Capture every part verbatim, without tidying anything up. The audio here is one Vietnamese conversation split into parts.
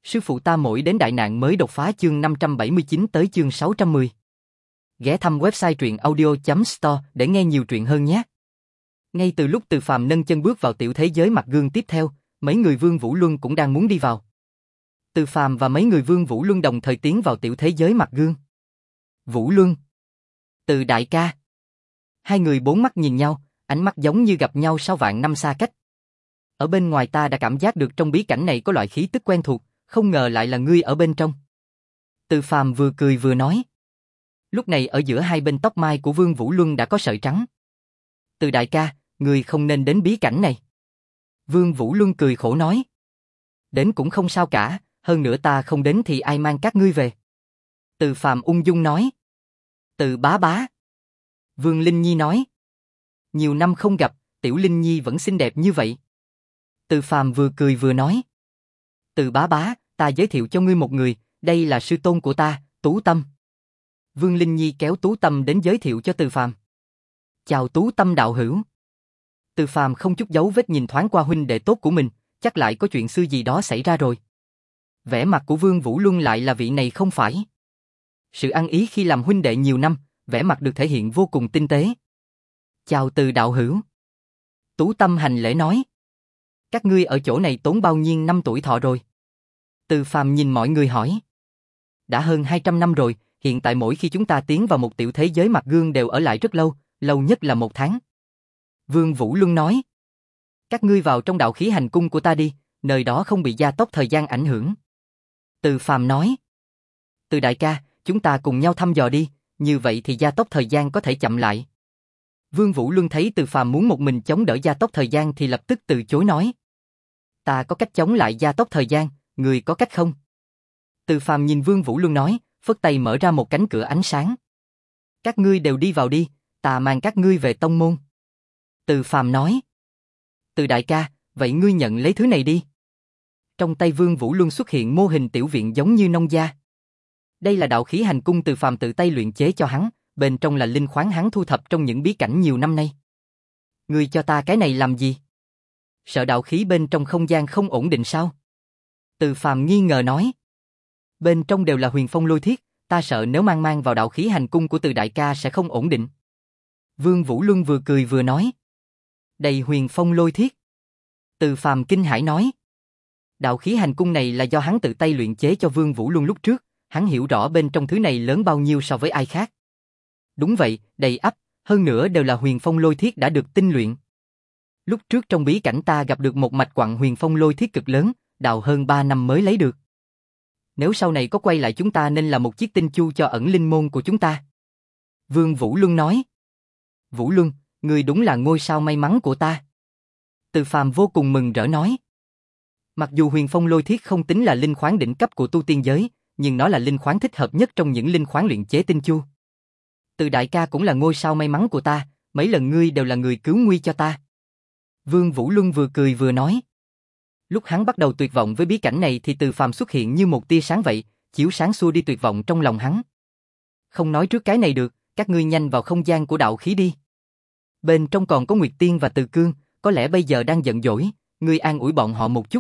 Sư phụ ta mỗi đến đại nạn mới đột phá chương năm trăm bảy mươi chín tới chương sáu trăm mười. Ghé thăm website truyện audio chấm store để nghe nhiều truyện hơn nhé. Ngay từ lúc Từ Phàm nâng chân bước vào tiểu thế giới mặt gương tiếp theo, mấy người Vương Vũ Luân cũng đang muốn đi vào. Từ Phàm và mấy người Vương Vũ Luân đồng thời tiến vào tiểu thế giới mặt gương. Vũ Luân, Từ đại ca. Hai người bốn mắt nhìn nhau, ánh mắt giống như gặp nhau sau vạn năm xa cách. Ở bên ngoài ta đã cảm giác được trong bí cảnh này có loại khí tức quen thuộc, không ngờ lại là ngươi ở bên trong. Từ Phàm vừa cười vừa nói. Lúc này ở giữa hai bên tóc mai của Vương Vũ Luân đã có sợi trắng. Từ đại ca, ngươi không nên đến bí cảnh này. Vương Vũ Luân cười khổ nói. Đến cũng không sao cả, hơn nữa ta không đến thì ai mang các ngươi về. Từ Phàm ung dung nói. Từ bá bá. Vương Linh Nhi nói. Nhiều năm không gặp, tiểu Linh Nhi vẫn xinh đẹp như vậy. Từ Phàm vừa cười vừa nói. Từ bá bá, ta giới thiệu cho ngươi một người, đây là sư tôn của ta, Tú Tâm. Vương Linh Nhi kéo Tú Tâm đến giới thiệu cho Từ Phàm. Chào Tú Tâm đạo hữu. Từ Phàm không chút giấu vết nhìn thoáng qua huynh đệ tốt của mình, chắc lại có chuyện xưa gì đó xảy ra rồi. Vẻ mặt của Vương Vũ Luân lại là vị này không phải. Sự ăn ý khi làm huynh đệ nhiều năm, vẻ mặt được thể hiện vô cùng tinh tế. Chào Từ đạo hữu. Tú Tâm hành lễ nói. Các ngươi ở chỗ này tốn bao nhiêu năm tuổi thọ rồi? Từ Phàm nhìn mọi người hỏi. Đã hơn hai trăm năm rồi, hiện tại mỗi khi chúng ta tiến vào một tiểu thế giới mặt gương đều ở lại rất lâu, lâu nhất là một tháng. Vương Vũ Luân nói. Các ngươi vào trong đạo khí hành cung của ta đi, nơi đó không bị gia tốc thời gian ảnh hưởng. Từ Phàm nói. Từ đại ca, chúng ta cùng nhau thăm dò đi, như vậy thì gia tốc thời gian có thể chậm lại. Vương Vũ Luân thấy Từ Phàm muốn một mình chống đỡ gia tốc thời gian thì lập tức từ chối nói. Ta có cách chống lại gia tốc thời gian, người có cách không? Từ Phàm nhìn Vương Vũ Luân nói, phất tay mở ra một cánh cửa ánh sáng. Các ngươi đều đi vào đi, ta mang các ngươi về tông môn. Từ Phàm nói. Từ đại ca, vậy ngươi nhận lấy thứ này đi. Trong tay Vương Vũ Luân xuất hiện mô hình tiểu viện giống như nông gia. Đây là đạo khí hành cung Từ Phàm tự tay luyện chế cho hắn, bên trong là linh khoáng hắn thu thập trong những bí cảnh nhiều năm nay. Ngươi cho ta cái này làm gì? Sợ đạo khí bên trong không gian không ổn định sao? Từ Phàm nghi ngờ nói. Bên trong đều là huyền phong lôi thiết, ta sợ nếu mang mang vào đạo khí hành cung của Từ đại ca sẽ không ổn định. Vương Vũ Luân vừa cười vừa nói. Đầy huyền phong lôi thiết. Từ Phàm kinh hãi nói. Đạo khí hành cung này là do hắn tự tay luyện chế cho Vương Vũ Luân lúc trước, hắn hiểu rõ bên trong thứ này lớn bao nhiêu so với ai khác. Đúng vậy, đầy ắp, hơn nữa đều là huyền phong lôi thiết đã được tinh luyện. Lúc trước trong bí cảnh ta gặp được một mạch quặng huyền phong lôi thiết cực lớn, đào hơn ba năm mới lấy được. Nếu sau này có quay lại chúng ta nên là một chiếc tinh chu cho ẩn linh môn của chúng ta. Vương Vũ Luân nói. Vũ Luân, ngươi đúng là ngôi sao may mắn của ta. Từ Phàm vô cùng mừng rỡ nói. Mặc dù huyền phong lôi thiết không tính là linh khoáng đỉnh cấp của tu tiên giới, nhưng nó là linh khoáng thích hợp nhất trong những linh khoáng luyện chế tinh chu. Từ đại ca cũng là ngôi sao may mắn của ta, mấy lần ngươi đều là người cứu nguy cho ta. Vương Vũ Luân vừa cười vừa nói. Lúc hắn bắt đầu tuyệt vọng với bí cảnh này thì Từ Phàm xuất hiện như một tia sáng vậy, chiếu sáng xua đi tuyệt vọng trong lòng hắn. Không nói trước cái này được, các ngươi nhanh vào không gian của đạo khí đi. Bên trong còn có Nguyệt Tiên và Từ Cương, có lẽ bây giờ đang giận dỗi, ngươi an ủi bọn họ một chút.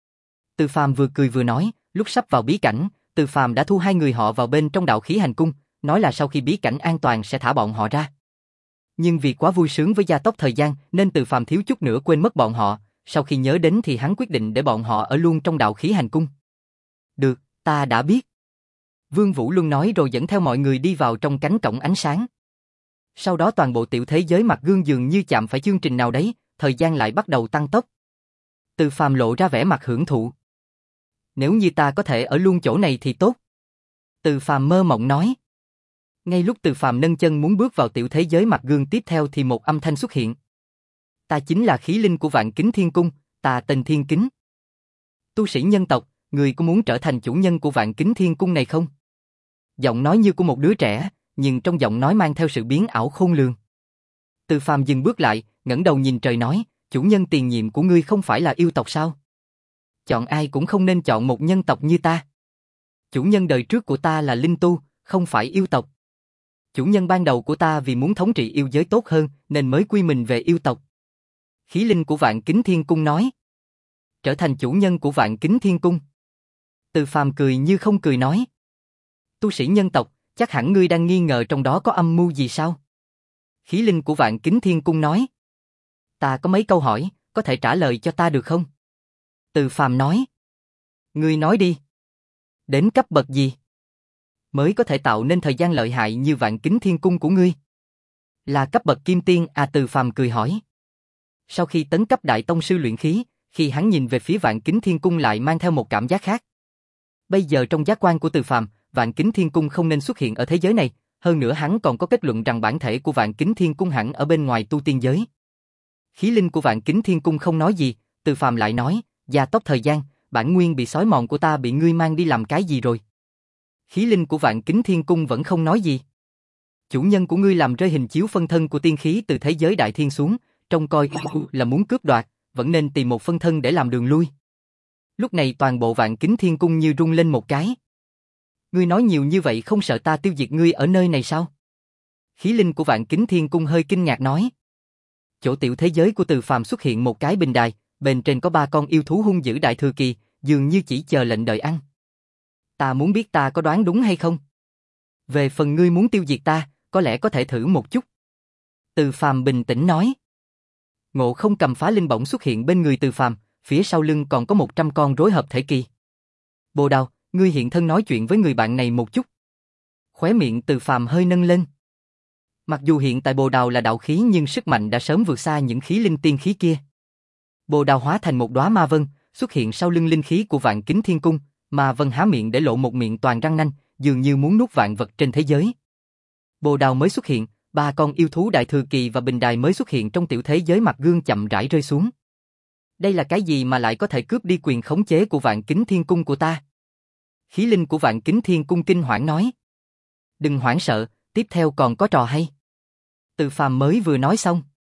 Từ Phàm vừa cười vừa nói, lúc sắp vào bí cảnh, Từ Phàm đã thu hai người họ vào bên trong đạo khí hành cung, nói là sau khi bí cảnh an toàn sẽ thả bọn họ ra. Nhưng vì quá vui sướng với gia tốc thời gian nên Từ Phàm thiếu chút nữa quên mất bọn họ, sau khi nhớ đến thì hắn quyết định để bọn họ ở luôn trong đạo khí hành cung. Được, ta đã biết. Vương Vũ Luân nói rồi dẫn theo mọi người đi vào trong cánh cổng ánh sáng. Sau đó toàn bộ tiểu thế giới mặt gương dường như chạm phải chương trình nào đấy, thời gian lại bắt đầu tăng tốc. Từ Phàm lộ ra vẻ mặt hưởng thụ. Nếu như ta có thể ở luôn chỗ này thì tốt. Từ Phàm mơ mộng nói. Ngay lúc Từ Phàm nâng chân muốn bước vào tiểu thế giới mặt gương tiếp theo thì một âm thanh xuất hiện. Ta chính là khí linh của Vạn Kính Thiên Cung, ta tên Thiên Kính. Tu sĩ nhân tộc, người có muốn trở thành chủ nhân của Vạn Kính Thiên Cung này không? Giọng nói như của một đứa trẻ, nhưng trong giọng nói mang theo sự biến ảo khôn lường. Từ Phàm dừng bước lại, ngẩng đầu nhìn trời nói, chủ nhân tiền nhiệm của ngươi không phải là yêu tộc sao? Chọn ai cũng không nên chọn một nhân tộc như ta. Chủ nhân đời trước của ta là linh tu, không phải yêu tộc. Chủ nhân ban đầu của ta vì muốn thống trị yêu giới tốt hơn nên mới quy mình về yêu tộc. Khí linh của Vạn Kính Thiên Cung nói. Trở thành chủ nhân của Vạn Kính Thiên Cung. Từ Phàm cười như không cười nói. Tu sĩ nhân tộc, chắc hẳn ngươi đang nghi ngờ trong đó có âm mưu gì sao? Khí linh của Vạn Kính Thiên Cung nói. Ta có mấy câu hỏi, có thể trả lời cho ta được không? Từ Phàm nói. Ngươi nói đi. Đến cấp bậc gì mới có thể tạo nên thời gian lợi hại như Vạn Kính Thiên Cung của ngươi? Là cấp bậc kim tiên à? Từ Phàm cười hỏi. Sau khi tấn cấp đại tông sư luyện khí, khi hắn nhìn về phía Vạn Kính Thiên Cung lại mang theo một cảm giác khác. Bây giờ trong giác quan của Từ Phàm, Vạn Kính Thiên Cung không nên xuất hiện ở thế giới này, hơn nữa hắn còn có kết luận rằng bản thể của Vạn Kính Thiên Cung hẳn ở bên ngoài tu tiên giới. Khí linh của Vạn Kính Thiên Cung không nói gì, Từ Phàm lại nói, gia tốc thời gian, bản nguyên bị xói mòn của ta bị ngươi mang đi làm cái gì rồi? Khí linh của Vạn Kính Thiên Cung vẫn không nói gì. Chủ nhân của ngươi làm rơi hình chiếu phân thân của tiên khí từ thế giới đại thiên xuống, trông coi là muốn cướp đoạt, vẫn nên tìm một phân thân để làm đường lui. Lúc này toàn bộ Vạn Kính Thiên Cung như rung lên một cái. Ngươi nói nhiều như vậy không sợ ta tiêu diệt ngươi ở nơi này sao? Khí linh của Vạn Kính Thiên Cung hơi kinh ngạc nói. Chỗ tiểu thế giới của Từ Phàm xuất hiện một cái bình đài, bên trên có ba con yêu thú hung dữ đại thừa kỳ, dường như chỉ chờ lệnh đợi ăn. Ta muốn biết ta có đoán đúng hay không? Về phần ngươi muốn tiêu diệt ta, có lẽ có thể thử một chút. Từ Phàm bình tĩnh nói. Ngộ Không cầm phá linh bổng xuất hiện bên người Từ Phàm, phía sau lưng còn có một trăm con rối hợp thể kỳ. Bồ Đào, ngươi hiện thân nói chuyện với người bạn này một chút. Khóe miệng Từ Phàm hơi nâng lên. Mặc dù hiện tại Bồ Đào là đạo khí nhưng sức mạnh đã sớm vượt xa những khí linh tiên khí kia. Bồ Đào hóa thành một đóa ma vân, xuất hiện sau lưng linh khí của Vạn Kính Thiên Cung, ma vân há miệng để lộ một miệng toàn răng nanh, dường như muốn nuốt vạn vật trên thế giới. Bồ Đào mới xuất hiện, ba con yêu thú đại thừa kỳ và bình đài mới xuất hiện trong tiểu thế giới mặt gương chậm rãi rơi xuống. Đây là cái gì mà lại có thể cướp đi quyền khống chế của Vạn Kính Thiên Cung của ta? Khí linh của Vạn Kính Thiên Cung kinh hoảng nói. Đừng hoảng sợ, tiếp theo còn có trò hay. Từ Phàm mới vừa nói xong.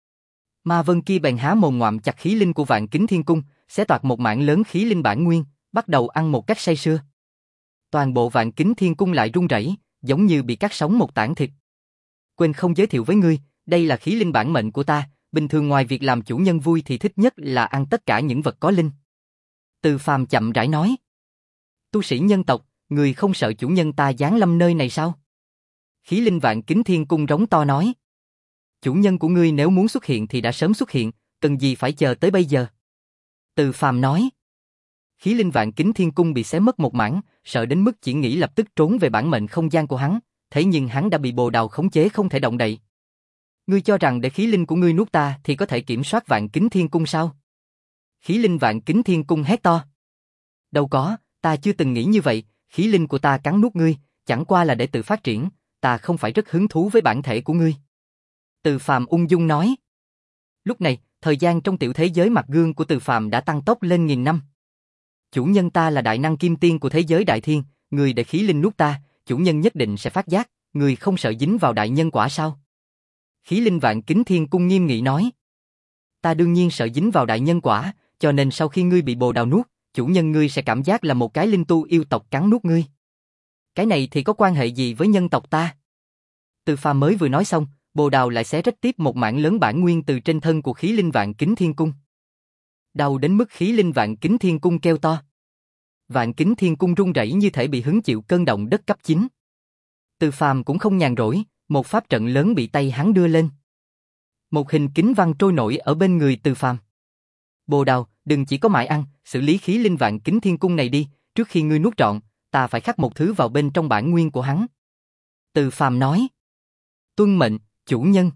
Ma vân kia bèn há mồm ngoạm chặt khí linh của Vạn Kính Thiên Cung, xé toạc một mảng lớn khí linh bản nguyên, bắt đầu ăn một cách say sưa. Toàn bộ Vạn Kính Thiên Cung lại rung rẩy, giống như bị cắt sống một tảng thịt. Quên không giới thiệu với ngươi, đây là khí linh bản mệnh của ta, bình thường ngoài việc làm chủ nhân vui thì thích nhất là ăn tất cả những vật có linh. Từ Phàm chậm rãi nói. Tu sĩ nhân tộc, người không sợ chủ nhân ta giáng lâm nơi này sao? Khí linh Vạn Kính Thiên Cung rống to nói. Chủ nhân của ngươi nếu muốn xuất hiện thì đã sớm xuất hiện, cần gì phải chờ tới bây giờ? Từ Phàm nói. Khí linh Vạn Kính Thiên Cung bị xé mất một mảng, sợ đến mức chỉ nghĩ lập tức trốn về bản mệnh không gian của hắn, thế nhưng hắn đã bị Bồ Đào khống chế không thể động đậy. Ngươi cho rằng để khí linh của ngươi nuốt ta thì có thể kiểm soát Vạn Kính Thiên Cung sao? Khí linh Vạn Kính Thiên Cung hét to. Đâu có, ta chưa từng nghĩ như vậy, khí linh của ta cắn nuốt ngươi, chẳng qua là để tự phát triển, ta không phải rất hứng thú với bản thể của ngươi. Từ Phàm ung dung nói. Lúc này, thời gian trong tiểu thế giới mặt gương của Từ Phàm đã tăng tốc lên nghìn năm. Chủ nhân ta là đại năng kim tiên của thế giới đại thiên, người để khí linh nuốt ta, chủ nhân nhất định sẽ phát giác, người không sợ dính vào đại nhân quả sao? Khí linh Vạn Kính Thiên Cung nghiêm nghị nói. Ta đương nhiên sợ dính vào đại nhân quả, cho nên sau khi ngươi bị Bồ Đào nuốt, chủ nhân ngươi sẽ cảm giác là một cái linh tu yêu tộc cắn nuốt ngươi. Cái này thì có quan hệ gì với nhân tộc ta? Từ Phàm mới vừa nói xong, Bồ Đào lại xé rách tiếp một mảng lớn bản nguyên từ trên thân của khí linh Vạn Kính Thiên Cung. Đau đến mức khí linh Vạn Kính Thiên Cung kêu to. Vạn Kính Thiên Cung rung rẩy như thể bị hứng chịu cơn động đất cấp chín. Từ Phàm cũng không nhàn rỗi, một pháp trận lớn bị tay hắn đưa lên. Một hình kính văn trôi nổi ở bên người Từ Phàm. Bồ Đào, đừng chỉ có mãi ăn, xử lý khí linh Vạn Kính Thiên Cung này đi, trước khi ngươi nuốt trọn, ta phải khắc một thứ vào bên trong bản nguyên của hắn. Từ Phàm nói. Tuân mệnh, chủ nhân.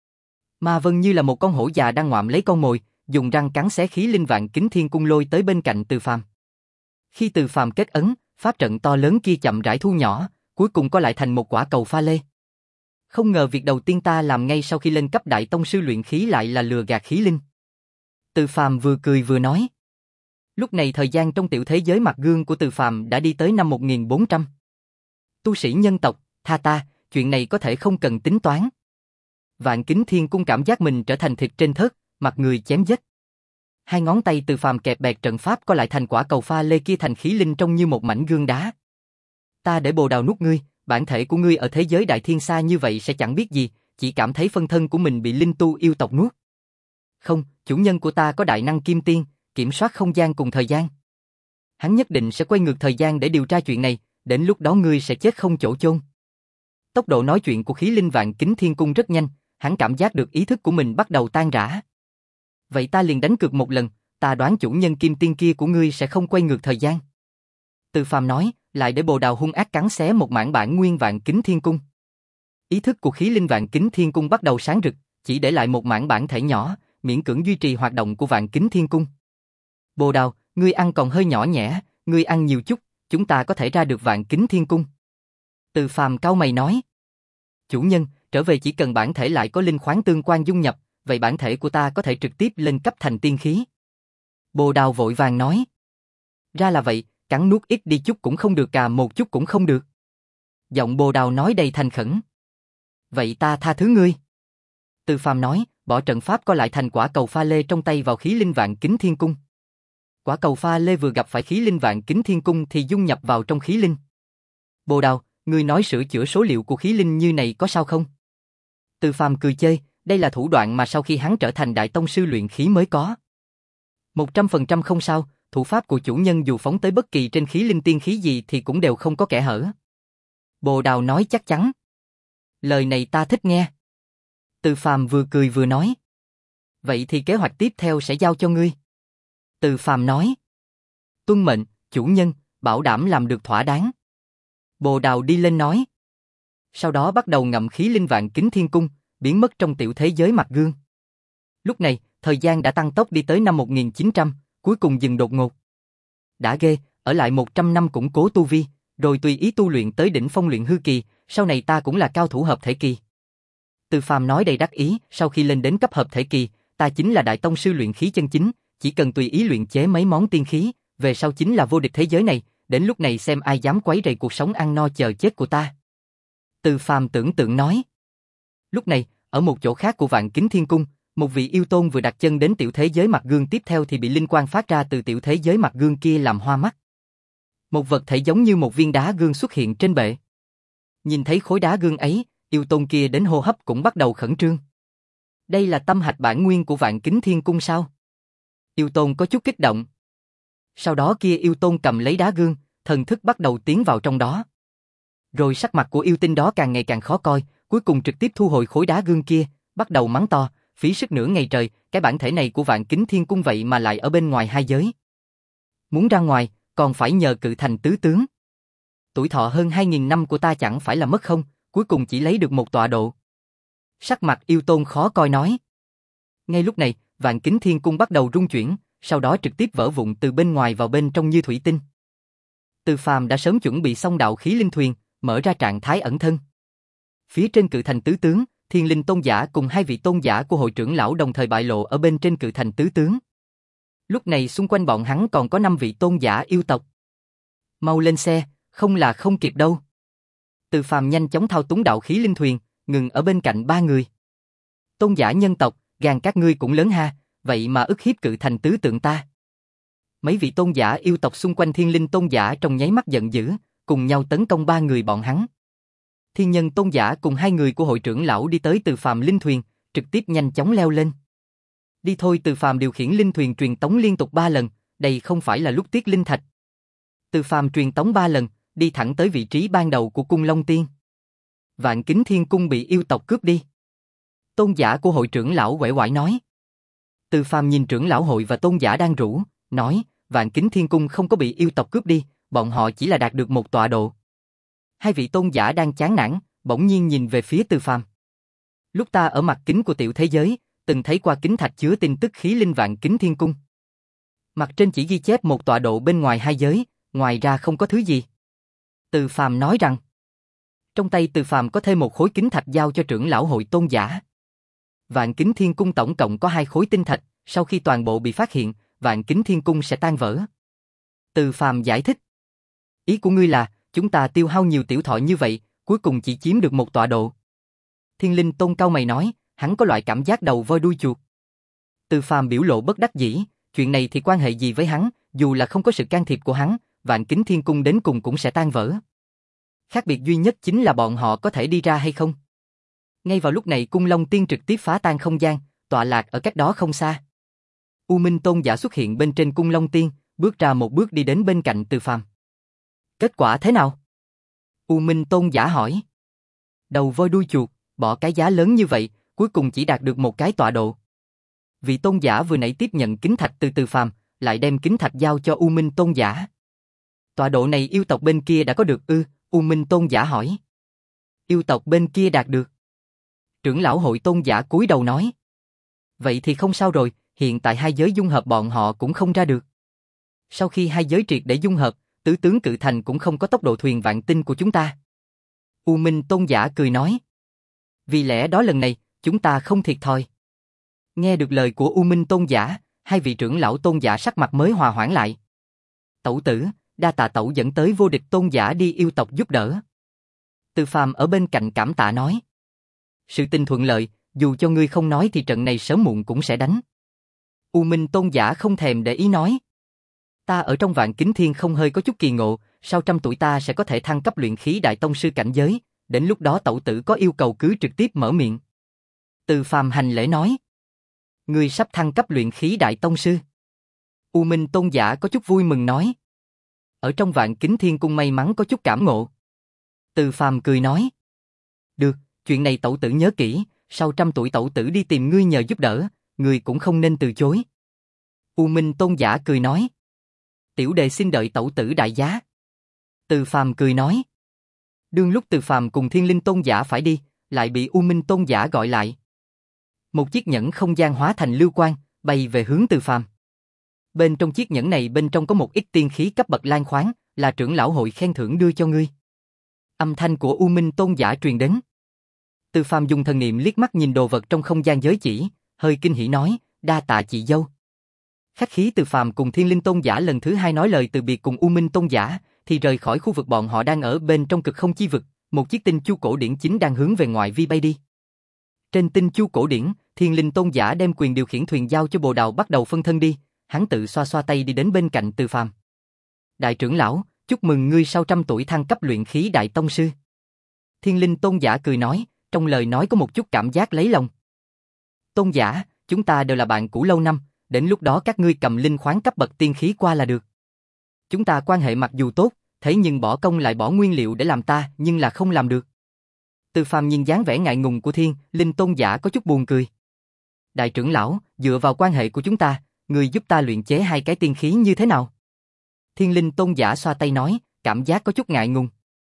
Ma Vân như là một con hổ già đang ngoạm lấy con mồi, dùng răng cắn xé khí linh Vạn Kính Thiên Cung lôi tới bên cạnh Từ Phàm. Khi Từ Phàm kết ấn, pháp trận to lớn kia chậm rãi thu nhỏ, cuối cùng có lại thành một quả cầu pha lê. Không ngờ việc đầu tiên ta làm ngay sau khi lên cấp đại tông sư luyện khí lại là lừa gạt khí linh. Từ Phàm vừa cười vừa nói. Lúc này thời gian trong tiểu thế giới mặt gương của Từ Phàm đã đi tới năm một nghìn bốn trăm. Tu sĩ nhân tộc, tha ta, chuyện này có thể không cần tính toán. Vạn Kính Thiên Cung cảm giác mình trở thành thịt trên thớt, mặt người chém giết. Hai ngón tay Từ Phàm kẹp bẹt trận pháp có lại thành quả cầu pha lê kia thành khí linh trông như một mảnh gương đá. Ta để Bồ Đào nuốt ngươi, bản thể của ngươi ở thế giới đại thiên xa như vậy sẽ chẳng biết gì, chỉ cảm thấy phân thân của mình bị linh tu yêu tộc nuốt. Không, chủ nhân của ta có đại năng kim tiên, kiểm soát không gian cùng thời gian. Hắn nhất định sẽ quay ngược thời gian để điều tra chuyện này, đến lúc đó ngươi sẽ chết không chỗ chôn. Tốc độ nói chuyện của khí linh Vạn Kính Thiên Cung rất nhanh, hắn cảm giác được ý thức của mình bắt đầu tan rã. Vậy ta liền đánh cược một lần, ta đoán chủ nhân kim tiên kia của ngươi sẽ không quay ngược thời gian. Từ Phàm nói, lại để Bồ Đào hung ác cắn xé một mảng bản nguyên Vạn Kính Thiên Cung. Ý thức của khí linh Vạn Kính Thiên Cung bắt đầu sáng rực, chỉ để lại một mảng bản thể nhỏ, miễn cưỡng duy trì hoạt động của Vạn Kính Thiên Cung. Bồ Đào, ngươi ăn còn hơi nhỏ nhẽ, ngươi ăn nhiều chút, chúng ta có thể ra được Vạn Kính Thiên Cung. Từ Phàm cau mày nói. Chủ nhân, trở về chỉ cần bản thể lại có linh khoáng tương quan dung nhập, vậy bản thể của ta có thể trực tiếp lên cấp thành tiên khí. Bồ Đào vội vàng nói. Ra là vậy, cắn nuốt ít đi chút cũng không được, cà một chút cũng không được. Giọng Bồ Đào nói đầy thành khẩn. Vậy ta tha thứ ngươi. Từ Phàm nói, bỏ trận pháp có lại thành quả cầu pha lê trong tay vào khí linh Vạn Kính Thiên Cung. Quả cầu pha lê vừa gặp phải khí linh Vạn Kính Thiên Cung thì dung nhập vào trong khí linh. Bồ Đào, ngươi nói sửa chữa số liệu của khí linh như này có sao không? Từ Phàm cười chơi, đây là thủ đoạn mà sau khi hắn trở thành đại tông sư luyện khí mới có. Một trăm phần trăm không sao, thủ pháp của chủ nhân dù phóng tới bất kỳ trên khí linh tiên khí gì thì cũng đều không có kẽ hở. Bồ Đào nói chắc chắn. Lời này ta thích nghe. Từ Phàm vừa cười vừa nói. Vậy thì kế hoạch tiếp theo sẽ giao cho ngươi. Từ Phàm nói. Tuân mệnh, chủ nhân, bảo đảm làm được thỏa đáng. Bồ Đào đi lên nói. Sau đó bắt đầu ngậm khí linh Vạn Kính Thiên Cung, biến mất trong tiểu thế giới mặt gương. Lúc này, thời gian đã tăng tốc đi tới năm một nghìn chín trăm, cuối cùng dừng đột ngột. Đã ghê, ở lại một trăm năm củng cố tu vi, rồi tùy ý tu luyện tới đỉnh phong luyện hư kỳ, sau này ta cũng là cao thủ hợp thể kỳ. Từ Phàm nói đầy đắc ý, sau khi lên đến cấp hợp thể kỳ, ta chính là đại tông sư luyện khí chân chính, chỉ cần tùy ý luyện chế mấy món tiên khí, về sau chính là vô địch thế giới này, đến lúc này xem ai dám quấy rầy cuộc sống ăn no chờ chết của ta. Từ Phàm tưởng tượng nói. Lúc này, ở một chỗ khác của Vạn Kính Thiên Cung, một vị yêu tôn vừa đặt chân đến tiểu thế giới mặt gương, tiếp theo thì bị linh quang phát ra từ tiểu thế giới mặt gương kia làm hoa mắt. Một vật thể giống như một viên đá gương xuất hiện trên bệ. Nhìn thấy khối đá gương ấy, yêu tôn kia đến hô hấp cũng bắt đầu khẩn trương. Đây là tâm hạch bản nguyên của Vạn Kính Thiên Cung sao? Yêu tôn có chút kích động. Sau đó kia yêu tôn cầm lấy đá gương, thần thức bắt đầu tiến vào trong đó. Rồi sắc mặt của yêu tinh đó càng ngày càng khó coi, cuối cùng trực tiếp thu hồi khối đá gương kia, bắt đầu mắng to, phí sức nửa ngày trời, cái bản thể này của Vạn Kính Thiên Cung vậy mà lại ở bên ngoài hai giới. Muốn ra ngoài, còn phải nhờ cự thành tứ tướng. Tuổi thọ hơn hai nghìn năm của ta chẳng phải là mất không, cuối cùng chỉ lấy được một tọa độ. Sắc mặt yêu tôn khó coi nói. Ngay lúc này, Vạn Kính Thiên Cung bắt đầu rung chuyển, sau đó trực tiếp vỡ vụn từ bên ngoài vào bên trong như thủy tinh. Từ Phàm đã sớm chuẩn bị xong đạo khí linh thuyền, mở ra trạng thái ẩn thân. Phía trên cự thành tứ tướng, Thiên Linh Tôn giả cùng hai vị tôn giả của hội trưởng lão đồng thời bại lộ ở bên trên cự thành tứ tướng. Lúc này xung quanh bọn hắn còn có năm vị tôn giả yêu tộc. Mau lên xe, không là không kịp đâu. Từ Phàm nhanh chóng thao túng đạo khí linh thuyền, ngừng ở bên cạnh ba người. Tôn giả nhân tộc, gan các ngươi cũng lớn ha, vậy mà ức hiếp cự thành tứ tượng ta. Mấy vị tôn giả yêu tộc xung quanh Thiên Linh Tôn giả trong nháy mắt giận dữ, cùng nhau tấn công ba người bọn hắn. Thiên Nhân Tôn giả cùng hai người của hội trưởng lão đi tới Từ Phàm linh thuyền, trực tiếp nhanh chóng leo lên. Đi thôi. Từ Phàm điều khiển linh thuyền truyền tống liên tục ba lần, đây không phải là lúc tiết linh thạch. Từ Phàm truyền tống ba lần, đi thẳng tới vị trí ban đầu của cung Long Tiên. Vạn Kính Thiên Cung bị yêu tộc cướp đi. Tôn giả của hội trưởng lão uể oải nói. Từ Phàm nhìn trưởng lão hội và tôn giả đang rủ, nói, Vạn Kính Thiên Cung không có bị yêu tộc cướp đi, bọn họ chỉ là đạt được một tọa độ. Hai vị tôn giả đang chán nản, bỗng nhiên nhìn về phía Từ Phàm. Lúc ta ở mặt kính của tiểu thế giới, từng thấy qua kính thạch chứa tin tức khí linh Vạn Kính Thiên Cung. Mặt trên chỉ ghi chép một tọa độ bên ngoài hai giới, ngoài ra không có thứ gì. Từ Phàm nói rằng, trong tay Từ Phàm có thêm một khối kính thạch giao cho trưởng lão hội tôn giả. Vạn Kính Thiên Cung tổng cộng có hai khối tinh thạch, sau khi toàn bộ bị phát hiện, Vạn Kính Thiên Cung sẽ tan vỡ. Từ Phàm giải thích. Ý của ngươi là, chúng ta tiêu hao nhiều tiểu thọ như vậy, cuối cùng chỉ chiếm được một tọa độ. Thiên Linh Tôn cau mày nói, hắn có loại cảm giác đầu voi đuôi chuột. Từ Phàm biểu lộ bất đắc dĩ, chuyện này thì quan hệ gì với hắn, dù là không có sự can thiệp của hắn, Vạn Kính Thiên Cung đến cùng cũng sẽ tan vỡ. Khác biệt duy nhất chính là bọn họ có thể đi ra hay không. Ngay vào lúc này cung Long Tiên trực tiếp phá tan không gian, tọa lạc ở cách đó không xa. U Minh Tôn giả xuất hiện bên trên cung Long Tiên, bước ra một bước đi đến bên cạnh Từ Phàm. Kết quả thế nào? U Minh Tôn giả hỏi. Đầu voi đuôi chuột, bỏ cái giá lớn như vậy, cuối cùng chỉ đạt được một cái tọa độ. Vị tôn giả vừa nãy tiếp nhận kính thạch từ Từ Phàm, lại đem kính thạch giao cho U Minh Tôn giả. Tọa độ này yêu tộc bên kia đã có được ư? U Minh Tôn giả hỏi. Yêu tộc bên kia đạt được. Trưởng lão hội tôn giả cúi đầu nói. Vậy thì không sao rồi, hiện tại hai giới dung hợp bọn họ cũng không ra được. Sau khi hai giới triệt để dung hợp, tứ tướng cự thành cũng không có tốc độ thuyền vạn tinh của chúng ta. U Minh Tôn giả cười nói. Vì lẽ đó lần này, chúng ta không thiệt thòi. Nghe được lời của U Minh Tôn giả, hai vị trưởng lão tôn giả sắc mặt mới hòa hoãn lại. Tẩu tử, đa tạ tẩu dẫn tới vô địch tôn giả đi yêu tộc giúp đỡ. Từ Phàm ở bên cạnh cảm tạ nói. Sự tình thuận lợi, dù cho ngươi không nói thì trận này sớm muộn cũng sẽ đánh. U Minh Tôn giả không thèm để ý nói. Ta ở trong Vạn Kính Thiên không hơi có chút kỳ ngộ, sau trăm tuổi ta sẽ có thể thăng cấp luyện khí đại tông sư cảnh giới, đến lúc đó tẩu tử có yêu cầu cứ trực tiếp mở miệng. Từ Phàm hành lễ nói. Ngươi sắp thăng cấp luyện khí đại tông sư. U Minh Tôn giả có chút vui mừng nói. Ở trong Vạn Kính Thiên cung may mắn có chút cảm ngộ. Từ Phàm cười nói. Được, chuyện này tẩu tử nhớ kỹ, sau trăm tuổi tẩu tử đi tìm ngươi nhờ giúp đỡ, ngươi cũng không nên từ chối. U Minh Tôn giả cười nói. Tiểu đệ xin đợi tẩu tử đại giá. Từ Phàm cười nói. Đương lúc Từ Phàm cùng Thiên Linh Tôn giả phải đi, lại bị U Minh Tôn giả gọi lại. Một chiếc nhẫn không gian hóa thành lưu quang, bay về hướng Từ Phàm. Bên trong chiếc nhẫn này bên trong có một ít tiên khí cấp bậc lan khoáng, là trưởng lão hội khen thưởng đưa cho ngươi. Âm thanh của U Minh Tôn giả truyền đến. Từ Phàm dùng thần niệm liếc mắt nhìn đồ vật trong không gian giới chỉ, hơi kinh hỉ nói, đa tạ chị dâu. Khách khí Từ Phàm cùng Thiên Linh Tôn giả lần thứ hai nói lời từ biệt cùng U Minh Tôn giả, thì rời khỏi khu vực bọn họ đang ở bên trong cực không chi vực, một chiếc tinh chu cổ điển chính đang hướng về ngoại vi bay đi. Trên tinh chu cổ điển, Thiên Linh Tôn giả đem quyền điều khiển thuyền giao cho Bồ Đào bắt đầu phân thân đi, hắn tự xoa xoa tay đi đến bên cạnh Từ Phàm. Đại trưởng lão, chúc mừng ngươi sau trăm tuổi thăng cấp luyện khí đại tông sư. Thiên Linh Tôn giả cười nói, trong lời nói có một chút cảm giác lấy lòng. Tôn giả, chúng ta đều là bạn cũ lâu năm, đến lúc đó các ngươi cầm linh khoáng cấp bậc tiên khí qua là được. Chúng ta quan hệ mặc dù tốt, thế nhưng bỏ công lại bỏ nguyên liệu để làm ta, nhưng là không làm được. Từ Phàm nhìn dáng vẻ ngại ngùng của Thiên Linh Tôn giả có chút buồn cười. Đại trưởng lão, dựa vào quan hệ của chúng ta, người giúp ta luyện chế hai cái tiên khí như thế nào? Thiên Linh Tôn giả xoa tay nói, cảm giác có chút ngại ngùng.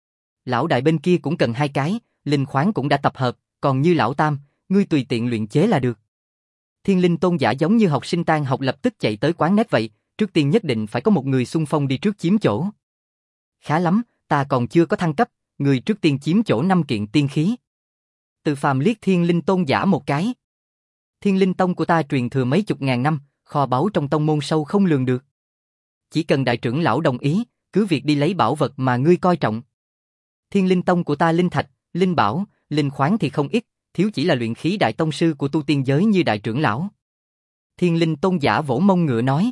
Lão đại bên kia cũng cần hai cái, linh khoáng cũng đã tập hợp, còn như lão tam, ngươi tùy tiện luyện chế là được. Thiên Linh Tôn giả giống như học sinh tan học lập tức chạy tới quán nét vậy, trước tiên nhất định phải có một người xung phong đi trước chiếm chỗ. Khá lắm, ta còn chưa có thăng cấp, người trước tiên chiếm chỗ năm kiện tiên khí. Từ Phàm liếc Thiên Linh Tôn giả một cái. Thiên Linh Tông của ta truyền thừa mấy chục ngàn năm, kho báu trong tông môn sâu không lường được. Chỉ cần đại trưởng lão đồng ý, cứ việc đi lấy bảo vật mà ngươi coi trọng. Thiên Linh Tông của ta linh thạch, linh bảo, linh khoáng thì không ít, thiếu chỉ là luyện khí đại tông sư của tu tiên giới như đại trưởng lão. Thiên Linh Tôn giả vỗ mông ngựa nói.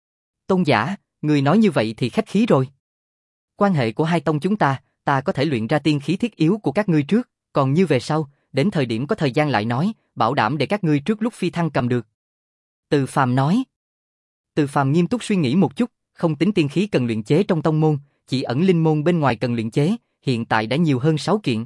Tôn giả, người nói như vậy thì khách khí rồi. Quan hệ của hai tông chúng ta, ta có thể luyện ra tiên khí thiết yếu của các ngươi trước, còn như về sau, đến thời điểm có thời gian lại nói, bảo đảm để các ngươi trước lúc phi thăng cầm được. Từ Phàm nói. Từ Phàm nghiêm túc suy nghĩ một chút, không tính tiên khí cần luyện chế trong tông môn, chỉ ẩn linh môn bên ngoài cần luyện chế, hiện tại đã nhiều hơn sáu kiện.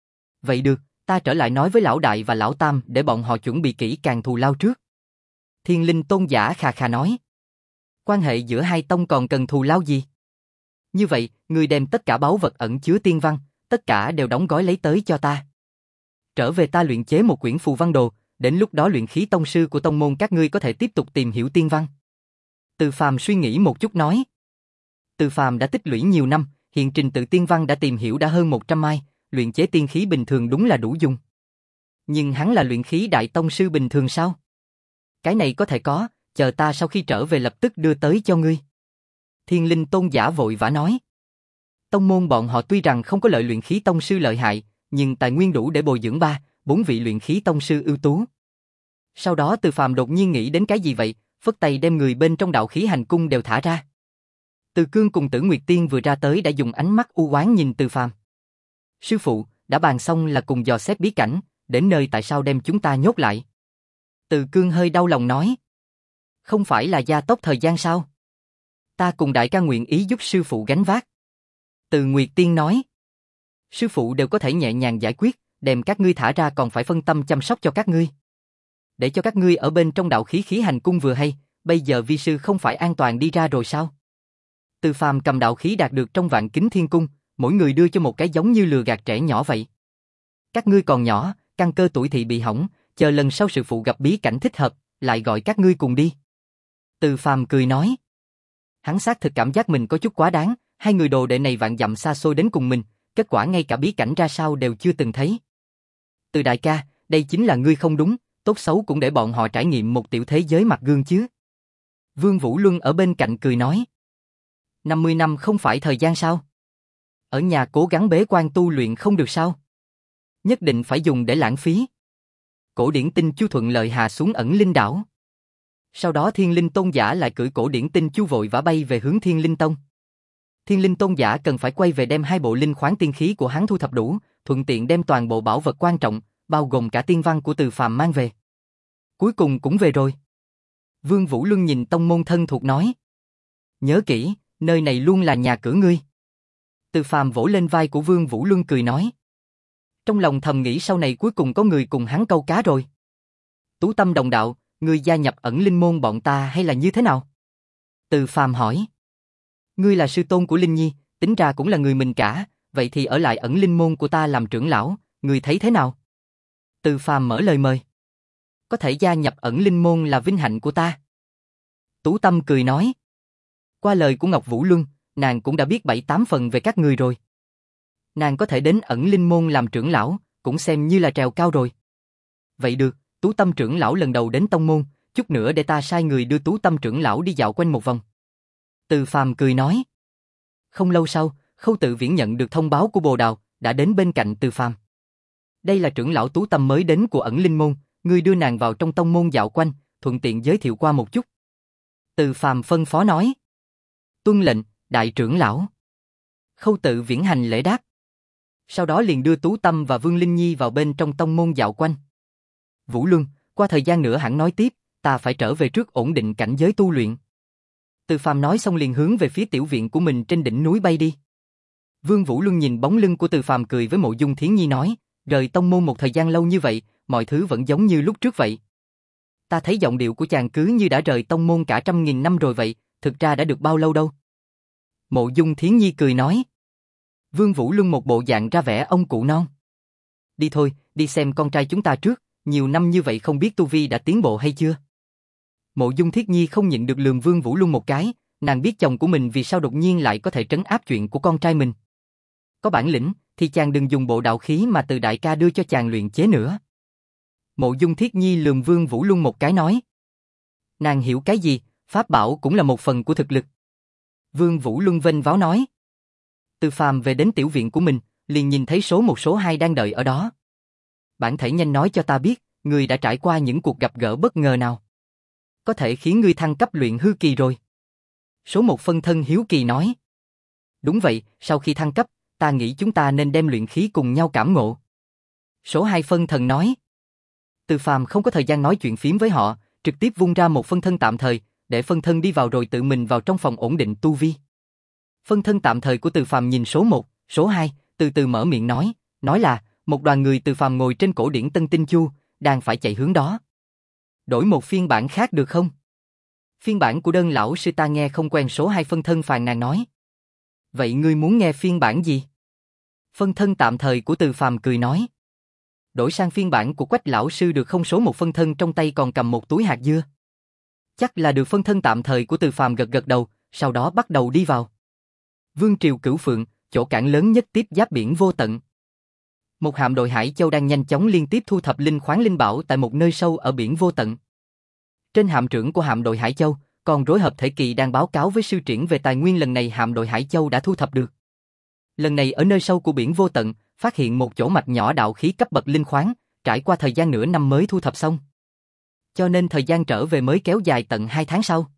Vậy được, ta trở lại nói với lão đại và lão tam để bọn họ chuẩn bị kỹ càng thù lao trước. Thiên Linh Tôn giả khà khà nói. Quan hệ giữa hai tông còn cần thù lao gì? Như vậy, ngươi đem tất cả báu vật ẩn chứa tiên văn, tất cả đều đóng gói lấy tới cho ta. Trở về ta luyện chế một quyển phù văn đồ, đến lúc đó luyện khí tông sư của tông môn các ngươi có thể tiếp tục tìm hiểu tiên văn. Từ Phàm suy nghĩ một chút nói. Từ Phàm đã tích lũy nhiều năm, hiện trình tự tiên văn đã tìm hiểu đã hơn một trăm mai, luyện chế tiên khí bình thường đúng là đủ dùng. Nhưng hắn là luyện khí đại tông sư bình thường sao? Cái này có thể có, chờ ta sau khi trở về lập tức đưa tới cho ngươi. Thiên Linh Tôn giả vội vã nói. Tông môn bọn họ tuy rằng không có lợi luyện khí tông sư lợi hại, nhưng tài nguyên đủ để bồi dưỡng ba, bốn vị luyện khí tông sư ưu tú. Sau đó Từ Phàm đột nhiên nghĩ đến cái gì vậy, phất tay đem người bên trong đạo khí hành cung đều thả ra. Từ Cương cùng Tử Nguyệt Tiên vừa ra tới đã dùng ánh mắt u oán nhìn Từ Phàm. Sư phụ, đã bàn xong là cùng dò xét bí cảnh, đến nơi tại sao đem chúng ta nhốt lại? Từ Cương hơi đau lòng nói. Không phải là gia tốc thời gian sao? Ta cùng đại ca nguyện ý giúp sư phụ gánh vác. Từ Nguyệt Tiên nói. Sư phụ đều có thể nhẹ nhàng giải quyết, đem các ngươi thả ra còn phải phân tâm chăm sóc cho các ngươi. Để cho các ngươi ở bên trong đạo khí khí hành cung vừa hay, bây giờ vi sư không phải an toàn đi ra rồi sao? Từ Phàm cầm đạo khí đạt được trong Vạn Kính Thiên Cung, mỗi người đưa cho một cái giống như lừa gạt trẻ nhỏ vậy. Các ngươi còn nhỏ, căn cơ tuổi thị bị hỏng, chờ lần sau sư phụ gặp bí cảnh thích hợp, lại gọi các ngươi cùng đi. Từ Phàm cười nói. Hắn xác thực cảm giác mình có chút quá đáng, hai người đồ đệ này vạn dặm xa xôi đến cùng mình, kết quả ngay cả bí cảnh ra sao đều chưa từng thấy. Từ đại ca, đây chính là ngươi không đúng, tốt xấu cũng để bọn họ trải nghiệm một tiểu thế giới mặt gương chứ. Vương Vũ Luân ở bên cạnh cười nói. năm mươi năm không phải thời gian sao? Ở nhà cố gắng bế quan tu luyện không được sao? Nhất định phải dùng để lãng phí. Cổ điển tinh chu thuận lợi hạ xuống ẩn linh đảo. Sau đó Thiên Linh Tôn giả lại cưỡi cổ điển tinh chu vội vã bay về hướng Thiên Linh Tông. Thiên Linh Tôn giả cần phải quay về đem hai bộ linh khoáng tiên khí của hắn thu thập đủ, thuận tiện đem toàn bộ bảo vật quan trọng, bao gồm cả tiên văn của Từ Phàm mang về. Cuối cùng cũng về rồi. Vương Vũ Luân nhìn tông môn thân thuộc nói. Nhớ kỹ, nơi này luôn là nhà cửa ngươi. Từ Phàm vỗ lên vai của Vương Vũ Luân cười nói. Trong lòng thầm nghĩ sau này cuối cùng có người cùng hắn câu cá rồi. Tú Tâm đồng đạo, ngươi gia nhập ẩn linh môn bọn ta hay là như thế nào? Từ Phàm hỏi. Ngươi là sư tôn của Linh Nhi, tính ra cũng là người mình cả, vậy thì ở lại ẩn linh môn của ta làm trưởng lão, ngươi thấy thế nào? Từ Phàm mở lời mời. Có thể gia nhập ẩn linh môn là vinh hạnh của ta. Tú Tâm cười nói. Qua lời của Ngọc Vũ Luân, nàng cũng đã biết bảy tám phần về các người rồi. Nàng có thể đến ẩn linh môn làm trưởng lão, cũng xem như là trèo cao rồi. Vậy được, Tú Tâm trưởng lão lần đầu đến tông môn, chút nữa để ta sai người đưa Tú Tâm trưởng lão đi dạo quanh một vòng. Từ Phàm cười nói. Không lâu sau, Khâu Tự Viễn nhận được thông báo của Bồ Đào, đã đến bên cạnh Từ Phàm. Đây là trưởng lão Tú Tâm mới đến của ẩn linh môn, ngươi đưa nàng vào trong tông môn dạo quanh, thuận tiện giới thiệu qua một chút. Từ Phàm phân phó nói. Tuân lệnh, đại trưởng lão. Khâu Tự Viễn hành lễ đáp. Sau đó liền đưa Tú Tâm và Vương Linh Nhi vào bên trong tông môn dạo quanh. Vũ Luân, qua thời gian nữa hẳn nói tiếp, ta phải trở về trước ổn định cảnh giới tu luyện. Từ Phàm nói xong liền hướng về phía tiểu viện của mình trên đỉnh núi bay đi. Vương Vũ Luân nhìn bóng lưng của Từ Phàm cười với Mộ Dung Thiến Nhi nói, rời tông môn một thời gian lâu như vậy, mọi thứ vẫn giống như lúc trước vậy. Ta thấy giọng điệu của chàng cứ như đã rời tông môn cả trăm nghìn năm rồi vậy, thực ra đã được bao lâu đâu. Mộ Dung Thiến Nhi cười nói. Vương Vũ Luân một bộ dạng ra vẻ ông cụ non. Đi thôi, đi xem con trai chúng ta trước, nhiều năm như vậy không biết tu vi đã tiến bộ hay chưa. Mộ Dung Thiết Nhi không nhịn được lườm Vương Vũ Luân một cái, nàng biết chồng của mình vì sao đột nhiên lại có thể trấn áp chuyện của con trai mình. Có bản lĩnh, thì chàng đừng dùng bộ đạo khí mà Từ đại ca đưa cho chàng luyện chế nữa. Mộ Dung Thiết Nhi lườm Vương Vũ Luân một cái nói. Nàng hiểu cái gì, pháp bảo cũng là một phần của thực lực. Vương Vũ Luân vênh váo nói. Từ Phàm về đến tiểu viện của mình, liền nhìn thấy số một số hai đang đợi ở đó. Bản thể nhanh nói cho ta biết, người đã trải qua những cuộc gặp gỡ bất ngờ nào. Có thể khiến ngươi thăng cấp luyện hư kỳ rồi. Số một phân thân hiếu kỳ nói. Đúng vậy, sau khi thăng cấp, ta nghĩ chúng ta nên đem luyện khí cùng nhau cảm ngộ. Số hai phân thần nói. Từ Phàm không có thời gian nói chuyện phiếm với họ, trực tiếp vung ra một phân thân tạm thời, để phân thân đi vào rồi tự mình vào trong phòng ổn định tu vi. Phân thân tạm thời của Từ Phàm nhìn số một, số hai, từ từ mở miệng nói, nói là, một đoàn người Từ Phàm ngồi trên cổ điển Tân Tinh Chu, đang phải chạy hướng đó. Đổi một phiên bản khác được không? Phiên bản của đơn lão sư ta nghe không quen. Số hai phân thân phàn nàn nói. Vậy ngươi muốn nghe phiên bản gì? Phân thân tạm thời của Từ Phàm cười nói. Đổi sang phiên bản của Quách lão sư được không? Số một phân thân trong tay còn cầm một túi hạt dưa. Chắc là được. Phân thân tạm thời của Từ Phàm gật gật đầu, sau đó bắt đầu đi vào. Vương triều Cửu Phượng, chỗ cảng lớn nhất tiếp giáp biển vô tận. Một hạm đội Hải Châu đang nhanh chóng liên tiếp thu thập linh khoáng linh bảo tại một nơi sâu ở biển vô tận. Trên hạm trưởng của hạm đội Hải Châu, còn rối hợp thể kỳ đang báo cáo với sư triển về tài nguyên lần này hạm đội Hải Châu đã thu thập được. Lần này ở nơi sâu của biển vô tận, phát hiện một chỗ mạch nhỏ đạo khí cấp bậc linh khoáng, trải qua thời gian nửa năm mới thu thập xong. Cho nên thời gian trở về mới kéo dài tận hai tháng sau.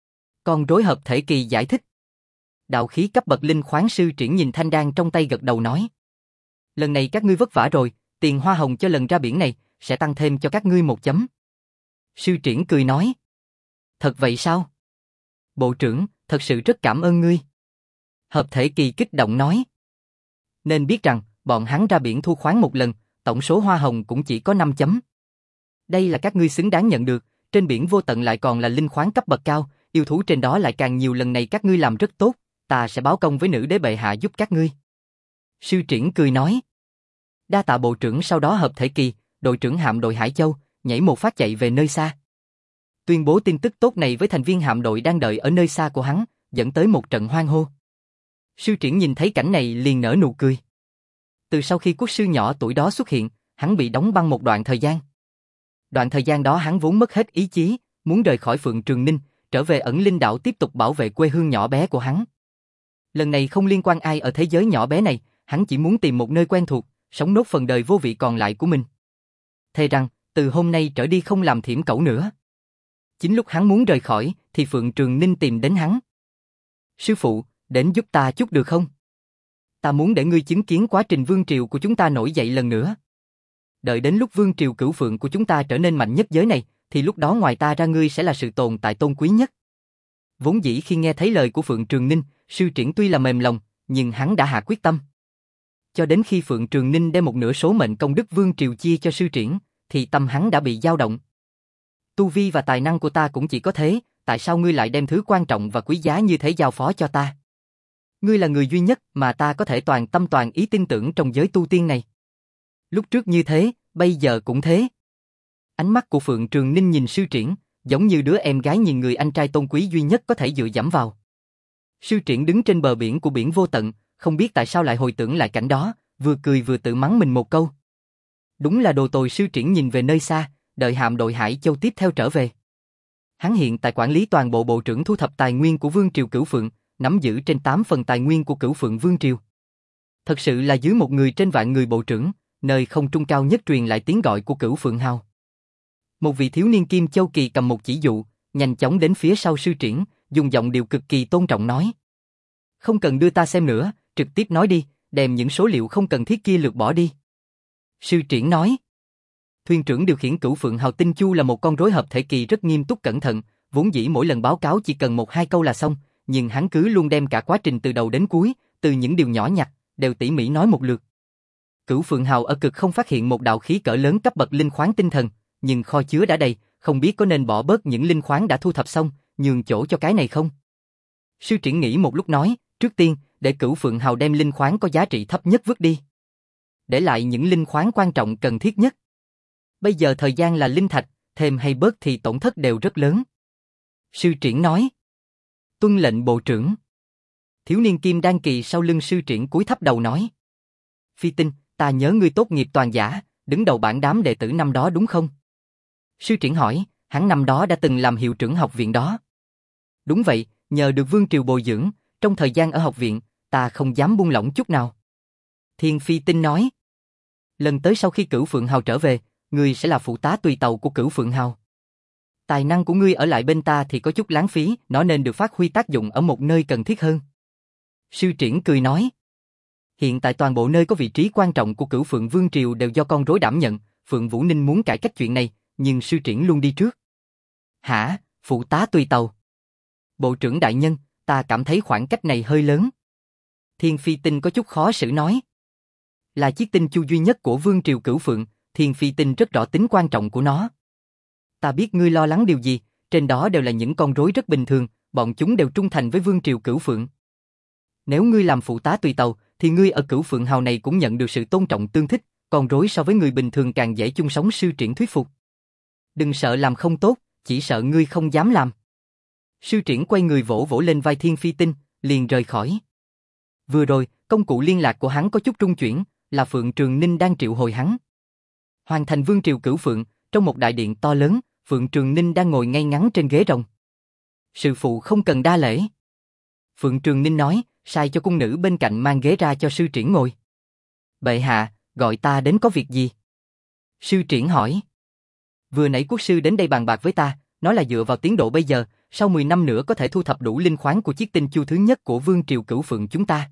Còn rối hợp thể kỳ giải thích. Đạo khí cấp bậc linh khoáng. Sư triển nhìn thanh đan trong tay gật đầu nói. Lần này các ngươi vất vả rồi, tiền hoa hồng cho lần ra biển này, sẽ tăng thêm cho các ngươi một chấm. Sư triển cười nói. Thật vậy sao? Bộ trưởng, thật sự rất cảm ơn ngươi. Hợp thể kỳ kích động nói. Nên biết rằng, bọn hắn ra biển thu khoáng một lần, tổng số hoa hồng cũng chỉ có năm chấm. Đây là các ngươi xứng đáng nhận được, trên biển vô tận lại còn là linh khoáng cấp bậc cao, yêu thú trên đó lại càng nhiều, lần này các ngươi làm rất tốt, ta sẽ báo công với nữ đế bệ hạ giúp các ngươi. Sư Triển cười nói. Đa tạ bộ trưởng. Sau đó hợp thể kỳ, đội trưởng hạm đội Hải Châu, nhảy một phát chạy về nơi xa. Tuyên bố tin tức tốt này với thành viên hạm đội đang đợi ở nơi xa của hắn, dẫn tới một trận hoan hô. Sư Triển nhìn thấy cảnh này liền nở nụ cười. Từ sau khi quốc sư nhỏ tuổi đó xuất hiện, hắn bị đóng băng một đoạn thời gian. Đoạn thời gian đó hắn vốn mất hết ý chí, muốn rời khỏi Phượng Trường Ninh, trở về ẩn linh đảo tiếp tục bảo vệ quê hương nhỏ bé của hắn. Lần này không liên quan ai ở thế giới nhỏ bé này, hắn chỉ muốn tìm một nơi quen thuộc, sống nốt phần đời vô vị còn lại của mình. Thề rằng, từ hôm nay trở đi không làm thiểm cẩu nữa. Chính lúc hắn muốn rời khỏi, thì Phượng Trường Ninh tìm đến hắn. Sư phụ, đến giúp ta chút được không? Ta muốn để ngươi chứng kiến quá trình vương triều của chúng ta nổi dậy lần nữa. Đợi đến lúc vương triều Cửu Phượng của chúng ta trở nên mạnh nhất giới này, thì lúc đó ngoài ta ra ngươi sẽ là sự tồn tại tôn quý nhất. Vốn dĩ khi nghe thấy lời của Phượng Trường Ninh, Sư Triển tuy là mềm lòng, nhưng hắn đã hạ quyết tâm. Cho đến khi Phượng Trường Ninh đem một nửa số mệnh công đức vương triều chia cho Sư Triển, thì tâm hắn đã bị dao động. Tu vi và tài năng của ta cũng chỉ có thế, tại sao ngươi lại đem thứ quan trọng và quý giá như thế giao phó cho ta? Ngươi là người duy nhất mà ta có thể toàn tâm toàn ý tin tưởng trong giới tu tiên này. Lúc trước như thế, bây giờ cũng thế. Ánh mắt của Phượng Trường Ninh nhìn Sư Triển, giống như đứa em gái nhìn người anh trai tôn quý duy nhất có thể dựa dẫm vào. Sư Triển đứng trên bờ biển của biển vô tận, không biết tại sao lại hồi tưởng lại cảnh đó, vừa cười vừa tự mắng mình một câu. Đúng là đồ tồi. Sư Triển nhìn về nơi xa, đợi hạm đội Hải Châu tiếp theo trở về. Hắn hiện tại quản lý toàn bộ bộ trưởng thu thập tài nguyên của Vương triều Cửu Phượng, nắm giữ trên tám phần tài nguyên của Cửu Phượng Vương triều. Thật sự là dưới một người trên vạn người bộ trưởng, nơi không trung cao nhất truyền lại tiếng gọi của Cửu Phượng Hào. Một vị thiếu niên Kim Châu Kỳ cầm một chỉ dụ, nhanh chóng đến phía sau Sư Triển, dùng giọng điệu cực kỳ tôn trọng nói. Không cần đưa ta xem nữa, trực tiếp nói đi, đem những số liệu không cần thiết kia lược bỏ đi. Sư Triển nói. Thuyền trưởng điều khiển Cửu Phượng Hào Tinh Chu là một con rối hợp thể kỳ rất nghiêm túc cẩn thận, vốn dĩ mỗi lần báo cáo chỉ cần một hai câu là xong, nhưng hắn cứ luôn đem cả quá trình từ đầu đến cuối, từ những điều nhỏ nhặt, đều tỉ mỉ nói một lượt. Cửu Phượng Hào ở cực không phát hiện một đạo khí cỡ lớn cấp bậc linh khoáng tinh thần, nhưng kho chứa đã đầy, không biết có nên bỏ bớt những linh khoáng đã thu thập xong, nhường chỗ cho cái này không? Sư Triển nghĩ một lúc nói, trước tiên, để Cửu Phượng Hào đem linh khoáng có giá trị thấp nhất vứt đi. Để lại những linh khoáng quan trọng cần thiết nhất. Bây giờ thời gian là linh thạch, thêm hay bớt thì tổn thất đều rất lớn. Sư Triển nói. Tuân lệnh bộ trưởng. Thiếu niên Kim Đan Kỳ sau lưng Sư Triển cúi thấp đầu nói. Phi Tinh, ta nhớ ngươi tốt nghiệp toàn giả, đứng đầu bảng đám đệ tử năm đó đúng không? Sư Triển hỏi, hắn năm đó đã từng làm hiệu trưởng học viện đó. Đúng vậy, nhờ được Vương triều bồi dưỡng, trong thời gian ở học viện, ta không dám buông lỏng chút nào. Thiên Phi Tinh nói. Lần tới sau khi Cửu Phượng Hào trở về, ngươi sẽ là phụ tá tùy tàu của Cửu Phượng Hào. Tài năng của ngươi ở lại bên ta thì có chút lãng phí, nó nên được phát huy tác dụng ở một nơi cần thiết hơn. Sư Triển cười nói. Hiện tại toàn bộ nơi có vị trí quan trọng của Cửu Phượng Vương triều đều do con rối đảm nhận, Phượng Vũ Ninh muốn cải cách chuyện này, nhưng Sư Triển luôn đi trước. Hả, phụ tá tùy tàu? Bộ trưởng đại nhân, ta cảm thấy khoảng cách này hơi lớn. Thiên Phi Tinh có chút khó xử nói. Là chiếc tinh chu duy nhất của Vương triều Cửu Phượng, Thiên Phi Tinh rất rõ tính quan trọng của nó. Ta biết ngươi lo lắng điều gì, trên đó đều là những con rối rất bình thường, bọn chúng đều trung thành với Vương triều Cửu Phượng. Nếu ngươi làm phụ tá tùy tàu, thì ngươi ở Cửu Phượng Hào này cũng nhận được sự tôn trọng tương thích, con rối so với người bình thường càng dễ chung sống. Sư Triển thuyết phục. Đừng sợ làm không tốt, chỉ sợ ngươi không dám làm. Sư Triển quay người vỗ vỗ lên vai Thiên Phi Tinh, liền rời khỏi. Vừa rồi, công cụ liên lạc của hắn có chút trung chuyển, là Phượng Trường Ninh đang triệu hồi hắn. Hoàn thành Vương triều Cửu Phượng, trong một đại điện to lớn, Phượng Trường Ninh đang ngồi ngay ngắn trên ghế rồng. Sư phụ không cần đa lễ. Phượng Trường Ninh nói, sai cho cung nữ bên cạnh mang ghế ra cho Sư Triển ngồi. Bệ hạ, gọi ta đến có việc gì? Sư Triển hỏi. Vừa nãy quốc sư đến đây bàn bạc với ta, nói là dựa vào tiến độ bây giờ, sau mười năm nữa có thể thu thập đủ linh khoáng của chiếc tinh chu thứ nhất của Vương triều Cửu Phượng chúng ta.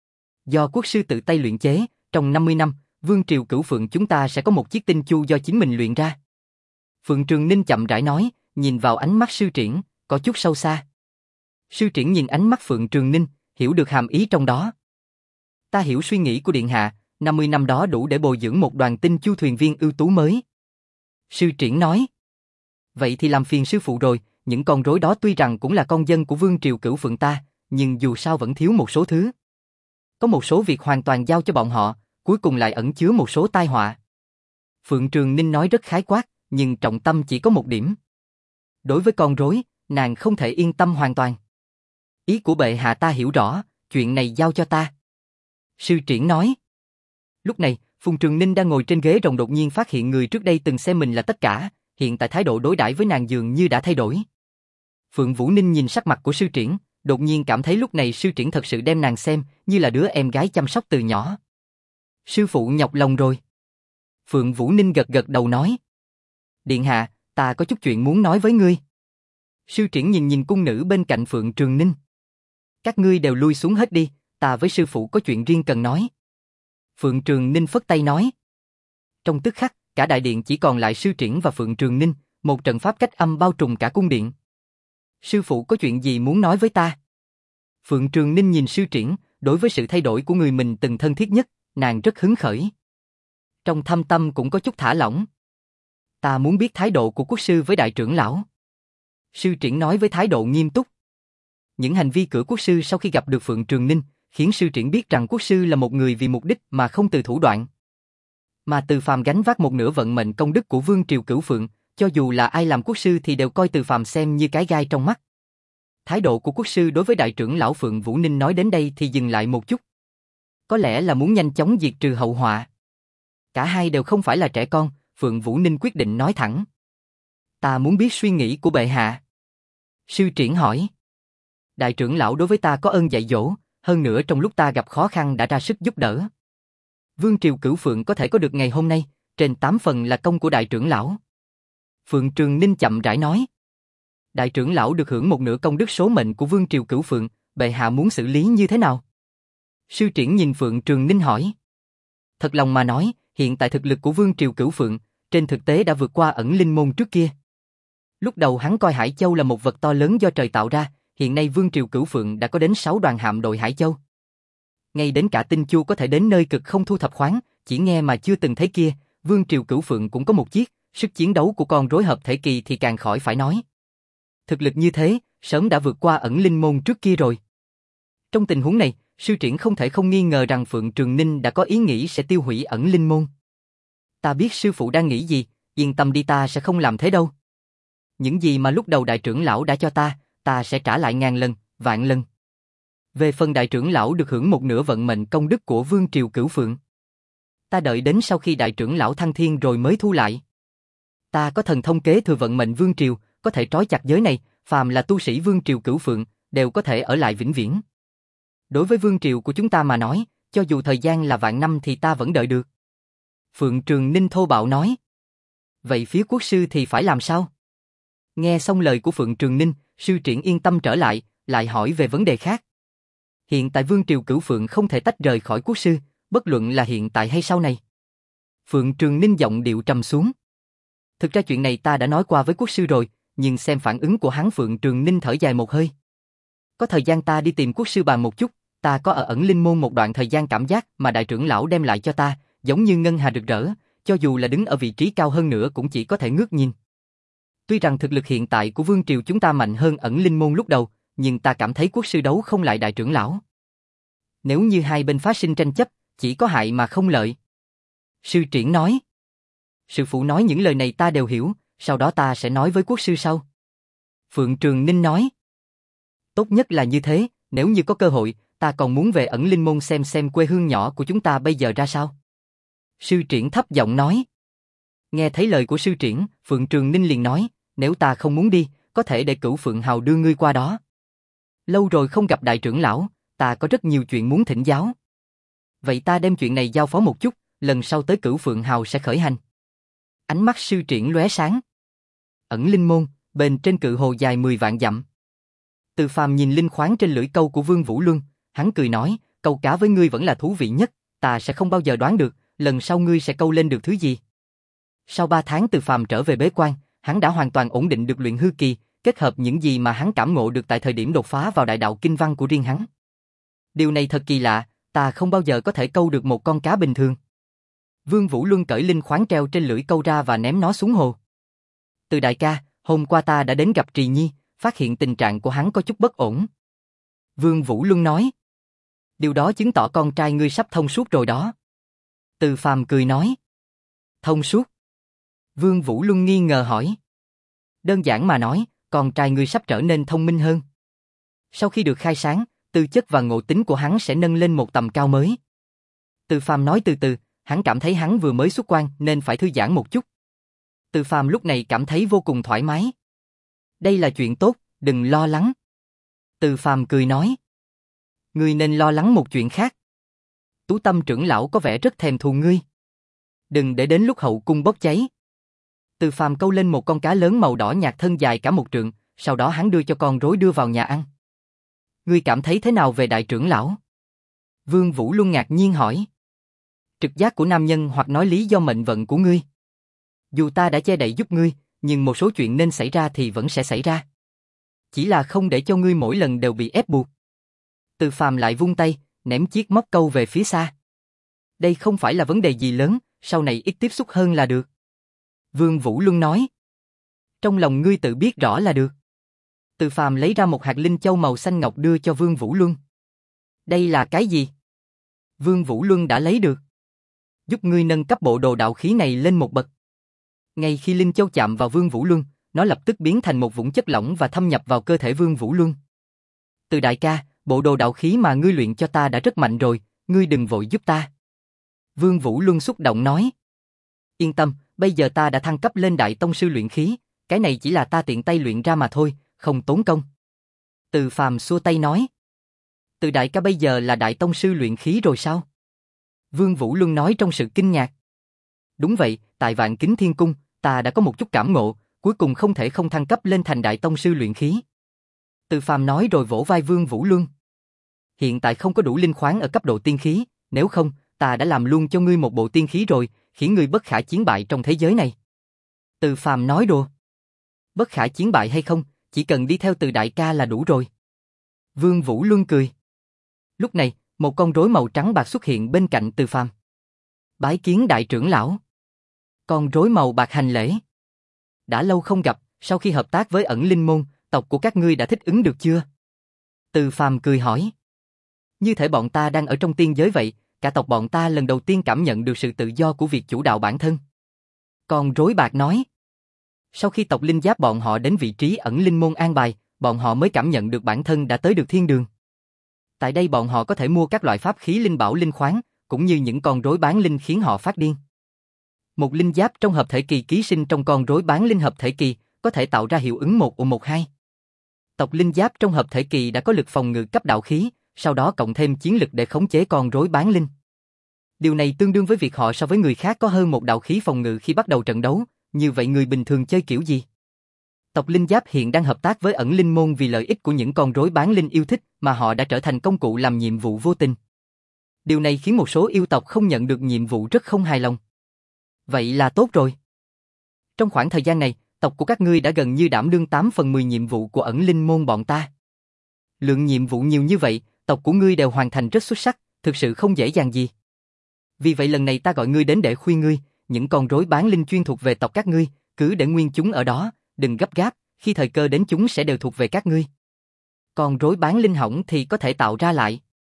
Do quốc sư tự tay luyện chế, trong năm mươi năm, Vương triều Cửu Phượng chúng ta sẽ có một chiếc tinh chu do chính mình luyện ra. Phượng Trường Ninh chậm rãi nói, nhìn vào ánh mắt Sư Triển, có chút sâu xa. Sư triển nhìn ánh mắt Phượng Trường Ninh, hiểu được hàm ý trong đó. Ta hiểu suy nghĩ của điện hạ, năm mươi năm đó đủ để bồi dưỡng một đoàn tinh chu thuyền viên ưu tú mới. Sư triển nói. Vậy thì làm phiền sư phụ rồi, những con rối đó tuy rằng cũng là con dân của vương triều Cửu Phượng ta, nhưng dù sao vẫn thiếu một số thứ. Có một số việc hoàn toàn giao cho bọn họ, cuối cùng lại ẩn chứa một số tai họa. Phượng Trường Ninh nói rất khái quát, nhưng trọng tâm chỉ có một điểm. Đối với con rối, nàng không thể yên tâm hoàn toàn. Ý của bệ hạ ta hiểu rõ, chuyện này giao cho ta. Sư triển nói. Lúc này, Phùng Trường Ninh đang ngồi trên ghế rồng đột nhiên phát hiện người trước đây từng xem mình là tất cả, hiện tại thái độ đối đãi với nàng dường như đã thay đổi. Phượng Vũ Ninh nhìn sắc mặt của sư triển, đột nhiên cảm thấy lúc này sư triển thật sự đem nàng xem như là đứa em gái chăm sóc từ nhỏ. Sư phụ nhọc lòng rồi. Phượng Vũ Ninh gật gật đầu nói. Điện hạ, ta có chút chuyện muốn nói với ngươi. Sư triển nhìn nhìn cung nữ bên cạnh Phượng Trường Ninh. Các ngươi đều lui xuống hết đi, ta với sư phụ có chuyện riêng cần nói. Phượng Trường Ninh phất tay nói. Trong tức khắc, cả đại điện chỉ còn lại sư triển và Phượng Trường Ninh, một trận pháp cách âm bao trùm cả cung điện. Sư phụ có chuyện gì muốn nói với ta? Phượng Trường Ninh nhìn sư triển, đối với sự thay đổi của người mình từng thân thiết nhất, nàng rất hứng khởi. Trong thâm tâm cũng có chút thả lỏng. Ta muốn biết thái độ của quốc sư với đại trưởng lão. Sư triển nói với thái độ nghiêm túc. Những hành vi của quốc sư sau khi gặp được Phượng Trường Ninh, khiến sư triển biết rằng quốc sư là một người vì mục đích mà không từ thủ đoạn. Mà Từ Phàm gánh vác một nửa vận mệnh công đức của vương triều Cửu Phượng, cho dù là ai làm quốc sư thì đều coi Từ Phàm xem như cái gai trong mắt. Thái độ của quốc sư đối với đại trưởng lão Phượng Vũ Ninh nói đến đây thì dừng lại một chút. Có lẽ là muốn nhanh chóng diệt trừ hậu họa. Cả hai đều không phải là trẻ con, Phượng Vũ Ninh quyết định nói thẳng. Ta muốn biết suy nghĩ của bệ hạ. Sư triển hỏi. Đại trưởng lão đối với ta có ơn dạy dỗ, hơn nữa trong lúc ta gặp khó khăn đã ra sức giúp đỡ. Vương triều Cửu Phượng có thể có được ngày hôm nay, trên tám phần là công của đại trưởng lão. Phượng Trường Ninh chậm rãi nói. Đại trưởng lão được hưởng một nửa công đức số mệnh của vương triều Cửu Phượng, bệ hạ muốn xử lý như thế nào? Sư triển nhìn Phượng Trường Ninh hỏi. Thật lòng mà nói, hiện tại thực lực của vương triều Cửu Phượng, trên thực tế đã vượt qua ẩn linh môn trước kia. Lúc đầu hắn coi Hải Châu là một vật to lớn do trời tạo ra, hiện nay vương triều Cửu Phượng đã có đến sáu đoàn hạm đội Hải Châu. Ngay đến cả tinh chu có thể đến nơi cực không thu thập khoáng, chỉ nghe mà chưa từng thấy kia, vương triều Cửu Phượng cũng có một chiếc, sức chiến đấu của con rối hợp thể kỳ thì càng khỏi phải nói. Thực lực như thế, sớm đã vượt qua ẩn linh môn trước kia rồi. Trong tình huống này, sư triển không thể không nghi ngờ rằng Phượng Trường Ninh đã có ý nghĩ sẽ tiêu hủy ẩn linh môn. Ta biết sư phụ đang nghĩ gì, yên tâm đi, ta sẽ không làm thế đâu. Những gì mà lúc đầu đại trưởng lão đã cho ta, ta sẽ trả lại ngàn lần, vạn lần. Về phần đại trưởng lão được hưởng một nửa vận mệnh công đức của vương triều Cửu Phượng, ta đợi đến sau khi đại trưởng lão thăng thiên rồi mới thu lại. Ta có thần thông kế thừa vận mệnh vương triều, có thể trói chặt giới này, phàm là tu sĩ vương triều Cửu Phượng, đều có thể ở lại vĩnh viễn. Đối với vương triều của chúng ta mà nói, cho dù thời gian là vạn năm thì ta vẫn đợi được. Phượng Trường Ninh thô bạo nói. Vậy phía quốc sư thì phải làm sao? Nghe xong lời của Phượng Trường Ninh, sư triển yên tâm trở lại, lại hỏi về vấn đề khác. Hiện tại vương triều Cửu Phượng không thể tách rời khỏi quốc sư, bất luận là hiện tại hay sau này. Phượng Trường Ninh giọng điệu trầm xuống. Thực ra chuyện này ta đã nói qua với quốc sư rồi, nhưng xem phản ứng của hắn. Phượng Trường Ninh thở dài một hơi. Có thời gian ta đi tìm quốc sư bàn một chút, ta có ở ẩn linh môn một đoạn thời gian, cảm giác mà đại trưởng lão đem lại cho ta, giống như ngân hà rực rỡ, cho dù là đứng ở vị trí cao hơn nữa cũng chỉ có thể ngước nhìn. Tuy rằng thực lực hiện tại của vương triều chúng ta mạnh hơn ẩn linh môn lúc đầu, nhưng ta cảm thấy quốc sư đấu không lại đại trưởng lão. Nếu như hai bên phát sinh tranh chấp, chỉ có hại mà không lợi. Sư triển nói. Sư phụ nói những lời này ta đều hiểu, sau đó ta sẽ nói với quốc sư sau. Phượng Trường Ninh nói. Tốt nhất là như thế, nếu như có cơ hội, ta còn muốn về ẩn linh môn xem xem quê hương nhỏ của chúng ta bây giờ ra sao. Sư triển thấp giọng nói. Nghe thấy lời của sư triển, Phượng Trường Ninh liền nói, nếu ta không muốn đi, có thể để Cửu Phượng Hào đưa ngươi qua đó. Lâu rồi không gặp đại trưởng lão, ta có rất nhiều chuyện muốn thỉnh giáo. Vậy ta đem chuyện này giao phó một chút, lần sau tới Cửu Phượng Hào sẽ khởi hành. Ánh mắt sư triển lóe sáng. Ẩn linh môn, bên trên cự hồ dài mười vạn dặm. Từ Phàm nhìn linh khoáng trên lưỡi câu của Vương Vũ Luân, hắn cười nói, câu cá với ngươi vẫn là thú vị nhất, ta sẽ không bao giờ đoán được, lần sau ngươi sẽ câu lên được thứ gì. Sau ba tháng Từ Phàm trở về bế quan, hắn đã hoàn toàn ổn định được luyện hư kỳ, kết hợp những gì mà hắn cảm ngộ được tại thời điểm đột phá vào đại đạo kinh văn của riêng hắn. Điều này thật kỳ lạ, ta không bao giờ có thể câu được một con cá bình thường. Vương Vũ Luân cởi linh khoáng treo trên lưỡi câu ra và ném nó xuống hồ. Từ đại ca, hôm qua ta đã đến gặp Trì Nhi, phát hiện tình trạng của hắn có chút bất ổn. Vương Vũ Luân nói. Điều đó chứng tỏ con trai ngươi sắp thông suốt rồi đó. Từ Phàm cười nói. Thông suốt? Vương Vũ Luân nghi ngờ hỏi. Đơn giản mà nói, con trai ngươi sắp trở nên thông minh hơn. Sau khi được khai sáng, tư chất và ngộ tính của hắn sẽ nâng lên một tầm cao mới. Từ Phàm nói từ từ, hắn cảm thấy hắn vừa mới xuất quan nên phải thư giãn một chút. Từ Phàm lúc này cảm thấy vô cùng thoải mái. Đây là chuyện tốt, đừng lo lắng. Từ Phàm cười nói. Ngươi nên lo lắng một chuyện khác. Tú Tâm trưởng lão có vẻ rất thèm thuồng ngươi. Đừng để đến lúc hậu cung bốc cháy. Từ Phàm câu lên một con cá lớn màu đỏ nhạt thân dài cả một trượng, sau đó hắn đưa cho con rối đưa vào nhà ăn. Ngươi cảm thấy thế nào về đại trưởng lão? Vương Vũ Luân ngạc nhiên hỏi. Trực giác của nam nhân hoặc nói lý do mệnh vận của ngươi. Dù ta đã che đậy giúp ngươi, nhưng một số chuyện nên xảy ra thì vẫn sẽ xảy ra. Chỉ là không để cho ngươi mỗi lần đều bị ép buộc. Từ Phàm lại vung tay, ném chiếc móc câu về phía xa. Đây không phải là vấn đề gì lớn, sau này ít tiếp xúc hơn là được. Vương Vũ Luân nói. Trong lòng ngươi tự biết rõ là được. Từ Phàm lấy ra một hạt linh châu màu xanh ngọc đưa cho Vương Vũ Luân. Đây là cái gì? Vương Vũ Luân đã lấy được. Giúp ngươi nâng cấp bộ đồ đạo khí này lên một bậc. Ngay khi linh châu chạm vào Vương Vũ Luân, nó lập tức biến thành một vũng chất lỏng và thâm nhập vào cơ thể Vương Vũ Luân. Từ đại ca, bộ đồ đạo khí mà ngươi luyện cho ta đã rất mạnh rồi, ngươi đừng vội giúp ta. Vương Vũ Luân xúc động nói. Yên tâm, bây giờ ta đã thăng cấp lên đại tông sư luyện khí, cái này chỉ là ta tiện tay luyện ra mà thôi, không tốn công. Từ Phàm xua tay nói. Từ đại ca bây giờ là đại tông sư luyện khí rồi sao? Vương Vũ Luân nói trong sự kinh ngạc. Đúng vậy, tại Vạn Kính Thiên Cung, ta đã có một chút cảm ngộ, cuối cùng không thể không thăng cấp lên thành đại tông sư luyện khí. Từ Phàm nói rồi vỗ vai Vương Vũ Luân. Hiện tại không có đủ linh khoáng ở cấp độ tiên khí, nếu không, ta đã làm luôn cho ngươi một bộ tiên khí rồi, khiến ngươi bất khả chiến bại trong thế giới này. Từ Phàm nói đùa. Bất khả chiến bại hay không, chỉ cần đi theo Từ đại ca là đủ rồi. Vương Vũ Luân cười. Lúc này, một con rối màu trắng bạc xuất hiện bên cạnh Từ Phàm. Bái kiến đại trưởng lão. Con rối màu bạc hành lễ. Đã lâu không gặp, sau khi hợp tác với ẩn linh môn, tộc của các ngươi đã thích ứng được chưa? Từ Phàm cười hỏi. Như thể bọn ta đang ở trong tiên giới vậy, cả tộc bọn ta lần đầu tiên cảm nhận được sự tự do của việc chủ đạo bản thân. Con rối bạc nói. Sau khi tộc linh giáp bọn họ đến vị trí ẩn linh môn an bài, bọn họ mới cảm nhận được bản thân đã tới được thiên đường. Tại đây bọn họ có thể mua các loại pháp khí linh bảo linh khoáng, cũng như những con rối bán linh khiến họ phát điên. Một linh giáp trong hợp thể kỳ ký sinh trong con rối bán linh hợp thể kỳ, có thể tạo ra hiệu ứng một một hai. Tộc linh giáp trong hợp thể kỳ đã có lực phòng ngự cấp đạo khí, sau đó cộng thêm chiến lực để khống chế con rối bán linh. Điều này tương đương với việc họ so với người khác có hơn một đạo khí phòng ngự khi bắt đầu trận đấu, như vậy người bình thường chơi kiểu gì? Tộc linh giáp hiện đang hợp tác với ẩn linh môn vì lợi ích của những con rối bán linh yêu thích mà họ đã trở thành công cụ làm nhiệm vụ vô tình. Điều này khiến một số yêu tộc không nhận được nhiệm vụ rất không hài lòng. Vậy là tốt rồi. Trong khoảng thời gian này, tộc của các ngươi đã gần như đảm đương tám phần mười nhiệm vụ của ẩn linh môn bọn ta. Lượng nhiệm vụ nhiều như vậy, tộc của ngươi đều hoàn thành rất xuất sắc, thực sự không dễ dàng gì. Vì vậy lần này ta gọi ngươi đến để khuyên ngươi, những con rối bán linh chuyên thuộc về tộc các ngươi, cứ để nguyên chúng ở đó, đừng gấp gáp, khi thời cơ đến chúng sẽ đều thuộc về các ngươi. Con rối bán linh hỏng thì có thể tạo ra lại.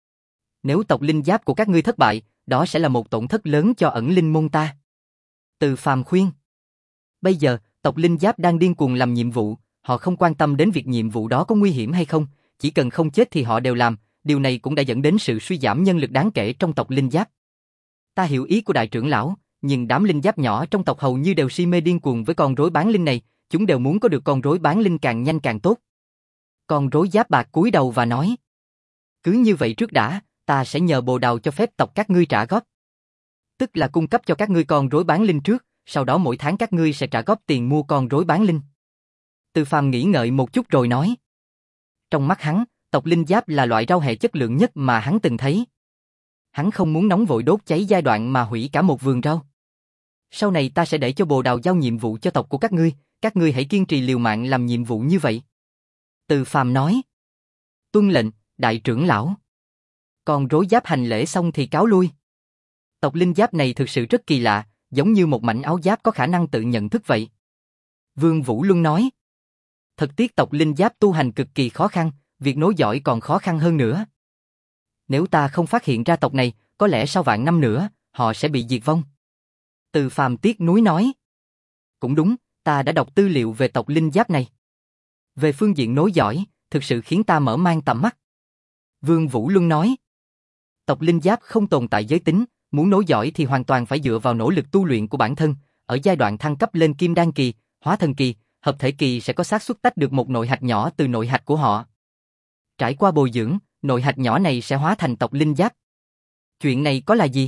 Nếu tộc linh giáp của các ngươi thất bại, đó sẽ là một tổn thất lớn cho ẩn linh môn ta. Từ Phàm khuyên. Bây giờ, tộc linh giáp đang điên cuồng làm nhiệm vụ, họ không quan tâm đến việc nhiệm vụ đó có nguy hiểm hay không, chỉ cần không chết thì họ đều làm, điều này cũng đã dẫn đến sự suy giảm nhân lực đáng kể trong tộc linh giáp. Ta hiểu ý của đại trưởng lão, nhưng đám linh giáp nhỏ trong tộc hầu như đều si mê điên cuồng với con rối bán linh này, chúng đều muốn có được con rối bán linh càng nhanh càng tốt. Con rối giáp bạc cúi đầu và nói. Cứ như vậy trước đã, ta sẽ nhờ bồ đào cho phép tộc các ngươi trả góp. Tức là cung cấp cho các ngươi con rối bán linh trước, sau đó mỗi tháng các ngươi sẽ trả góp tiền mua con rối bán linh. Từ Phàm nghĩ ngợi một chút rồi nói. Trong mắt hắn, tộc linh giáp là loại rau hẹ chất lượng nhất mà hắn từng thấy. Hắn không muốn nóng vội đốt cháy giai đoạn mà hủy cả một vườn rau. Sau này ta sẽ để cho bồ đào giao nhiệm vụ cho tộc của các ngươi, các ngươi hãy kiên trì liều mạng làm nhiệm vụ như vậy. Từ Phàm nói. Tuân lệnh, đại trưởng lão. Còn rối giáp hành lễ xong thì cáo lui. Tộc linh giáp này thực sự rất kỳ lạ, giống như một mảnh áo giáp có khả năng tự nhận thức vậy. Vương Vũ Luân nói. Thật tiếc tộc linh giáp tu hành cực kỳ khó khăn, việc nối dõi còn khó khăn hơn nữa. Nếu ta không phát hiện ra tộc này, có lẽ sau vạn năm nữa, họ sẽ bị diệt vong. Từ Phàm tiếc nuối nói. Cũng đúng, ta đã đọc tư liệu về tộc linh giáp này. Về phương diện nối dõi, thực sự khiến ta mở mang tầm mắt. Vương Vũ Luân nói. Tộc linh giáp không tồn tại giới tính, muốn nối dõi thì hoàn toàn phải dựa vào nỗ lực tu luyện của bản thân. Ở giai đoạn thăng cấp lên kim đan kỳ, hóa thần kỳ, hợp thể kỳ sẽ có xác suất tách được một nội hạch nhỏ từ nội hạch của họ. Trải qua bồi dưỡng, nội hạch nhỏ này sẽ hóa thành tộc linh giáp. Chuyện này có là gì?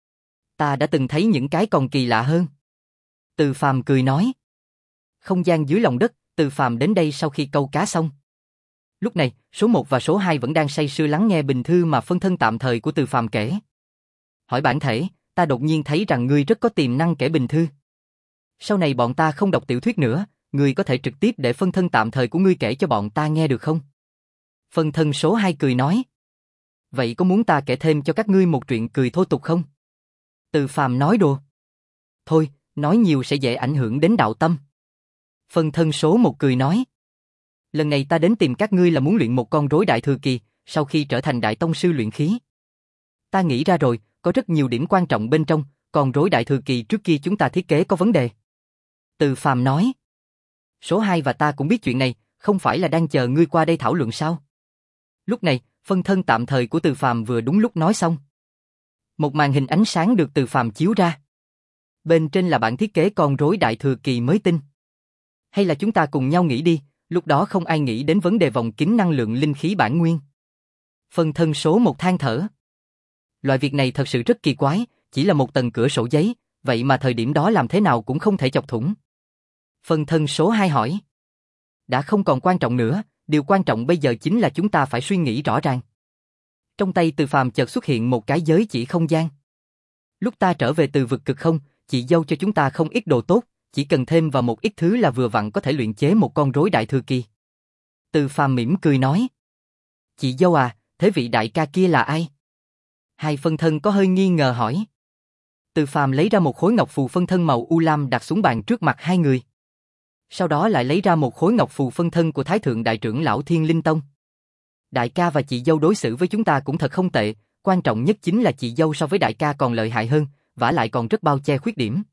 Ta đã từng thấy những cái còn kỳ lạ hơn. Từ Phàm cười nói. Không gian dưới lòng đất, Từ Phàm đến đây sau khi câu cá xong. Lúc này, số một và số hai vẫn đang say sưa lắng nghe bình thư mà phân thân tạm thời của Từ Phàm kể. Hỏi bản thể, ta đột nhiên thấy rằng ngươi rất có tiềm năng kể bình thư. Sau này bọn ta không đọc tiểu thuyết nữa, ngươi có thể trực tiếp để phân thân tạm thời của ngươi kể cho bọn ta nghe được không? Phân thân số hai cười nói. Vậy có muốn ta kể thêm cho các ngươi một chuyện cười thô tục không? Từ Phàm nói đùa. Thôi, nói nhiều sẽ dễ ảnh hưởng đến đạo tâm. Phân thân số một cười nói. Lần này ta đến tìm các ngươi là muốn luyện một con rối đại thừa kỳ, sau khi trở thành đại tông sư luyện khí. Ta nghĩ ra rồi, có rất nhiều điểm quan trọng bên trong, con rối đại thừa kỳ trước kia chúng ta thiết kế có vấn đề. Từ Phàm nói. Số hai và ta cũng biết chuyện này, không phải là đang chờ ngươi qua đây thảo luận sao? Lúc này, phân thân tạm thời của Từ Phàm vừa đúng lúc nói xong. Một màn hình ánh sáng được Từ Phàm chiếu ra. Bên trên là bản thiết kế con rối đại thừa kỳ mới tinh. Hay là chúng ta cùng nhau nghĩ đi, lúc đó không ai nghĩ đến vấn đề vòng kính năng lượng linh khí bản nguyên. Phân thân số một than thở. Loại việc này thật sự rất kỳ quái, chỉ là một tầng cửa sổ giấy, vậy mà thời điểm đó làm thế nào cũng không thể chọc thủng. Phân thân số hai hỏi. Đã không còn quan trọng nữa, điều quan trọng bây giờ chính là chúng ta phải suy nghĩ rõ ràng. Trong tay Từ Phàm chợt xuất hiện một cái giới chỉ không gian. Lúc ta trở về từ vực cực không, chị dâu cho chúng ta không ít đồ tốt, chỉ cần thêm vào một ít thứ là vừa vặn có thể luyện chế một con rối đại thừa kỳ. Từ Phàm mỉm cười nói. Chị dâu à, thế vị đại ca kia là ai? Hai phân thân có hơi nghi ngờ hỏi. Từ Phàm lấy ra một khối ngọc phù phân thân màu u lam đặt xuống bàn trước mặt hai người. Sau đó lại lấy ra một khối ngọc phù phân thân của Thái Thượng Đại trưởng lão Thiên Linh Tông. Đại ca và chị dâu đối xử với chúng ta cũng thật không tệ, quan trọng nhất chính là chị dâu so với đại ca còn lợi hại hơn, vả lại còn rất bao che khuyết điểm.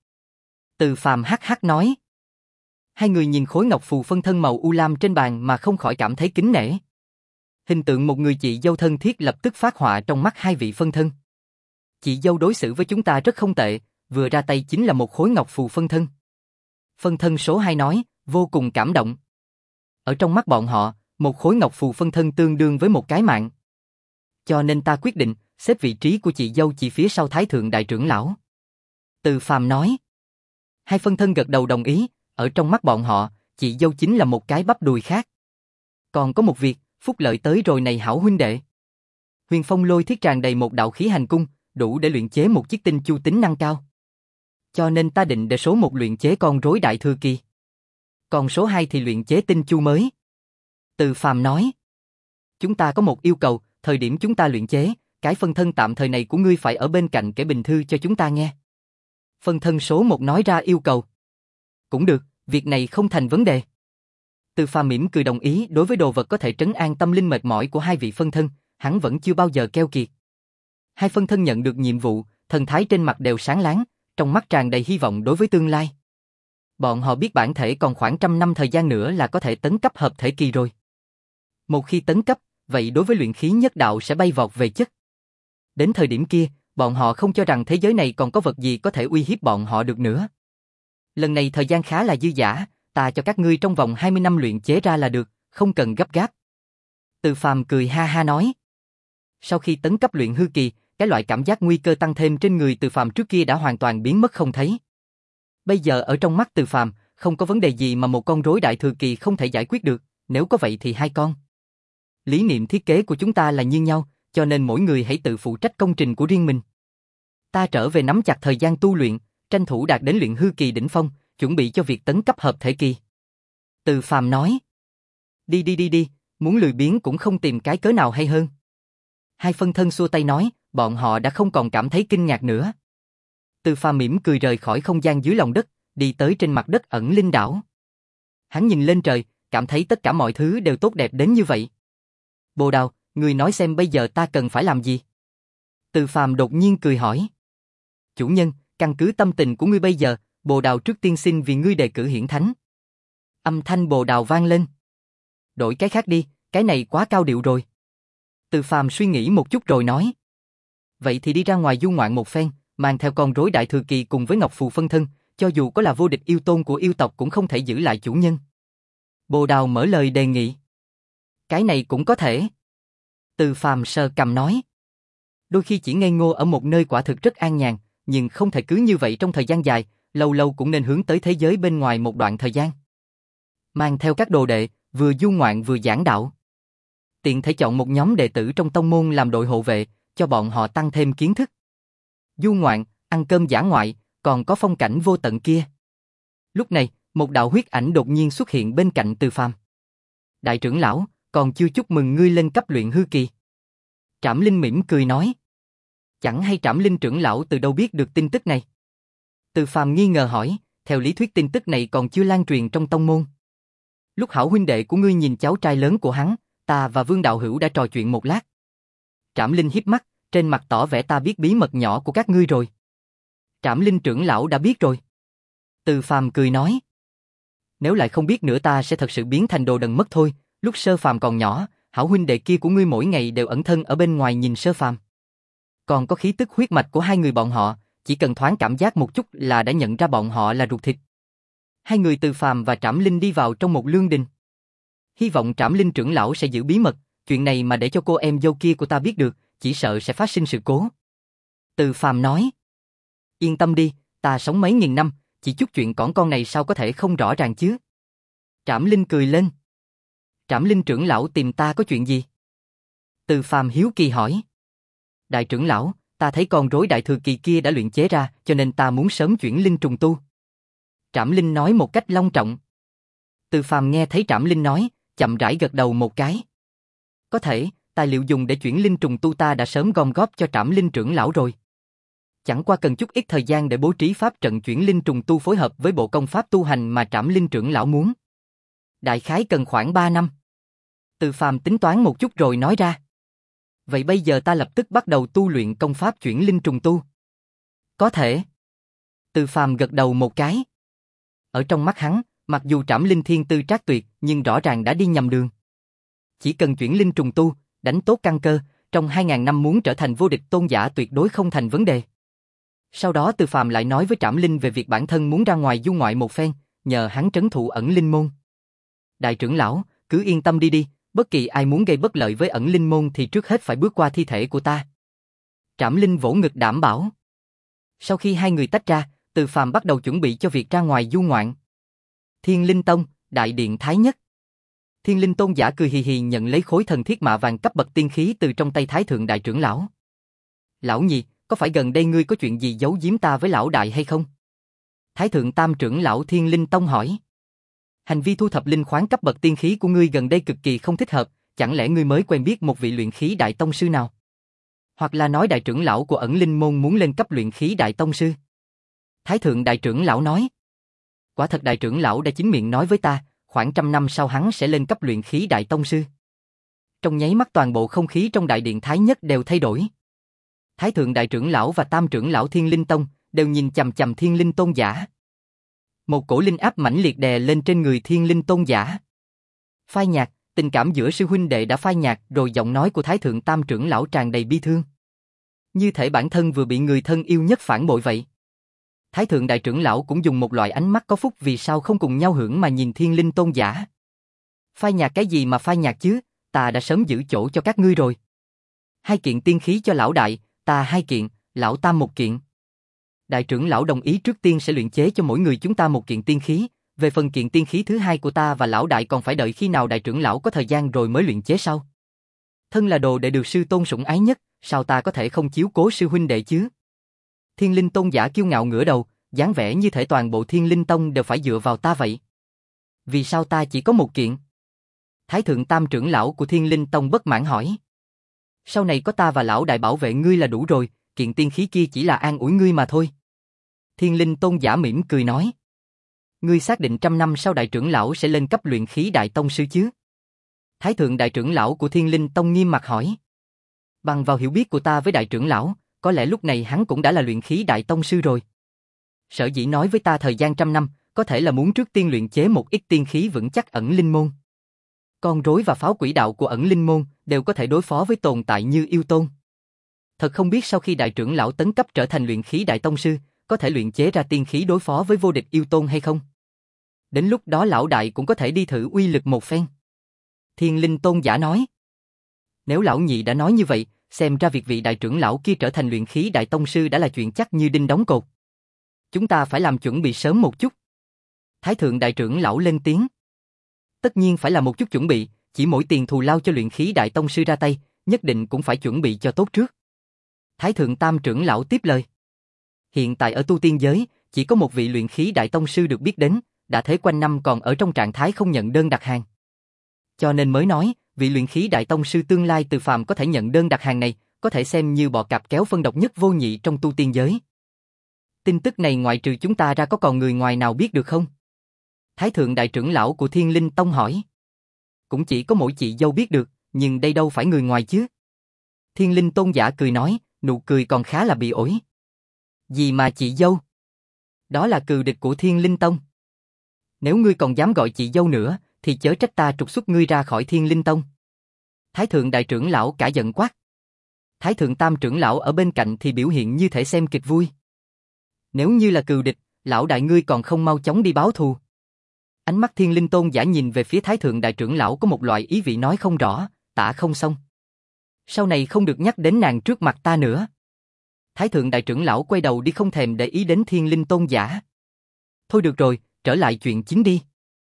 Từ Phàm hắc hắc nói. Hai người nhìn khối ngọc phù phân thân màu u lam trên bàn mà không khỏi cảm thấy kính nể. Hình tượng một người chị dâu thân thiết lập tức phát họa trong mắt hai vị phân thân. Chị dâu đối xử với chúng ta rất không tệ, vừa ra tay chính là một khối ngọc phù phân thân. Phân thân số hai nói, vô cùng cảm động. Ở trong mắt bọn họ, một khối ngọc phù phân thân tương đương với một cái mạng. Cho nên ta quyết định, xếp vị trí của chị dâu chỉ phía sau Thái Thượng Đại trưởng lão. Từ Phàm nói. Hai phân thân gật đầu đồng ý, ở trong mắt bọn họ, chị dâu chính là một cái bắp đùi khác. Còn có một việc, phúc lợi tới rồi này hảo huynh đệ. Huyền Phong Lôi thiết tràn đầy một đạo khí hành cung, đủ để luyện chế một chiếc tinh chu tính năng cao. Cho nên ta định để số một luyện chế con rối đại thừa kỳ. Còn số hai thì luyện chế tinh chu mới. Từ Phàm nói. Chúng ta có một yêu cầu, thời điểm chúng ta luyện chế, cái phân thân tạm thời này của ngươi phải ở bên cạnh kể bình thư cho chúng ta nghe. Phân thân số một nói ra yêu cầu. Cũng được, việc này không thành vấn đề. Từ Phàm mỉm cười đồng ý, đối với đồ vật có thể trấn an tâm linh mệt mỏi của hai vị phân thân, hắn vẫn chưa bao giờ keo kiệt. Hai phân thân nhận được nhiệm vụ, thần thái trên mặt đều sáng láng, trong mắt tràn đầy hy vọng đối với tương lai. Bọn họ biết bản thể còn khoảng trăm năm thời gian nữa là có thể tấn cấp hợp thể kỳ rồi. Một khi tấn cấp, vậy đối với luyện khí nhất đạo sẽ bay vọt về chất. Đến thời điểm kia, bọn họ không cho rằng thế giới này còn có vật gì có thể uy hiếp bọn họ được nữa. Lần này thời gian khá là dư dả, ta cho các ngươi trong vòng hai mươi năm luyện chế ra là được, không cần gấp gáp. Từ Phàm cười ha ha nói. Sau khi tấn cấp luyện hư kỳ, cái loại cảm giác nguy cơ tăng thêm trên người Từ Phàm trước kia đã hoàn toàn biến mất không thấy. Bây giờ ở trong mắt Từ Phàm, không có vấn đề gì mà một con rối đại thừa kỳ không thể giải quyết được, nếu có vậy thì hai con. Lý niệm thiết kế của chúng ta là như nhau, cho nên mỗi người hãy tự phụ trách công trình của riêng mình. Ta trở về nắm chặt thời gian tu luyện, tranh thủ đạt đến luyện hư kỳ đỉnh phong, chuẩn bị cho việc tấn cấp hợp thể kỳ. Từ Phàm nói. Đi đi đi đi, muốn lười biếng cũng không tìm cái cớ nào hay hơn. Hai phân thân xua tay nói, bọn họ đã không còn cảm thấy kinh ngạc nữa. Từ Phàm mỉm cười rời khỏi không gian dưới lòng đất, đi tới trên mặt đất ẩn linh đảo. Hắn nhìn lên trời, cảm thấy tất cả mọi thứ đều tốt đẹp đến như vậy. Bồ Đào, ngươi nói xem bây giờ ta cần phải làm gì? Từ Phàm đột nhiên cười hỏi. Chủ nhân, căn cứ tâm tình của ngươi bây giờ, Bồ Đào trước tiên xin vì ngươi đề cử hiển thánh. Âm thanh Bồ Đào vang lên. Đổi cái khác đi, cái này quá cao điệu rồi. Từ Phàm suy nghĩ một chút rồi nói. Vậy thì đi ra ngoài du ngoạn một phen, mang theo con rối đại thừa kỳ cùng với Ngọc Phù phân thân, cho dù có là vô địch yêu tôn của yêu tộc cũng không thể giữ lại chủ nhân. Bồ Đào mở lời đề nghị. Cái này cũng có thể. Từ Phàm sờ cằm nói. Đôi khi chỉ ngây ngô ở một nơi quả thực rất an nhàn, nhưng không thể cứ như vậy trong thời gian dài, lâu lâu cũng nên hướng tới thế giới bên ngoài một đoạn thời gian. Mang theo các đồ đệ, vừa du ngoạn vừa giảng đạo. Tiện thể chọn một nhóm đệ tử trong tông môn làm đội hộ vệ, cho bọn họ tăng thêm kiến thức. Du ngoạn, ăn cơm dã ngoại, còn có phong cảnh vô tận kia. Lúc này, một đạo huyết ảnh đột nhiên xuất hiện bên cạnh Từ Phàm. Đại trưởng lão, còn chưa chúc mừng ngươi lên cấp luyện hư kỳ. Trảm Linh mỉm cười nói. Chẳng hay Trảm Linh trưởng lão từ đâu biết được tin tức này? Từ Phàm nghi ngờ hỏi, theo lý thuyết tin tức này còn chưa lan truyền trong tông môn. Lúc hảo huynh đệ của ngươi nhìn cháu trai lớn của hắn, ta và Vương đạo hữu đã trò chuyện một lát. Trảm Linh híp mắt, trên mặt tỏ vẻ ta biết bí mật nhỏ của các ngươi rồi. Trảm Linh trưởng lão đã biết rồi. Từ Phàm cười nói. Nếu lại không biết nữa ta sẽ thật sự biến thành đồ đần mất thôi, lúc Sơ Phàm còn nhỏ, hảo huynh đệ kia của ngươi mỗi ngày đều ẩn thân ở bên ngoài nhìn Sơ Phàm. Còn có khí tức huyết mạch của hai người bọn họ, chỉ cần thoáng cảm giác một chút là đã nhận ra bọn họ là ruột thịt. Hai người Từ Phàm và Trảm Linh đi vào trong một lương đình. Hy vọng Trảm Linh trưởng lão sẽ giữ bí mật, chuyện này mà để cho cô em dâu kia của ta biết được, chỉ sợ sẽ phát sinh sự cố. Từ Phàm nói. Yên tâm đi, ta sống mấy nghìn năm, chỉ chút chuyện cỏn con này sao có thể không rõ ràng chứ? Trảm Linh cười lên. Trảm Linh trưởng lão tìm ta có chuyện gì? Từ Phàm hiếu kỳ hỏi. Đại trưởng lão, ta thấy con rối đại thừa kỳ kia đã luyện chế ra, cho nên ta muốn sớm chuyển linh trùng tu. Trảm Linh nói một cách long trọng. Từ Phàm nghe thấy Trảm Linh nói, chậm rãi gật đầu một cái. Có thể, tài liệu dùng để chuyển linh trùng tu ta đã sớm gom góp cho Trảm Linh trưởng lão rồi. Chẳng qua cần chút ít thời gian để bố trí pháp trận chuyển linh trùng tu phối hợp với bộ công pháp tu hành mà Trảm Linh trưởng lão muốn. Đại khái cần khoảng ba năm. Từ Phàm tính toán một chút rồi nói ra. Vậy bây giờ ta lập tức bắt đầu tu luyện công pháp chuyển linh trùng tu. Có thể. Từ Phàm gật đầu một cái. Ở trong mắt hắn, mặc dù Trảm Linh thiên tư trác tuyệt, nhưng rõ ràng đã đi nhầm đường. Chỉ cần chuyển linh trùng tu, đánh tốt căn cơ, trong hai ngàn năm muốn trở thành vô địch tôn giả tuyệt đối không thành vấn đề. Sau đó Từ Phàm lại nói với Trảm Linh về việc bản thân muốn ra ngoài du ngoại một phen, nhờ hắn trấn thủ ẩn linh môn. Đại trưởng lão, cứ yên tâm đi đi, bất kỳ ai muốn gây bất lợi với ẩn linh môn thì trước hết phải bước qua thi thể của ta. Trảm Linh vỗ ngực đảm bảo. Sau khi hai người tách ra, Từ Phàm bắt đầu chuẩn bị cho việc ra ngoài du ngoạn. Thiên Linh Tông, Đại Điện Thái Nhất. Thiên Linh Tôn giả cười hì hì nhận lấy khối thần thiết mạ vàng cấp bậc tiên khí từ trong tay Thái Thượng Đại trưởng lão. Lão nhị, có phải gần đây ngươi có chuyện gì giấu giếm ta với lão đại hay không? Thái Thượng Tam trưởng lão Thiên Linh Tông hỏi. Hành vi thu thập linh khoáng cấp bậc tiên khí của ngươi gần đây cực kỳ không thích hợp, chẳng lẽ ngươi mới quen biết một vị luyện khí đại tông sư nào? Hoặc là nói đại trưởng lão của ẩn linh môn muốn lên cấp luyện khí đại tông sư? Thái Thượng Đại trưởng lão nói. Quả thật đại trưởng lão đã chính miệng nói với ta, khoảng trăm năm sau hắn sẽ lên cấp luyện khí đại tông sư. Trong nháy mắt toàn bộ không khí trong đại điện Thái Nhất đều thay đổi. Thái Thượng Đại trưởng lão và Tam trưởng lão Thiên Linh Tông đều nhìn chằm chằm Thiên Linh Tôn giả. Một cổ linh áp mãnh liệt đè lên trên người Thiên Linh Tôn giả. Phai nhạt, tình cảm giữa sư huynh đệ đã phai nhạt, rồi giọng nói của Thái Thượng Tam trưởng lão tràn đầy bi thương. Như thể bản thân vừa bị người thân yêu nhất phản bội vậy. Thái Thượng Đại trưởng lão cũng dùng một loại ánh mắt có phúc vì sao không cùng nhau hưởng mà nhìn Thiên Linh Tôn giả. Phai nhạt cái gì mà phai nhạt chứ, ta đã sớm giữ chỗ cho các ngươi rồi. Hai kiện tiên khí cho lão đại, ta hai kiện, lão tam một kiện. Đại trưởng lão đồng ý trước tiên sẽ luyện chế cho mỗi người chúng ta một kiện tiên khí, về phần kiện tiên khí thứ hai của ta và lão đại còn phải đợi khi nào đại trưởng lão có thời gian rồi mới luyện chế sau. Thân là đồ đệ được sư tôn sủng ái nhất, sao ta có thể không chiếu cố sư huynh đệ chứ? Thiên Linh Tôn giả kiêu ngạo ngửa đầu, dáng vẻ như thể toàn bộ Thiên Linh Tông đều phải dựa vào ta vậy. Vì sao ta chỉ có một kiện? Thái thượng tam trưởng lão của Thiên Linh Tông bất mãn hỏi. Sau này có ta và lão đại bảo vệ ngươi là đủ rồi, kiện tiên khí kia chỉ là an ủi ngươi mà thôi. Thiên Linh Tôn giả mỉm cười nói. Ngươi xác định trăm năm sau đại trưởng lão sẽ lên cấp luyện khí đại tông sư chứ? Thái thượng đại trưởng lão của Thiên Linh Tông nghiêm mặt hỏi. Bằng vào hiểu biết của ta với đại trưởng lão, có lẽ lúc này hắn cũng đã là luyện khí đại tông sư rồi. Sở dĩ nói với ta thời gian trăm năm, có thể là muốn trước tiên luyện chế một ít tiên khí vững chắc ẩn linh môn. Con rối và pháo quỷ đạo của ẩn linh môn đều có thể đối phó với tồn tại như yêu tôn. Thật không biết sau khi đại trưởng lão tấn cấp trở thành luyện khí đại tông sư, có thể luyện chế ra tiên khí đối phó với vô địch yêu tôn hay không? Đến lúc đó lão đại cũng có thể đi thử uy lực một phen. Thiên Linh Tôn giả nói. Nếu lão nhị đã nói như vậy, xem ra việc vị đại trưởng lão kia trở thành luyện khí đại tông sư đã là chuyện chắc như đinh đóng cột. Chúng ta phải làm chuẩn bị sớm một chút. Thái thượng đại trưởng lão lên tiếng. Tất nhiên phải là một chút chuẩn bị, chỉ mỗi tiền thù lao cho luyện khí đại tông sư ra tay, nhất định cũng phải chuẩn bị cho tốt trước. Thái thượng tam trưởng lão tiếp lời. Hiện tại ở tu tiên giới, chỉ có một vị luyện khí đại tông sư được biết đến, đã thế quanh năm còn ở trong trạng thái không nhận đơn đặt hàng. Cho nên mới nói, vị luyện khí đại tông sư tương lai từ phàm có thể nhận đơn đặt hàng này, có thể xem như bọ cạp kéo phân độc nhất vô nhị trong tu tiên giới. Tin tức này ngoại trừ chúng ta ra có còn người ngoài nào biết được không? Thái thượng đại trưởng lão của Thiên Linh Tông hỏi. Cũng chỉ có mỗi chị dâu biết được, nhưng đây đâu phải người ngoài chứ. Thiên Linh Tôn giả cười nói, nụ cười còn khá là bị ổi. Gì mà chị dâu? Đó là cừu địch của Thiên Linh Tông. Nếu ngươi còn dám gọi chị dâu nữa, thì chớ trách ta trục xuất ngươi ra khỏi Thiên Linh Tông. Thái thượng đại trưởng lão cả giận quát. Thái thượng tam trưởng lão ở bên cạnh thì biểu hiện như thể xem kịch vui. Nếu như là cừu địch, lão đại ngươi còn không mau chóng đi báo thù. Ánh mắt Thiên Linh Tôn giả nhìn về phía Thái thượng đại trưởng lão có một loại ý vị nói không rõ, tả không xong. Sau này không được nhắc đến nàng trước mặt ta nữa. Thái thượng đại trưởng lão quay đầu đi không thèm để ý đến Thiên Linh Tôn giả. Thôi được rồi, trở lại chuyện chính đi.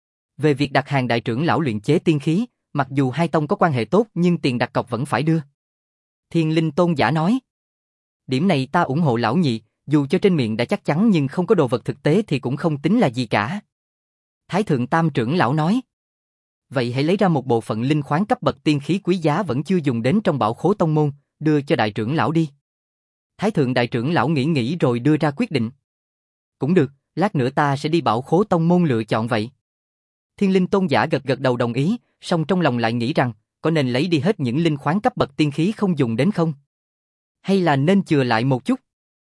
Về việc đặt hàng đại trưởng lão luyện chế tiên khí, mặc dù hai tông có quan hệ tốt nhưng tiền đặt cọc vẫn phải đưa. Thiên Linh Tôn giả nói. Điểm này ta ủng hộ lão nhị, dù cho trên miệng đã chắc chắn nhưng không có đồ vật thực tế thì cũng không tính là gì cả. Thái thượng tam trưởng lão nói. Vậy hãy lấy ra một bộ phận linh khoáng cấp bậc tiên khí quý giá vẫn chưa dùng đến trong bảo khố tông môn, đưa cho đại trưởng lão đi. Thái thượng đại trưởng lão nghĩ nghĩ rồi đưa ra quyết định. Cũng được, lát nữa ta sẽ đi bảo khố tông môn lựa chọn vậy. Thiên Linh Tôn giả gật gật đầu đồng ý, song trong lòng lại nghĩ rằng, có nên lấy đi hết những linh khoáng cấp bậc tiên khí không dùng đến không? Hay là nên chừa lại một chút?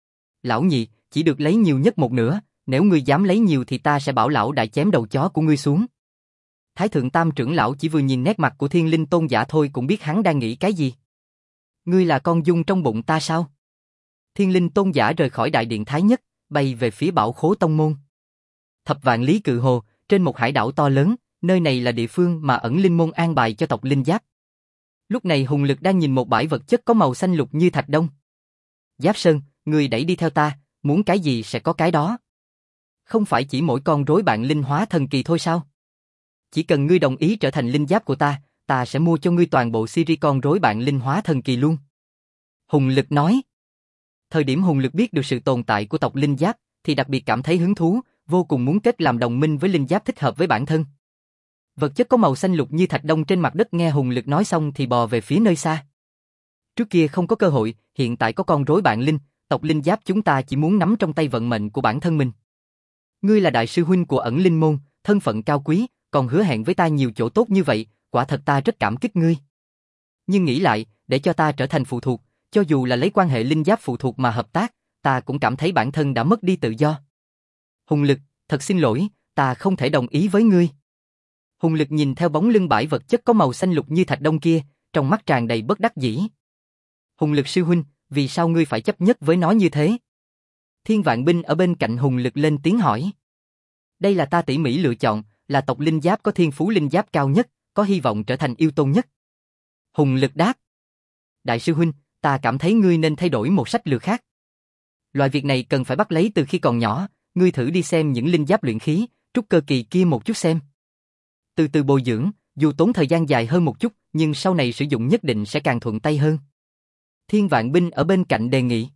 Lão nhị, chỉ được lấy nhiều nhất một nửa, nếu ngươi dám lấy nhiều thì ta sẽ bảo lão đại chém đầu chó của ngươi xuống. Thái thượng tam trưởng lão chỉ vừa nhìn nét mặt của Thiên Linh Tôn giả thôi cũng biết hắn đang nghĩ cái gì. Ngươi là con dung trong bụng ta sao? Thiên Linh Tôn giả rời khỏi đại điện Thái Nhất, bay về phía bảo khố tông môn. Thập vạn lý cự hồ, trên một hải đảo to lớn, nơi này là địa phương mà ẩn linh môn an bài cho tộc Linh Giáp. Lúc này Hùng Lực đang nhìn một bãi vật chất có màu xanh lục như thạch đông. Giáp Sơn, ngươi đẩy đi theo ta, muốn cái gì sẽ có cái đó. Không phải chỉ mỗi con rối bạn linh hóa thần kỳ thôi sao? Chỉ cần ngươi đồng ý trở thành linh giáp của ta, ta sẽ mua cho ngươi toàn bộ series con rối bạn linh hóa thần kỳ luôn. Hùng Lực nói. Thời điểm Hùng Lực biết được sự tồn tại của tộc Linh Giáp, thì đặc biệt cảm thấy hứng thú, vô cùng muốn kết làm đồng minh với Linh Giáp thích hợp với bản thân. Vật chất có màu xanh lục như thạch đông trên mặt đất nghe Hùng Lực nói xong thì bò về phía nơi xa. Trước kia không có cơ hội, hiện tại có con rối bạn linh, tộc Linh Giáp chúng ta chỉ muốn nắm trong tay vận mệnh của bản thân mình. Ngươi là đại sư huynh của ẩn linh môn, thân phận cao quý, còn hứa hẹn với ta nhiều chỗ tốt như vậy, quả thật ta rất cảm kích ngươi. Nhưng nghĩ lại, để cho ta trở thành phụ thuộc, cho dù là lấy quan hệ Linh Giáp phụ thuộc mà hợp tác, ta cũng cảm thấy bản thân đã mất đi tự do. Hùng Lực, thật xin lỗi, ta không thể đồng ý với ngươi. Hùng Lực nhìn theo bóng lưng bãi vật chất có màu xanh lục như thạch đông kia, trong mắt tràn đầy bất đắc dĩ. Hùng Lực sư huynh, vì sao ngươi phải chấp nhất với nó như thế? Thiên Vạn Binh ở bên cạnh Hùng Lực lên tiếng hỏi. Đây là ta tỉ mỉ lựa chọn, là tộc Linh Giáp có thiên phú linh giáp cao nhất, có hy vọng trở thành yêu tôn nhất. Hùng Lực đáp. Đại sư huynh, ta cảm thấy ngươi nên thay đổi một sách lược khác. Loại việc này cần phải bắt lấy từ khi còn nhỏ, ngươi thử đi xem những linh giáp luyện khí, trúc cơ kỳ kia một chút xem. Từ từ bồi dưỡng, dù tốn thời gian dài hơn một chút, nhưng sau này sử dụng nhất định sẽ càng thuận tay hơn. Thiên Vạn Binh ở bên cạnh đề nghị.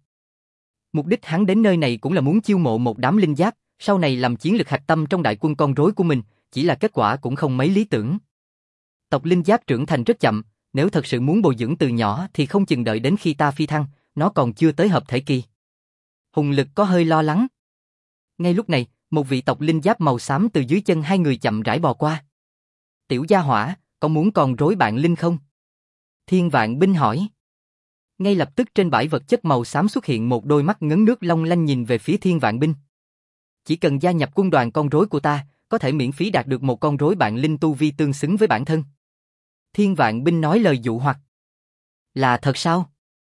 Mục đích hắn đến nơi này cũng là muốn chiêu mộ một đám linh giáp, sau này làm chiến lực hạch tâm trong đại quân con rối của mình, chỉ là kết quả cũng không mấy lý tưởng. Tộc linh giáp trưởng thành rất chậm, nếu thật sự muốn bồi dưỡng từ nhỏ thì không chừng đợi đến khi ta phi thăng, nó còn chưa tới hợp thể kỳ. Hùng Lực có hơi lo lắng. Ngay lúc này, một vị tộc linh giáp màu xám từ dưới chân hai người chậm rãi bò qua. Tiểu gia hỏa, có muốn còn rối bạn linh không? Thiên Vạn Binh hỏi. Ngay lập tức trên bãi vật chất màu xám xuất hiện một đôi mắt ngấn nước long lanh nhìn về phía Thiên Vạn Binh. Chỉ cần gia nhập quân đoàn con rối của ta, có thể miễn phí đạt được một con rối bạn linh tu vi tương xứng với bản thân. Thiên Vạn Binh nói lời dụ hoặc. Là thật sao?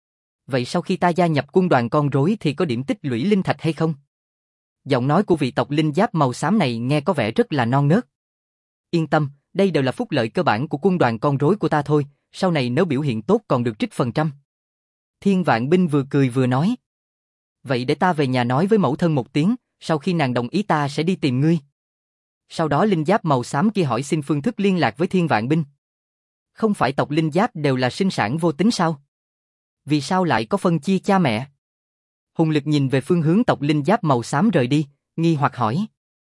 Vậy sau khi ta gia nhập quân đoàn con rối thì có điểm tích lũy linh thạch hay không? Giọng nói của vị tộc linh giáp màu xám này nghe có vẻ rất là non nớt. Yên tâm, đây đều là phúc lợi cơ bản của quân đoàn con rối của ta thôi, sau này nếu biểu hiện tốt còn được trích phần trăm. Thiên Vạn Binh vừa cười vừa nói. Vậy để ta về nhà nói với mẫu thân một tiếng, sau khi nàng đồng ý ta sẽ đi tìm ngươi. Sau đó linh giáp màu xám kia hỏi xin phương thức liên lạc với Thiên Vạn Binh. Không phải tộc linh giáp đều là sinh sản vô tính sao? Vì sao lại có phân chia cha mẹ? Hùng Lực nhìn về phương hướng tộc linh giáp màu xám rời đi, nghi hoặc hỏi.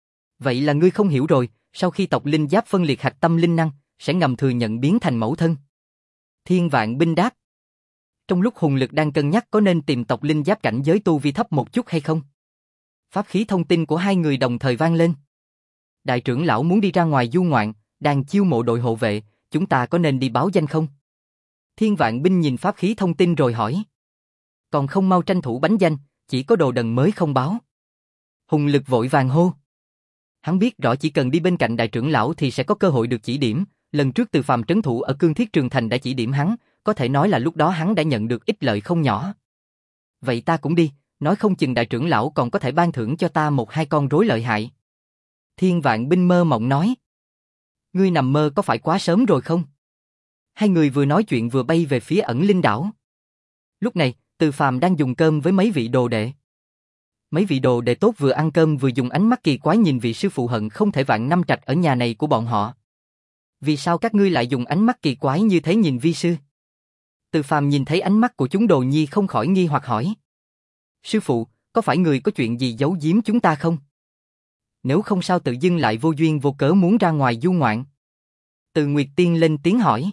Vậy là ngươi không hiểu rồi, sau khi tộc linh giáp phân liệt hạch tâm linh năng, sẽ ngầm thừa nhận biến thành mẫu thân. Thiên Vạn Binh đáp. Trong lúc Hùng Lực đang cân nhắc có nên tìm tộc linh giáp cảnh giới tu vi thấp một chút hay không, pháp khí thông tin của hai người đồng thời vang lên. Đại trưởng lão muốn đi ra ngoài du ngoạn, đang chiêu mộ đội hộ vệ, chúng ta có nên đi báo danh không? Thiên Vạn Binh nhìn pháp khí thông tin rồi hỏi. Còn không mau tranh thủ bánh danh, chỉ có đồ đần mới không báo. Hùng Lực vội vàng hô. Hắn biết rõ chỉ cần đi bên cạnh đại trưởng lão thì sẽ có cơ hội được chỉ điểm, lần trước Từ Phàm trấn thủ ở Cương Thiết Trường Thành đã chỉ điểm hắn, có thể nói là lúc đó hắn đã nhận được ích lợi không nhỏ. Vậy ta cũng đi, nói không chừng đại trưởng lão còn có thể ban thưởng cho ta một hai con rối lợi hại. Thiên Vạn Binh mơ mộng nói. Ngươi nằm mơ có phải quá sớm rồi không? Hai người vừa nói chuyện vừa bay về phía Ẩn Linh đảo. Lúc này, Từ Phàm đang dùng cơm với mấy vị đồ đệ. Mấy vị đồ đệ tốt vừa ăn cơm vừa dùng ánh mắt kỳ quái nhìn vị sư phụ hận không thể vạn năm trạch ở nhà này của bọn họ. Vì sao các ngươi lại dùng ánh mắt kỳ quái như thế nhìn vi sư? Từ Phàm nhìn thấy ánh mắt của chúng đồ nhi không khỏi nghi hoặc hỏi. Sư phụ, có phải người có chuyện gì giấu giếm chúng ta không? Nếu không sao tự dưng lại vô duyên vô cớ muốn ra ngoài du ngoạn? Từ Nguyệt Tiên lên tiếng hỏi.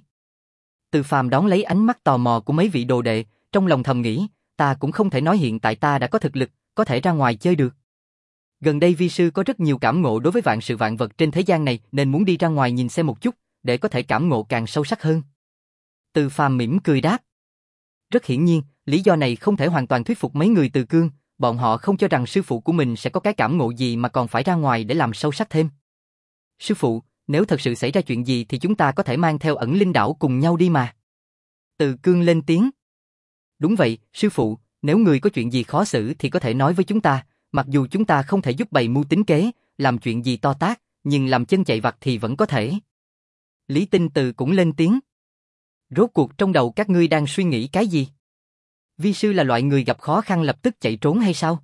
Từ Phàm đón lấy ánh mắt tò mò của mấy vị đồ đệ, trong lòng thầm nghĩ, ta cũng không thể nói hiện tại ta đã có thực lực, có thể ra ngoài chơi được. Gần đây vi sư có rất nhiều cảm ngộ đối với vạn sự vạn vật trên thế gian này nên muốn đi ra ngoài nhìn xem một chút, để có thể cảm ngộ càng sâu sắc hơn. Từ Phàm mỉm cười đáp. Rất hiển nhiên, lý do này không thể hoàn toàn thuyết phục mấy người Từ Cương, bọn họ không cho rằng sư phụ của mình sẽ có cái cảm ngộ gì mà còn phải ra ngoài để làm sâu sắc thêm. Sư phụ, nếu thật sự xảy ra chuyện gì thì chúng ta có thể mang theo Ẩn Linh đảo cùng nhau đi mà. Từ Cương lên tiếng. Đúng vậy, sư phụ, nếu người có chuyện gì khó xử thì có thể nói với chúng ta, mặc dù chúng ta không thể giúp bày mưu tính kế, làm chuyện gì to tát, nhưng làm chân chạy vặt thì vẫn có thể. Lý Tinh Từ cũng lên tiếng. Rốt cuộc trong đầu các ngươi đang suy nghĩ cái gì? Vi sư là loại người gặp khó khăn lập tức chạy trốn hay sao?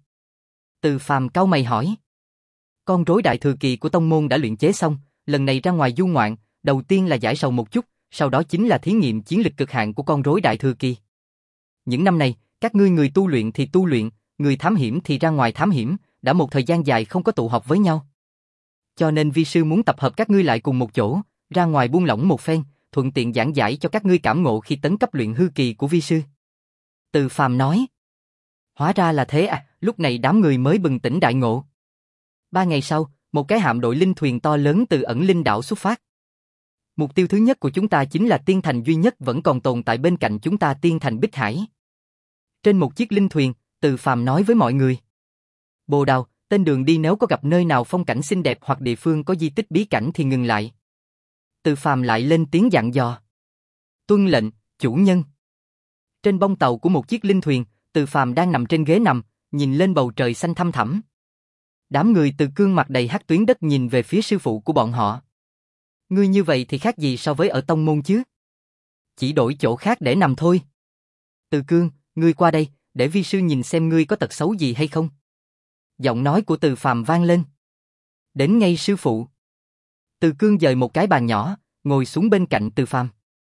Từ Phàm cau mày hỏi. Con rối đại thừa kỳ của tông môn đã luyện chế xong, lần này ra ngoài du ngoạn, đầu tiên là giải sầu một chút, sau đó chính là thí nghiệm chiến lực cực hạn của con rối đại thừa kỳ. Những năm này, các ngươi người tu luyện thì tu luyện, người thám hiểm thì ra ngoài thám hiểm, đã một thời gian dài không có tụ họp với nhau. Cho nên vi sư muốn tập hợp các ngươi lại cùng một chỗ, ra ngoài buông lỏng một phen, thuận tiện giảng giải cho các ngươi cảm ngộ khi tấn cấp luyện hư kỳ của vi sư. Từ Phàm nói. Hóa ra là thế à, lúc này đám người mới bừng tỉnh đại ngộ. Ba ngày sau, một cái hạm đội linh thuyền to lớn từ Ẩn Linh đảo xuất phát. Mục tiêu thứ nhất của chúng ta chính là tiên thành duy nhất vẫn còn tồn tại bên cạnh chúng ta, tiên thành Bích Hải. Trên một chiếc linh thuyền, Từ Phàm nói với mọi người. Bồ Đào, tên đường đi nếu có gặp nơi nào phong cảnh xinh đẹp hoặc địa phương có di tích bí cảnh thì ngừng lại. Từ Phàm lại lên tiếng dặn dò. Tuân lệnh, chủ nhân. Trên bông tàu của một chiếc linh thuyền, Từ Phàm đang nằm trên ghế nằm, nhìn lên bầu trời xanh thăm thẳm. Đám người Từ Cương mặt đầy hắc tuyến đất nhìn về phía sư phụ của bọn họ. Ngươi như vậy thì khác gì so với ở tông môn chứ? Chỉ đổi chỗ khác để nằm thôi. Từ Cương, ngươi qua đây, để vi sư nhìn xem ngươi có tật xấu gì hay không. Giọng nói của Từ Phàm vang lên. Đến ngay sư phụ. Từ Cương dời một cái bàn nhỏ, ngồi xuống bên cạnh Từ Phàm.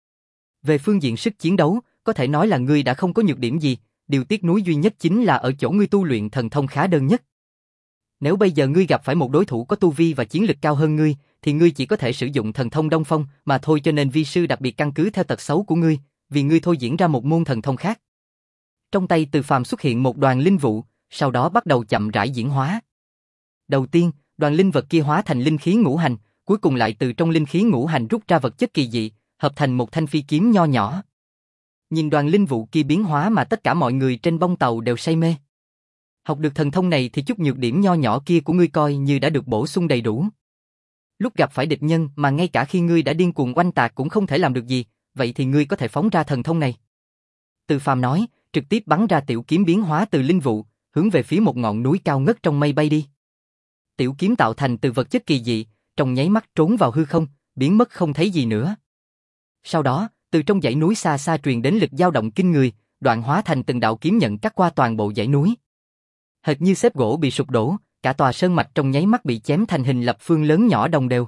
Về phương diện sức chiến đấu, có thể nói là ngươi đã không có nhược điểm gì, điều tiếc nuối duy nhất chính là ở chỗ ngươi tu luyện thần thông khá đơn nhất. Nếu bây giờ ngươi gặp phải một đối thủ có tu vi và chiến lực cao hơn ngươi, thì ngươi chỉ có thể sử dụng thần thông Đông Phong mà thôi, cho nên vi sư đặc biệt căn cứ theo tật xấu của ngươi, vì ngươi thôi diễn ra một môn thần thông khác. Trong tay Từ Phàm xuất hiện một đoàn linh vụ, sau đó bắt đầu chậm rãi diễn hóa. Đầu tiên, đoàn linh vật kia hóa thành linh khí ngũ hành, cuối cùng lại từ trong linh khí ngũ hành rút ra vật chất kỳ dị, hợp thành một thanh phi kiếm nho nhỏ. Nhìn đoàn linh vụ kia biến hóa mà tất cả mọi người trên bông tàu đều say mê. Học được thần thông này thì chút nhược điểm nho nhỏ kia của ngươi coi như đã được bổ sung đầy đủ. Lúc gặp phải địch nhân mà ngay cả khi ngươi đã điên cuồng oanh tạc cũng không thể làm được gì, vậy thì ngươi có thể phóng ra thần thông này. Từ Phàm nói, trực tiếp bắn ra tiểu kiếm biến hóa từ linh vụ, hướng về phía một ngọn núi cao ngất trong mây bay đi. Tiểu kiếm tạo thành từ vật chất kỳ dị, trong nháy mắt trốn vào hư không, biến mất không thấy gì nữa. Sau đó, từ trong dãy núi xa xa truyền đến lực dao động kinh người, đoạn hóa thành từng đạo kiếm nhận cắt qua toàn bộ dãy núi. Hệt như xếp gỗ bị sụp đổ, cả tòa sơn mạch trong nháy mắt bị chém thành hình lập phương lớn nhỏ đồng đều.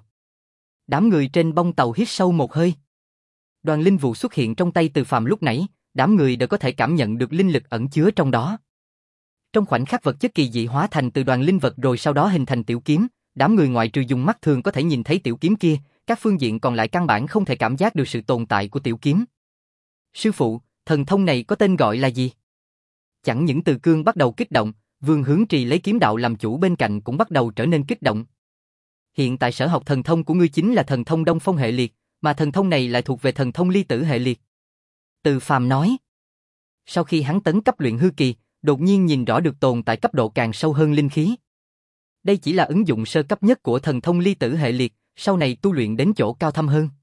Đám người trên bông tàu hít sâu một hơi. Đoàn linh vụ xuất hiện trong tay Từ Phàm lúc nãy, đám người đều có thể cảm nhận được linh lực ẩn chứa trong đó. Trong khoảnh khắc vật chất kỳ dị hóa thành từ đoàn linh vật rồi sau đó hình thành tiểu kiếm, đám người ngoại trừ dùng mắt thường có thể nhìn thấy tiểu kiếm kia, các phương diện còn lại căn bản không thể cảm giác được sự tồn tại của tiểu kiếm. Sư phụ, thần thông này có tên gọi là gì? Chẳng những Từ Cương bắt đầu kích động, Vương Hướng Trì lấy kiếm đạo làm chủ bên cạnh cũng bắt đầu trở nên kích động. Hiện tại sở học thần thông của ngươi chính là thần thông Đông Phong hệ liệt, mà thần thông này lại thuộc về thần thông Ly Tử hệ liệt. Từ Phàm nói. Sau khi hắn tấn cấp luyện hư kỳ, đột nhiên nhìn rõ được tồn tại cấp độ càng sâu hơn linh khí. Đây chỉ là ứng dụng sơ cấp nhất của thần thông Ly Tử hệ liệt, sau này tu luyện đến chỗ cao thâm hơn.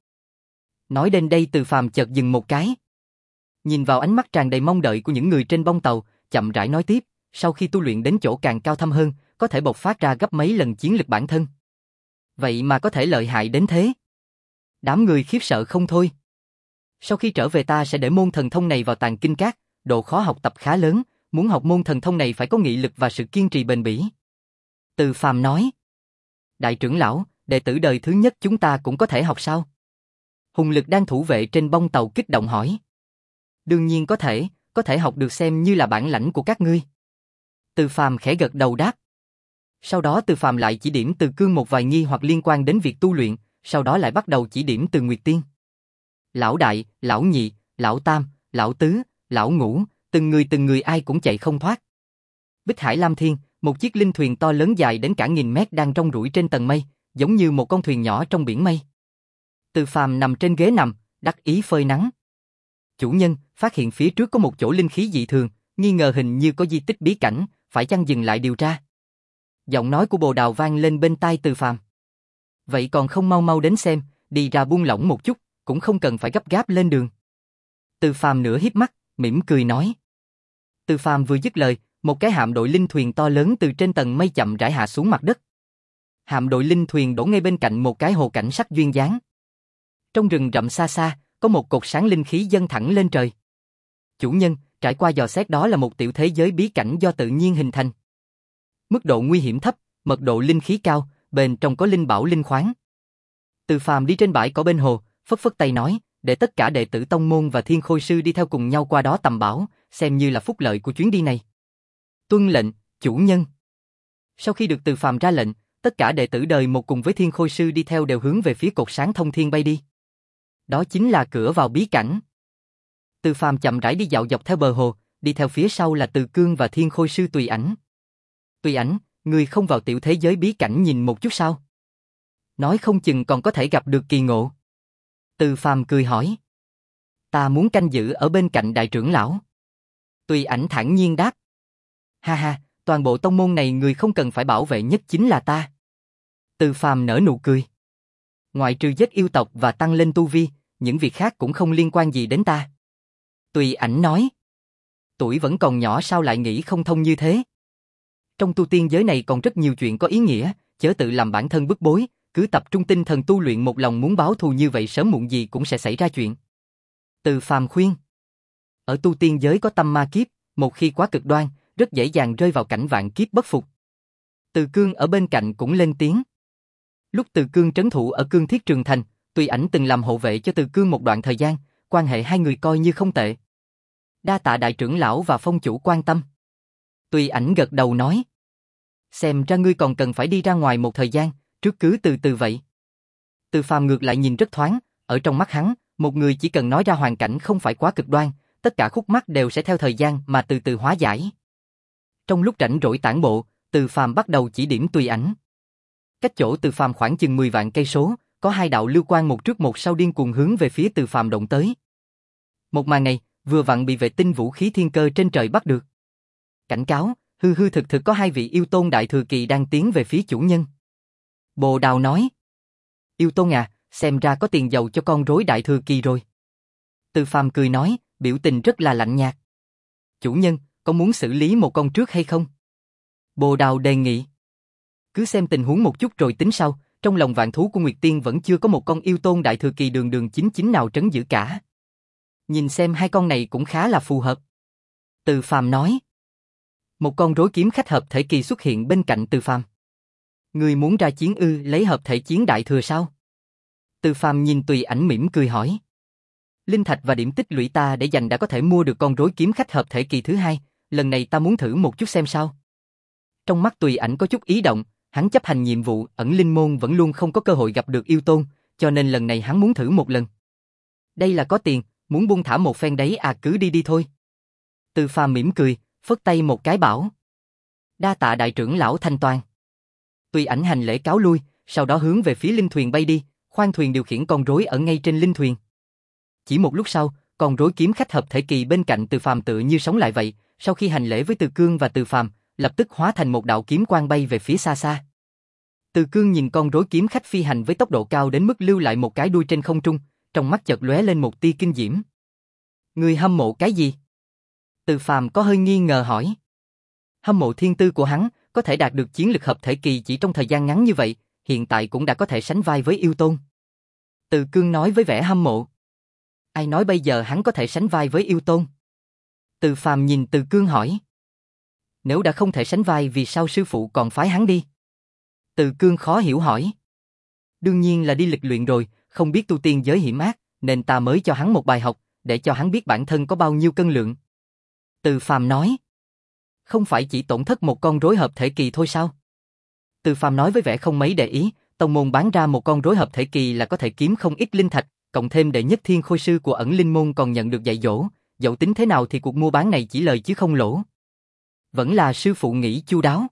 Nói đến đây Từ Phàm chợt dừng một cái. Nhìn vào ánh mắt tràn đầy mong đợi của những người trên bông tàu, chậm rãi nói tiếp, sau khi tu luyện đến chỗ càng cao thâm hơn, có thể bộc phát ra gấp mấy lần chiến lực bản thân. Vậy mà có thể lợi hại đến thế. Đám người khiếp sợ không thôi. Sau khi trở về ta sẽ để môn thần thông này vào tàng kinh các, độ khó học tập khá lớn, muốn học môn thần thông này phải có nghị lực và sự kiên trì bền bỉ. Từ Phàm nói. Đại trưởng lão, đệ tử đời thứ nhất chúng ta cũng có thể học sao? Hùng Lực đang thủ vệ trên bông tàu kích động hỏi. Đương nhiên có thể, có thể học được xem như là bản lãnh của các ngươi. Từ Phàm khẽ gật đầu đáp. Sau đó Từ Phàm lại chỉ điểm Từ Cương một vài nghi hoặc liên quan đến việc tu luyện, sau đó lại bắt đầu chỉ điểm Từ Nguyệt Tiên. Lão đại, lão nhị, lão tam, lão tứ, lão ngũ, từng người từng người ai cũng chạy không thoát. Bích Hải Lam Thiên, một chiếc linh thuyền to lớn dài đến cả nghìn mét đang rong ruổi trên tầng mây, giống như một con thuyền nhỏ trong biển mây. Từ Phàm nằm trên ghế nằm, đắc ý phơi nắng. Chủ nhân, phát hiện phía trước có một chỗ linh khí dị thường, nghi ngờ hình như có di tích bí cảnh, phải chăng dừng lại điều tra? Giọng nói của Bồ Đào vang lên bên tai Từ Phàm. Vậy còn không mau mau đến xem, đi ra buông lỏng một chút, cũng không cần phải gấp gáp lên đường. Từ Phàm nửa híp mắt, mỉm cười nói. Từ Phàm vừa dứt lời, một cái hạm đội linh thuyền to lớn từ trên tầng mây chậm rãi hạ xuống mặt đất. Hạm đội linh thuyền đổ ngay bên cạnh một cái hồ cảnh sắc duyên dáng. Trong rừng rậm xa xa, có một cột sáng linh khí dâng thẳng lên trời. Chủ nhân, trải qua dò xét đó là một tiểu thế giới bí cảnh do tự nhiên hình thành. Mức độ nguy hiểm thấp, mật độ linh khí cao, bên trong có linh bảo linh khoáng. Từ Phàm đi trên bãi cỏ bên hồ, phất phất tay nói, để tất cả đệ tử tông môn và Thiên Khôi sư đi theo cùng nhau qua đó tầm bảo, xem như là phúc lợi của chuyến đi này. Tuân lệnh, chủ nhân. Sau khi được Từ Phàm ra lệnh, tất cả đệ tử đời một cùng với Thiên Khôi sư đi theo đều hướng về phía cột sáng thông thiên bay đi. Đó chính là cửa vào bí cảnh. Từ Phàm chậm rãi đi dạo dọc theo bờ hồ, đi theo phía sau là Từ Cương và Thiên Khôi sư Tùy Ảnh. Tùy Ảnh, ngươi không vào tiểu thế giới bí cảnh nhìn một chút sao? Nói không chừng còn có thể gặp được kỳ ngộ. Từ Phàm cười hỏi. Ta muốn canh giữ ở bên cạnh đại trưởng lão. Tùy Ảnh thản nhiên đáp. Ha ha, toàn bộ tông môn này người không cần phải bảo vệ nhất chính là ta. Từ Phàm nở nụ cười. Ngoại trừ giết yêu tộc và tăng lên tu vi, những việc khác cũng không liên quan gì đến ta. Tùy Ảnh nói. Tuổi vẫn còn nhỏ sao lại nghĩ không thông như thế? Trong tu tiên giới này còn rất nhiều chuyện có ý nghĩa, chớ tự làm bản thân bức bối, cứ tập trung tinh thần tu luyện một lòng muốn báo thù như vậy sớm muộn gì cũng sẽ xảy ra chuyện. Từ Phàm khuyên. Ở tu tiên giới có tâm ma kiếp, một khi quá cực đoan, rất dễ dàng rơi vào cảnh vạn kiếp bất phục. Từ Cương ở bên cạnh cũng lên tiếng. Lúc Từ Cương trấn thủ ở Cương Thiết Trường Thành, Tùy Ảnh từng làm hộ vệ cho Từ Cương một đoạn thời gian, quan hệ hai người coi như không tệ. Đa tạ đại trưởng lão và phong chủ quan tâm. Tùy Ảnh gật đầu nói. Xem ra ngươi còn cần phải đi ra ngoài một thời gian, trước cứ từ từ vậy. Từ Phàm ngược lại nhìn rất thoáng, ở trong mắt hắn, một người chỉ cần nói ra hoàn cảnh không phải quá cực đoan, tất cả khúc mắc đều sẽ theo thời gian mà từ từ hóa giải. Trong lúc rảnh rỗi tản bộ, Từ Phàm bắt đầu chỉ điểm Tùy Ảnh. Cách chỗ Từ Phàm khoảng chừng mười vạn cây số, có hai đạo lưu quang một trước một sau điên cuồng hướng về phía Từ Phàm động tới. Một màn này, vừa vặn bị vệ tinh vũ khí thiên cơ trên trời bắt được. Cảnh cáo, hư hư thực thực có hai vị yêu tôn đại thừa kỳ đang tiến về phía chủ nhân. Bồ Đào nói. Yêu tôn à, xem ra có tiền giàu cho con rối đại thừa kỳ rồi. Từ Phàm cười nói, biểu tình rất là lạnh nhạt. Chủ nhân, có muốn xử lý một con trước hay không? Bồ Đào đề nghị. Cứ xem tình huống một chút rồi tính sau, trong lòng vạn thú của Nguyệt Tiên vẫn chưa có một con yêu tôn đại thừa kỳ đường đường chính chính nào trấn giữ cả. Nhìn xem hai con này cũng khá là phù hợp. Từ Phàm nói. Một con rối kiếm khách hợp thể kỳ xuất hiện bên cạnh Từ Phàm. Người muốn ra chiến ư lấy hợp thể chiến đại thừa sao? Từ Phàm nhìn Tùy Ảnh mỉm cười hỏi. Linh thạch và điểm tích lũy ta để dành đã có thể mua được con rối kiếm khách hợp thể kỳ thứ hai, lần này ta muốn thử một chút xem sao. Trong mắt Tùy Ảnh có chút ý động, hắn chấp hành nhiệm vụ ẩn linh môn vẫn luôn không có cơ hội gặp được yêu tôn, cho nên lần này hắn muốn thử một lần. Đây là có tiền, muốn buông thả một phen đấy à, cứ đi đi thôi. Từ Phàm mỉm cười, phất tay một cái bảo. Đa tạ đại trưởng lão thanh toán. Tùy Ảnh hành lễ cáo lui, sau đó hướng về phía linh thuyền bay đi, khoang thuyền điều khiển con rối ở ngay trên linh thuyền. Chỉ một lúc sau, con rối kiếm khách hợp thể kỳ bên cạnh Từ Phàm tựa như sống lại vậy, sau khi hành lễ với Từ Cương và Từ Phàm, lập tức hóa thành một đạo kiếm quang bay về phía xa xa. Từ Cương nhìn con rối kiếm khách phi hành với tốc độ cao đến mức lưu lại một cái đuôi trên không trung, trong mắt chợt lóe lên một tia kinh diễm. Người hâm mộ cái gì? Từ Phàm có hơi nghi ngờ hỏi. Hâm mộ thiên tư của hắn, có thể đạt được chiến lực hợp thể kỳ chỉ trong thời gian ngắn như vậy, hiện tại cũng đã có thể sánh vai với yêu tôn. Từ Cương nói với vẻ hâm mộ. Ai nói bây giờ hắn có thể sánh vai với yêu tôn? Từ Phàm nhìn Từ Cương hỏi. Nếu đã không thể sánh vai vì sao sư phụ còn phái hắn đi? Từ Cương khó hiểu hỏi. Đương nhiên là đi lịch luyện rồi, không biết tu tiên giới hiểm ác, nên ta mới cho hắn một bài học, để cho hắn biết bản thân có bao nhiêu cân lượng. Từ Phàm nói. Không phải chỉ tổn thất một con rối hợp thể kỳ thôi sao? Từ Phàm nói với vẻ không mấy để ý, tông môn bán ra một con rối hợp thể kỳ là có thể kiếm không ít linh thạch, cộng thêm đệ nhất thiên khôi sư của ẩn linh môn còn nhận được dạy dỗ, dẫu tính thế nào thì cuộc mua bán này chỉ lời chứ không lỗ. Vẫn là sư phụ nghĩ chu đáo.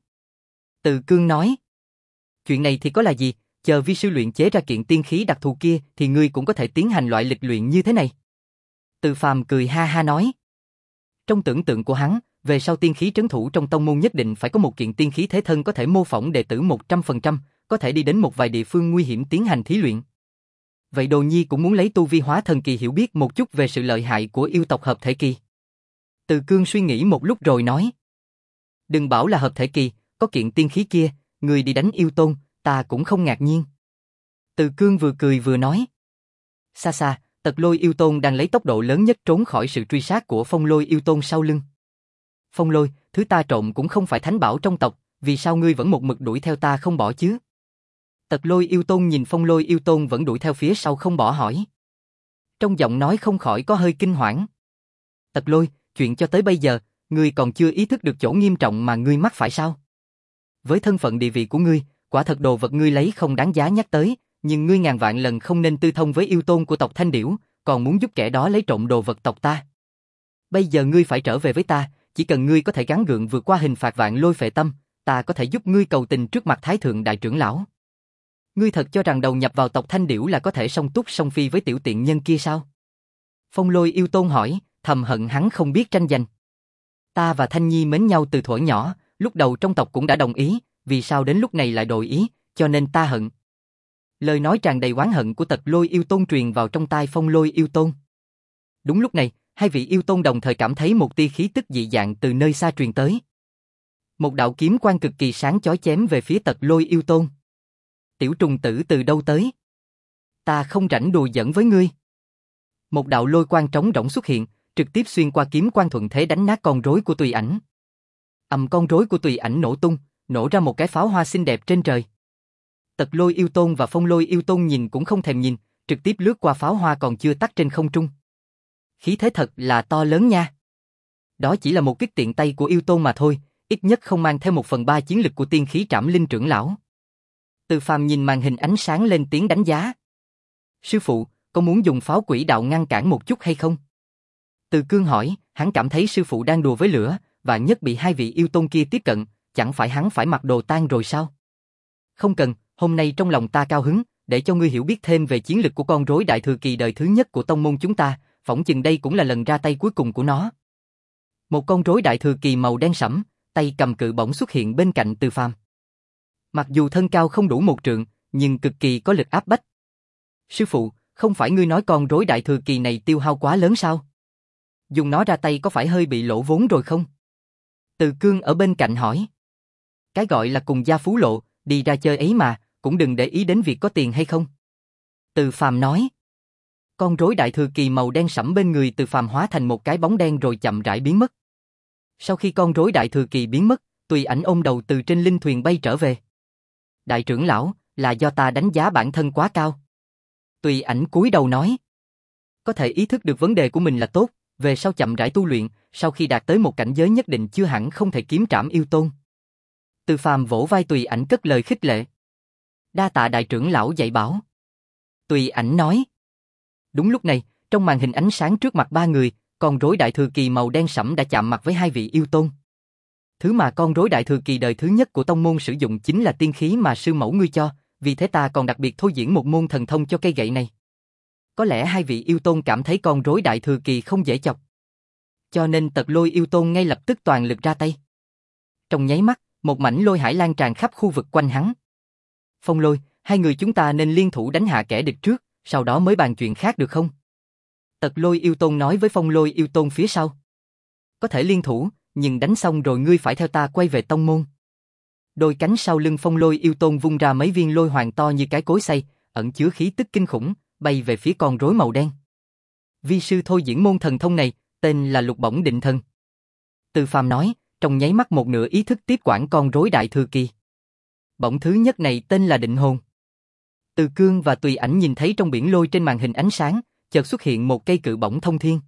Từ Cương nói. Chuyện này thì có là gì, chờ vi sư luyện chế ra kiện tiên khí đặc thù kia thì ngươi cũng có thể tiến hành loại lịch luyện như thế này. Từ Phàm cười ha ha nói. Trong tưởng tượng của hắn, về sau tiên khí trấn thủ trong tông môn nhất định phải có một kiện tiên khí thế thân có thể mô phỏng đệ tử một trăm phần trăm, có thể đi đến một vài địa phương nguy hiểm tiến hành thí luyện. Vậy Đồ Nhi cũng muốn lấy tu vi hóa thần kỳ hiểu biết một chút về sự lợi hại của yêu tộc hợp thể kỳ. Từ Cương suy nghĩ một lúc rồi nói. Đừng bảo là hợp thể kỳ, có kiện tiên khí kia, người đi đánh yêu tôn, ta cũng không ngạc nhiên. Từ Cương vừa cười vừa nói. Xa xa, Tật Lôi yêu tôn đang lấy tốc độ lớn nhất trốn khỏi sự truy sát của Phong Lôi yêu tôn sau lưng. Phong Lôi, thứ ta trộm cũng không phải thánh bảo trong tộc, vì sao ngươi vẫn một mực đuổi theo ta không bỏ chứ? Tật Lôi yêu tôn nhìn Phong Lôi yêu tôn vẫn đuổi theo phía sau không bỏ hỏi. Trong giọng nói không khỏi có hơi kinh hoảng. Tật Lôi, chuyện cho tới bây giờ, ngươi còn chưa ý thức được chỗ nghiêm trọng mà ngươi mắc phải sao? Với thân phận địa vị của ngươi, quả thật đồ vật ngươi lấy không đáng giá nhắc tới, nhưng ngươi ngàn vạn lần không nên tư thông với yêu tôn của tộc Thanh Điểu, còn muốn giúp kẻ đó lấy trộm đồ vật tộc ta. Bây giờ ngươi phải trở về với ta, chỉ cần ngươi có thể gắng gượng vượt qua hình phạt vạn lôi phệ tâm, ta có thể giúp ngươi cầu tình trước mặt Thái Thượng Đại Trưởng Lão. Ngươi thật cho rằng đầu nhập vào tộc Thanh Điểu là có thể song túc song phi với tiểu tiện nhân kia sao? Phong Lôi yêu tôn hỏi, thầm hận hắn không biết tranh giành. Ta và Thanh Nhi mến nhau từ thuở nhỏ, lúc đầu trong tộc cũng đã đồng ý, vì sao đến lúc này lại đổi ý, cho nên ta hận. Lời nói tràn đầy oán hận của Tật Lôi yêu tôn truyền vào trong tai Phong Lôi yêu tôn. Đúng lúc này, hai vị yêu tôn đồng thời cảm thấy một tia khí tức dị dạng từ nơi xa truyền tới. Một đạo kiếm quang cực kỳ sáng chói chém về phía Tật Lôi yêu tôn. Tiểu trùng tử từ đâu tới? Ta không rảnh đùa giỡn với ngươi. Một đạo lôi quang trống rỗng xuất hiện, trực tiếp xuyên qua kiếm quang thuận thế đánh nát con rối của Tùy Ảnh. Ầm, con rối của Tùy Ảnh nổ tung, nổ ra một cái pháo hoa xinh đẹp trên trời. Tật Lôi yêu tôn và Phong Lôi yêu tôn nhìn cũng không thèm nhìn, trực tiếp lướt qua pháo hoa còn chưa tắt trên không trung. Khí thế thật là to lớn nha. Đó chỉ là một kích tiện tay của yêu tôn mà thôi, ít nhất không mang theo một phần ba chiến lực của tiên khí Trảm Linh trưởng lão. Từ Phàm nhìn màn hình ánh sáng lên tiếng đánh giá. Sư phụ, có muốn dùng pháo quỷ đạo ngăn cản một chút hay không? Từ Cương hỏi, hắn cảm thấy sư phụ đang đùa với lửa, và nhất bị hai vị yêu tôn kia tiếp cận, chẳng phải hắn phải mặc đồ tang rồi sao? Không cần, hôm nay trong lòng ta cao hứng, để cho ngươi hiểu biết thêm về chiến lực của con rối đại thừa kỳ đời thứ nhất của tông môn chúng ta, phỏng chừng đây cũng là lần ra tay cuối cùng của nó. Một con rối đại thừa kỳ màu đen sẫm, tay cầm cự bổng xuất hiện bên cạnh Từ Phàm. Mặc dù thân cao không đủ một trượng, nhưng cực kỳ có lực áp bách. Sư phụ, không phải ngươi nói con rối đại thừa kỳ này tiêu hao quá lớn sao? Dùng nó ra tay có phải hơi bị lỗ vốn rồi không? Từ Cương ở bên cạnh hỏi. Cái gọi là cùng gia phú lộ, đi ra chơi ấy mà, cũng đừng để ý đến việc có tiền hay không. Từ Phàm nói. Con rối đại thừa kỳ màu đen sẫm bên người Từ Phàm hóa thành một cái bóng đen rồi chậm rãi biến mất. Sau khi con rối đại thừa kỳ biến mất, Tùy Ảnh ôm đầu từ trên linh thuyền bay trở về. Đại trưởng lão, là do ta đánh giá bản thân quá cao. Tùy Ảnh cúi đầu nói. Có thể ý thức được vấn đề của mình là tốt, về sau chậm rãi tu luyện, sau khi đạt tới một cảnh giới nhất định chưa hẳn không thể kiếm trảm yêu tôn. Từ Phàm vỗ vai Tùy Ảnh cất lời khích lệ. Đa tạ đại trưởng lão dạy bảo. Tùy Ảnh nói. Đúng lúc này, trong màn hình ánh sáng trước mặt ba người, con rối đại thừa kỳ màu đen sẫm đã chạm mặt với hai vị yêu tôn. Thứ mà con rối đại thừa kỳ đời thứ nhất của tông môn sử dụng chính là tiên khí mà sư mẫu ngươi cho, vì thế ta còn đặc biệt thôi diễn một môn thần thông cho cây gậy này. Có lẽ hai vị yêu tôn cảm thấy con rối đại thừa kỳ không dễ chọc. Cho nên Tật Lôi yêu tôn ngay lập tức toàn lực ra tay. Trong nháy mắt, một mảnh lôi hải lan tràn khắp khu vực quanh hắn. Phong Lôi, hai người chúng ta nên liên thủ đánh hạ kẻ địch trước, sau đó mới bàn chuyện khác được không? Tật Lôi yêu tôn nói với Phong Lôi yêu tôn phía sau. Có thể liên thủ, nhưng đánh xong rồi ngươi phải theo ta quay về tông môn. Đôi cánh sau lưng Phong Lôi yêu tôn vung ra mấy viên lôi hoàng to như cái cối xay, ẩn chứa khí tức kinh khủng, bay về phía con rối màu đen. Vi sư thôi diễn môn thần thông này, tên là Lục Bổng Định Thần. Từ Phàm nói, trong nháy mắt một nửa ý thức tiếp quản con rối đại thừa kỳ. Bổng thứ nhất này tên là Định Hồn. Từ Cương và Tùy Ảnh nhìn thấy trong biển lôi trên màn hình ánh sáng, chợt xuất hiện một cây cự bổng thông thiên.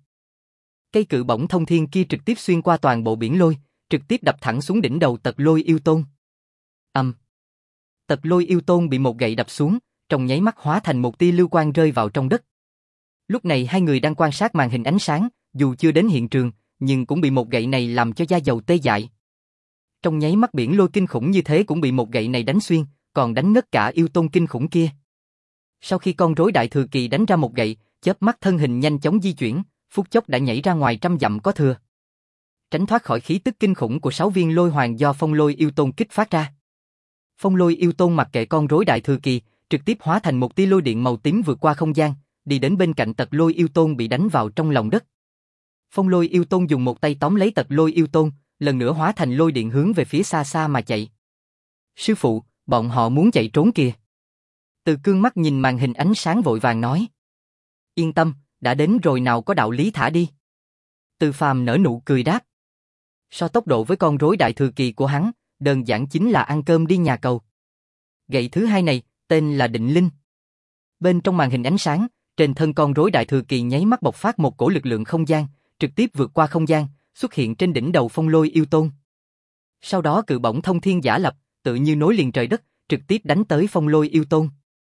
Cây cự bổng thông thiên kia trực tiếp xuyên qua toàn bộ biển lôi, trực tiếp đập thẳng xuống đỉnh đầu Tật Lôi yêu tôn. Ầm. Um. Tật Lôi yêu tôn bị một gậy đập xuống, trong nháy mắt hóa thành một tia lưu quang rơi vào trong đất. Lúc này hai người đang quan sát màn hình ánh sáng, dù chưa đến hiện trường, nhưng cũng bị một gậy này làm cho da dầu tê dại. Trong nháy mắt biển lôi kinh khủng như thế cũng bị một gậy này đánh xuyên, còn đánh ngất cả yêu tôn kinh khủng kia. Sau khi con rối đại thừa kỳ đánh ra một gậy, chớp mắt thân hình nhanh chóng di chuyển, phút chốc đã nhảy ra ngoài trăm dặm có thừa. Tránh thoát khỏi khí tức kinh khủng của sáu viên lôi hoàng do Phong Lôi yêu tôn kích phát ra. Phong Lôi yêu tôn mặc kệ con rối đại thừa kỳ, trực tiếp hóa thành một tia lôi điện màu tím vượt qua không gian, đi đến bên cạnh Tật Lôi yêu tôn bị đánh vào trong lòng đất. Phong Lôi yêu tôn dùng một tay tóm lấy Tật Lôi yêu tôn, lần nữa hóa thành lôi điện hướng về phía xa xa mà chạy. Sư phụ, bọn họ muốn chạy trốn kìa. Từ Cương mắt nhìn màn hình ánh sáng vội vàng nói. Yên tâm, đã đến rồi nào có đạo lý thả đi. Từ Phàm nở nụ cười đáp. So tốc độ với con rối đại thừa kỳ của hắn, đơn giản chính là ăn cơm đi nhà cầu. Gậy thứ hai này, tên là Định Linh. Bên trong màn hình ánh sáng, trên thân con rối đại thừa kỳ nháy mắt bộc phát một cổ lực lượng không gian, trực tiếp vượt qua không gian, xuất hiện trên đỉnh đầu Phong Lôi yêu tôn. Sau đó cự bổng thông thiên giả lập, tự như nối liền trời đất, trực tiếp đánh tới Phong Lôi yêu tôn.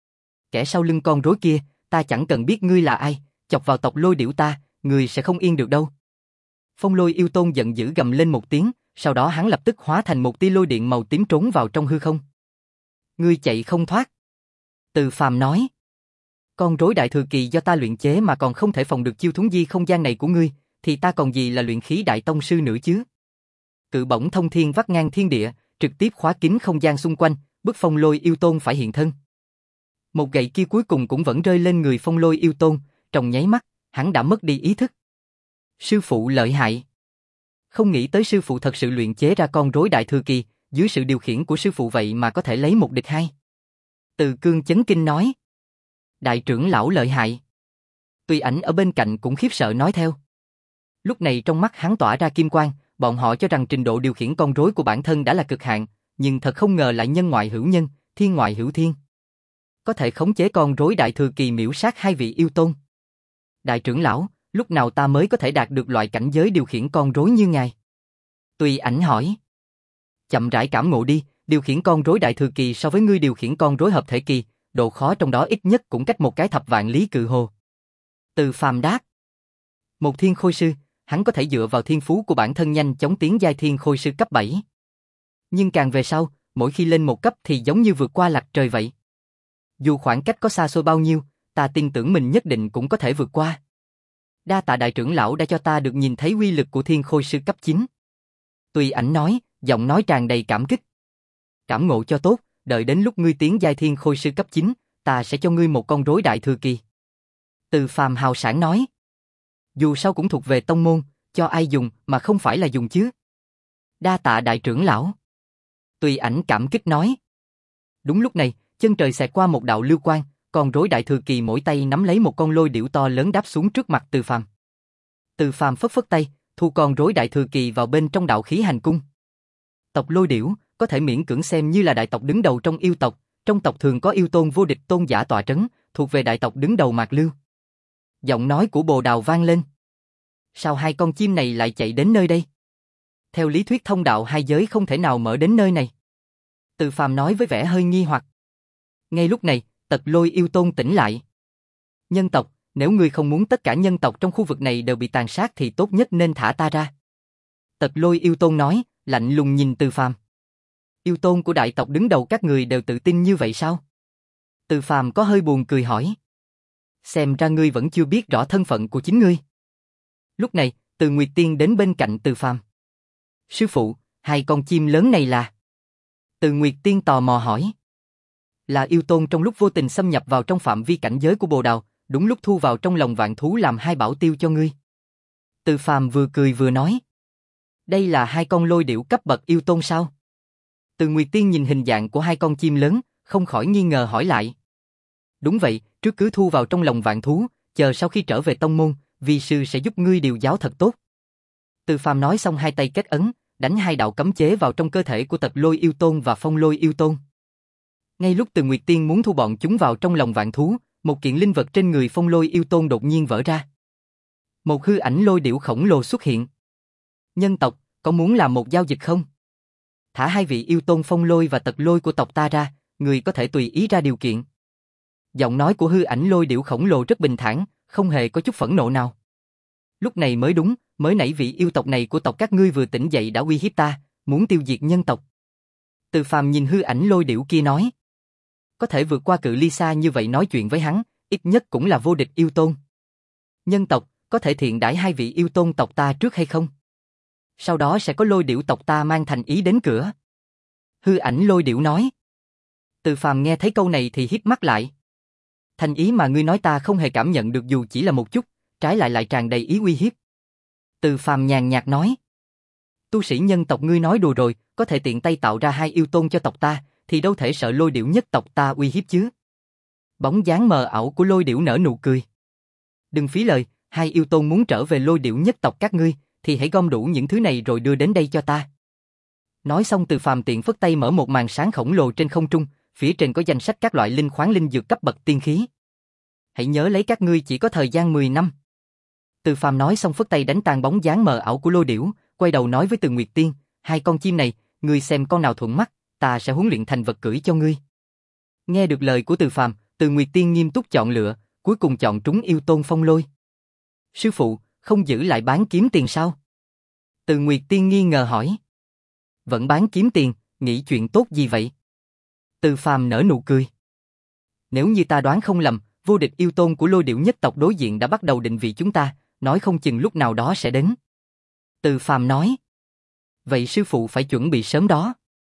Kẻ sau lưng con rối kia, ta chẳng cần biết ngươi là ai, chọc vào tộc Lôi điểu ta, ngươi sẽ không yên được đâu. Phong Lôi yêu tôn giận dữ gầm lên một tiếng, sau đó hắn lập tức hóa thành một tia lôi điện màu tím trốn vào trong hư không. Ngươi chạy không thoát. Từ Phàm nói. Con rối đại thừa kỳ do ta luyện chế mà còn không thể phòng được chiêu thuấn di không gian này của ngươi, thì ta còn gì là luyện khí đại tông sư nữa chứ? Cự bổng thông thiên vắt ngang thiên địa, trực tiếp khóa kín không gian xung quanh, bức Phong Lôi yêu tôn phải hiện thân. Một gậy kia cuối cùng cũng vẫn rơi lên người Phong Lôi yêu tôn, trong nháy mắt, hắn đã mất đi ý thức. Sư phụ lợi hại. Không nghĩ tới sư phụ thật sự luyện chế ra con rối đại thừa kỳ, dưới sự điều khiển của sư phụ vậy mà có thể lấy một địch hai. Từ Cương chấn kinh nói. Đại trưởng lão lợi hại. Tùy Ảnh ở bên cạnh cũng khiếp sợ nói theo. Lúc này trong mắt hắn tỏa ra kim quang, bọn họ cho rằng trình độ điều khiển con rối của bản thân đã là cực hạn, nhưng thật không ngờ lại nhân ngoại hữu nhân, thiên ngoại hữu thiên. Có thể khống chế con rối đại thừa kỳ miễu sát hai vị yêu tôn. Đại trưởng lão, lúc nào ta mới có thể đạt được loại cảnh giới điều khiển con rối như ngài? Tùy Ảnh hỏi. Chậm rãi cảm ngộ đi, điều khiển con rối đại thừa kỳ so với ngươi điều khiển con rối hợp thể kỳ, độ khó trong đó ít nhất cũng cách một cái thập vạn lý cự hồ. Từ Phàm đáp. Một thiên khôi sư, hắn có thể dựa vào thiên phú của bản thân nhanh chóng tiến giai thiên khôi sư cấp bảy. Nhưng càng về sau, mỗi khi lên một cấp thì giống như vượt qua lạc trời vậy. Dù khoảng cách có xa xôi bao nhiêu, ta tin tưởng mình nhất định cũng có thể vượt qua. Đa tạ đại trưởng lão đã cho ta được nhìn thấy uy lực của thiên khôi sư cấp chín. Tùy Ảnh nói, giọng nói tràn đầy cảm kích. Cảm ngộ cho tốt, đợi đến lúc ngươi tiến giai thiên khôi sư cấp chín, ta sẽ cho ngươi một con rối đại thừa kỳ. Từ Phàm hào sảng nói. Dù sao cũng thuộc về tông môn, cho ai dùng mà không phải là dùng chứ. Đa tạ đại trưởng lão. Tùy Ảnh cảm kích nói. Đúng lúc này, chân trời xẹt qua một đạo lưu quang, con rối đại thừa kỳ mỗi tay nắm lấy một con lôi điểu to lớn đáp xuống trước mặt Từ Phàm. Từ Phàm phất phất tay, thu con rối đại thừa kỳ vào bên trong đạo khí hành cung. Tộc lôi điểu có thể miễn cưỡng xem như là đại tộc đứng đầu trong yêu tộc, trong tộc thường có yêu tôn vô địch tôn giả tọa trấn, thuộc về đại tộc đứng đầu Mạc Lưu. Giọng nói của Bồ Đào vang lên. Sao hai con chim này lại chạy đến nơi đây? Theo lý thuyết thông đạo hai giới không thể nào mở đến nơi này. Từ Phàm nói với vẻ hơi nghi hoặc. Ngay lúc này, Tật Lôi yêu tôn tỉnh lại. Nhân tộc, nếu ngươi không muốn tất cả nhân tộc trong khu vực này đều bị tàn sát thì tốt nhất nên thả ta ra. Tật Lôi yêu tôn nói, lạnh lùng nhìn Từ Phàm. Yêu tôn của đại tộc đứng đầu các người đều tự tin như vậy sao? Từ Phàm có hơi buồn cười hỏi. Xem ra ngươi vẫn chưa biết rõ thân phận của chính ngươi. Lúc này, Từ Nguyệt Tiên đến bên cạnh Từ Phàm. Sư phụ, hai con chim lớn này là... Từ Nguyệt Tiên tò mò hỏi. Là yêu tôn trong lúc vô tình xâm nhập vào trong phạm vi cảnh giới của Bồ Đào, đúng lúc thu vào trong lòng vạn thú làm hai bảo tiêu cho ngươi. Từ Phàm vừa cười vừa nói. Đây là hai con lôi điểu cấp bậc yêu tôn sao? Từ Nguyệt Tiên nhìn hình dạng của hai con chim lớn, không khỏi nghi ngờ hỏi lại. Đúng vậy, trước cứ thu vào trong lòng vạn thú, chờ sau khi trở về tông môn, vi sư sẽ giúp ngươi điều giáo thật tốt. Từ Phàm nói xong hai tay kết ấn, đánh hai đạo cấm chế vào trong cơ thể của Tật Lôi yêu tôn và Phong Lôi yêu tôn. Ngay lúc Từ Nguyệt Tiên muốn thu bọn chúng vào trong lòng vạn thú, một kiện linh vật trên người Phong Lôi yêu tôn đột nhiên vỡ ra. Một hư ảnh lôi điểu khổng lồ xuất hiện. Nhân tộc, có muốn làm một giao dịch không? Thả hai vị yêu tôn Phong Lôi và Tật Lôi của tộc ta ra, người có thể tùy ý ra điều kiện. Giọng nói của hư ảnh lôi điểu khổng lồ rất bình thản, không hề có chút phẫn nộ nào. Lúc này mới đúng, mới nãy vị yêu tộc này của tộc các ngươi vừa tỉnh dậy đã uy hiếp ta, muốn tiêu diệt nhân tộc. Từ Phàm nhìn hư ảnh lôi điểu kia nói. Có thể vượt qua cự ly xa như vậy nói chuyện với hắn, ít nhất cũng là vô địch yêu tôn. Nhân tộc, có thể thiện đãi hai vị yêu tôn tộc ta trước hay không? Sau đó sẽ có lôi điểu tộc ta mang thành ý đến cửa. Hư ảnh lôi điểu nói. Từ Phàm nghe thấy câu này thì híp mắt lại. Thành ý mà ngươi nói ta không hề cảm nhận được dù chỉ là một chút, trái lại lại tràn đầy ý uy hiếp. Từ Phàm nhàn nhạt nói. Tu sĩ nhân tộc ngươi nói đùa rồi, có thể tiện tay tạo ra hai yêu tôn cho tộc ta, thì đâu thể sợ lôi điểu nhất tộc ta uy hiếp chứ. Bóng dáng mờ ảo của lôi điểu nở nụ cười. Đừng phí lời, hai yêu tôn muốn trở về lôi điểu nhất tộc các ngươi, thì hãy gom đủ những thứ này rồi đưa đến đây cho ta. Nói xong Từ Phàm tiện phất tay mở một màn sáng khổng lồ trên không trung, phía trên có danh sách các loại linh khoáng linh dược cấp bậc tiên khí. Hãy nhớ lấy các ngươi chỉ có thời gian mười năm. Từ Phàm nói xong phất tay đánh tan bóng dáng mờ ảo của lôi điểu, quay đầu nói với Từ Nguyệt Tiên, hai con chim này, ngươi xem con nào thuận mắt, ta sẽ huấn luyện thành vật cưỡi cho ngươi. Nghe được lời của Từ Phàm, Từ Nguyệt Tiên nghiêm túc chọn lựa, cuối cùng chọn trúng yêu tôn Phong Lôi. Sư phụ, không giữ lại bán kiếm tiền sao? Từ Nguyệt Tiên nghi ngờ hỏi. Vẫn bán kiếm tiền, nghĩ chuyện tốt gì vậy? Từ Phàm nở nụ cười. Nếu như ta đoán không lầm, vô địch yêu tôn của lôi điểu nhất tộc đối diện đã bắt đầu định vị chúng ta, nói không chừng lúc nào đó sẽ đến. Từ Phàm nói. Vậy sư phụ phải chuẩn bị sớm đó.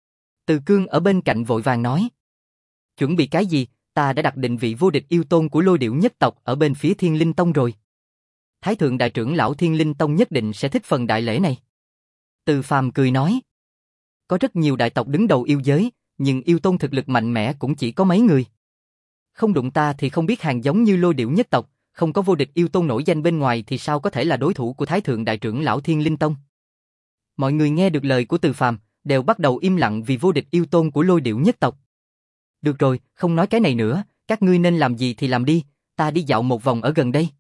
Từ Cương ở bên cạnh vội vàng nói. Chuẩn bị cái gì, ta đã đặt định vị vô địch yêu tôn của lôi điểu nhất tộc ở bên phía Thiên Linh Tông rồi. Thái thượng đại trưởng lão Thiên Linh Tông nhất định sẽ thích phần đại lễ này. Từ Phàm cười nói. Có rất nhiều đại tộc đứng đầu yêu giới, nhưng yêu tôn thực lực mạnh mẽ cũng chỉ có mấy người. Không đụng ta thì không biết hàng giống như lôi điểu nhất tộc, không có vô địch yêu tôn nổi danh bên ngoài thì sao có thể là đối thủ của Thái thượng đại trưởng lão Thiên Linh Tông. Mọi người nghe được lời của Từ Phàm, đều bắt đầu im lặng vì vô địch yêu tôn của lôi điểu nhất tộc. Được rồi, không nói cái này nữa, các ngươi nên làm gì thì làm đi, ta đi dạo một vòng ở gần đây.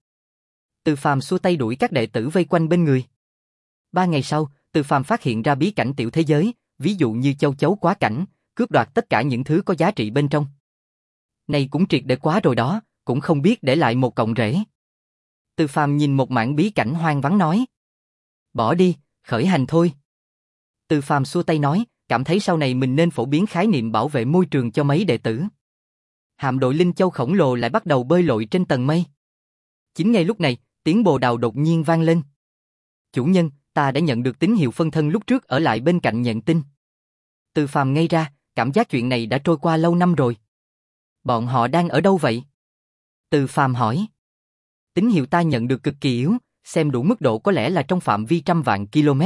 Từ Phàm xua tay đuổi các đệ tử vây quanh bên người. Ba ngày sau, Từ Phàm phát hiện ra bí cảnh tiểu thế giới, ví dụ như châu chấu quá cảnh, cướp đoạt tất cả những thứ có giá trị bên trong. Này cũng triệt để quá rồi đó, cũng không biết để lại một cọng rễ. Từ Phàm nhìn một mảng bí cảnh hoang vắng nói. Bỏ đi, khởi hành thôi. Từ Phàm xua tay nói, cảm thấy sau này mình nên phổ biến khái niệm bảo vệ môi trường cho mấy đệ tử. Hạm đội Linh Châu khổng lồ lại bắt đầu bơi lội trên tầng mây. Chính ngay lúc này, tiếng bồ đào đột nhiên vang lên. Chủ nhân, ta đã nhận được tín hiệu phân thân lúc trước ở lại bên cạnh nhận tin. Từ Phàm ngây ra, cảm giác chuyện này đã trôi qua lâu năm rồi. Bọn họ đang ở đâu vậy? Từ Phàm hỏi. Tín hiệu ta nhận được cực kỳ yếu, xem đủ mức độ có lẽ là trong phạm vi trăm vạn km.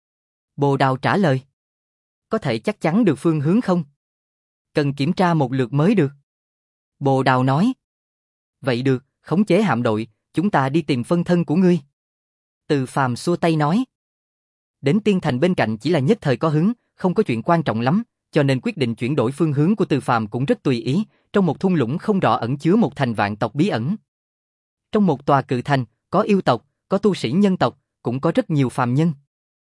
Bồ đào trả lời. Có thể chắc chắn được phương hướng không? Cần kiểm tra một lượt mới được. Bồ đào nói. Vậy được, khống chế hạm đội, chúng ta đi tìm phân thân của ngươi. Từ Phàm xua tay nói. Đến Tiên Thành bên cạnh chỉ là nhất thời có hứng, không có chuyện quan trọng lắm, cho nên quyết định chuyển đổi phương hướng của Từ Phàm cũng rất tùy ý, trong một thung lũng không rõ ẩn chứa một thành vạn tộc bí ẩn. Trong một tòa cự thành, có yêu tộc, có tu sĩ nhân tộc, cũng có rất nhiều phàm nhân.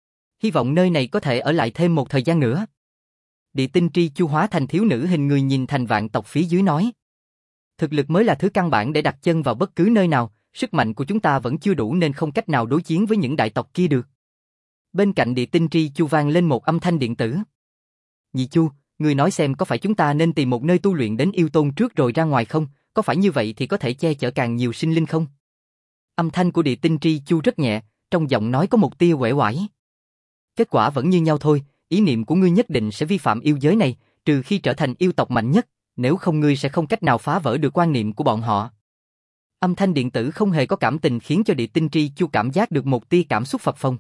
Hy vọng nơi này có thể ở lại thêm một thời gian nữa. Địa tinh tri chu hóa thành thiếu nữ hình người nhìn thành vạn tộc phía dưới nói. Thực lực mới là thứ căn bản để đặt chân vào bất cứ nơi nào, sức mạnh của chúng ta vẫn chưa đủ nên không cách nào đối chiến với những đại tộc kia được. Bên cạnh địa tinh tri chu vang lên một âm thanh điện tử. Nhị Chu, người nói xem có phải chúng ta nên tìm một nơi tu luyện đến yêu tôn trước rồi ra ngoài không, có phải như vậy thì có thể che chở càng nhiều sinh linh không? Âm thanh của địa tinh tri chu rất nhẹ, trong giọng nói có một tia uể oải. Kết quả vẫn như nhau thôi, ý niệm của ngươi nhất định sẽ vi phạm yêu giới này, trừ khi trở thành yêu tộc mạnh nhất, nếu không ngươi sẽ không cách nào phá vỡ được quan niệm của bọn họ. Âm thanh điện tử không hề có cảm tình khiến cho địa tinh tri chu cảm giác được một tia cảm xúc phập phồng.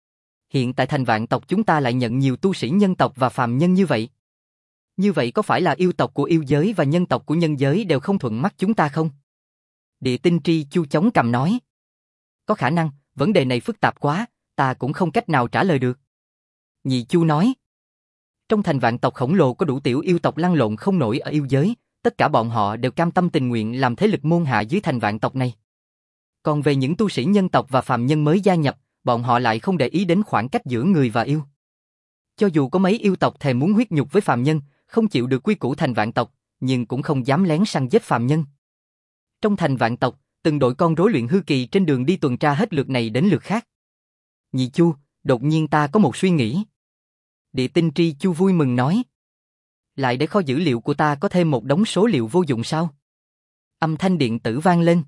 Hiện tại thành vạn tộc chúng ta lại nhận nhiều tu sĩ nhân tộc và phàm nhân như vậy. Như vậy có phải là yêu tộc của yêu giới và nhân tộc của nhân giới đều không thuận mắt chúng ta không? Địa tinh tri chu chống cằm nói. Có khả năng, vấn đề này phức tạp quá, ta cũng không cách nào trả lời được. Nhị Chu nói. Trong thành vạn tộc khổng lồ có đủ tiểu yêu tộc lăn lộn không nổi ở yêu giới, tất cả bọn họ đều cam tâm tình nguyện làm thế lực môn hạ dưới thành vạn tộc này. Còn về những tu sĩ nhân tộc và phàm nhân mới gia nhập, bọn họ lại không để ý đến khoảng cách giữa người và yêu. Cho dù có mấy yêu tộc thèm muốn huyết nhục với phàm nhân, không chịu được quy củ thành vạn tộc, nhưng cũng không dám lén săn giết phàm nhân. Trong thành vạn tộc, từng đội con rối luyện hư kỳ trên đường đi tuần tra hết lượt này đến lượt khác. Nhị Chu, đột nhiên ta có một suy nghĩ. Địa tinh tri chu vui mừng nói. Lại để kho dữ liệu của ta có thêm một đống số liệu vô dụng sao? Âm thanh điện tử vang lên.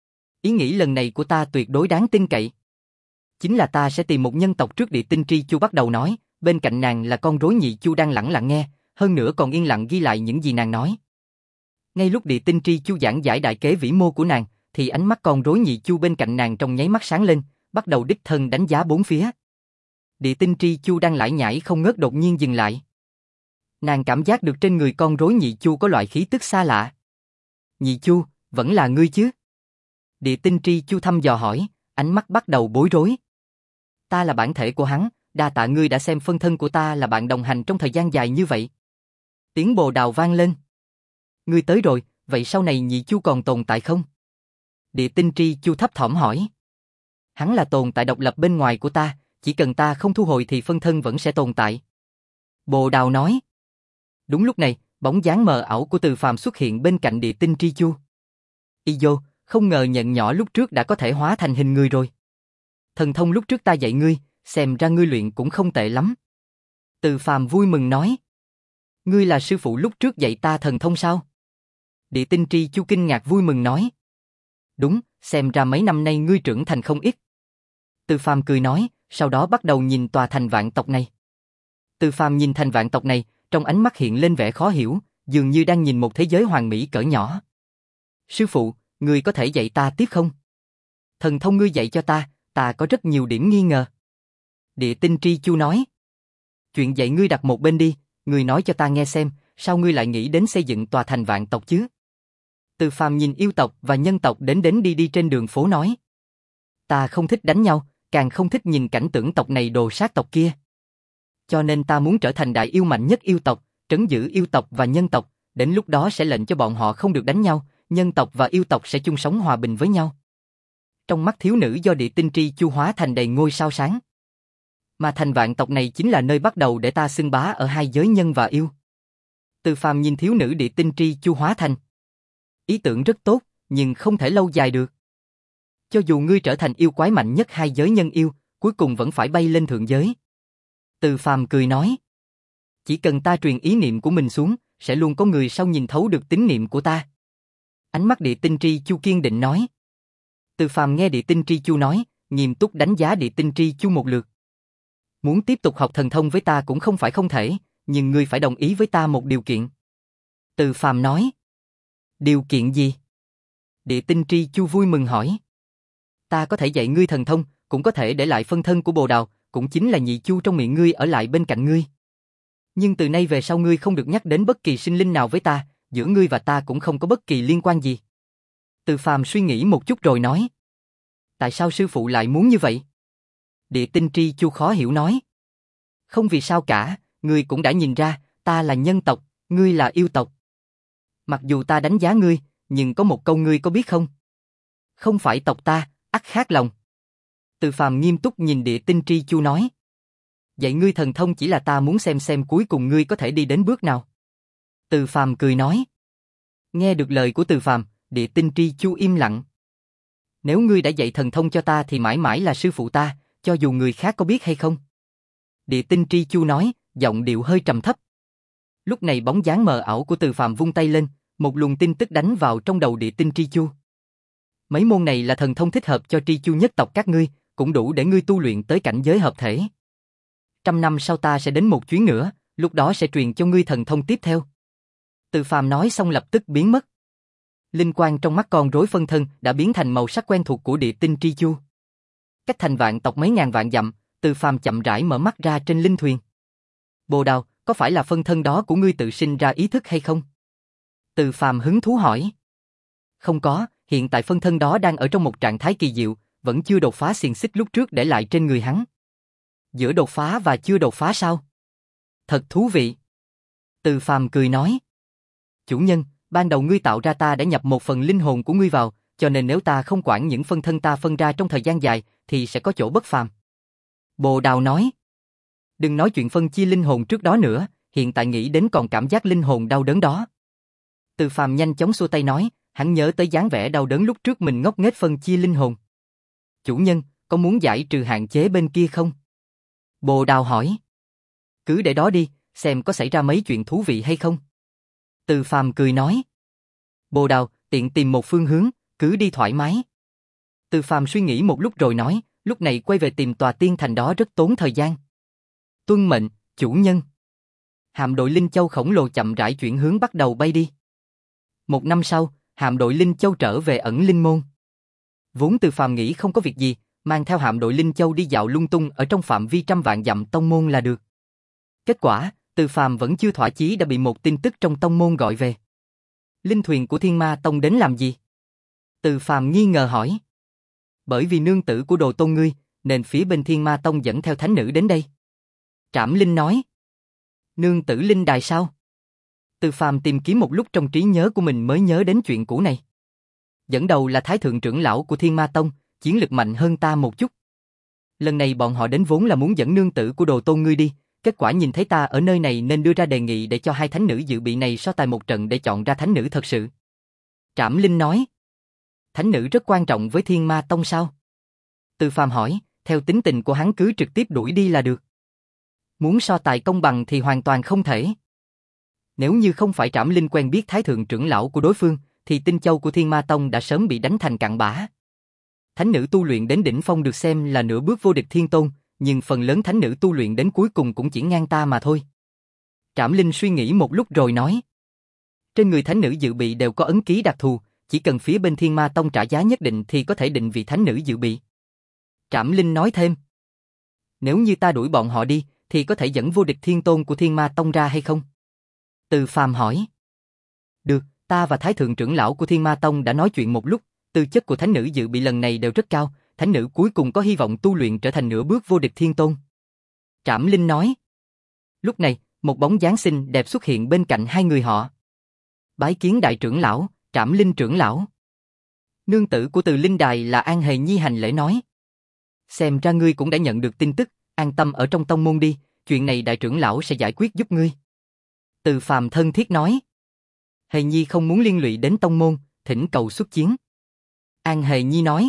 Ý nghĩ lần này của ta tuyệt đối đáng tin cậy. Chính là ta sẽ tìm một nhân tộc trước, địa tinh tri chu bắt đầu nói, bên cạnh nàng là con rối Nhị Chu đang lẳng lặng nghe, hơn nữa còn yên lặng ghi lại những gì nàng nói. Ngay lúc địa tinh tri chu giảng giải đại kế vĩ mô của nàng, thì ánh mắt con rối Nhị Chu bên cạnh nàng trong nháy mắt sáng lên, bắt đầu đích thân đánh giá bốn phía. Địa tinh tri chu đang lải nhải không ngớt đột nhiên dừng lại. Nàng cảm giác được trên người con rối Nhị Chu có loại khí tức xa lạ. Nhị Chu, vẫn là ngươi chứ? Địa tinh tri chu thăm dò hỏi, ánh mắt bắt đầu bối rối. Ta là bản thể của hắn, đa tạ ngươi đã xem phân thân của ta là bạn đồng hành trong thời gian dài như vậy. Tiếng bồ đào vang lên. Ngươi tới rồi, vậy sau này Nhị Chu còn tồn tại không? Địa tinh tri chu thấp thỏm hỏi. Hắn là tồn tại độc lập bên ngoài của ta, chỉ cần ta không thu hồi thì phân thân vẫn sẽ tồn tại. Bồ đào nói. Đúng lúc này, bóng dáng mờ ảo của Từ Phàm xuất hiện bên cạnh địa tinh tri chu. Izo, không ngờ nhận nhỏ lúc trước đã có thể hóa thành hình người rồi. Thần thông lúc trước ta dạy ngươi, xem ra ngươi luyện cũng không tệ lắm. Từ Phàm vui mừng nói. Ngươi là sư phụ lúc trước dạy ta thần thông sao? Địa tinh tri chu kinh ngạc vui mừng nói. Đúng, xem ra mấy năm nay ngươi trưởng thành không ít. Từ Phàm cười nói, sau đó bắt đầu nhìn tòa thành vạn tộc này. Từ Phàm nhìn thành vạn tộc này, trong ánh mắt hiện lên vẻ khó hiểu, dường như đang nhìn một thế giới hoàn mỹ cỡ nhỏ. Sư phụ, ngươi có thể dạy ta tiếp không? Thần thông ngươi dạy cho ta, ta có rất nhiều điểm nghi ngờ. Địa tinh tri chu nói. Chuyện dạy ngươi đặt một bên đi, ngươi nói cho ta nghe xem, sao ngươi lại nghĩ đến xây dựng tòa thành vạn tộc chứ? Từ Phàm nhìn yêu tộc và nhân tộc đến đến đi đi trên đường phố nói. Ta không thích đánh nhau, càng không thích nhìn cảnh tượng tộc này đồ sát tộc kia. Cho nên ta muốn trở thành đại yêu mạnh nhất yêu tộc, trấn giữ yêu tộc và nhân tộc, đến lúc đó sẽ lệnh cho bọn họ không được đánh nhau, nhân tộc và yêu tộc sẽ chung sống hòa bình với nhau. Trong mắt thiếu nữ do địa tinh tri chu hóa thành đầy ngôi sao sáng. Mà thành vạn tộc này chính là nơi bắt đầu để ta xưng bá ở hai giới nhân và yêu. Từ Phàm nhìn thiếu nữ địa tinh tri chu hóa thành. Ý tưởng rất tốt, nhưng không thể lâu dài được. Cho dù ngươi trở thành yêu quái mạnh nhất hai giới nhân yêu, cuối cùng vẫn phải bay lên thượng giới. Từ Phàm cười nói. Chỉ cần ta truyền ý niệm của mình xuống, sẽ luôn có người sau nhìn thấu được tín niệm của ta. Ánh mắt Địa Tinh Tri Chu kiên định nói. Từ Phàm nghe Địa Tinh Tri Chu nói, nghiêm túc đánh giá Địa Tinh Tri Chu một lượt. Muốn tiếp tục học thần thông với ta cũng không phải không thể, nhưng ngươi phải đồng ý với ta một điều kiện. Từ Phàm nói. Điều kiện gì? Địa Tinh Tri Chu vui mừng hỏi. Ta có thể dạy ngươi thần thông, cũng có thể để lại phân thân của Bồ Đào, cũng chính là nhị chu trong miệng ngươi ở lại bên cạnh ngươi. Nhưng từ nay về sau ngươi không được nhắc đến bất kỳ sinh linh nào với ta, giữa ngươi và ta cũng không có bất kỳ liên quan gì. Từ Phàm suy nghĩ một chút rồi nói. Tại sao sư phụ lại muốn như vậy? Địa Tinh Tri Chu khó hiểu nói. Không vì sao cả, ngươi cũng đã nhìn ra, ta là nhân tộc, ngươi là yêu tộc. Mặc dù ta đánh giá ngươi, nhưng có một câu ngươi có biết không? Không phải tộc ta, ắt khác lòng. Từ Phàm nghiêm túc nhìn Địa Tinh Tri Chu nói. Dạy ngươi thần thông chỉ là ta muốn xem xem cuối cùng ngươi có thể đi đến bước nào. Từ Phàm cười nói. Nghe được lời của Từ Phàm, Địa Tinh Tri Chu im lặng. Nếu ngươi đã dạy thần thông cho ta thì mãi mãi là sư phụ ta, cho dù người khác có biết hay không. Địa Tinh Tri Chu nói, giọng điệu hơi trầm thấp. Lúc này bóng dáng mờ ảo của Từ Phàm vung tay lên, một luồng tin tức đánh vào trong đầu Địa Tinh Tri Chu. Mấy môn này là thần thông thích hợp cho Tri Chu nhất tộc các ngươi, cũng đủ để ngươi tu luyện tới cảnh giới hợp thể. Trăm năm sau ta sẽ đến một chuyến nữa, lúc đó sẽ truyền cho ngươi thần thông tiếp theo. Từ Phàm nói xong lập tức biến mất. Linh quang trong mắt con rối phân thân đã biến thành màu sắc quen thuộc của Địa Tinh Tri Chu. Cách thành vạn tộc mấy ngàn vạn dặm, Từ Phàm chậm rãi mở mắt ra trên linh thuyền. Bồ Đào, có phải là phân thân đó của ngươi tự sinh ra ý thức hay không? Từ Phàm hứng thú hỏi. Không có, hiện tại phân thân đó đang ở trong một trạng thái kỳ diệu, vẫn chưa đột phá xiềng xích lúc trước để lại trên người hắn. Giữa đột phá và chưa đột phá sao? Thật thú vị. Từ Phàm cười nói. Chủ nhân, ban đầu ngươi tạo ra ta đã nhập một phần linh hồn của ngươi vào, cho nên nếu ta không quản những phân thân ta phân ra trong thời gian dài, thì sẽ có chỗ bất phàm. Bồ Đào nói. Đừng nói chuyện phân chia linh hồn trước đó nữa, hiện tại nghĩ đến còn cảm giác linh hồn đau đớn đó. Từ Phàm nhanh chóng xua tay nói, hắn nhớ tới dáng vẻ đau đớn lúc trước mình ngốc nghếch phân chia linh hồn. Chủ nhân, có muốn giải trừ hạn chế bên kia không? Bồ Đào hỏi. Cứ để đó đi, xem có xảy ra mấy chuyện thú vị hay không. Từ Phàm cười nói. Bồ Đào, tiện tìm một phương hướng, cứ đi thoải mái. Từ Phàm suy nghĩ một lúc rồi nói, lúc này quay về tìm tòa tiên thành đó rất tốn thời gian. Tuân mệnh, chủ nhân. Hạm đội Linh Châu khổng lồ chậm rãi chuyển hướng bắt đầu bay đi. Một năm sau, hạm đội Linh Châu trở về ẩn linh môn. Vốn Từ Phàm nghĩ không có việc gì, mang theo hạm đội Linh Châu đi dạo lung tung ở trong phạm vi trăm vạn dặm tông môn là được. Kết quả, Từ Phàm vẫn chưa thỏa chí đã bị một tin tức trong tông môn gọi về. Linh thuyền của Thiên Ma Tông đến làm gì? Từ Phàm nghi ngờ hỏi. Bởi vì nương tử của Đồ Tôn ngươi, nên phía bên Thiên Ma Tông dẫn theo thánh nữ đến đây. Trảm Linh nói. Nương tử linh đài sao? Từ Phàm tìm kiếm một lúc trong trí nhớ của mình mới nhớ đến chuyện cũ này. Dẫn đầu là Thái Thượng trưởng lão của Thiên Ma Tông, chiến lực mạnh hơn ta một chút. Lần này bọn họ đến vốn là muốn dẫn nương tử của Đồ Tôn ngươi đi, kết quả nhìn thấy ta ở nơi này nên đưa ra đề nghị để cho hai thánh nữ dự bị này so tài một trận để chọn ra thánh nữ thật sự. Trảm Linh nói. Thánh nữ rất quan trọng với Thiên Ma Tông sao? Từ Phàm hỏi, theo tính tình của hắn cứ trực tiếp đuổi đi là được. Muốn so tài công bằng thì hoàn toàn không thể. Nếu như không phải Trảm Linh quen biết Thái Thượng trưởng lão của đối phương, thì tinh châu của Thiên Ma Tông đã sớm bị đánh thành cặn bã. Thánh nữ tu luyện đến đỉnh phong được xem là nửa bước vô địch thiên tôn, nhưng phần lớn thánh nữ tu luyện đến cuối cùng cũng chỉ ngang ta mà thôi. Trảm Linh suy nghĩ một lúc rồi nói. Trên người thánh nữ dự bị đều có ấn ký đặc thù, chỉ cần phía bên Thiên Ma Tông trả giá nhất định thì có thể định vị thánh nữ dự bị. Trảm Linh nói thêm. Nếu như ta đuổi bọn họ đi, thì có thể dẫn vô địch thiên tôn của Thiên Ma Tông ra hay không? Từ Phàm hỏi. Được, ta và Thái Thượng trưởng lão của Thiên Ma Tông đã nói chuyện một lúc, tư chất của thánh nữ dự bị lần này đều rất cao, thánh nữ cuối cùng có hy vọng tu luyện trở thành nửa bước vô địch thiên tôn. Trảm Linh nói. Lúc này, một bóng dáng xinh đẹp xuất hiện bên cạnh hai người họ. Bái kiến đại trưởng lão, Trảm Linh trưởng lão. Nương tử của Từ Linh Đài là An Hề Nhi hành lễ nói. Xem ra ngươi cũng đã nhận được tin tức, an tâm ở trong tông môn đi, chuyện này đại trưởng lão sẽ giải quyết giúp ngươi. Từ Phàm thân thiết nói. Hề Nhi không muốn liên lụy đến tông môn, thỉnh cầu xuất chiến. An Hề Nhi nói.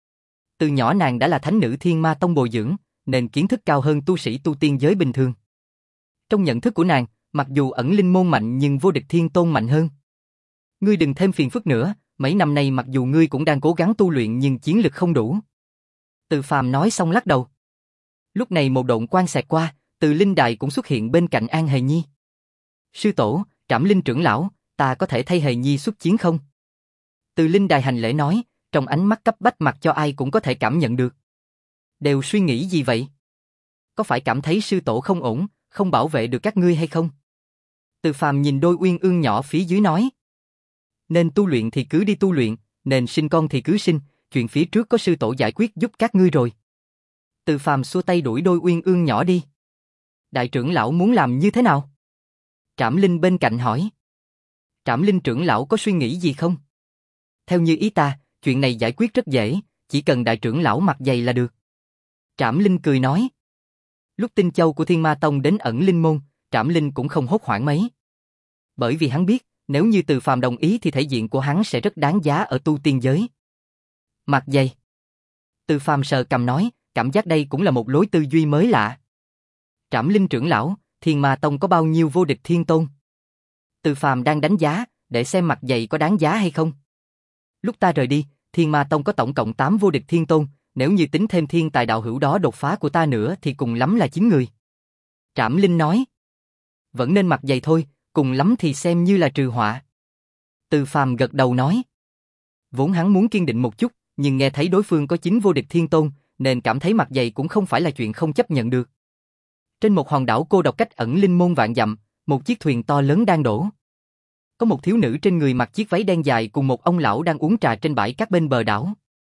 Từ nhỏ nàng đã là thánh nữ Thiên Ma Tông bồi dưỡng, nên kiến thức cao hơn tu sĩ tu tiên giới bình thường. Trong nhận thức của nàng, mặc dù ẩn linh môn mạnh nhưng vô địch thiên tôn mạnh hơn. Ngươi đừng thêm phiền phức nữa, mấy năm nay mặc dù ngươi cũng đang cố gắng tu luyện nhưng chiến lực không đủ. Từ Phàm nói xong lắc đầu. Lúc này một độn quang xẹt qua, Từ Linh Đài cũng xuất hiện bên cạnh An Hề Nhi. Sư tổ, Trảm Linh trưởng lão, ta có thể thay Hề Nhi xuất chiến không? Từ Linh Đài hành lễ nói, trong ánh mắt cấp bách mặc cho ai cũng có thể cảm nhận được. Đều suy nghĩ gì vậy? Có phải cảm thấy sư tổ không ổn, không bảo vệ được các ngươi hay không? Từ Phàm nhìn đôi uyên ương nhỏ phía dưới nói. Nên tu luyện thì cứ đi tu luyện, nên sinh con thì cứ sinh, chuyện phía trước có sư tổ giải quyết giúp các ngươi rồi. Từ Phàm xua tay đuổi đôi uyên ương nhỏ đi. Đại trưởng lão muốn làm như thế nào? Trảm Linh bên cạnh hỏi. Trảm Linh trưởng lão có suy nghĩ gì không? Theo như ý ta, chuyện này giải quyết rất dễ, chỉ cần đại trưởng lão mặt dày là được. Trảm Linh cười nói. Lúc tinh châu của Thiên Ma Tông đến ẩn linh môn, Trảm Linh cũng không hốt hoảng mấy. Bởi vì hắn biết, nếu như Từ Phàm đồng ý thì thể diện của hắn sẽ rất đáng giá ở tu tiên giới. Mặt dày. Từ Phàm sờ cằm nói, cảm giác đây cũng là một lối tư duy mới lạ. Trảm Linh trưởng lão, Thiên Ma Tông có bao nhiêu vô địch thiên tôn? Từ Phàm đang đánh giá, để xem mặt dày có đáng giá hay không. Lúc ta rời đi, Thiên Ma Tông có tổng cộng tám vô địch thiên tôn, nếu như tính thêm thiên tài đạo hữu đó đột phá của ta nữa thì cùng lắm là chín người. Trảm Linh nói. Vẫn nên mặt dày thôi, cùng lắm thì xem như là trừ họa. Từ Phàm gật đầu nói. Vốn hắn muốn kiên định một chút, nhưng nghe thấy đối phương có chín vô địch thiên tôn, nên cảm thấy mặt dày cũng không phải là chuyện không chấp nhận được. Trên một hòn đảo cô độc cách ẩn linh môn vạn dặm, một chiếc thuyền to lớn đang đổ. Có một thiếu nữ trên người mặc chiếc váy đen dài cùng một ông lão đang uống trà trên bãi cát bên bờ đảo.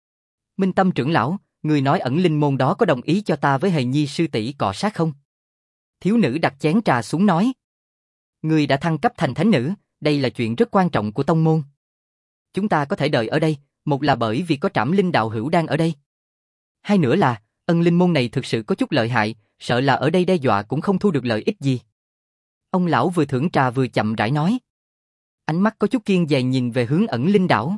Minh Tâm trưởng lão, người nói ẩn linh môn đó có đồng ý cho ta với Hề Nhi sư tỷ cọ sát không? Thiếu nữ đặt chén trà xuống nói. Người đã thăng cấp thành thánh nữ, đây là chuyện rất quan trọng của tông môn. Chúng ta có thể đợi ở đây, một là bởi vì có Trảm Linh đạo hữu đang ở đây. Hai nữa là, ân linh môn này thực sự có chút lợi hại, sợ là ở đây đe dọa cũng không thu được lợi ích gì. Ông lão vừa thưởng trà vừa chậm rãi nói. Ánh mắt có chút kiêng dè nhìn về hướng ẩn linh đảo.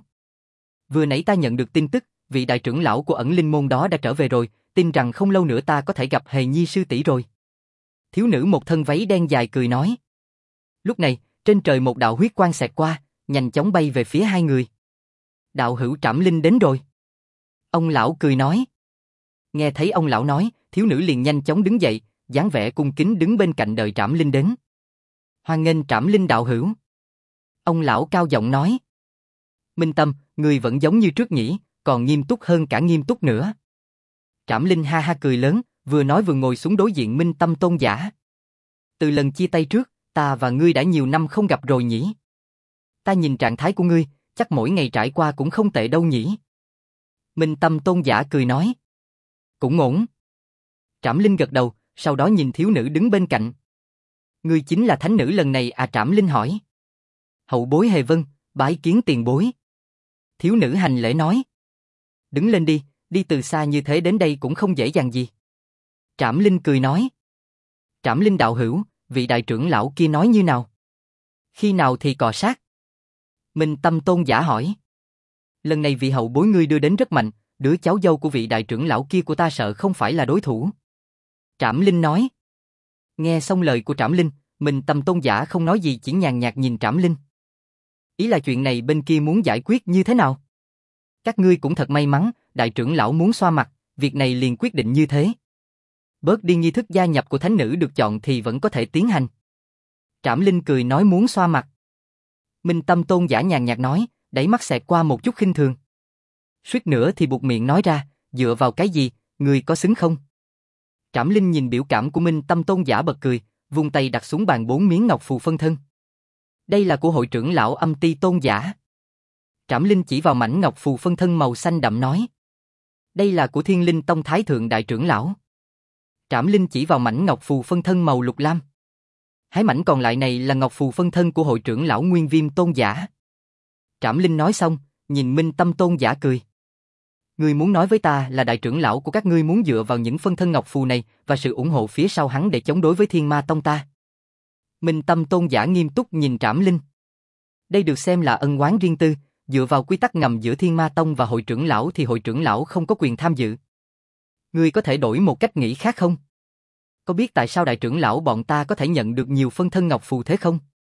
Vừa nãy ta nhận được tin tức, vị đại trưởng lão của ẩn linh môn đó đã trở về rồi, tin rằng không lâu nữa ta có thể gặp Hề Nhi sư tỷ rồi. Thiếu nữ một thân váy đen dài cười nói. Lúc này, trên trời một đạo huyết quang xẹt qua, nhanh chóng bay về phía hai người. Đạo hữu Trảm Linh đến rồi. Ông lão cười nói. Nghe thấy ông lão nói, thiếu nữ liền nhanh chóng đứng dậy, dáng vẻ cung kính đứng bên cạnh đợi Trảm Linh đến. Hoan nghênh Trảm Linh đạo hữu. Ông lão cao giọng nói. Minh Tâm, người vẫn giống như trước nhỉ, còn nghiêm túc hơn cả nghiêm túc nữa. Trảm Linh ha ha cười lớn, vừa nói vừa ngồi xuống đối diện Minh Tâm tôn giả. Từ lần chia tay trước, ta và ngươi đã nhiều năm không gặp rồi nhỉ. Ta nhìn trạng thái của ngươi, chắc mỗi ngày trải qua cũng không tệ đâu nhỉ. Minh Tâm tôn giả cười nói. Cũng ổn. Trảm Linh gật đầu, sau đó nhìn thiếu nữ đứng bên cạnh. Ngươi chính là thánh nữ lần này à? Trảm Linh hỏi. Hậu bối Hề Vân, bái kiến tiền bối. Thiếu nữ hành lễ nói. Đứng lên đi, đi từ xa như thế đến đây cũng không dễ dàng gì. Trảm Linh cười nói. Trảm Linh đạo hữu, vị đại trưởng lão kia nói như nào? Khi nào thì cọ sát? Minh Tâm tôn giả hỏi. Lần này vị hậu bối ngươi đưa đến rất mạnh, đứa cháu dâu của vị đại trưởng lão kia của ta sợ không phải là đối thủ. Trảm Linh nói. Nghe xong lời của Trảm Linh, Minh Tâm tôn giả không nói gì, chỉ nhàn nhạt nhìn Trảm Linh. Ý là chuyện này bên kia muốn giải quyết như thế nào? Các ngươi cũng thật may mắn, đại trưởng lão muốn xoa mặt, việc này liền quyết định như thế. Bớt đi nghi thức gia nhập của thánh nữ được chọn thì vẫn có thể tiến hành. Trảm Linh cười nói muốn xoa mặt. Minh Tâm tôn giả nhàn nhạt nói, đáy mắt xẹt qua một chút khinh thường. Suýt nữa thì buột miệng nói ra, dựa vào cái gì, người có xứng không? Trảm Linh nhìn biểu cảm của Minh Tâm tôn giả bật cười, vung tay đặt xuống bàn bốn miếng ngọc phù phân thân. Đây là của hội trưởng lão Âm Ti tôn giả. Trảm Linh chỉ vào mảnh ngọc phù phân thân màu xanh đậm nói. Đây là của Thiên Linh Tông Thái Thượng đại trưởng lão. Trảm Linh chỉ vào mảnh ngọc phù phân thân màu lục lam. Hai mảnh còn lại này là ngọc phù phân thân của hội trưởng lão Nguyên Viêm tôn giả. Trảm Linh nói xong, nhìn Minh Tâm tôn giả cười. Ngươi muốn nói với ta là đại trưởng lão của các ngươi muốn dựa vào những phân thân ngọc phù này và sự ủng hộ phía sau hắn để chống đối với Thiên Ma Tông ta. Minh Tâm tôn giả nghiêm túc nhìn Trảm Linh. Đây được xem là ân oán riêng tư, Dựa vào quy tắc ngầm giữa Thiên Ma Tông và hội trưởng lão thì hội trưởng lão không có quyền tham dự. Ngươi có thể đổi một cách nghĩ khác không? Có biết tại sao đại trưởng lão bọn ta có thể nhận được nhiều phân thân ngọc phù thế không?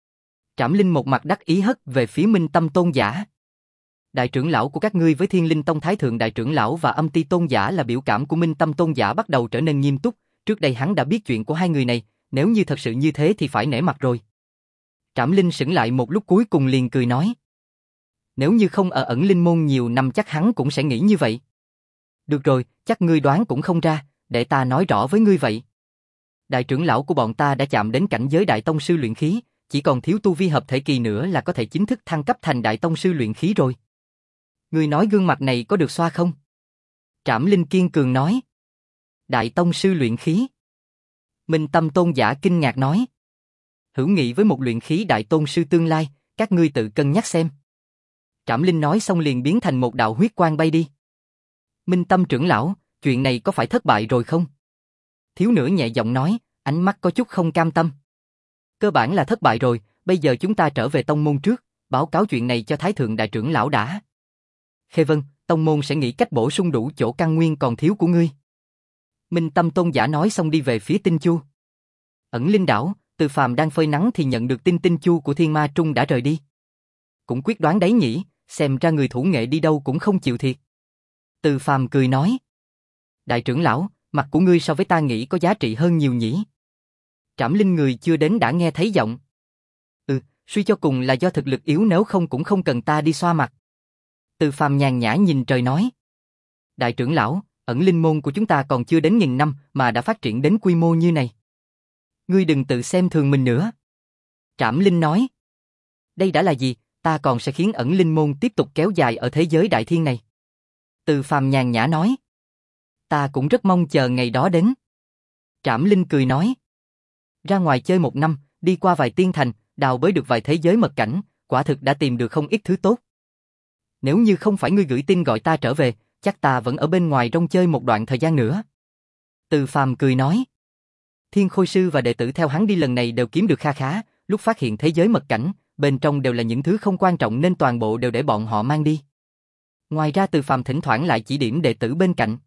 Trảm Linh một mặt đắc ý hất về phía Minh Tâm Tôn giả. Đại trưởng lão của các ngươi với Thiên Linh Tông Thái Thượng đại trưởng lão và Âm Ti Tôn giả là biểu cảm của Minh Tâm Tôn giả bắt đầu trở nên nghiêm túc, trước đây hắn đã biết chuyện của hai người này, nếu như thật sự như thế thì phải nể mặt rồi. Trảm Linh sững lại một lúc cuối cùng liền cười nói. Nếu như không ở ẩn linh môn nhiều năm chắc hắn cũng sẽ nghĩ như vậy. Được rồi, chắc ngươi đoán cũng không ra, để ta nói rõ với ngươi vậy. Đại trưởng lão của bọn ta đã chạm đến cảnh giới đại tông sư luyện khí, chỉ còn thiếu tu vi hợp thể kỳ nữa là có thể chính thức thăng cấp thành đại tông sư luyện khí rồi. Ngươi nói gương mặt này có được xoa không? Trảm Linh kiên cường nói. Đại tông sư luyện khí. Minh Tâm Tôn giả kinh ngạc nói. Hữu nghị với một luyện khí đại tôn sư tương lai, các ngươi tự cân nhắc xem. Trảm Linh nói xong liền biến thành một đạo huyết quang bay đi. Minh Tâm trưởng lão, chuyện này có phải thất bại rồi không? Thiếu nữ nhẹ giọng nói, ánh mắt có chút không cam tâm. Cơ bản là thất bại rồi, bây giờ chúng ta trở về tông môn trước, báo cáo chuyện này cho Thái Thượng đại trưởng lão đã. Khê Vân, tông môn sẽ nghĩ cách bổ sung đủ chỗ căn nguyên còn thiếu của ngươi. Minh Tâm Tôn giả nói xong đi về phía Tinh Chu. Ẩn Linh đảo, Từ Phàm đang phơi nắng thì nhận được tin Tinh Chu của Thiên Ma Trung đã rời đi. Cũng quyết đoán đấy nhỉ, xem ra người thủ nghệ đi đâu cũng không chịu thiệt. Từ Phàm cười nói. Đại trưởng lão, mặt của ngươi so với ta nghĩ có giá trị hơn nhiều nhỉ. Trảm Linh người chưa đến đã nghe thấy giọng. Ừ, suy cho cùng là do thực lực yếu nếu không cũng không cần ta đi xoa mặt. Từ Phàm nhàn nhã nhìn trời nói. Đại trưởng lão, ẩn linh môn của chúng ta còn chưa đến nghìn năm mà đã phát triển đến quy mô như này. Ngươi đừng tự xem thường mình nữa. Trảm Linh nói. Đây đã là gì, ta còn sẽ khiến ẩn linh môn tiếp tục kéo dài ở thế giới đại thiên này. Từ Phàm nhàn nhã nói. Ta cũng rất mong chờ ngày đó đến. Trảm Linh cười nói. Ra ngoài chơi một năm, đi qua vài tiên thành, đào bới được vài thế giới mật cảnh, quả thực đã tìm được không ít thứ tốt. Nếu như không phải ngươi gửi tin gọi ta trở về, chắc ta vẫn ở bên ngoài rong chơi một đoạn thời gian nữa. Từ Phàm cười nói. Thiên Khôi Sư và đệ tử theo hắn đi lần này đều kiếm được kha khá, lúc phát hiện thế giới mật cảnh, bên trong đều là những thứ không quan trọng nên toàn bộ đều để bọn họ mang đi. Ngoài ra Từ Phàm thỉnh thoảng lại chỉ điểm đệ tử bên cạnh.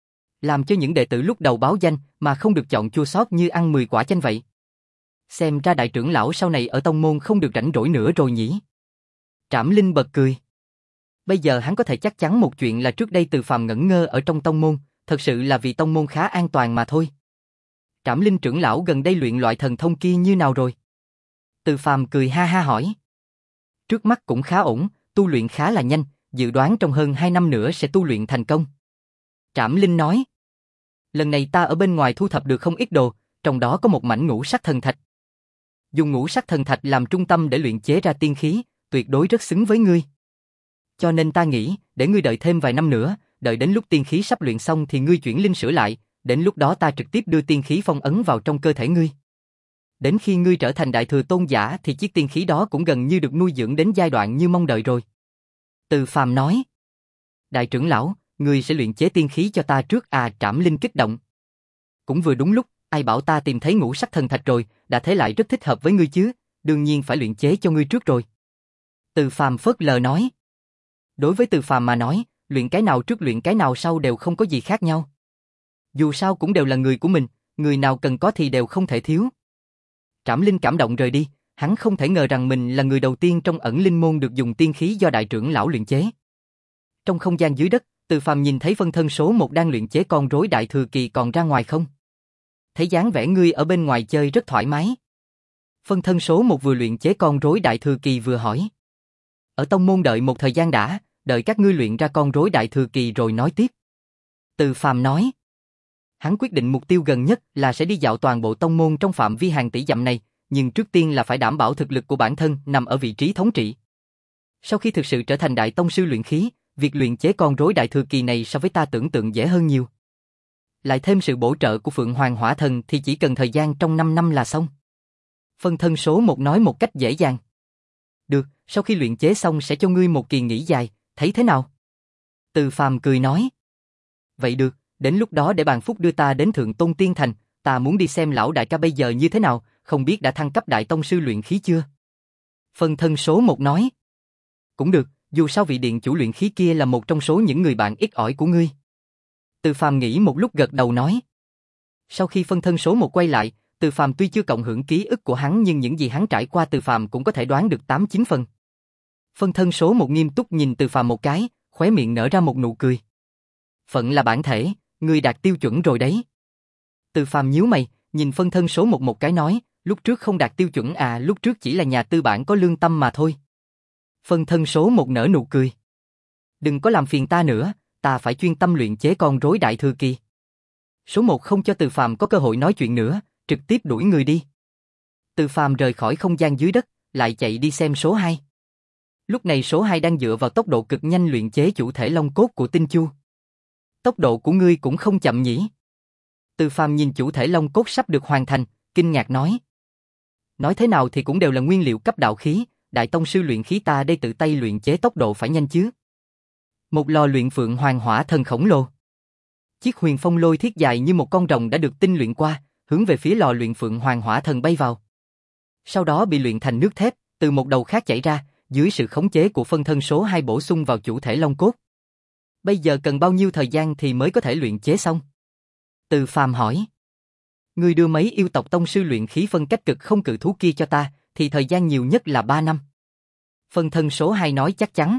Làm cho những đệ tử lúc đầu báo danh mà không được chọn chua xót như ăn mười quả chanh vậy. Xem ra đại trưởng lão sau này ở tông môn không được rảnh rỗi nữa rồi nhỉ. Trảm Linh bật cười. Bây giờ hắn có thể chắc chắn một chuyện là trước đây Từ Phàm ngẩn ngơ ở trong tông môn, thật sự là vì tông môn khá an toàn mà thôi. Trảm Linh trưởng lão gần đây luyện loại thần thông kia như nào rồi? Từ Phàm cười ha ha hỏi. Trước mắt cũng khá ổn, tu luyện khá là nhanh, dự đoán trong hơn hai năm nữa sẽ tu luyện thành công. Trảm Linh nói. Lần này ta ở bên ngoài thu thập được không ít đồ, trong đó có một mảnh ngũ sắc thần thạch. Dùng ngũ sắc thần thạch làm trung tâm để luyện chế ra tiên khí, tuyệt đối rất xứng với ngươi. Cho nên ta nghĩ, để ngươi đợi thêm vài năm nữa, đợi đến lúc tiên khí sắp luyện xong thì ngươi chuyển linh sửa lại, đến lúc đó ta trực tiếp đưa tiên khí phong ấn vào trong cơ thể ngươi. Đến khi ngươi trở thành đại thừa tôn giả thì chiếc tiên khí đó cũng gần như được nuôi dưỡng đến giai đoạn như mong đợi rồi. Từ Phàm nói. Đại trưởng lão, ngươi sẽ luyện chế tiên khí cho ta trước à? Trảm Linh kích động. Cũng vừa đúng lúc, ai bảo ta tìm thấy ngũ sắc thần thạch rồi, đã thế lại rất thích hợp với ngươi chứ, đương nhiên phải luyện chế cho ngươi trước rồi. Từ Phàm phớt lờ nói. Đối với Từ Phàm mà nói, luyện cái nào trước luyện cái nào sau đều không có gì khác nhau. Dù sao cũng đều là người của mình, người nào cần có thì đều không thể thiếu. Trảm Linh cảm động rời đi, hắn không thể ngờ rằng mình là người đầu tiên trong ẩn linh môn được dùng tiên khí do đại trưởng lão luyện chế. Trong không gian dưới đất, Từ Phàm nhìn thấy phân thân số một đang luyện chế con rối đại thừa kỳ còn ra ngoài không? Thấy dáng vẻ ngươi ở bên ngoài chơi rất thoải mái. Phân thân số một vừa luyện chế con rối đại thừa kỳ vừa hỏi. Ở tông môn đợi một thời gian đã, đợi các ngươi luyện ra con rối đại thừa kỳ rồi nói tiếp. Từ Phàm nói. Hắn quyết định mục tiêu gần nhất là sẽ đi dạo toàn bộ tông môn trong phạm vi hàng tỷ dặm này, nhưng trước tiên là phải đảm bảo thực lực của bản thân nằm ở vị trí thống trị. Sau khi thực sự trở thành đại tông sư luyện khí, việc luyện chế con rối đại thừa kỳ này so với ta tưởng tượng dễ hơn nhiều. Lại thêm sự bổ trợ của Phượng Hoàng Hỏa Thần thì chỉ cần thời gian trong năm năm là xong. Phân thân số một nói một cách dễ dàng. Được, sau khi luyện chế xong sẽ cho ngươi một kỳ nghỉ dài, thấy thế nào? Từ Phàm cười nói. Vậy được, đến lúc đó để bàn phúc đưa ta đến Thượng Tôn Tiên Thành, ta muốn đi xem lão đại ca bây giờ như thế nào, không biết đã thăng cấp đại tông sư luyện khí chưa? Phân thân số một nói. Cũng được, dù sao vị điện chủ luyện khí kia là một trong số những người bạn ít ỏi của ngươi. Từ Phàm nghĩ một lúc gật đầu nói. Sau khi phân thân số một quay lại, Từ Phàm tuy chưa cộng hưởng ký ức của hắn nhưng những gì hắn trải qua Từ Phàm cũng có thể đoán được tám chín phần. Phân thân số một nghiêm túc nhìn Từ Phàm một cái, khóe miệng nở ra một nụ cười. Phận là bản thể, ngươi đạt tiêu chuẩn rồi đấy. Từ Phàm nhíu mày, nhìn phân thân số một một cái nói, lúc trước không đạt tiêu chuẩn à, lúc trước chỉ là nhà tư bản có lương tâm mà thôi. Phân thân số một nở nụ cười. Đừng có làm phiền ta nữa, ta phải chuyên tâm luyện chế con rối đại thừa kỳ. Số một không cho Từ Phàm có cơ hội nói chuyện nữa, trực tiếp đuổi người đi. Từ Phàm rời khỏi không gian dưới đất, lại chạy đi xem số hai. Lúc này số hai đang dựa vào tốc độ cực nhanh luyện chế chủ thể long cốt của Tinh Chu. Tốc độ của ngươi cũng không chậm nhỉ? Từ Phàm nhìn chủ thể long cốt sắp được hoàn thành, kinh ngạc nói. Nói thế nào thì cũng đều là nguyên liệu cấp đạo khí, đại tông sư luyện khí ta đây tự tay luyện chế tốc độ phải nhanh chứ. Một lò luyện phượng hoàng hỏa thần khổng lồ. Chiếc huyền phong lôi thiết dài như một con rồng đã được tinh luyện qua, hướng về phía lò luyện phượng hoàng hỏa thần bay vào. Sau đó bị luyện thành nước thép, từ một đầu khác chảy ra, dưới sự khống chế của phân thân số hai bổ sung vào chủ thể long cốt. Bây giờ cần bao nhiêu thời gian thì mới có thể luyện chế xong? Từ Phàm hỏi. Ngươi đưa mấy yêu tộc tông sư luyện khí phân cách cực không cự thú kia cho ta, thì thời gian nhiều nhất là ba năm. Phân thân số hai nói chắc chắn.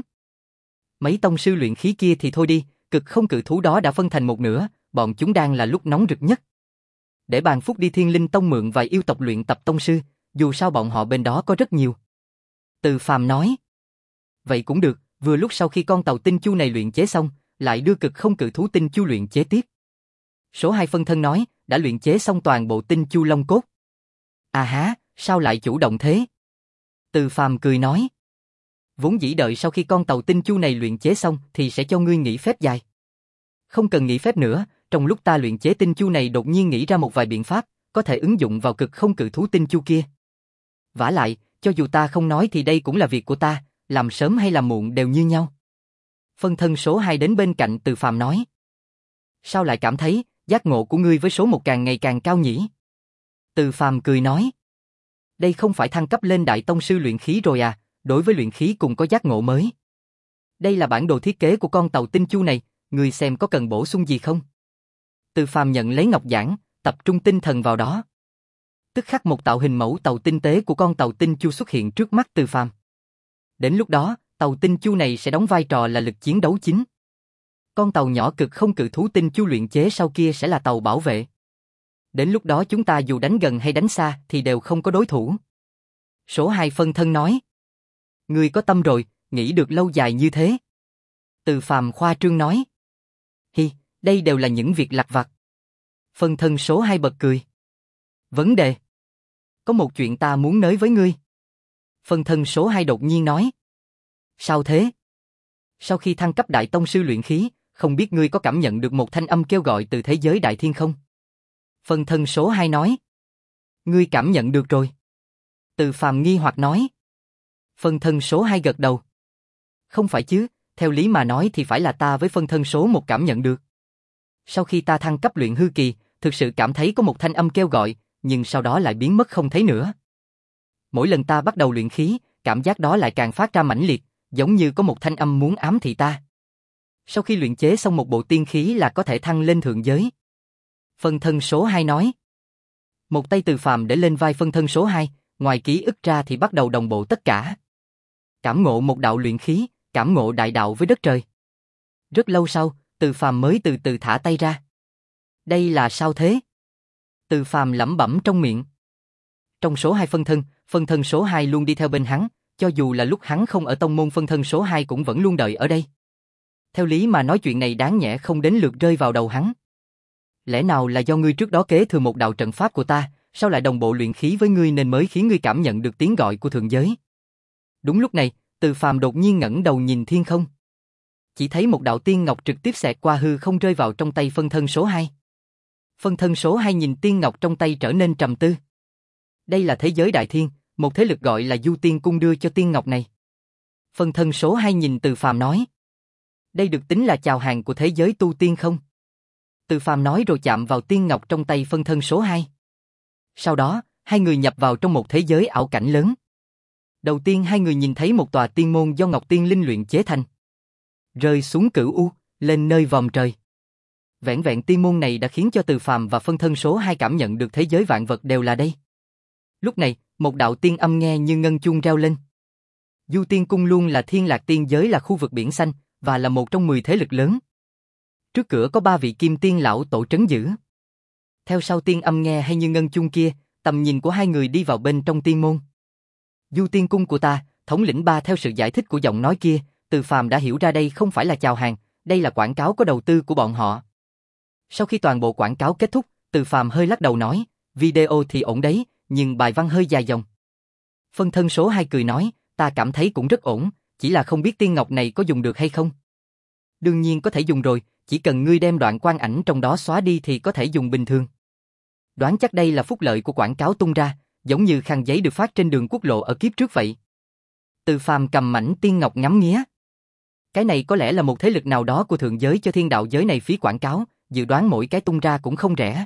Mấy tông sư luyện khí kia thì thôi đi, cực không cự thú đó đã phân thành một nửa, bọn chúng đang là lúc nóng rực nhất. Để bàn phúc đi Thiên Linh Tông mượn vài yêu tộc luyện tập tông sư, dù sao bọn họ bên đó có rất nhiều. Từ Phàm nói. Vậy cũng được, vừa lúc sau khi con tàu Tinh Chu này luyện chế xong, lại đưa cực không cự thú Tinh Chu luyện chế tiếp. Số hai phân thân nói, đã luyện chế xong toàn bộ Tinh Chu long cốt. À há, sao lại chủ động thế? Từ Phàm cười nói. Vốn dĩ đợi sau khi con tàu Tinh Chu này luyện chế xong thì sẽ cho ngươi nghỉ phép dài. Không cần nghỉ phép nữa, trong lúc ta luyện chế Tinh Chu này đột nhiên nghĩ ra một vài biện pháp, có thể ứng dụng vào cực không cự thú Tinh Chu kia. Vả lại, cho dù ta không nói thì đây cũng là việc của ta, làm sớm hay làm muộn đều như nhau. Phân thân số hai đến bên cạnh Từ Phàm nói. Sao lại cảm thấy, giác ngộ của ngươi với số một càng ngày càng cao nhỉ? Từ Phàm cười nói. Đây không phải thăng cấp lên đại tông sư luyện khí rồi à, đối với luyện khí cùng có giác ngộ mới. Đây là bản đồ thiết kế của con tàu Tinh Chu này, ngươi xem có cần bổ sung gì không? Từ Phàm nhận lấy ngọc giản, tập trung tinh thần vào đó. Tức khắc một tạo hình mẫu tàu tinh tế của con tàu Tinh Chu xuất hiện trước mắt Từ Phàm. Đến lúc đó, tàu Tinh Chu này sẽ đóng vai trò là lực chiến đấu chính. Con tàu nhỏ cực không cự thú Tinh Chu luyện chế sau kia sẽ là tàu bảo vệ. Đến lúc đó chúng ta dù đánh gần hay đánh xa thì đều không có đối thủ. Số hai phân thân nói. Ngươi có tâm rồi, nghĩ được lâu dài như thế. Từ Phàm khoa trương nói. Hi, đây đều là những việc lặt vặt. Phân thân số hai bật cười. Vấn đề. Có một chuyện ta muốn nói với ngươi. Phân thân số hai đột nhiên nói. Sao thế? Sau khi thăng cấp đại tông sư luyện khí, không biết ngươi có cảm nhận được một thanh âm kêu gọi từ thế giới đại thiên không? Phân thân số hai nói. Ngươi cảm nhận được rồi. Từ Phàm nghi hoặc nói. Phân thân số hai gật đầu. Không phải chứ, theo lý mà nói thì phải là ta với phân thân số một cảm nhận được. Sau khi ta thăng cấp luyện hư kỳ, thực sự cảm thấy có một thanh âm kêu gọi, nhưng sau đó lại biến mất không thấy nữa. Mỗi lần ta bắt đầu luyện khí, cảm giác đó lại càng phát ra mãnh liệt, giống như có một thanh âm muốn ám thị ta. Sau khi luyện chế xong một bộ tiên khí là có thể thăng lên thượng giới. Phân thân số hai nói. Một tay Từ Phàm để lên vai phân thân số hai, ngoài ký ức ra thì bắt đầu đồng bộ tất cả. Cảm ngộ một đạo luyện khí, cảm ngộ đại đạo với đất trời. Rất lâu sau, Từ Phàm mới từ từ thả tay ra. Đây là sao thế? Từ Phàm lẩm bẩm trong miệng. Trong số hai phân thân, phân thân số hai luôn đi theo bên hắn, cho dù là lúc hắn không ở tông môn phân thân số hai cũng vẫn luôn đợi ở đây. Theo lý mà nói chuyện này đáng nhẽ không đến lượt rơi vào đầu hắn. Lẽ nào là do ngươi trước đó kế thừa một đạo trận pháp của ta, sao lại đồng bộ luyện khí với ngươi nên mới khiến ngươi cảm nhận được tiếng gọi của thượng giới? Đúng lúc này, Từ Phàm đột nhiên ngẩng đầu nhìn thiên không. Chỉ thấy một đạo tiên ngọc trực tiếp xẹt qua hư không rơi vào trong tay phân thân số hai. Phân thân số hai nhìn tiên ngọc trong tay trở nên trầm tư. Đây là thế giới đại thiên, một thế lực gọi là Du Tiên Cung đưa cho tiên ngọc này. Phân thân số hai nhìn Từ Phàm nói. Đây được tính là chào hàng của thế giới tu tiên không? Từ Phàm nói rồi chạm vào tiên ngọc trong tay phân thân số hai. Sau đó, hai người nhập vào trong một thế giới ảo cảnh lớn. Đầu tiên hai người nhìn thấy một tòa tiên môn do Ngọc Tiên Linh luyện chế thành. Rơi xuống cửu u, lên nơi vòm trời. Vẻn vẹn tiên môn này đã khiến cho Từ Phàm và phân thân số hai cảm nhận được thế giới vạn vật đều là đây. Lúc này, một đạo tiên âm nghe như ngân chuông reo lên. Du Tiên Cung luôn là thiên lạc tiên giới, là khu vực biển xanh, và là một trong mười thế lực lớn. Trước cửa có ba vị kim tiên lão tổ trấn giữ. Theo sau tiên âm nghe hay như ngân chuông kia, tầm nhìn của hai người đi vào bên trong tiên môn. Du Tiên Cung của ta, thống lĩnh ba. Theo sự giải thích của giọng nói kia, Từ Phàm đã hiểu ra đây không phải là chào hàng, đây là quảng cáo có đầu tư của bọn họ. Sau khi toàn bộ quảng cáo kết thúc, Từ Phàm hơi lắc đầu nói, video thì ổn đấy, nhưng bài văn hơi dài dòng. Phân thân số hai cười nói, ta cảm thấy cũng rất ổn, chỉ là không biết tiên ngọc này có dùng được hay không. Đương nhiên có thể dùng rồi, chỉ cần ngươi đem đoạn quang ảnh trong đó xóa đi thì có thể dùng bình thường. Đoán chắc đây là phúc lợi của quảng cáo tung ra, giống như khăn giấy được phát trên đường quốc lộ ở kiếp trước vậy. Từ Phàm cầm mảnh tiên ngọc ngắm nghía. Cái này có lẽ là một thế lực nào đó của thượng giới cho thiên đạo giới này phí quảng cáo, dự đoán mỗi cái tung ra cũng không rẻ.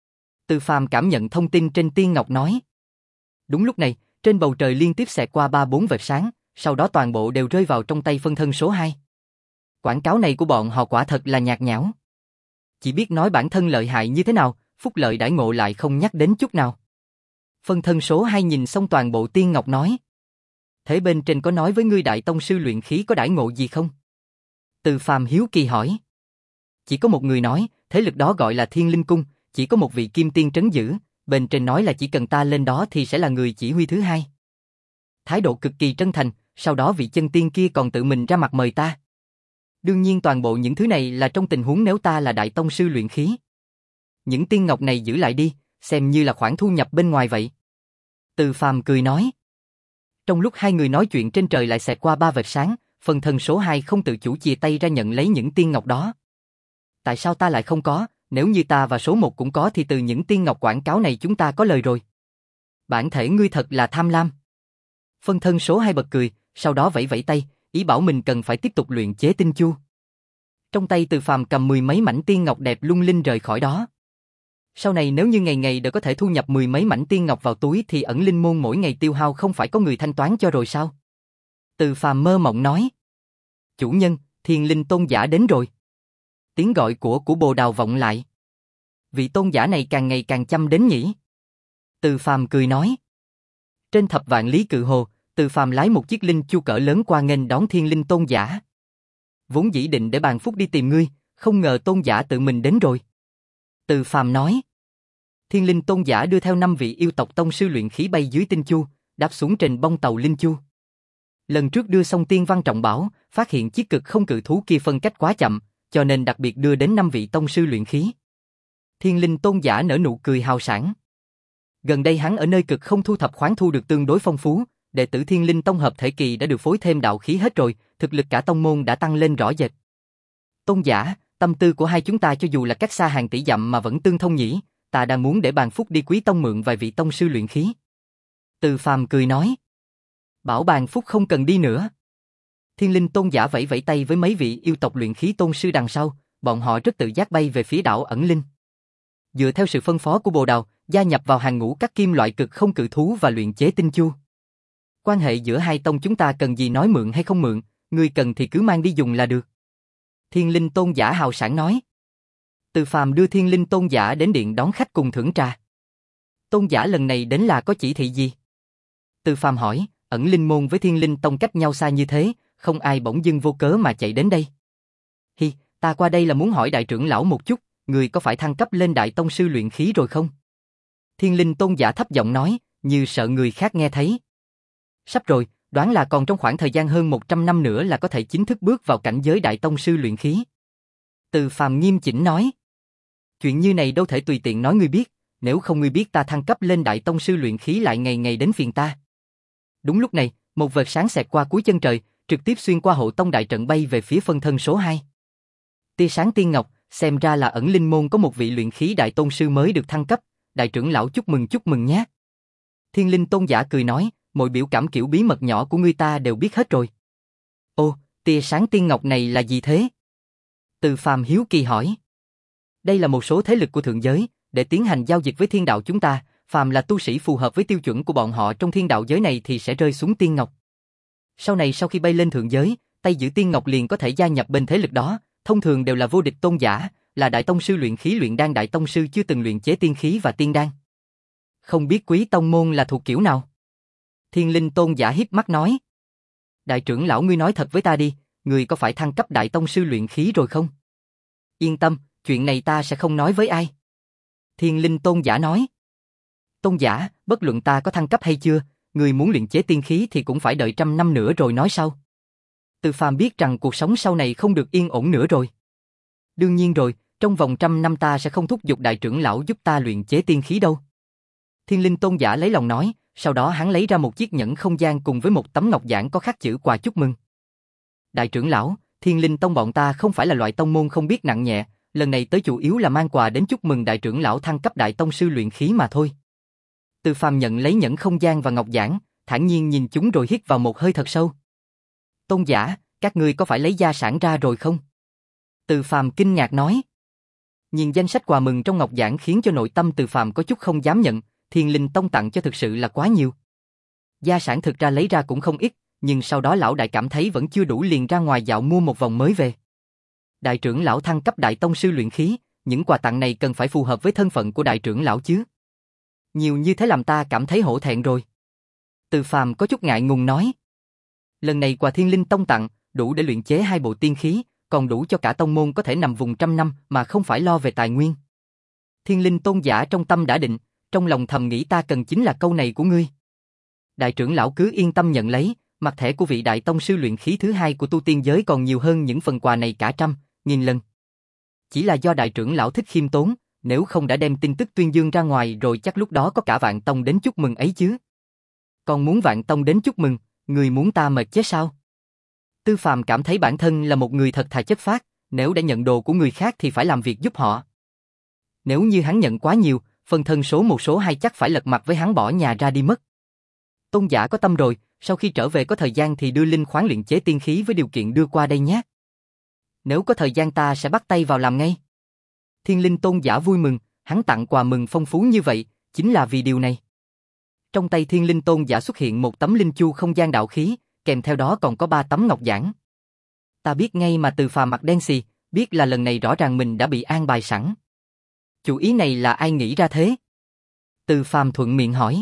Từ Phàm cảm nhận thông tin trên tiên ngọc nói. Đúng lúc này, trên bầu trời liên tiếp xẹt qua ba bốn vệt sáng, sau đó toàn bộ đều rơi vào trong tay phân thân số hai. Quảng cáo này của bọn họ quả thật là nhạt nhẽo. Chỉ biết nói bản thân lợi hại như thế nào, phúc lợi đãi ngộ lại không nhắc đến chút nào. Phân thân số hai nhìn xong toàn bộ tiên ngọc nói. Thế bên trên có nói với ngươi đại tông sư luyện khí có đãi ngộ gì không? Từ Phàm hiếu kỳ hỏi. Chỉ có một người nói, thế lực đó gọi là Thiên Linh Cung, chỉ có một vị kim tiên trấn giữ, bên trên nói là chỉ cần ta lên đó thì sẽ là người chỉ huy thứ hai. Thái độ cực kỳ chân thành, sau đó vị chân tiên kia còn tự mình ra mặt mời ta. Đương nhiên toàn bộ những thứ này là trong tình huống nếu ta là đại tông sư luyện khí. Những tiên ngọc này giữ lại đi, xem như là khoản thu nhập bên ngoài vậy. Từ Phàm cười nói. Trong lúc hai người nói chuyện trên trời lại xẹt qua ba vệt sáng, phân thân số hai không tự chủ chìa tay ra nhận lấy những tiên ngọc đó. Tại sao ta lại không có, nếu như ta và số một cũng có thì từ những tiên ngọc quảng cáo này chúng ta có lời rồi. Bản thể ngươi thật là tham lam. Phân thân số hai bật cười, sau đó vẫy vẫy tay, ý bảo mình cần phải tiếp tục luyện chế tinh chu. Trong tay Từ Phàm cầm mười mấy mảnh tiên ngọc đẹp lung linh rời khỏi đó. Sau này nếu như ngày ngày đều có thể thu nhập mười mấy mảnh tiên ngọc vào túi thì ẩn linh môn mỗi ngày tiêu hao không phải có người thanh toán cho rồi sao? Từ Phàm mơ mộng nói. Chủ nhân, Thiên Linh tôn giả đến rồi. Tiếng gọi của của Bồ Đào vọng lại. Vị tôn giả này càng ngày càng chăm đến nhỉ? Từ Phàm cười nói. Trên thập vạn lý cự hồ, Từ Phàm lái một chiếc linh chu cỡ lớn qua nghênh đón Thiên Linh tôn giả. Vốn dĩ định để bàn phúc đi tìm ngươi, không ngờ tôn giả tự mình đến rồi. Từ Phàm nói. Thiên Linh tôn giả đưa theo năm vị yêu tộc tông sư luyện khí bay dưới tinh chu, đáp xuống trên bông tàu linh chu. Lần trước đưa xong tiên văn trọng bảo, phát hiện chiếc cực không cự thú kia phân cách quá chậm, cho nên đặc biệt đưa đến năm vị tông sư luyện khí. Thiên Linh tôn giả nở nụ cười hào sảng. Gần đây hắn ở nơi cực không thu thập khoáng thu được tương đối phong phú, đệ tử Thiên Linh tông hợp thể kỳ đã được phối thêm đạo khí hết rồi, thực lực cả tông môn đã tăng lên rõ rệt. Tôn giả, tâm tư của hai chúng ta cho dù là cách xa hàng tỷ dặm mà vẫn tương thông nhỉ, ta đang muốn để bàn phúc đi Quý tông mượn vài vị tông sư luyện khí. Từ Phàm cười nói. Bảo bàn phúc không cần đi nữa. Thiên Linh tôn giả vẫy vẫy tay với mấy vị yêu tộc luyện khí tôn sư đằng sau, bọn họ rất tự giác bay về phía đảo ẩn linh. Dựa theo sự phân phó của Bồ Đào, gia nhập vào hàng ngũ các kim loại cực không cự thú và luyện chế tinh chu. Quan hệ giữa hai tông chúng ta cần gì nói mượn hay không mượn, ngươi cần thì cứ mang đi dùng là được. Thiên Linh tôn giả hào sảng nói. Từ Phàm đưa Thiên Linh tôn giả đến điện đón khách cùng thưởng trà. Tôn giả lần này đến là có chỉ thị gì? Từ Phàm hỏi, ẩn linh môn với Thiên Linh tông cách nhau xa như thế, không ai bỗng dưng vô cớ mà chạy đến đây. Hi, ta qua đây là muốn hỏi đại trưởng lão một chút, người có phải thăng cấp lên đại tông sư luyện khí rồi không? Thiên Linh tôn giả thấp giọng nói, như sợ người khác nghe thấy. Sắp rồi, đoán là còn trong khoảng thời gian hơn một trăm năm nữa là có thể chính thức bước vào cảnh giới đại tông sư luyện khí. Từ Phàm nghiêm chỉnh nói. Chuyện như này đâu thể tùy tiện nói ngươi biết, nếu không ngươi biết ta thăng cấp lên đại tông sư luyện khí lại ngày ngày đến phiền ta. Đúng lúc này, một vệt sáng xẹt qua cuối chân trời, trực tiếp xuyên qua hộ tông đại trận bay về phía phân thân số hai. Tia sáng tiên ngọc, xem ra là ẩn linh môn có một vị luyện khí đại tôn sư mới được thăng cấp, đại trưởng lão chúc mừng chúc mừng nhé. Thiên Linh tôn giả cười nói, mọi biểu cảm kiểu bí mật nhỏ của ngươi ta đều biết hết rồi. Ô, tia sáng tiên ngọc này là gì thế? Từ Phàm hiếu kỳ hỏi. Đây là một số thế lực của thượng giới, để tiến hành giao dịch với thiên đạo chúng ta, phàm là tu sĩ phù hợp với tiêu chuẩn của bọn họ trong thiên đạo giới này thì sẽ rơi xuống tiên ngọc. Sau này sau khi bay lên thượng giới, tay giữ tiên ngọc liền có thể gia nhập bên thế lực đó, thông thường đều là vô địch tôn giả, là đại tông sư luyện khí luyện đan đại tông sư chưa từng luyện chế tiên khí và tiên đan. Không biết Quý tông môn là thuộc kiểu nào? Thiên Linh tôn giả hiếp mắt nói. Đại trưởng lão ngươi nói thật với ta đi, ngươi có phải thăng cấp đại tông sư luyện khí rồi không? Yên tâm, chuyện này ta sẽ không nói với ai. Thiên Linh tôn giả nói. Tôn giả, bất luận ta có thăng cấp hay chưa, ngươi muốn luyện chế tiên khí thì cũng phải đợi trăm năm nữa rồi nói sau. Từ Phàm biết rằng cuộc sống sau này không được yên ổn nữa rồi. Đương nhiên rồi, trong vòng trăm năm ta sẽ không thúc giục đại trưởng lão giúp ta luyện chế tiên khí đâu. Thiên Linh tôn giả lấy lòng nói, sau đó hắn lấy ra một chiếc nhẫn không gian cùng với một tấm ngọc giản có khắc chữ quà chúc mừng. Đại trưởng lão, Thiên Linh tông bọn ta không phải là loại tông môn không biết nặng nhẹ, lần này tới chủ yếu là mang quà đến chúc mừng đại trưởng lão thăng cấp đại tông sư luyện khí mà thôi. Từ Phàm nhận lấy nhẫn không gian và ngọc giản, thản nhiên nhìn chúng rồi hít vào một hơi thật sâu. Tôn giả, các ngươi có phải lấy gia sản ra rồi không? Từ Phàm kinh ngạc nói. Nhìn danh sách quà mừng trong ngọc giản khiến cho nội tâm Từ Phàm có chút không dám nhận, Thiên Linh tông tặng cho thực sự là quá nhiều. Gia sản thực ra lấy ra cũng không ít, nhưng sau đó lão đại cảm thấy vẫn chưa đủ liền ra ngoài dạo mua một vòng mới về. Đại trưởng lão thăng cấp đại tông sư luyện khí, những quà tặng này cần phải phù hợp với thân phận của đại trưởng lão chứ. Nhiều như thế làm ta cảm thấy hổ thẹn rồi. Từ Phàm có chút ngại ngùng nói. Lần này quà Thiên Linh tông tặng, đủ để luyện chế hai bộ tiên khí, còn đủ cho cả tông môn có thể nằm vùng trăm năm mà không phải lo về tài nguyên. Thiên Linh tôn giả trong tâm đã định, trong lòng thầm nghĩ ta cần chính là câu này của ngươi. Đại trưởng lão cứ yên tâm nhận lấy, mặt thẻ của vị đại tông sư luyện khí thứ hai của tu tiên giới còn nhiều hơn những phần quà này cả trăm, nghìn lần. Chỉ là do đại trưởng lão thích khiêm tốn, nếu không đã đem tin tức tuyên dương ra ngoài rồi chắc lúc đó có cả vạn tông đến chúc mừng ấy chứ. Còn muốn vạn tông đến chúc mừng, người muốn ta mệt chết sao? Tư Phàm cảm thấy bản thân là một người thật thà chất phác, nếu đã nhận đồ của người khác thì phải làm việc giúp họ. Nếu như hắn nhận quá nhiều, phần thân số một số hai chắc phải lật mặt với hắn bỏ nhà ra đi mất. Tôn giả có tâm rồi, sau khi trở về có thời gian thì đưa linh khoáng luyện chế tiên khí với điều kiện đưa qua đây nhé. Nếu có thời gian ta sẽ bắt tay vào làm ngay. Thiên Linh tôn giả vui mừng, hắn tặng quà mừng phong phú như vậy, chính là vì điều này. Trong tay Thiên Linh tôn giả xuất hiện một tấm linh chu không gian đạo khí, kèm theo đó còn có ba tấm ngọc giản. Ta biết ngay mà Từ Phàm mặt đen xì, biết là lần này rõ ràng mình đã bị an bài sẵn. Chủ ý này là ai nghĩ ra thế? Từ Phàm thuận miệng hỏi.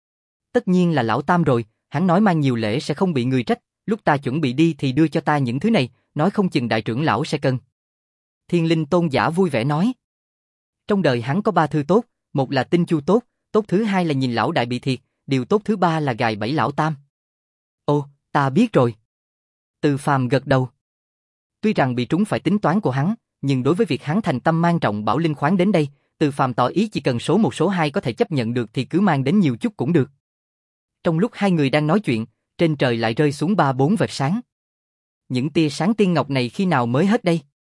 Tất nhiên là lão Tam rồi, hắn nói mang nhiều lễ sẽ không bị người trách, lúc ta chuẩn bị đi thì đưa cho ta những thứ này, nói không chừng đại trưởng lão sẽ cần. Thiên Linh tôn giả vui vẻ nói. Trong đời hắn có ba thứ tốt, một là tinh chu tốt, tốt thứ hai là nhìn lão đại bị thiệt, điều tốt thứ ba là gài bẫy lão Tam. Ồ, ta biết rồi. Từ Phàm gật đầu. Tuy rằng bị trúng phải tính toán của hắn, nhưng đối với việc hắn thành tâm mang trọng bảo linh khoáng đến đây, Từ Phàm tỏ ý chỉ cần số một số hai có thể chấp nhận được thì cứ mang đến nhiều chút cũng được. Trong lúc hai người đang nói chuyện, trên trời lại rơi xuống ba bốn vệt sáng. Những tia sáng tiên ngọc này khi nào mới hết đây?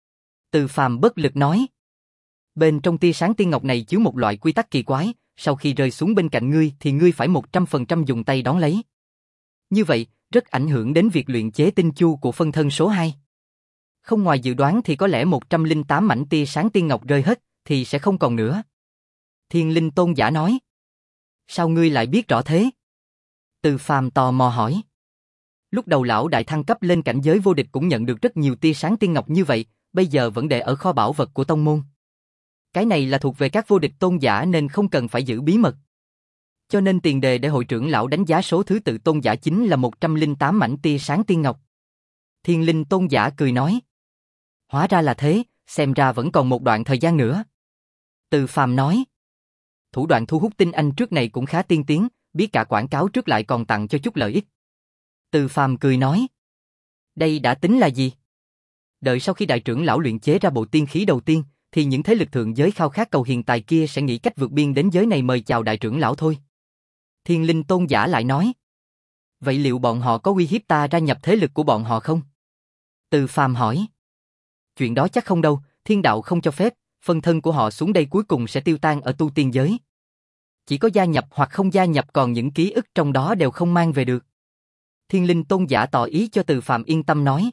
Từ Phàm bất lực nói. Bên trong tia sáng tiên ngọc này chứa một loại quy tắc kỳ quái, sau khi rơi xuống bên cạnh ngươi thì ngươi phải một trăm phần trăm dùng tay đón lấy. Như vậy, rất ảnh hưởng đến việc luyện chế tinh chu của phân thân số hai. Không ngoài dự đoán thì có lẽ một trăm lẻ tám mảnh tia sáng tiên ngọc rơi hết, thì sẽ không còn nữa. Thiên Linh tôn giả nói. Sao ngươi lại biết rõ thế? Từ Phàm tò mò hỏi. Lúc đầu lão đại thăng cấp lên cảnh giới vô địch cũng nhận được rất nhiều tia sáng tiên ngọc như vậy, bây giờ vẫn để ở kho bảo vật của tông môn. Cái này là thuộc về các vô địch tôn giả nên không cần phải giữ bí mật. Cho nên tiền đề để hội trưởng lão đánh giá số thứ tự tôn giả chính là một trăm lẻ tám mảnh tia sáng tiên ngọc. Thiên Linh tôn giả cười nói. Hóa ra là thế, xem ra vẫn còn một đoạn thời gian nữa. Từ Phàm nói. Thủ đoạn thu hút tinh anh trước này cũng khá tiên tiến, biết cả quảng cáo trước lại còn tặng cho chút lợi ích. Từ Phàm cười nói. Đây đã tính là gì? Đợi sau khi đại trưởng lão luyện chế ra bộ tiên khí đầu tiên, thì những thế lực thượng giới khao khát cầu hiền tài kia sẽ nghĩ cách vượt biên đến giới này mời chào đại trưởng lão thôi. Thiên Linh tôn giả lại nói. Vậy liệu bọn họ có uy hiếp ta ra nhập thế lực của bọn họ không? Từ Phàm hỏi. Chuyện đó chắc không đâu, thiên đạo không cho phép, phân thân của họ xuống đây cuối cùng sẽ tiêu tan ở tu tiên giới. Chỉ có gia nhập hoặc không gia nhập còn những ký ức trong đó đều không mang về được. Thiên Linh tôn giả tỏ ý cho Từ Phàm yên tâm nói.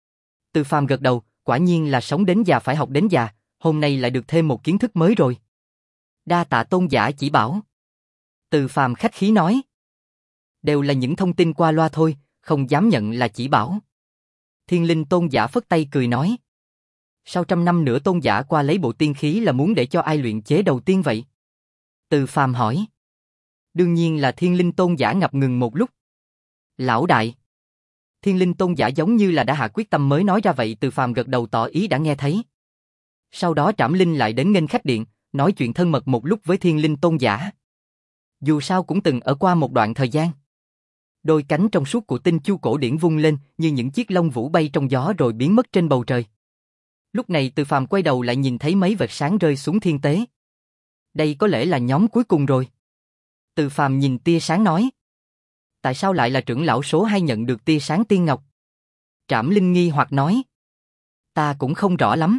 Từ Phàm gật đầu, quả nhiên là sống đến già phải học đến già, hôm nay lại được thêm một kiến thức mới rồi. Đa tạ tôn giả chỉ bảo. Từ Phàm khách khí nói. Đều là những thông tin qua loa thôi, không dám nhận là chỉ bảo. Thiên Linh Tôn giả phất tay cười nói. Sau trăm năm nữa Tôn giả qua lấy bộ tiên khí là muốn để cho ai luyện chế đầu tiên vậy? Từ Phàm hỏi. Đương nhiên là Thiên Linh Tôn giả ngập ngừng một lúc. Lão đại. Thiên Linh Tôn giả giống như là đã hạ quyết tâm mới nói ra vậy. Từ Phàm gật đầu tỏ ý đã nghe thấy. Sau đó Trảm Linh lại đến nghênh khách điện, nói chuyện thân mật một lúc với Thiên Linh Tôn giả. Dù sao cũng từng ở qua một đoạn thời gian. Đôi cánh trong suốt của Tinh Chu cổ điển vung lên như những chiếc lông vũ bay trong gió rồi biến mất trên bầu trời. Lúc này Từ Phàm quay đầu lại nhìn thấy mấy vệt sáng rơi xuống thiên tế. Đây có lẽ là nhóm cuối cùng rồi. Từ Phàm nhìn tia sáng nói. Tại sao lại là trưởng lão số hai nhận được tia sáng tiên ngọc? Trảm Linh nghi hoặc nói. Ta cũng không rõ lắm.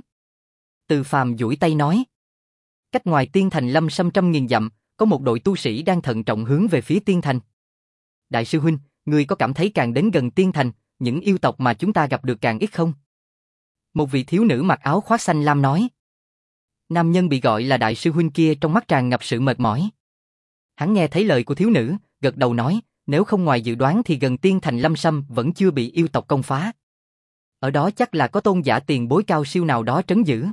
Từ Phàm duỗi tay nói. Cách ngoài tiên thành lâm sâm trăm nghìn dặm, có một đội tu sĩ đang thận trọng hướng về phía tiên thành. Đại sư huynh, ngươi có cảm thấy càng đến gần tiên thành, những yêu tộc mà chúng ta gặp được càng ít không? Một vị thiếu nữ mặc áo khoác xanh lam nói. Nam nhân bị gọi là đại sư huynh kia trong mắt tràn ngập sự mệt mỏi. Hắn nghe thấy lời của thiếu nữ, gật đầu nói, nếu không ngoài dự đoán thì gần tiên thành lâm sâm vẫn chưa bị yêu tộc công phá. Ở đó chắc là có tôn giả tiền bối cao siêu nào đó trấn giữ.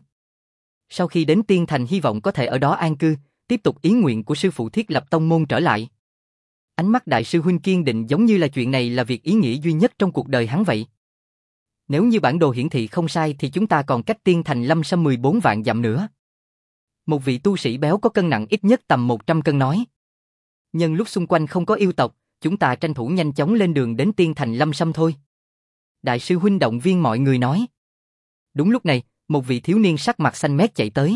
Sau khi đến tiên thành hy vọng có thể ở đó an cư, tiếp tục ý nguyện của sư phụ thiết lập tông môn trở lại. Ánh mắt đại sư huynh kiên định giống như là chuyện này là việc ý nghĩa duy nhất trong cuộc đời hắn vậy. Nếu như bản đồ hiển thị không sai thì chúng ta còn cách tiên thành lâm sâm mười bốn vạn dặm nữa. Một vị tu sĩ béo có cân nặng ít nhất tầm một trăm cân nói. Nhân lúc xung quanh không có yêu tộc, chúng ta tranh thủ nhanh chóng lên đường đến tiên thành lâm sâm thôi. Đại sư huynh động viên mọi người nói. Đúng lúc này, một vị thiếu niên sắc mặt xanh mét chạy tới.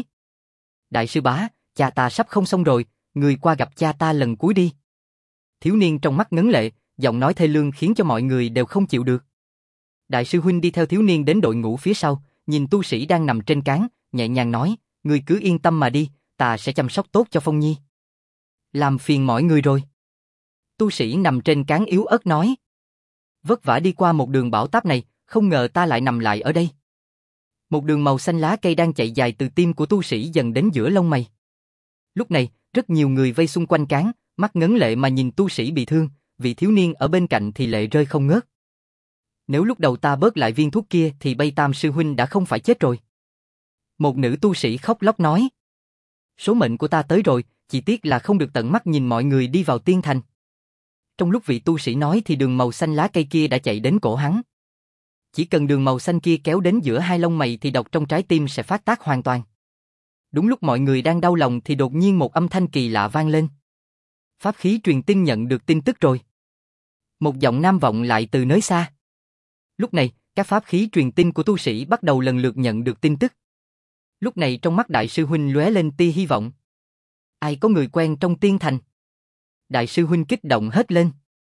Đại sư bá, cha ta sắp không xong rồi, người qua gặp cha ta lần cuối đi. Thiếu niên trong mắt ngấn lệ, giọng nói thê lương khiến cho mọi người đều không chịu được. Đại sư huynh đi theo thiếu niên đến đội ngũ phía sau, nhìn tu sĩ đang nằm trên cáng, nhẹ nhàng nói, người cứ yên tâm mà đi, ta sẽ chăm sóc tốt cho Phong Nhi. Làm phiền mọi người rồi. Tu sĩ nằm trên cáng yếu ớt nói. Vất vả đi qua một đường bão táp này, không ngờ ta lại nằm lại ở đây. Một đường màu xanh lá cây đang chạy dài từ tim của tu sĩ dần đến giữa lông mày. Lúc này, rất nhiều người vây xung quanh cáng, mắt ngấn lệ mà nhìn tu sĩ bị thương, vị thiếu niên ở bên cạnh thì lệ rơi không ngớt. Nếu lúc đầu ta bớt lại viên thuốc kia thì Bay Tam sư huynh đã không phải chết rồi. Một nữ tu sĩ khóc lóc nói. Số mệnh của ta tới rồi, chỉ tiếc là không được tận mắt nhìn mọi người đi vào tiên thành. Trong lúc vị tu sĩ nói thì đường màu xanh lá cây kia đã chạy đến cổ hắn. Chỉ cần đường màu xanh kia kéo đến giữa hai lông mày thì độc trong trái tim sẽ phát tác hoàn toàn. Đúng lúc mọi người đang đau lòng thì đột nhiên một âm thanh kỳ lạ vang lên. Pháp khí truyền tin nhận được tin tức rồi. Một giọng nam vọng lại từ nơi xa. Lúc này, các pháp khí truyền tin của tu sĩ bắt đầu lần lượt nhận được tin tức. Lúc này trong mắt đại sư huynh lóe lên tia hy vọng. Ai có người quen trong tiên thành? Đại sư huynh kích động hết lên.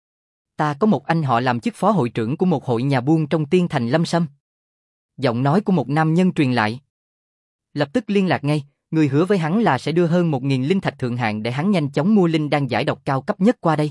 Ta có một anh họ làm chức phó hội trưởng của một hội nhà buôn trong tiên thành lâm sâm. Giọng nói của một nam nhân truyền lại. Lập tức liên lạc ngay, người hứa với hắn là sẽ đưa hơn một nghìn linh thạch thượng hạng để hắn nhanh chóng mua linh đan giải độc cao cấp nhất qua đây.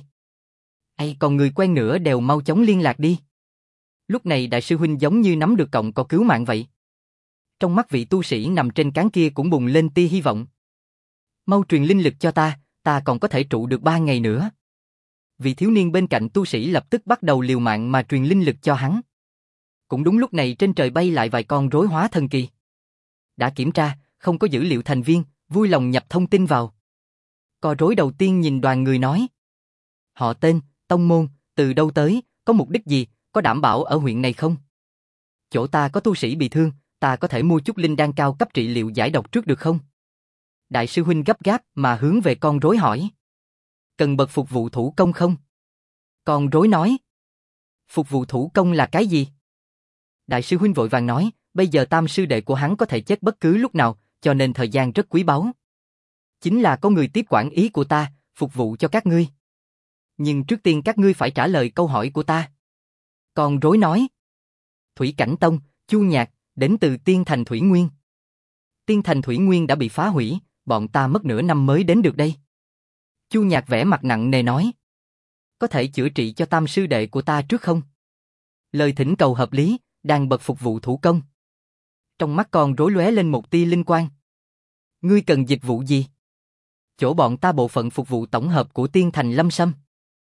Ai còn người quen nữa đều mau chóng liên lạc đi. Lúc này đại sư huynh giống như nắm được cọng cỏ cứu mạng vậy. Trong mắt vị tu sĩ nằm trên cán kia cũng bùng lên tia hy vọng. Mau truyền linh lực cho ta, ta còn có thể trụ được ba ngày nữa. Vị thiếu niên bên cạnh tu sĩ lập tức bắt đầu liều mạng mà truyền linh lực cho hắn. Cũng đúng lúc này trên trời bay lại vài con rối hóa thần kỳ. Đã kiểm tra, không có dữ liệu thành viên, vui lòng nhập thông tin vào. Con rối đầu tiên nhìn đoàn người nói. Họ tên, tông môn, từ đâu tới, có mục đích gì, có đảm bảo ở huyện này không? Chỗ ta có tu sĩ bị thương, ta có thể mua chút linh đan cao cấp trị liệu giải độc trước được không? Đại sư huynh gấp gáp mà hướng về con rối hỏi. Cần bậc phục vụ thủ công không? Con rối nói. Phục vụ thủ công là cái gì? Đại sư huynh vội vàng nói, bây giờ tam sư đệ của hắn có thể chết bất cứ lúc nào, cho nên thời gian rất quý báu. Chính là có người tiếp quản ý của ta, phục vụ cho các ngươi. Nhưng trước tiên các ngươi phải trả lời câu hỏi của ta. Con rối nói. Thủy Cảnh Tông, Chu Nhạc, đến từ Tiên Thành Thủy Nguyên. Tiên Thành Thủy Nguyên đã bị phá hủy, bọn ta mất nửa năm mới đến được đây. Chu Nhạc vẻ mặt nặng nề nói. Có thể chữa trị cho tam sư đệ của ta trước không? Lời thỉnh cầu hợp lý, đang bật phục vụ thủ công. Trong mắt con rối lóe lên một tia linh quang. Ngươi cần dịch vụ gì? chỗ bọn ta bộ phận phục vụ tổng hợp của Tiên Thành Lâm Sâm.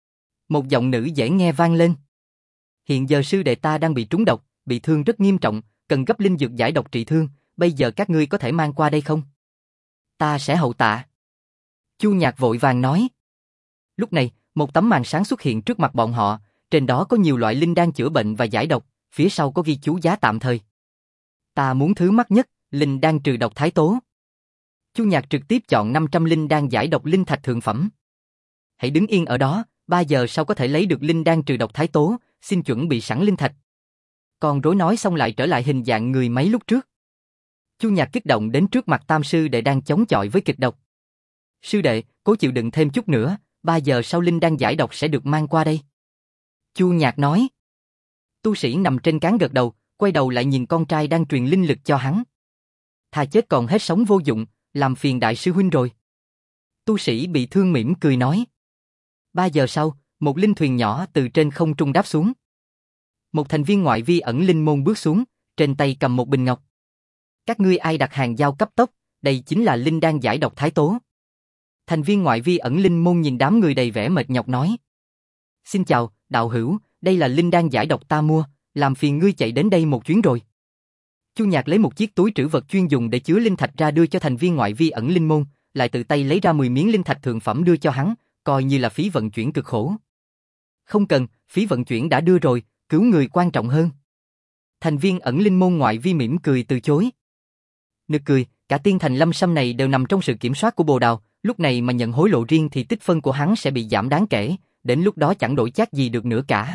Một giọng nữ dễ nghe vang lên. Hiện giờ sư đệ ta đang bị trúng độc, bị thương rất nghiêm trọng, cần gấp linh dược giải độc trị thương, bây giờ các ngươi có thể mang qua đây không? Ta sẽ hậu tạ. Chu Nhạc vội vàng nói. Lúc này, một tấm màn sáng xuất hiện trước mặt bọn họ, trên đó có nhiều loại linh đan chữa bệnh và giải độc, phía sau có ghi chú giá tạm thời. Ta muốn thứ mắc nhất, linh đan trừ độc thái tố. Chu Nhạc trực tiếp chọn năm trăm linh đan giải độc linh thạch thượng phẩm. Hãy đứng yên ở đó, ba giờ sau có thể lấy được linh đan trừ độc thái tố, xin chuẩn bị sẵn linh thạch. Con rối nói xong lại trở lại hình dạng người máy lúc trước. Chu Nhạc kích động đến trước mặt Tam sư đệ đang chống chọi với kịch độc. Sư đệ, cố chịu đựng thêm chút nữa, ba giờ sau linh đan giải độc sẽ được mang qua đây. Chu Nhạc nói. Tu sĩ nằm trên cán gật đầu, quay đầu lại nhìn con trai đang truyền linh lực cho hắn. Thà chết còn hết sống vô dụng, làm phiền đại sư huynh rồi. Tu sĩ bị thương mỉm cười nói. Ba giờ sau, một linh thuyền nhỏ từ trên không trung đáp xuống. Một thành viên ngoại vi ẩn linh môn bước xuống, trên tay cầm một bình ngọc. Các ngươi ai đặt hàng giao cấp tốc, đây chính là linh đan giải độc thái tố. Thành viên ngoại vi ẩn linh môn nhìn đám người đầy vẻ mệt nhọc nói. Xin chào, đạo hữu, đây là linh đan giải độc ta mua, làm phiền ngươi chạy đến đây một chuyến rồi. Chu Nhạc lấy một chiếc túi trữ vật chuyên dùng để chứa linh thạch ra đưa cho thành viên ngoại vi ẩn linh môn, lại tự tay lấy ra mười miếng linh thạch thượng phẩm đưa cho hắn, coi như là phí vận chuyển cực khổ. Không cần, phí vận chuyển đã đưa rồi, cứu người quan trọng hơn. Thành viên ẩn linh môn ngoại vi mỉm cười từ chối. Nực cười, cả Tiên Thành Lâm Sâm này đều nằm trong sự kiểm soát của Bồ Đào, lúc này mà nhận hối lộ riêng thì tích phân của hắn sẽ bị giảm đáng kể, đến lúc đó chẳng đổi chác gì được nữa cả.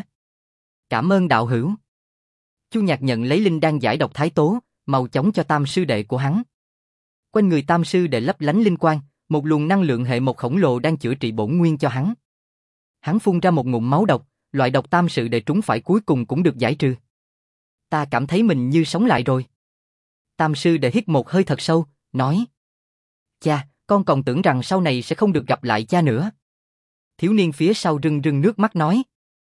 Cảm ơn đạo hữu. Chu Nhạc nhận lấy linh đan giải độc thái tố, mau chóng cho Tam sư đệ của hắn. Quanh người Tam sư đệ lấp lánh linh quang, một luồng năng lượng hệ một khổng lồ đang chữa trị bổn nguyên cho hắn. Hắn phun ra một ngụm máu độc, loại độc Tam sư đệ trúng phải cuối cùng cũng được giải trừ. Ta cảm thấy mình như sống lại rồi. Tam sư đệ hít một hơi thật sâu, nói. Cha, con còn tưởng rằng sau này sẽ không được gặp lại cha nữa. Thiếu niên phía sau rưng rưng nước mắt nói.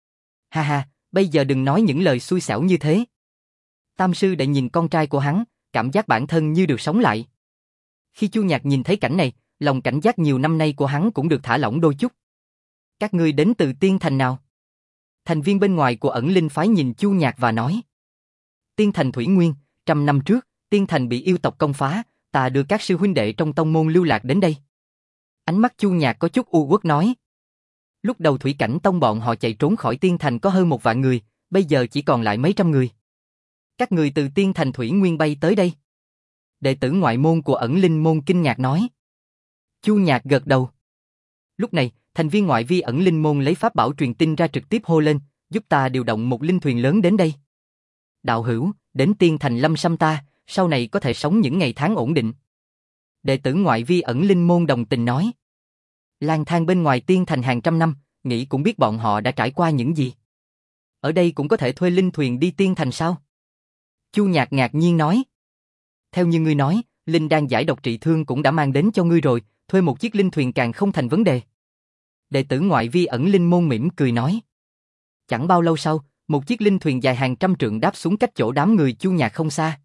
Ha ha, bây giờ đừng nói những lời xui xẻo như thế. Tam sư đệ nhìn con trai của hắn, cảm giác bản thân như được sống lại. Khi Chu Nhạc nhìn thấy cảnh này, lòng cảnh giác nhiều năm nay của hắn cũng được thả lỏng đôi chút. Các ngươi đến từ Tiên Thành nào? Thành viên bên ngoài của ẩn linh phái nhìn Chu Nhạc và nói. Tiên Thành Thủy Nguyên, trăm năm trước, Tiên Thành bị yêu tộc công phá, ta đưa các sư huynh đệ trong tông môn lưu lạc đến đây. Ánh mắt Chu Nhạc có chút u uất nói. Lúc đầu Thủy Cảnh Tông bọn họ chạy trốn khỏi Tiên Thành có hơn một vạn người, bây giờ chỉ còn lại mấy trăm người. Các người từ Tiên Thành Thủy Nguyên bay tới đây. Đệ tử ngoại môn của ẩn linh môn kinh ngạc nói. Chu Nhạc gật đầu. Lúc này, thành viên ngoại vi ẩn linh môn lấy pháp bảo truyền tin ra trực tiếp hô lên, giúp ta điều động một linh thuyền lớn đến đây. Đạo hữu, đến Tiên Thành Lâm Sâm ta, sau này có thể sống những ngày tháng ổn định. Đệ tử ngoại vi ẩn linh môn đồng tình nói. Lang thang bên ngoài Tiên Thành hàng trăm năm, nghĩ cũng biết bọn họ đã trải qua những gì. Ở đây cũng có thể thuê linh thuyền đi Tiên Thành sao? Chu Nhạc ngạc nhiên nói. Theo như ngươi nói, linh đan giải độc trị thương cũng đã mang đến cho ngươi rồi, thuê một chiếc linh thuyền càng không thành vấn đề. Đệ tử ngoại vi ẩn linh môn mỉm cười nói. Chẳng bao lâu sau, một chiếc linh thuyền dài hàng trăm trượng đáp xuống cách chỗ đám người Chu Nhạc không xa.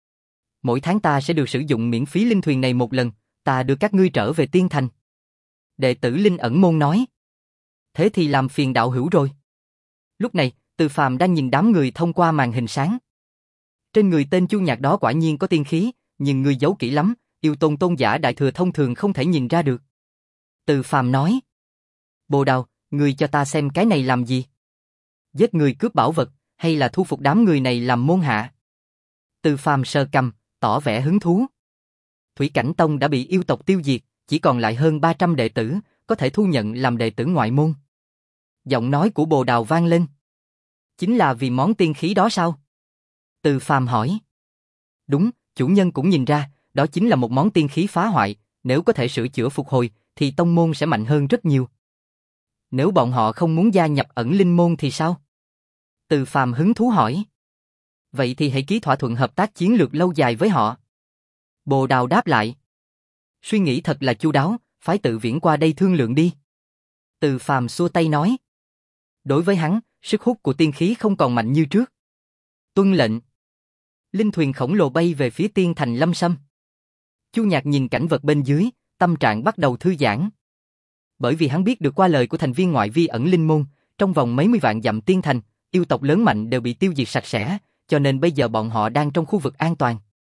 Mỗi tháng ta sẽ được sử dụng miễn phí linh thuyền này một lần, ta đưa các ngươi trở về Tiên Thành. Đệ tử linh ẩn môn nói. Thế thì làm phiền đạo hữu rồi. Lúc này, Từ Phàm đang nhìn đám người thông qua màn hình sáng. Trên người tên Chu Nhạc đó quả nhiên có tiên khí, nhưng người giấu kỹ lắm, yêu tôn tôn giả đại thừa thông thường không thể nhìn ra được. Từ Phàm nói. Bồ Đào, ngươi cho ta xem cái này làm gì? Giết người cướp bảo vật, hay là thu phục đám người này làm môn hạ? Từ Phàm sờ cằm, tỏ vẻ hứng thú. Thủy Cảnh Tông đã bị yêu tộc tiêu diệt, chỉ còn lại hơn ba trăm đệ tử, có thể thu nhận làm đệ tử ngoại môn. Giọng nói của Bồ Đào vang lên. Chính là vì món tiên khí đó sao? Từ Phàm hỏi. Đúng, chủ nhân cũng nhìn ra, đó chính là một món tiên khí phá hoại, nếu có thể sửa chữa phục hồi, thì tông môn sẽ mạnh hơn rất nhiều. Nếu bọn họ không muốn gia nhập ẩn linh môn thì sao? Từ Phàm hứng thú hỏi. Vậy thì hãy ký thỏa thuận hợp tác chiến lược lâu dài với họ. Bồ Đào đáp lại. Suy nghĩ thật là chu đáo, phái Tự Viễn qua đây thương lượng đi. Từ Phàm xua tay nói. Đối với hắn, sức hút của tiên khí không còn mạnh như trước. Tuân lệnh. Linh thuyền khổng lồ bay về phía Tiên Thành Lâm Sâm. Chu Nhạc nhìn cảnh vật bên dưới, tâm trạng bắt đầu thư giãn. Bởi vì hắn biết được qua lời của thành viên ngoại vi ẩn linh môn, trong vòng mấy mươi vạn dặm tiên thành, yêu tộc lớn mạnh đều bị tiêu diệt sạch sẽ, cho nên bây giờ bọn họ đang trong khu vực an toàn.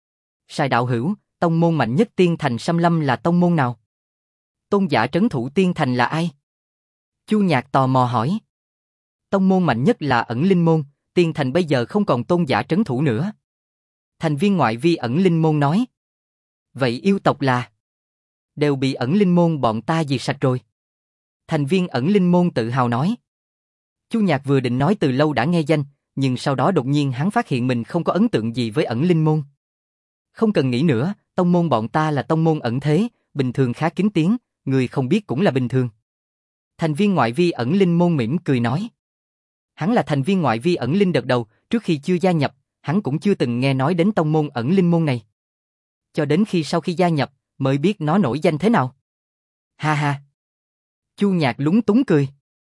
Sai đạo hữu, tông môn mạnh nhất tiên thành Sâm Lâm là tông môn nào? Tôn giả trấn thủ tiên thành là ai? Chu Nhạc tò mò hỏi. Tông môn mạnh nhất là ẩn linh môn, tiên thành bây giờ không còn tôn giả trấn thủ nữa. Thành viên ngoại vi ẩn linh môn nói. Vậy yêu tộc là? Đều bị ẩn linh môn bọn ta diệt sạch rồi. Thành viên ẩn linh môn tự hào nói. Chu Nhạc vừa định nói từ lâu đã nghe danh, nhưng sau đó đột nhiên hắn phát hiện mình không có ấn tượng gì với ẩn linh môn. Không cần nghĩ nữa, tông môn bọn ta là tông môn ẩn thế, bình thường khá kín tiếng, người không biết cũng là bình thường. Thành viên ngoại vi ẩn linh môn mỉm cười nói. Hắn là thành viên ngoại vi ẩn linh đợt đầu, trước khi chưa gia nhập, hắn cũng chưa từng nghe nói đến tông môn ẩn linh môn này. Cho đến khi sau khi gia nhập, mới biết nó nổi danh thế nào. Ha ha. Chu Nhạc lúng túng cười.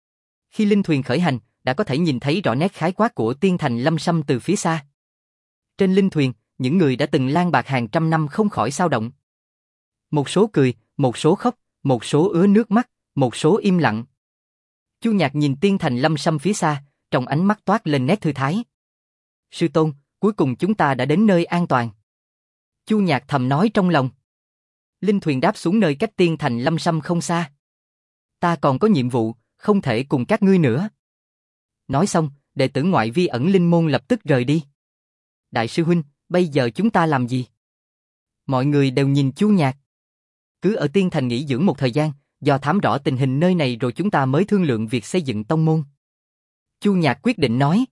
Khi linh thuyền khởi hành, đã có thể nhìn thấy rõ nét khái quát của tiên thành Lâm Sâm từ phía xa. Trên linh thuyền, những người đã từng lang bạc hàng trăm năm không khỏi xao động. Một số cười, một số khóc, một số ứa nước mắt, một số im lặng. Chu Nhạc nhìn tiên thành Lâm Sâm phía xa, trong ánh mắt toát lên nét thư thái. Sư tôn, cuối cùng chúng ta đã đến nơi an toàn. Chu Nhạc thầm nói trong lòng. Linh thuyền đáp xuống nơi cách tiên thành Lâm Sâm không xa. Ta còn có nhiệm vụ, không thể cùng các ngươi nữa. Nói xong, đệ tử ngoại vi ẩn linh môn lập tức rời đi. Đại sư huynh, bây giờ chúng ta làm gì? Mọi người đều nhìn Chu Nhạc. Cứ ở tiên thành nghỉ dưỡng một thời gian, do thám rõ tình hình nơi này rồi chúng ta mới thương lượng việc xây dựng tông môn. Chu Nhạc quyết định nói.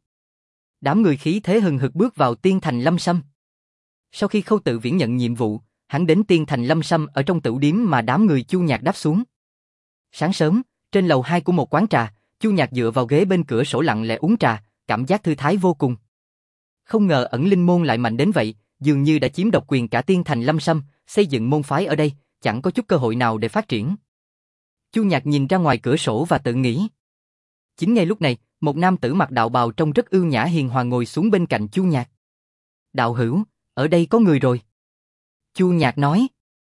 Đám người khí thế hừng hực bước vào tiên thành Lâm Sâm. Sau khi Khâu Tự Viễn nhận nhiệm vụ, hắn đến tiên thành Lâm Sâm ở trong tửu điếm mà đám người Chu Nhạc đáp xuống. Sáng sớm, trên lầu hai của một quán trà, Chu Nhạc dựa vào ghế bên cửa sổ lặng lẽ uống trà, cảm giác thư thái vô cùng. Không ngờ ẩn linh môn lại mạnh đến vậy, dường như đã chiếm độc quyền cả tiên thành Lâm Sâm, xây dựng môn phái ở đây, chẳng có chút cơ hội nào để phát triển. Chu Nhạc nhìn ra ngoài cửa sổ và tự nghĩ. Chính ngay lúc này, một nam tử mặc đạo bào trông rất ưu nhã hiền hòa ngồi xuống bên cạnh Chu Nhạc. Đạo hữu, ở đây có người rồi. Chu Nhạc nói.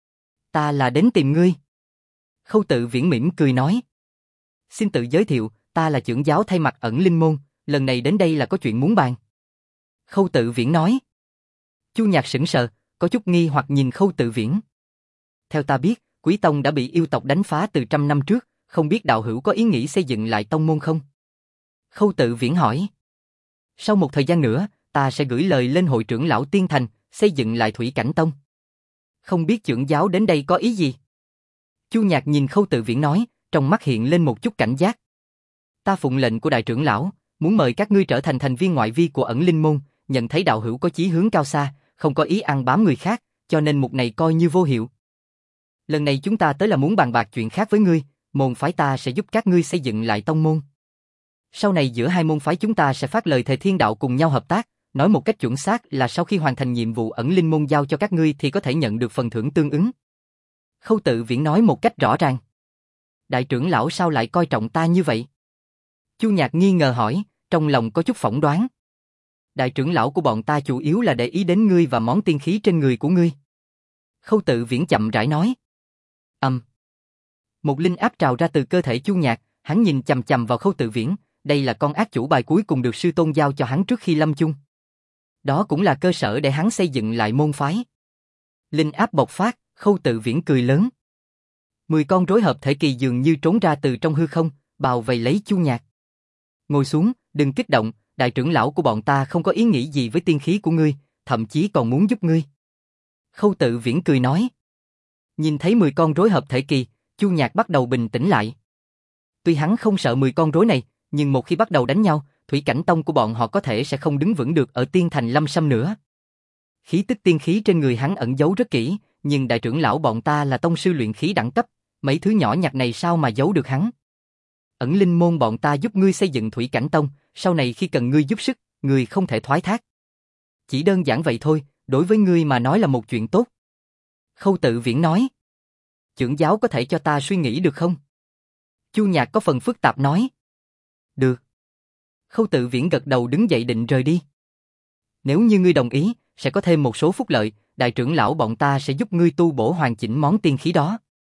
Ta là đến tìm ngươi. Khâu Tự Viễn mỉm cười nói. Xin tự giới thiệu, ta là trưởng giáo thay mặt ẩn linh môn, lần này đến đây là có chuyện muốn bàn. Khâu Tự Viễn nói. Chu Nhạc sững sờ, có chút nghi hoặc nhìn Khâu Tự Viễn. Theo ta biết, Quý Tông đã bị yêu tộc đánh phá từ trăm năm trước, không biết đạo hữu có ý nghĩ xây dựng lại tông môn không? Khâu Tự Viễn hỏi. Sau một thời gian nữa, ta sẽ gửi lời lên hội trưởng lão Tiên Thành, xây dựng lại Thủy Cảnh Tông. Không biết trưởng giáo đến đây có ý gì? Chu Nhạc nhìn Khâu Tự Viễn nói, trong mắt hiện lên một chút cảnh giác. Ta phụng lệnh của đại trưởng lão, muốn mời các ngươi trở thành thành viên ngoại vi của ẩn linh môn, nhận thấy đạo hữu có chí hướng cao xa, không có ý ăn bám người khác, cho nên mục này coi như vô hiệu. Lần này chúng ta tới là muốn bàn bạc chuyện khác với ngươi, môn phái ta sẽ giúp các ngươi xây dựng lại tông môn. Sau này giữa hai môn phái chúng ta sẽ phát lời thề thiên đạo cùng nhau hợp tác, nói một cách chuẩn xác là sau khi hoàn thành nhiệm vụ ẩn linh môn giao cho các ngươi thì có thể nhận được phần thưởng tương ứng. Khâu Tự Viễn nói một cách rõ ràng. Đại trưởng lão sao lại coi trọng ta như vậy? Chu Nhạc nghi ngờ hỏi, trong lòng có chút phỏng đoán. Đại trưởng lão của bọn ta chủ yếu là để ý đến ngươi và món tiên khí trên người của ngươi. Khâu Tự Viễn chậm rãi nói. Ầm. Um. Một linh áp trào ra từ cơ thể Chu Nhạc, hắn nhìn chằm chằm vào Khâu Tự Viễn, đây là con ác chủ bài cuối cùng được sư tôn giao cho hắn trước khi lâm chung. Đó cũng là cơ sở để hắn xây dựng lại môn phái. Linh áp bộc phát, Khâu Tự Viễn cười lớn. Mười con rối hợp thể kỳ dường như trốn ra từ trong hư không, bao vây lấy Chu Nhạc. Ngồi xuống, đừng kích động, đại trưởng lão của bọn ta không có ý nghĩ gì với tiên khí của ngươi, thậm chí còn muốn giúp ngươi. Khâu Tự Viễn cười nói. Nhìn thấy mười con rối hợp thể kỳ, Chu Nhạc bắt đầu bình tĩnh lại. Tuy hắn không sợ mười con rối này, nhưng một khi bắt đầu đánh nhau, Thủy Cảnh Tông của bọn họ có thể sẽ không đứng vững được ở tiên thành Lâm Sâm nữa. Khí tức tiên khí trên người hắn ẩn giấu rất kỹ, nhưng đại trưởng lão bọn ta là tông sư luyện khí đẳng cấp, mấy thứ nhỏ nhặt này sao mà giấu được hắn. Ẩn linh môn bọn ta giúp ngươi xây dựng Thủy Cảnh Tông, sau này khi cần ngươi giúp sức, ngươi không thể thoái thác. Chỉ đơn giản vậy thôi, đối với ngươi mà nói là một chuyện tốt. Khâu Tự Viễn nói. Trưởng giáo có thể cho ta suy nghĩ được không? Chu Nhạc có phần phức tạp nói. Được. Khâu Tự Viễn gật đầu đứng dậy định rời đi. Nếu như ngươi đồng ý, sẽ có thêm một số phúc lợi, đại trưởng lão bọn ta sẽ giúp ngươi tu bổ hoàn chỉnh món tiên khí đó.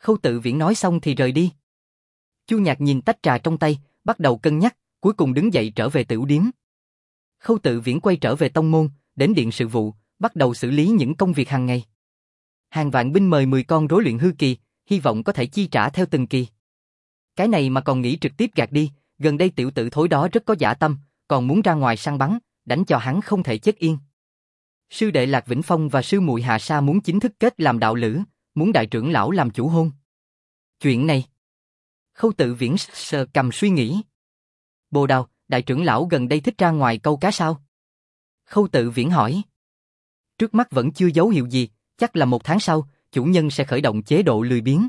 Khâu Tự Viễn nói xong thì rời đi. Chu Nhạc nhìn tách trà trong tay, bắt đầu cân nhắc, cuối cùng đứng dậy trở về tửu điếm. Khâu Tự Viễn quay trở về tông môn, đến điện sự vụ, bắt đầu xử lý những công việc hàng ngày. Hàng vạn binh mời mười con rối luyện hư kỳ, hy vọng có thể chi trả theo từng kỳ. Cái này mà còn nghĩ trực tiếp gạt đi, gần đây tiểu tử thối đó rất có dã tâm, còn muốn ra ngoài săn bắn, đánh cho hắn không thể chết yên. Sư đệ Lạc Vĩnh Phong và sư muội Hạ Sa muốn chính thức kết làm đạo lữ, muốn đại trưởng lão làm chủ hôn. Chuyện này, Khâu Tự Viễn sờ cầm suy nghĩ. Bồ Đào, đại trưởng lão gần đây thích ra ngoài câu cá sao? Khâu Tự Viễn hỏi. Trước mắt vẫn chưa dấu hiệu gì, chắc là một tháng sau, chủ nhân sẽ khởi động chế độ lười biếng.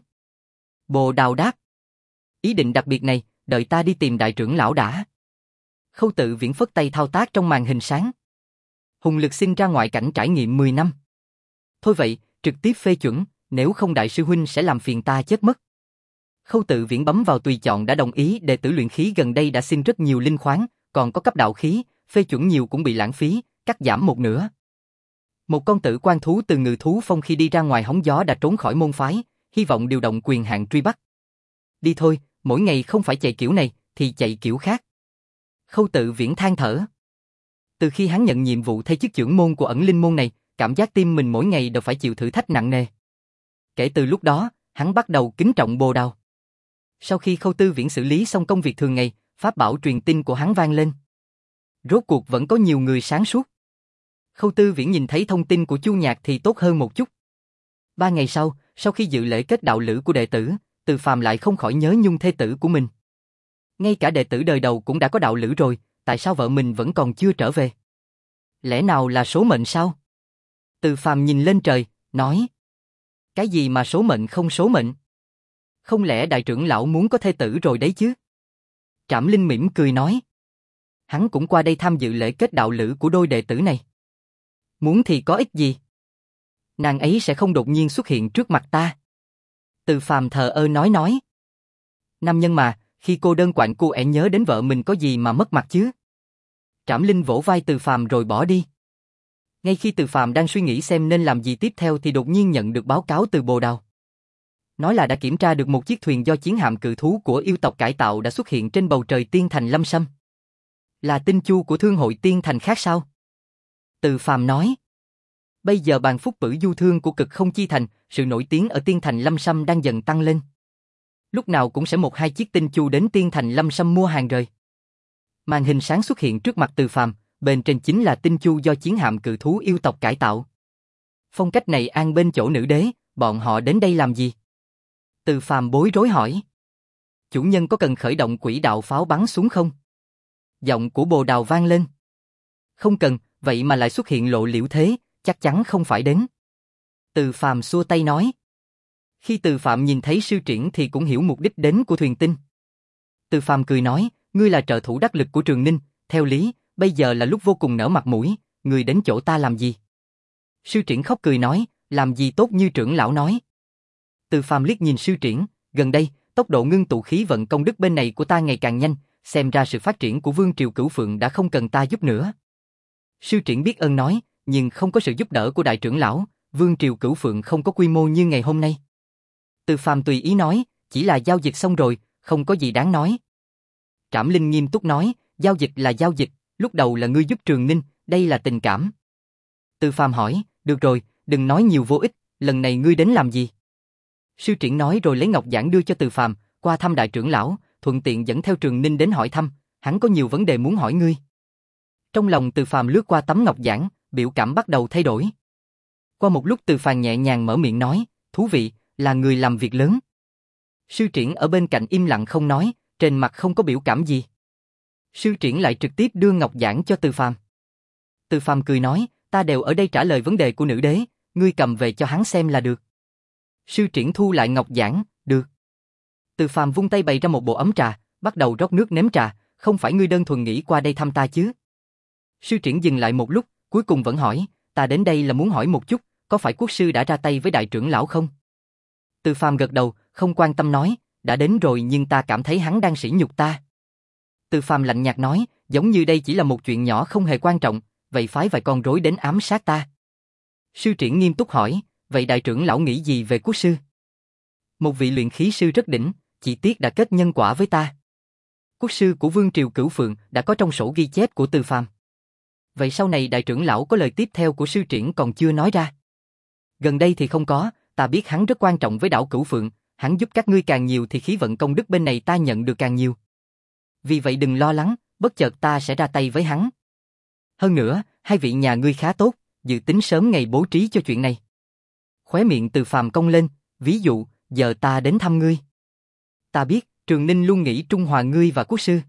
Bồ Đào đáp. Ý định đặc biệt này, đợi ta đi tìm đại trưởng lão đã. Khâu Tự Viễn phất tay thao tác trong màn hình sáng. Hùng Lực xin ra ngoại cảnh trải nghiệm mười năm. Thôi vậy, trực tiếp phê chuẩn, nếu không đại sư huynh sẽ làm phiền ta chết mất. Khâu Tự Viễn bấm vào tùy chọn đã đồng ý, đệ tử luyện khí gần đây đã xin rất nhiều linh khoáng, còn có cấp đạo khí, phê chuẩn nhiều cũng bị lãng phí, cắt giảm một nửa. Một con tử quan thú từ Ngự Thú Phong khi đi ra ngoài hóng gió đã trốn khỏi môn phái, hy vọng điều động quyền hạn truy bắt. Đi thôi, mỗi ngày không phải chạy kiểu này, thì chạy kiểu khác. Khâu Tự Viễn than thở. Từ khi hắn nhận nhiệm vụ thay chức trưởng môn của ẩn linh môn này, cảm giác tim mình mỗi ngày đều phải chịu thử thách nặng nề. Kể từ lúc đó, hắn bắt đầu kính trọng Bồ Đào. Sau khi Khâu Tự Viễn xử lý xong công việc thường ngày, pháp bảo truyền tin của hắn vang lên. Rốt cuộc vẫn có nhiều người sáng suốt. Khâu Tự Viễn nhìn thấy thông tin của Chu Nhạc thì tốt hơn một chút. Ba ngày sau, sau khi dự lễ kết đạo lữ của đệ tử, Từ Phàm lại không khỏi nhớ nhung thê tử của mình. Ngay cả đệ tử đời đầu cũng đã có đạo lữ rồi, tại sao vợ mình vẫn còn chưa trở về? Lẽ nào là số mệnh sao? Từ Phàm nhìn lên trời, nói. Cái gì mà số mệnh không số mệnh? Không lẽ đại trưởng lão muốn có thê tử rồi đấy chứ? Trảm Linh mỉm cười nói. Hắn cũng qua đây tham dự lễ kết đạo lữ của đôi đệ tử này. Muốn thì có ích gì? Nàng ấy sẽ không đột nhiên xuất hiện trước mặt ta. Từ Phàm thờ ơ nói nói. Nam nhân mà, khi cô đơn quạnh cô ẻ nhớ đến vợ mình có gì mà mất mặt chứ? Trảm Linh vỗ vai Từ Phàm rồi bỏ đi. Ngay khi Từ Phàm đang suy nghĩ xem nên làm gì tiếp theo thì đột nhiên nhận được báo cáo từ Bồ Đào. Nói là đã kiểm tra được một chiếc thuyền do chiến hạm cự thú của yêu tộc cải tạo đã xuất hiện trên bầu trời Tiên Thành Lâm Sâm. Là tinh chu của thương hội Tiên Thành khác sao? Từ Phàm nói. Bây giờ bàn phúc bử du thương của Cực Không Chi Thành, sự nổi tiếng ở Tiên Thành Lâm Sâm đang dần tăng lên. Lúc nào cũng sẽ một hai chiếc tinh chu đến Tiên Thành Lâm Sâm mua hàng rời. Màn hình sáng xuất hiện trước mặt Từ Phàm, bên trên chính là tinh chu do chiến hạm cự thú yêu tộc cải tạo. Phong cách này an bên chỗ nữ đế, bọn họ đến đây làm gì? Từ Phàm bối rối hỏi. Chủ nhân có cần khởi động quỹ đạo pháo bắn xuống không? Giọng của Bồ Đào vang lên. Không cần, vậy mà lại xuất hiện lộ liễu thế, chắc chắn không phải đến. Từ Phàm xua tay nói. Khi Từ Phàm nhìn thấy sư triển thì cũng hiểu mục đích đến của thuyền tinh. Từ Phàm cười nói, ngươi là trợ thủ đắc lực của Trường Ninh, theo lý, bây giờ là lúc vô cùng nở mặt mũi, ngươi đến chỗ ta làm gì? Sư triển khóc cười nói, làm gì tốt như trưởng lão nói. Từ Phàm liếc nhìn sư triển, gần đây, tốc độ ngưng tụ khí vận công đức bên này của ta ngày càng nhanh, xem ra sự phát triển của Vương Triều Cửu Phượng đã không cần ta giúp nữa. Sư triển biết ơn nói, nhưng không có sự giúp đỡ của đại trưởng lão, Vương Triều Cửu Phượng không có quy mô như ngày hôm nay. Từ Phàm tùy ý nói, chỉ là giao dịch xong rồi, không có gì đáng nói. Trảm Linh nghiêm túc nói, giao dịch là giao dịch, lúc đầu là ngươi giúp Trường Ninh, đây là tình cảm. Từ Phàm hỏi, được rồi, đừng nói nhiều vô ích, lần này ngươi đến làm gì? Sư triển nói rồi lấy ngọc giản đưa cho Từ Phàm, qua thăm đại trưởng lão, thuận tiện dẫn theo Trường Ninh đến hỏi thăm, hắn có nhiều vấn đề muốn hỏi ngươi. Trong lòng Từ Phàm lướt qua tấm ngọc giản, biểu cảm bắt đầu thay đổi. Qua một lúc Từ Phàm nhẹ nhàng mở miệng nói, thú vị, là người làm việc lớn. Sư triển ở bên cạnh im lặng không nói, trên mặt không có biểu cảm gì. Sư triển lại trực tiếp đưa ngọc giản cho Từ Phàm. Từ Phàm cười nói, ta đều ở đây trả lời vấn đề của nữ đế, ngươi cầm về cho hắn xem là được. Sư triển thu lại ngọc giản, được. Từ Phàm vung tay bày ra một bộ ấm trà, bắt đầu rót nước nếm trà, không phải ngươi đơn thuần nghĩ qua đây thăm ta chứ? Sư triển dừng lại một lúc, cuối cùng vẫn hỏi, ta đến đây là muốn hỏi một chút, có phải quốc sư đã ra tay với đại trưởng lão không? Từ Phàm gật đầu, không quan tâm nói, đã đến rồi nhưng ta cảm thấy hắn đang sỉ nhục ta. Từ Phàm lạnh nhạt nói, giống như đây chỉ là một chuyện nhỏ không hề quan trọng, vậy phái vài con rối đến ám sát ta. Sư triển nghiêm túc hỏi, vậy đại trưởng lão nghĩ gì về quốc sư? Một vị luyện khí sư rất đỉnh, chỉ tiếc đã kết nhân quả với ta. Quốc sư của Vương Triều Cửu Phượng đã có trong sổ ghi chép của Từ Phàm. Vậy sau này đại trưởng lão có lời tiếp theo của sư triển còn chưa nói ra. Gần đây thì không có, ta biết hắn rất quan trọng với đảo Cửu Phượng, hắn giúp các ngươi càng nhiều thì khí vận công đức bên này ta nhận được càng nhiều. Vì vậy đừng lo lắng, bất chợt ta sẽ ra tay với hắn. Hơn nữa, hai vị nhà ngươi khá tốt, dự tính sớm ngày bố trí cho chuyện này. Khóe miệng Từ Phàm cong lên, ví dụ, giờ ta đến thăm ngươi. Ta biết, Trường Ninh luôn nghĩ trung hòa ngươi và quốc sư.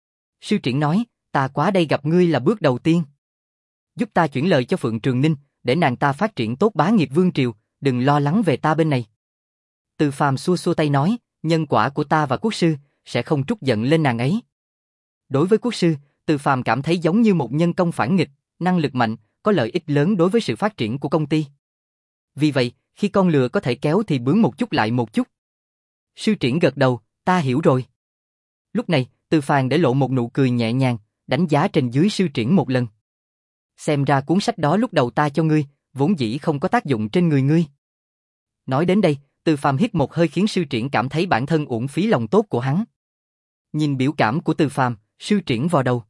Sư triển nói, ta quá đây gặp ngươi là bước đầu tiên. Giúp ta chuyển lời cho Phượng Trường Ninh, để nàng ta phát triển tốt bá nghiệp Vương Triều, đừng lo lắng về ta bên này. Từ Phàm xua xua tay nói, nhân quả của ta và quốc sư, sẽ không trút giận lên nàng ấy. Đối với quốc sư, Từ Phàm cảm thấy giống như một nhân công phản nghịch, năng lực mạnh, có lợi ích lớn đối với sự phát triển của công ty. Vì vậy, khi con lừa có thể kéo thì bướng một chút lại một chút. Sư triển gật đầu, ta hiểu rồi. Lúc này, Từ Phàm để lộ một nụ cười nhẹ nhàng, đánh giá trên dưới sư triển một lần. Xem ra cuốn sách đó lúc đầu ta cho ngươi, vốn dĩ không có tác dụng trên người ngươi. Nói đến đây, Từ Phàm hít một hơi khiến sư triển cảm thấy bản thân uổng phí lòng tốt của hắn. Nhìn biểu cảm của Từ Phàm, sư triển vò đầu.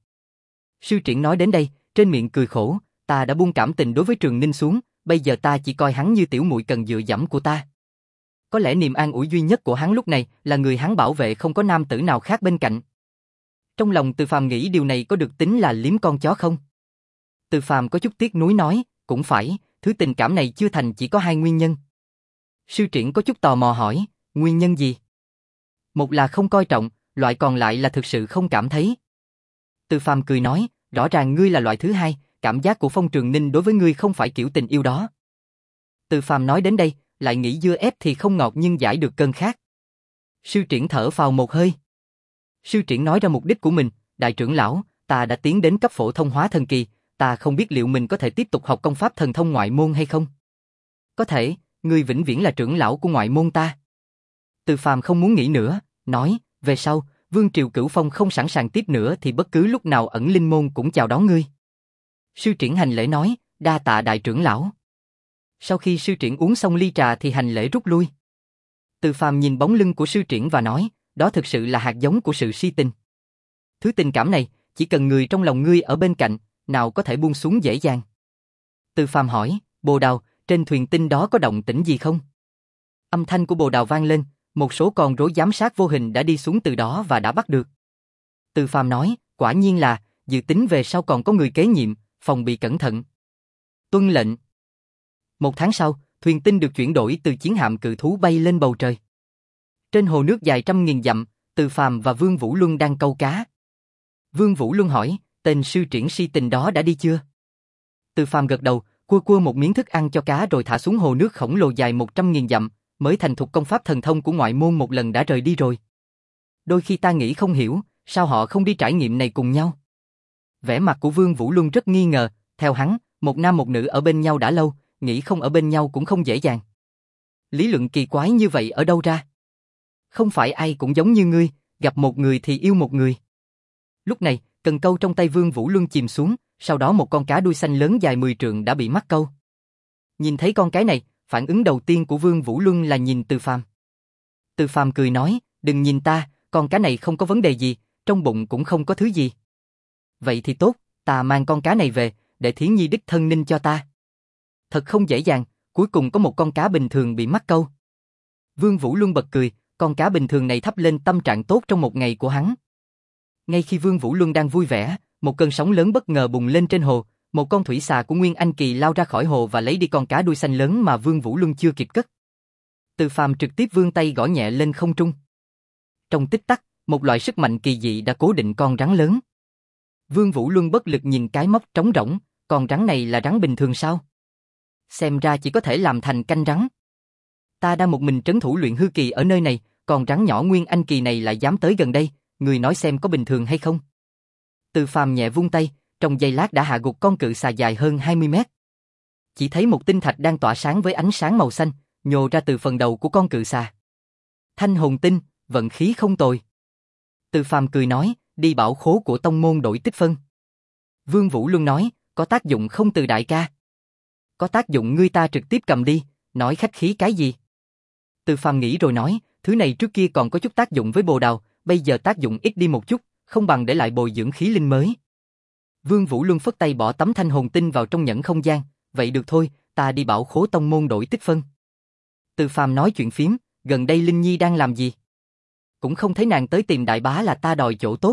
Sư triển nói đến đây, trên miệng cười khổ, ta đã buông cảm tình đối với Trường Ninh xuống, bây giờ ta chỉ coi hắn như tiểu muội cần dựa dẫm của ta. Có lẽ niềm an ủi duy nhất của hắn lúc này là người hắn bảo vệ không có nam tử nào khác bên cạnh. Trong lòng Từ Phàm nghĩ điều này có được tính là liếm con chó không? Từ Phàm có chút tiếc nuối nói, cũng phải, thứ tình cảm này chưa thành chỉ có hai nguyên nhân. Sư triển có chút tò mò hỏi, nguyên nhân gì? Một là không coi trọng, loại còn lại là thực sự không cảm thấy. Từ Phàm cười nói, rõ ràng ngươi là loại thứ hai, cảm giác của Phong Trường Ninh đối với ngươi không phải kiểu tình yêu đó. Từ Phàm nói đến đây, lại nghĩ dưa ép thì không ngọt nhưng giải được cơn khát. Sư triển thở phào một hơi. Sư triển nói ra mục đích của mình, đại trưởng lão, ta đã tiến đến cấp phổ thông hóa thần kỳ, ta không biết liệu mình có thể tiếp tục học công pháp thần thông ngoại môn hay không. Có thể, ngươi vĩnh viễn là trưởng lão của ngoại môn ta. Từ Phàm không muốn nghĩ nữa, nói, về sau, Vương Triều Cửu Phong không sẵn sàng tiếp nữa thì bất cứ lúc nào ẩn linh môn cũng chào đón ngươi. Sư triển hành lễ nói, đa tạ đại trưởng lão. Sau khi sư triển uống xong ly trà thì hành lễ rút lui. Từ Phàm nhìn bóng lưng của sư triển và nói, đó thực sự là hạt giống của sự si tình. Thứ tình cảm này, chỉ cần người trong lòng ngươi ở bên cạnh, nào có thể buông xuống dễ dàng. Từ Phàm hỏi, Bồ Đào, trên thuyền tinh đó có động tĩnh gì không? Âm thanh của Bồ Đào vang lên, một số con rối giám sát vô hình đã đi xuống từ đó và đã bắt được. Từ Phàm nói, quả nhiên là, dự tính về sau còn có người kế nhiệm, phòng bị cẩn thận. Tuân lệnh. Một tháng sau, thuyền tinh được chuyển đổi từ chiến hạm cự thú bay lên bầu trời. Trên hồ nước dài trăm nghìn dặm, Từ Phàm và Vương Vũ Luân đang câu cá. Vương Vũ Luân hỏi, tên sư triển si tình đó đã đi chưa? Từ Phàm gật đầu, cua cua một miếng thức ăn cho cá rồi thả xuống hồ nước khổng lồ dài một trăm nghìn dặm, mới thành thục công pháp thần thông của ngoại môn một lần đã rời đi rồi. Đôi khi ta nghĩ không hiểu, sao họ không đi trải nghiệm này cùng nhau? Vẻ mặt của Vương Vũ Luân rất nghi ngờ, theo hắn, một nam một nữ ở bên nhau đã lâu, nghĩ không ở bên nhau cũng không dễ dàng. Lý luận kỳ quái như vậy ở đâu ra? Không phải ai cũng giống như ngươi, gặp một người thì yêu một người. Lúc này, cần câu trong tay Vương Vũ Luân chìm xuống, sau đó một con cá đuôi xanh lớn dài mười trượng đã bị mắc câu. Nhìn thấy con cái này, phản ứng đầu tiên của Vương Vũ Luân là nhìn Từ Phàm. Từ Phàm cười nói, đừng nhìn ta, con cá này không có vấn đề gì, trong bụng cũng không có thứ gì. Vậy thì tốt, ta mang con cá này về, để Thiến Nhi đích thân ninh cho ta. Thật không dễ dàng, cuối cùng có một con cá bình thường bị mắc câu. Vương Vũ Luân bật cười, con cá bình thường này thắp lên tâm trạng tốt trong một ngày của hắn. Ngay khi Vương Vũ Luân đang vui vẻ, một cơn sóng lớn bất ngờ bùng lên trên hồ, một con thủy xà của Nguyên Anh Kỳ lao ra khỏi hồ và lấy đi con cá đuôi xanh lớn mà Vương Vũ Luân chưa kịp cất. Từ Phàm trực tiếp vươn tay gõ nhẹ lên không trung. Trong tích tắc, một loại sức mạnh kỳ dị đã cố định con rắn lớn. Vương Vũ Luân bất lực nhìn cái móc trống rỗng, con rắn này là rắn bình thường sao? Xem ra chỉ có thể làm thành canh rắn. Ta đang một mình trấn thủ luyện hư kỳ ở nơi này, còn rắn nhỏ Nguyên Anh Kỳ này lại dám tới gần đây, người nói xem có bình thường hay không? Từ Phàm nhẹ vung tay, trong giây lát đã hạ gục con cự xà dài hơn hai mươi mét. Chỉ thấy một tinh thạch đang tỏa sáng với ánh sáng màu xanh, nhô ra từ phần đầu của con cự xà. Thanh hồn tinh, vận khí không tồi. Từ Phàm cười nói, đi bảo khố của tông môn đổi tích phân. Vương Vũ Luân nói, có tác dụng không Từ đại ca? Có tác dụng, ngươi ta trực tiếp cầm đi, nói khách khí cái gì? Từ Phàm nghĩ rồi nói, thứ này trước kia còn có chút tác dụng với bồ đào, bây giờ tác dụng ít đi một chút, không bằng để lại bồi dưỡng khí linh mới. Vương Vũ Luân phất tay bỏ tấm thanh hồn tinh vào trong nhẫn không gian, vậy được thôi, ta đi bảo khố tông môn đổi tích phân. Từ Phàm nói chuyện phiếm, gần đây Linh Nhi đang làm gì? Cũng không thấy nàng tới tìm đại bá là ta đòi chỗ tốt.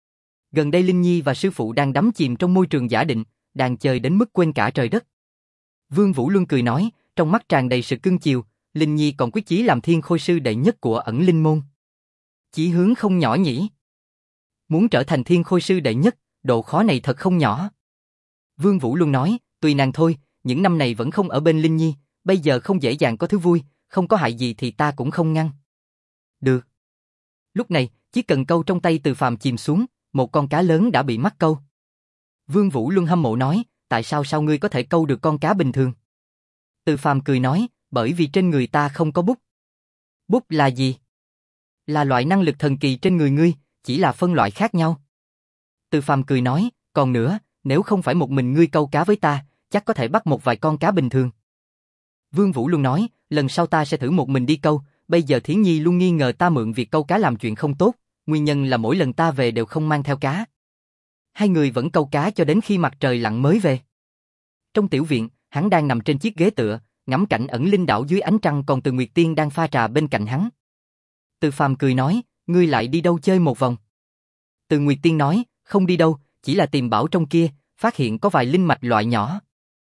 Gần đây Linh Nhi và sư phụ đang đắm chìm trong môi trường giả định, đang chơi đến mức quên cả trời đất. Vương Vũ Luân cười nói, trong mắt tràn đầy sự cưng chiều, Linh Nhi còn quyết chí làm thiên khôi sư đệ nhất của ẩn linh môn. Chí hướng không nhỏ nhỉ? Muốn trở thành thiên khôi sư đệ nhất, độ khó này thật không nhỏ. Vương Vũ Luân nói, tùy nàng thôi, những năm này vẫn không ở bên Linh Nhi, bây giờ không dễ dàng có thứ vui, không có hại gì thì ta cũng không ngăn. Được. Lúc này, chiếc cần câu trong tay Từ Phàm chìm xuống, một con cá lớn đã bị mắc câu. Vương Vũ Luân hâm mộ nói, tại sao sao ngươi có thể câu được con cá bình thường? Từ Phàm cười nói, bởi vì trên người ta không có bút. Bút là gì? Là loại năng lực thần kỳ trên người ngươi, chỉ là phân loại khác nhau. Từ Phàm cười nói, còn nữa, nếu không phải một mình ngươi câu cá với ta, chắc có thể bắt một vài con cá bình thường. Vương Vũ Luân nói, lần sau ta sẽ thử một mình đi câu, bây giờ Thiến Nhi luôn nghi ngờ ta mượn việc câu cá làm chuyện không tốt, nguyên nhân là mỗi lần ta về đều không mang theo cá. Hai người vẫn câu cá cho đến khi mặt trời lặn mới về. Trong tiểu viện, hắn đang nằm trên chiếc ghế tựa, ngắm cảnh ẩn linh đảo dưới ánh trăng, còn Từ Nguyệt Tiên đang pha trà bên cạnh hắn. Từ Phàm cười nói, ngươi lại đi đâu chơi một vòng? Từ Nguyệt Tiên nói, không đi đâu, chỉ là tìm bảo trong kia, phát hiện có vài linh mạch loại nhỏ.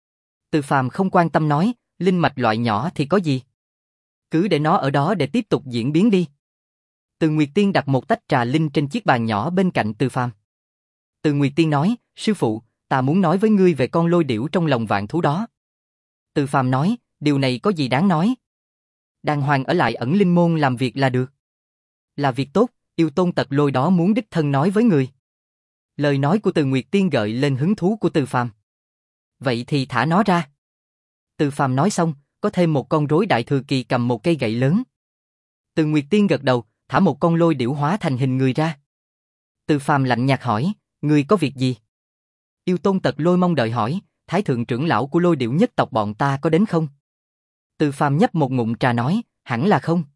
Từ Phàm không quan tâm nói, linh mạch loại nhỏ thì có gì? Cứ để nó ở đó để tiếp tục diễn biến đi. Từ Nguyệt Tiên đặt một tách trà linh trên chiếc bàn nhỏ bên cạnh Từ Phàm. Từ Nguyệt Tiên nói, sư phụ, ta muốn nói với ngươi về con lôi điểu trong lòng vạn thú đó. Từ Phàm nói, điều này có gì đáng nói? Đàng hoàng ở lại ẩn linh môn làm việc là được. Là việc tốt, yêu tôn tật lôi đó muốn đích thân nói với người. Lời nói của Từ Nguyệt Tiên gợi lên hứng thú của Từ Phàm. Vậy thì thả nó ra. Từ Phàm nói xong, có thêm một con rối đại thừa kỳ cầm một cây gậy lớn. Từ Nguyệt Tiên gật đầu, thả một con lôi điểu hóa thành hình người ra. Từ Phàm lạnh nhạt hỏi, ngươi có việc gì? Yêu tôn tật lôi mong đợi hỏi, thái thượng trưởng lão của lôi điểu nhất tộc bọn ta có đến không? Từ Phàm nhấp một ngụm trà nói, hẳn là không.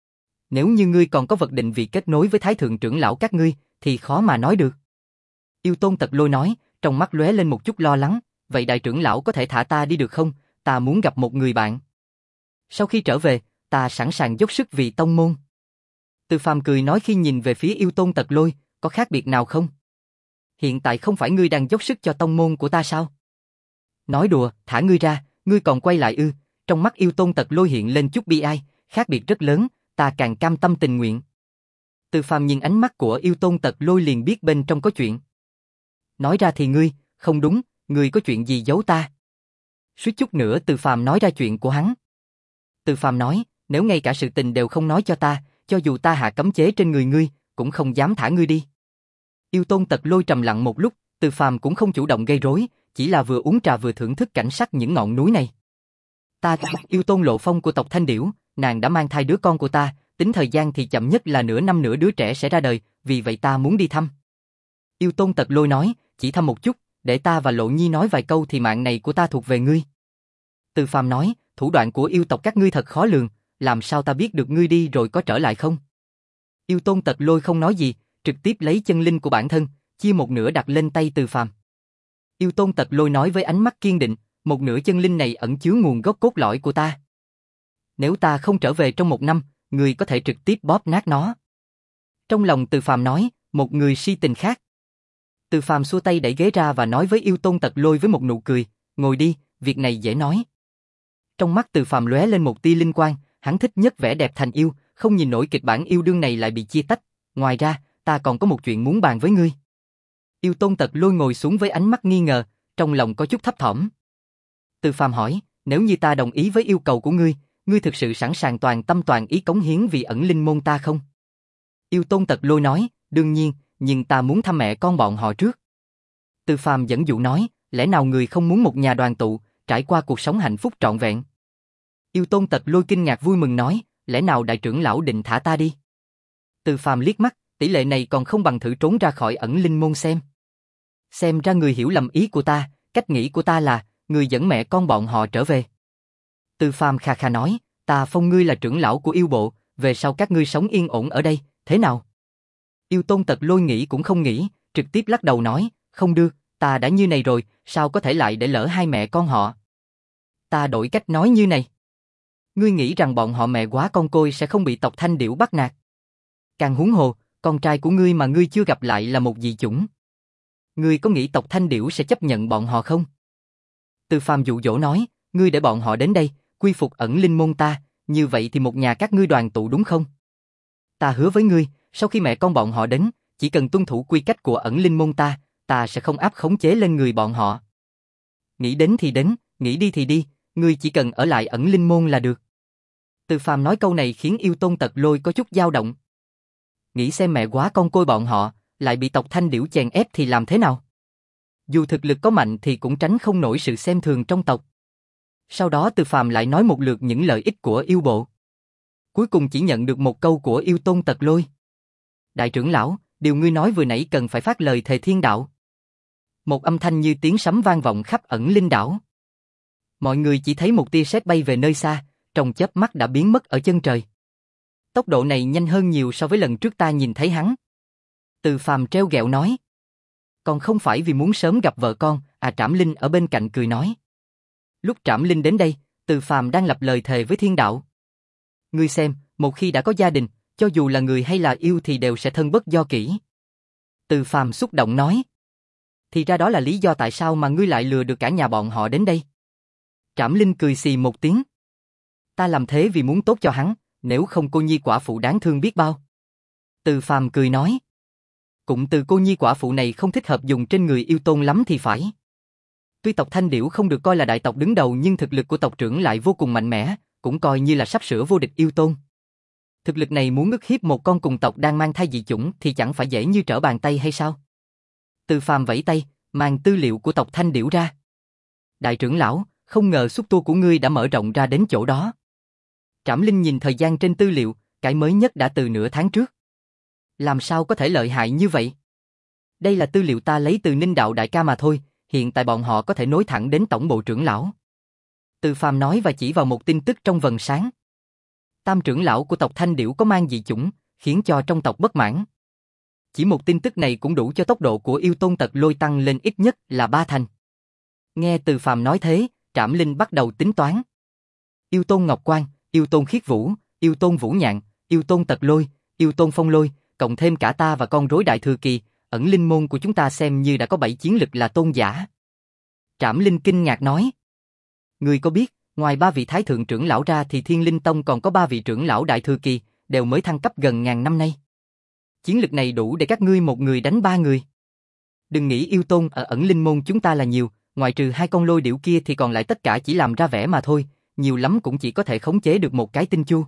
Nếu như ngươi còn có vật định vị kết nối với thái thượng trưởng lão các ngươi, thì khó mà nói được. Yêu tôn tật lôi nói, trong mắt lóe lên một chút lo lắng, vậy đại trưởng lão có thể thả ta đi được không? Ta muốn gặp một người bạn. Sau khi trở về, ta sẵn sàng dốc sức vì tông môn. Từ Phàm cười nói khi nhìn về phía yêu tôn tật lôi, có khác biệt nào không? Hiện tại không phải ngươi đang dốc sức cho tông môn của ta sao? Nói đùa, thả ngươi ra, ngươi còn quay lại ư? Trong mắt yêu tôn tật lôi hiện lên chút bi ai, khác biệt rất lớn, ta càng cam tâm tình nguyện. Từ Phàm nhìn ánh mắt của yêu tôn tật lôi liền biết bên trong có chuyện. Nói ra thì ngươi, không đúng, ngươi có chuyện gì giấu ta? Suýt chút nữa Từ Phàm nói ra chuyện của hắn. Từ Phàm nói, nếu ngay cả sự tình đều không nói cho ta, cho dù ta hạ cấm chế trên người ngươi, cũng không dám thả ngươi đi. Yêu tôn tật lôi trầm lặng một lúc, Từ Phàm cũng không chủ động gây rối, chỉ là vừa uống trà vừa thưởng thức cảnh sắc những ngọn núi này. Ta yêu tôn Lộ Phong của tộc Thanh Điểu, nàng đã mang thai đứa con của ta, tính thời gian thì chậm nhất là nửa năm nữa đứa trẻ sẽ ra đời, vì vậy ta muốn đi thăm. Yêu tôn tật lôi nói, chỉ thăm một chút, để ta và Lộ Nhi nói vài câu thì mạng này của ta thuộc về ngươi. Từ Phàm nói, thủ đoạn của yêu tộc các ngươi thật khó lường, làm sao ta biết được ngươi đi rồi có trở lại không? Yêu tôn tật lôi không nói gì, trực tiếp lấy chân linh của bản thân, chia một nửa đặt lên tay Từ Phàm. Yêu tôn tật lôi nói với ánh mắt kiên định, một nửa chân linh này ẩn chứa nguồn gốc cốt lõi của ta. Nếu ta không trở về trong một năm, ngươi có thể trực tiếp bóp nát nó. Trong lòng Từ Phàm nói, một người si tình khác. Từ Phàm xua tay đẩy ghế ra và nói với yêu tôn tật lôi với một nụ cười, ngồi đi, việc này dễ nói. Trong mắt Từ Phàm lóe lên một tia linh quang, hắn thích nhất vẻ đẹp thành yêu, không nhìn nổi kịch bản yêu đương này lại bị chia tách. Ngoài ra, ta còn có một chuyện muốn bàn với ngươi. Yêu tôn tật lôi ngồi xuống với ánh mắt nghi ngờ, trong lòng có chút thấp thỏm. Từ Phàm hỏi, nếu như ta đồng ý với yêu cầu của ngươi, ngươi thực sự sẵn sàng toàn tâm toàn ý cống hiến vì ẩn linh môn ta không? Yêu tôn tật lôi nói, đương nhiên, nhưng ta muốn thăm mẹ con bọn họ trước. Từ Phàm dẫn dụ nói, lẽ nào người không muốn một nhà đoàn tụ, trải qua cuộc sống hạnh phúc trọn vẹn? Yêu tôn tật lôi kinh ngạc vui mừng nói, lẽ nào đại trưởng lão định thả ta đi? Từ Phàm liếc mắt, tỷ lệ này còn không bằng thử trốn ra khỏi ẩn linh môn xem. Xem ra người hiểu lầm ý của ta, cách nghĩ của ta là, người dẫn mẹ con bọn họ trở về. Từ Phàm khà khà nói, Ta phong ngươi là trưởng lão của yêu bộ, về sau các ngươi sống yên ổn ở đây, thế nào? Yêu Tôn Tật Lôi nghĩ cũng không nghĩ, trực tiếp lắc đầu nói, không được, ta đã như này rồi, sao có thể lại để lỡ hai mẹ con họ? Ta đổi cách nói như này. Ngươi nghĩ rằng bọn họ mẹ quá con côi sẽ không bị tộc Thanh Điểu bắt nạt? Càng huống hồ, con trai của ngươi mà ngươi chưa gặp lại là một dị chủng. Ngươi có nghĩ tộc Thanh Điểu sẽ chấp nhận bọn họ không? Từ Phàm dụ dỗ nói, ngươi để bọn họ đến đây, quy phục ẩn linh môn ta, như vậy thì một nhà các ngươi đoàn tụ đúng không? Ta hứa với ngươi, sau khi mẹ con bọn họ đến, chỉ cần tuân thủ quy cách của ẩn linh môn ta, ta sẽ không áp khống chế lên người bọn họ. Nghĩ đến thì đến, nghĩ đi thì đi, ngươi chỉ cần ở lại ẩn linh môn là được. Từ Phàm nói câu này khiến Yêu Tôn Tật Lôi có chút dao động. Nghĩ xem mẹ quá con côi bọn họ, lại bị tộc Thanh Điểu chèn ép thì làm thế nào? Dù thực lực có mạnh thì cũng tránh không nổi sự xem thường trong tộc. Sau đó Từ Phàm lại nói một lượt những lợi ích của yêu bộ. Cuối cùng chỉ nhận được một câu của Yêu Tôn Tật Lôi. Đại trưởng lão, điều ngươi nói vừa nãy cần phải phát lời thề thiên đạo. Một âm thanh như tiếng sấm vang vọng khắp ẩn linh đảo. Mọi người chỉ thấy một tia sét bay về nơi xa, trong chớp mắt đã biến mất ở chân trời. Tốc độ này nhanh hơn nhiều so với lần trước ta nhìn thấy hắn. Từ Phàm treo ghẹo nói. Còn không phải vì muốn sớm gặp vợ con, à Trảm Linh ở bên cạnh cười nói. Lúc Trảm Linh đến đây, Từ Phàm đang lập lời thề với thiên đạo. Ngươi xem, một khi đã có gia đình, cho dù là người hay là yêu thì đều sẽ thân bất do kỷ. Từ Phàm xúc động nói. Thì ra đó là lý do tại sao mà ngươi lại lừa được cả nhà bọn họ đến đây. Trảm Linh cười xì một tiếng. Ta làm thế vì muốn tốt cho hắn, nếu không cô nhi quả phụ đáng thương biết bao. Từ Phàm cười nói. Cụm từ cô nhi quả phụ này không thích hợp dùng trên người yêu tôn lắm thì phải. Tuy tộc Thanh Điểu không được coi là đại tộc đứng đầu nhưng thực lực của tộc trưởng lại vô cùng mạnh mẽ, cũng coi như là sắp sửa vô địch yêu tôn. Thực lực này muốn ức hiếp một con cùng tộc đang mang thai dị chủng thì chẳng phải dễ như trở bàn tay hay sao? Từ Phàm vẫy tay, mang tư liệu của tộc Thanh Điểu ra. Đại trưởng lão, không ngờ xúc tu của ngươi đã mở rộng ra đến chỗ đó. Trảm Linh nhìn thời gian trên tư liệu, cái mới nhất đã từ nửa tháng trước. Làm sao có thể lợi hại như vậy? Đây là tư liệu ta lấy từ Ninh Đạo đại ca mà thôi, hiện tại bọn họ có thể nối thẳng đến tổng bộ trưởng lão. Từ Phàm nói và chỉ vào một tin tức trong vầng sáng. Tam trưởng lão của tộc Thanh Điểu có mang dị chủng, khiến cho trong tộc bất mãn. Chỉ một tin tức này cũng đủ cho tốc độ của Yêu Tôn Tật Lôi tăng lên ít nhất là ba thành. Nghe Từ Phàm nói thế, Trảm Linh bắt đầu tính toán. Yêu Tôn Ngọc Quang, Yêu Tôn Khiết Vũ, Yêu Tôn Vũ Nhạn, Yêu Tôn Tật Lôi, Yêu Tôn Phong Lôi, cộng thêm cả ta và con rối đại thừa kỳ, ẩn linh môn của chúng ta xem như đã có bảy chiến lực là tôn giả. Trảm Linh kinh ngạc nói. Ngươi có biết, ngoài ba vị thái thượng trưởng lão ra thì Thiên Linh Tông còn có ba vị trưởng lão đại thừa kỳ, đều mới thăng cấp gần ngàn năm nay. Chiến lực này đủ để các ngươi một người đánh ba người. Đừng nghĩ yêu tôn ở ẩn linh môn chúng ta là nhiều, ngoại trừ hai con lôi điểu kia thì còn lại tất cả chỉ làm ra vẻ mà thôi, nhiều lắm cũng chỉ có thể khống chế được một cái tinh chu.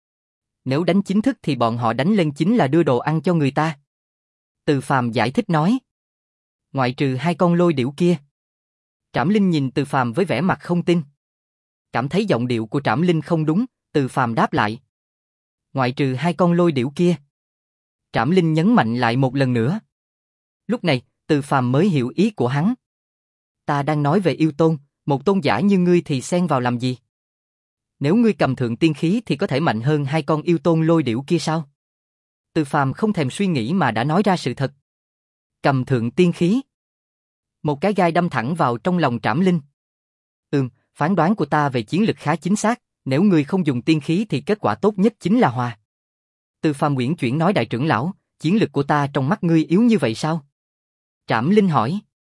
Nếu đánh chính thức thì bọn họ đánh lên chính là đưa đồ ăn cho người ta. Từ Phàm giải thích nói. Ngoại trừ hai con lôi điểu kia. Trảm Linh nhìn Từ Phàm với vẻ mặt không tin. Cảm thấy giọng điệu của Trảm Linh không đúng, Từ Phàm đáp lại. Ngoại trừ hai con lôi điểu kia. Trảm Linh nhấn mạnh lại một lần nữa. Lúc này, Từ Phàm mới hiểu ý của hắn. Ta đang nói về yêu tôn, một tôn giả như ngươi thì xen vào làm gì? Nếu ngươi cầm thượng tiên khí thì có thể mạnh hơn hai con yêu tôn lôi điểu kia sao? Từ Phàm không thèm suy nghĩ mà đã nói ra sự thật. Cầm thượng tiên khí. Một cái gai đâm thẳng vào trong lòng Trảm Linh. Ừm, phán đoán của ta về chiến lực khá chính xác, nếu ngươi không dùng tiên khí thì kết quả tốt nhất chính là hòa. Từ Phàm uyển chuyển nói đại trưởng lão, chiến lực của ta trong mắt ngươi yếu như vậy sao? Trảm Linh hỏi.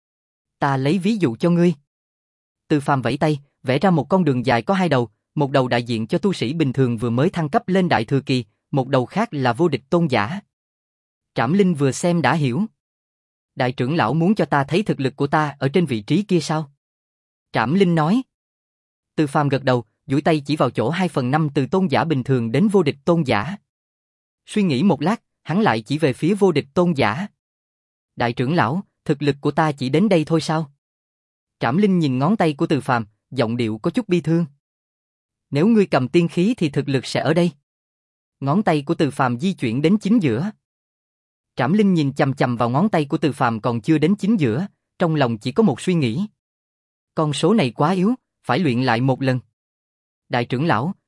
Ta lấy ví dụ cho ngươi. Từ Phàm vẫy tay, vẽ ra một con đường dài có hai đầu, một đầu đại diện cho tu sĩ bình thường vừa mới thăng cấp lên đại thừa kỳ, một đầu khác là vô địch tôn giả. Trảm Linh vừa xem đã hiểu. Đại trưởng lão muốn cho ta thấy thực lực của ta ở trên vị trí kia sao? Trảm Linh nói. Từ Phàm gật đầu, duỗi tay chỉ vào chỗ hai phần năm từ tôn giả bình thường đến vô địch tôn giả. Suy nghĩ một lát, hắn lại chỉ về phía vô địch tôn giả. Đại trưởng lão, thực lực của ta chỉ đến đây thôi sao? Trảm Linh nhìn ngón tay của Từ Phàm, giọng điệu có chút bi thương. Nếu ngươi cầm tiên khí thì thực lực sẽ ở đây. Ngón tay của Từ Phàm di chuyển đến chính giữa. Trảm Linh nhìn chằm chằm vào ngón tay của Từ Phàm còn chưa đến chính giữa, trong lòng chỉ có một suy nghĩ. Con số này quá yếu, phải luyện lại một lần. Đại trưởng lão,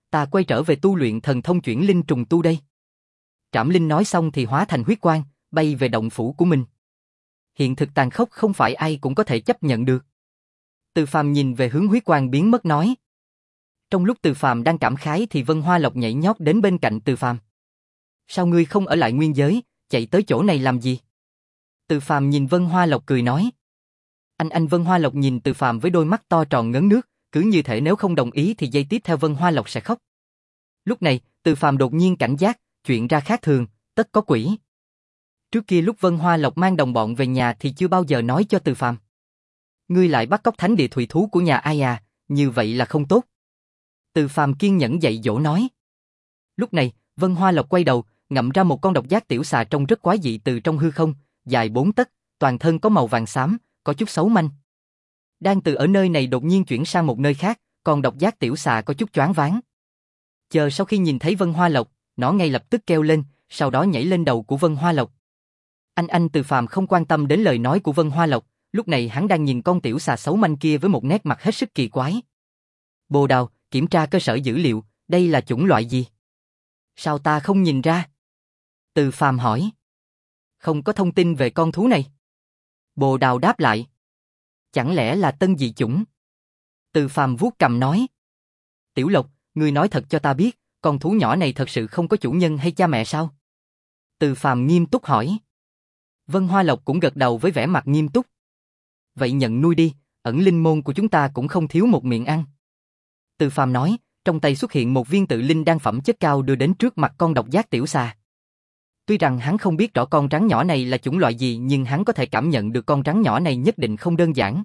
ta quay trở về tu luyện thần thông chuyển linh trùng tu đây. Trảm Linh nói xong thì hóa thành huyết quang, bay về động phủ của mình. Hiện thực tàn khốc không phải ai cũng có thể chấp nhận được. Từ Phàm nhìn về hướng huyết quang biến mất nói. Trong lúc Từ Phàm đang cảm khái thì Vân Hoa Lộc nhảy nhót đến bên cạnh Từ Phàm. Sao ngươi không ở lại nguyên giới, chạy tới chỗ này làm gì? Từ Phàm nhìn Vân Hoa Lộc cười nói. Anh anh Vân Hoa Lộc nhìn Từ Phàm với đôi mắt to tròn ngấn nước, cứ như thể nếu không đồng ý thì giây tiếp theo Vân Hoa Lộc sẽ khóc. Lúc này, Từ Phàm đột nhiên cảnh giác, chuyện ra khác thường, tất có quỷ. Trước kia lúc Vân Hoa Lộc mang đồng bọn về nhà thì chưa bao giờ nói cho Từ Phàm. Ngươi lại bắt cóc thánh địa thủy thú của nhà ai à, như vậy là không tốt. Từ Phàm kiên nhẫn dạy dỗ nói. Lúc này, Vân Hoa Lộc quay đầu, ngậm ra một con độc giác tiểu xà trông rất quái dị từ trong hư không, dài bốn tấc, toàn thân có màu vàng xám, có chút xấu manh. Đang từ ở nơi này đột nhiên chuyển sang một nơi khác, còn độc giác tiểu xà có chút choáng váng. Chờ sau khi nhìn thấy Vân Hoa Lộc, nó ngay lập tức kêu lên, sau đó nhảy lên đầu của Vân Hoa Lộc. Anh anh Từ Phàm không quan tâm đến lời nói của Vân Hoa Lộc, lúc này hắn đang nhìn con tiểu xà xấu manh kia với một nét mặt hết sức kỳ quái. Bồ Đào, kiểm tra cơ sở dữ liệu, đây là chủng loại gì? Sao ta không nhìn ra? Từ Phàm hỏi. Không có thông tin về con thú này. Bồ Đào đáp lại. Chẳng lẽ là tân dị chủng? Từ Phàm vuốt cằm nói. Tiểu Lộc, ngươi nói thật cho ta biết, con thú nhỏ này thật sự không có chủ nhân hay cha mẹ sao? Từ Phàm nghiêm túc hỏi. Vân Hoa Lộc cũng gật đầu với vẻ mặt nghiêm túc. Vậy nhận nuôi đi, ẩn linh môn của chúng ta cũng không thiếu một miệng ăn. Từ Phàm nói, trong tay xuất hiện một viên tự linh đan phẩm chất cao đưa đến trước mặt con độc giác tiểu xà. Tuy rằng hắn không biết rõ con rắn nhỏ này là chủng loại gì nhưng hắn có thể cảm nhận được con rắn nhỏ này nhất định không đơn giản.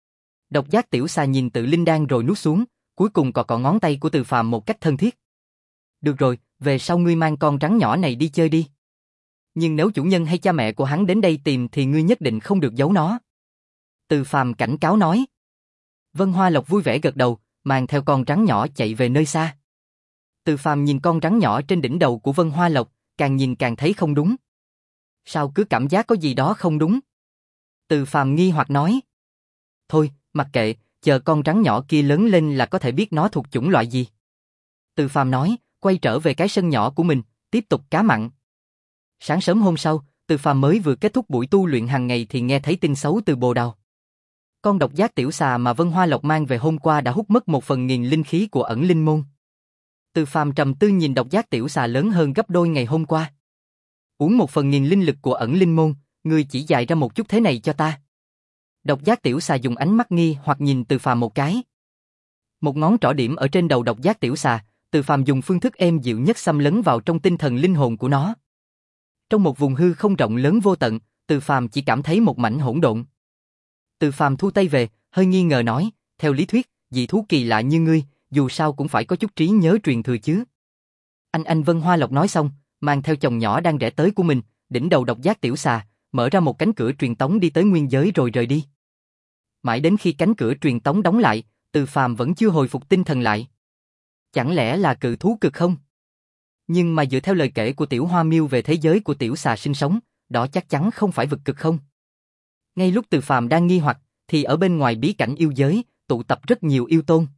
Độc giác tiểu xà nhìn tự linh đan rồi nuốt xuống, cuối cùng cọ cọ ngón tay của Từ Phàm một cách thân thiết. Được rồi, về sau ngươi mang con rắn nhỏ này đi chơi đi. Nhưng nếu chủ nhân hay cha mẹ của hắn đến đây tìm thì ngươi nhất định không được giấu nó. Từ Phàm cảnh cáo nói. Vân Hoa Lộc vui vẻ gật đầu, mang theo con rắn nhỏ chạy về nơi xa. Từ Phàm nhìn con rắn nhỏ trên đỉnh đầu của Vân Hoa Lộc, càng nhìn càng thấy không đúng. Sao cứ cảm giác có gì đó không đúng? Từ Phàm nghi hoặc nói. Thôi, mặc kệ, chờ con rắn nhỏ kia lớn lên là có thể biết nó thuộc chủng loại gì. Từ Phàm nói, quay trở về cái sân nhỏ của mình, tiếp tục cá mặn. Sáng sớm hôm sau, Từ Phàm mới vừa kết thúc buổi tu luyện hàng ngày thì nghe thấy tin xấu từ Bồ Đào. Con độc giác tiểu xà mà Vân Hoa Lộc mang về hôm qua đã hút mất một phần nghìn linh khí của ẩn linh môn. Từ Phàm trầm tư nhìn độc giác tiểu xà lớn hơn gấp đôi ngày hôm qua. Uống một phần nghìn linh lực của ẩn linh môn, ngươi chỉ dạy ra một chút thế này cho ta. Độc giác tiểu xà dùng ánh mắt nghi hoặc nhìn Từ Phàm một cái. Một ngón trỏ điểm ở trên đầu độc giác tiểu xà, Từ Phàm dùng phương thức êm dịu nhất xâm lấn vào trong tinh thần linh hồn của nó. Trong một vùng hư không rộng lớn vô tận, Từ Phàm chỉ cảm thấy một mảnh hỗn độn. Từ Phàm thu tay về, hơi nghi ngờ nói, theo lý thuyết, dị thú kỳ lạ như ngươi, dù sao cũng phải có chút trí nhớ truyền thừa chứ. Anh anh Vân Hoa Lộc nói xong, mang theo chồng nhỏ đang rẽ tới của mình, đỉnh đầu độc giác tiểu xà, mở ra một cánh cửa truyền tống đi tới nguyên giới rồi rời đi. Mãi đến khi cánh cửa truyền tống đóng lại, Từ Phàm vẫn chưa hồi phục tinh thần lại. Chẳng lẽ là cự thú cực không? Nhưng mà dựa theo lời kể của Tiểu Hoa Miêu về thế giới của tiểu xà sinh sống, đó chắc chắn không phải vực cực không? Ngay lúc Từ Phàm đang nghi hoặc, thì ở bên ngoài bí cảnh yêu giới, tụ tập rất nhiều yêu tôn.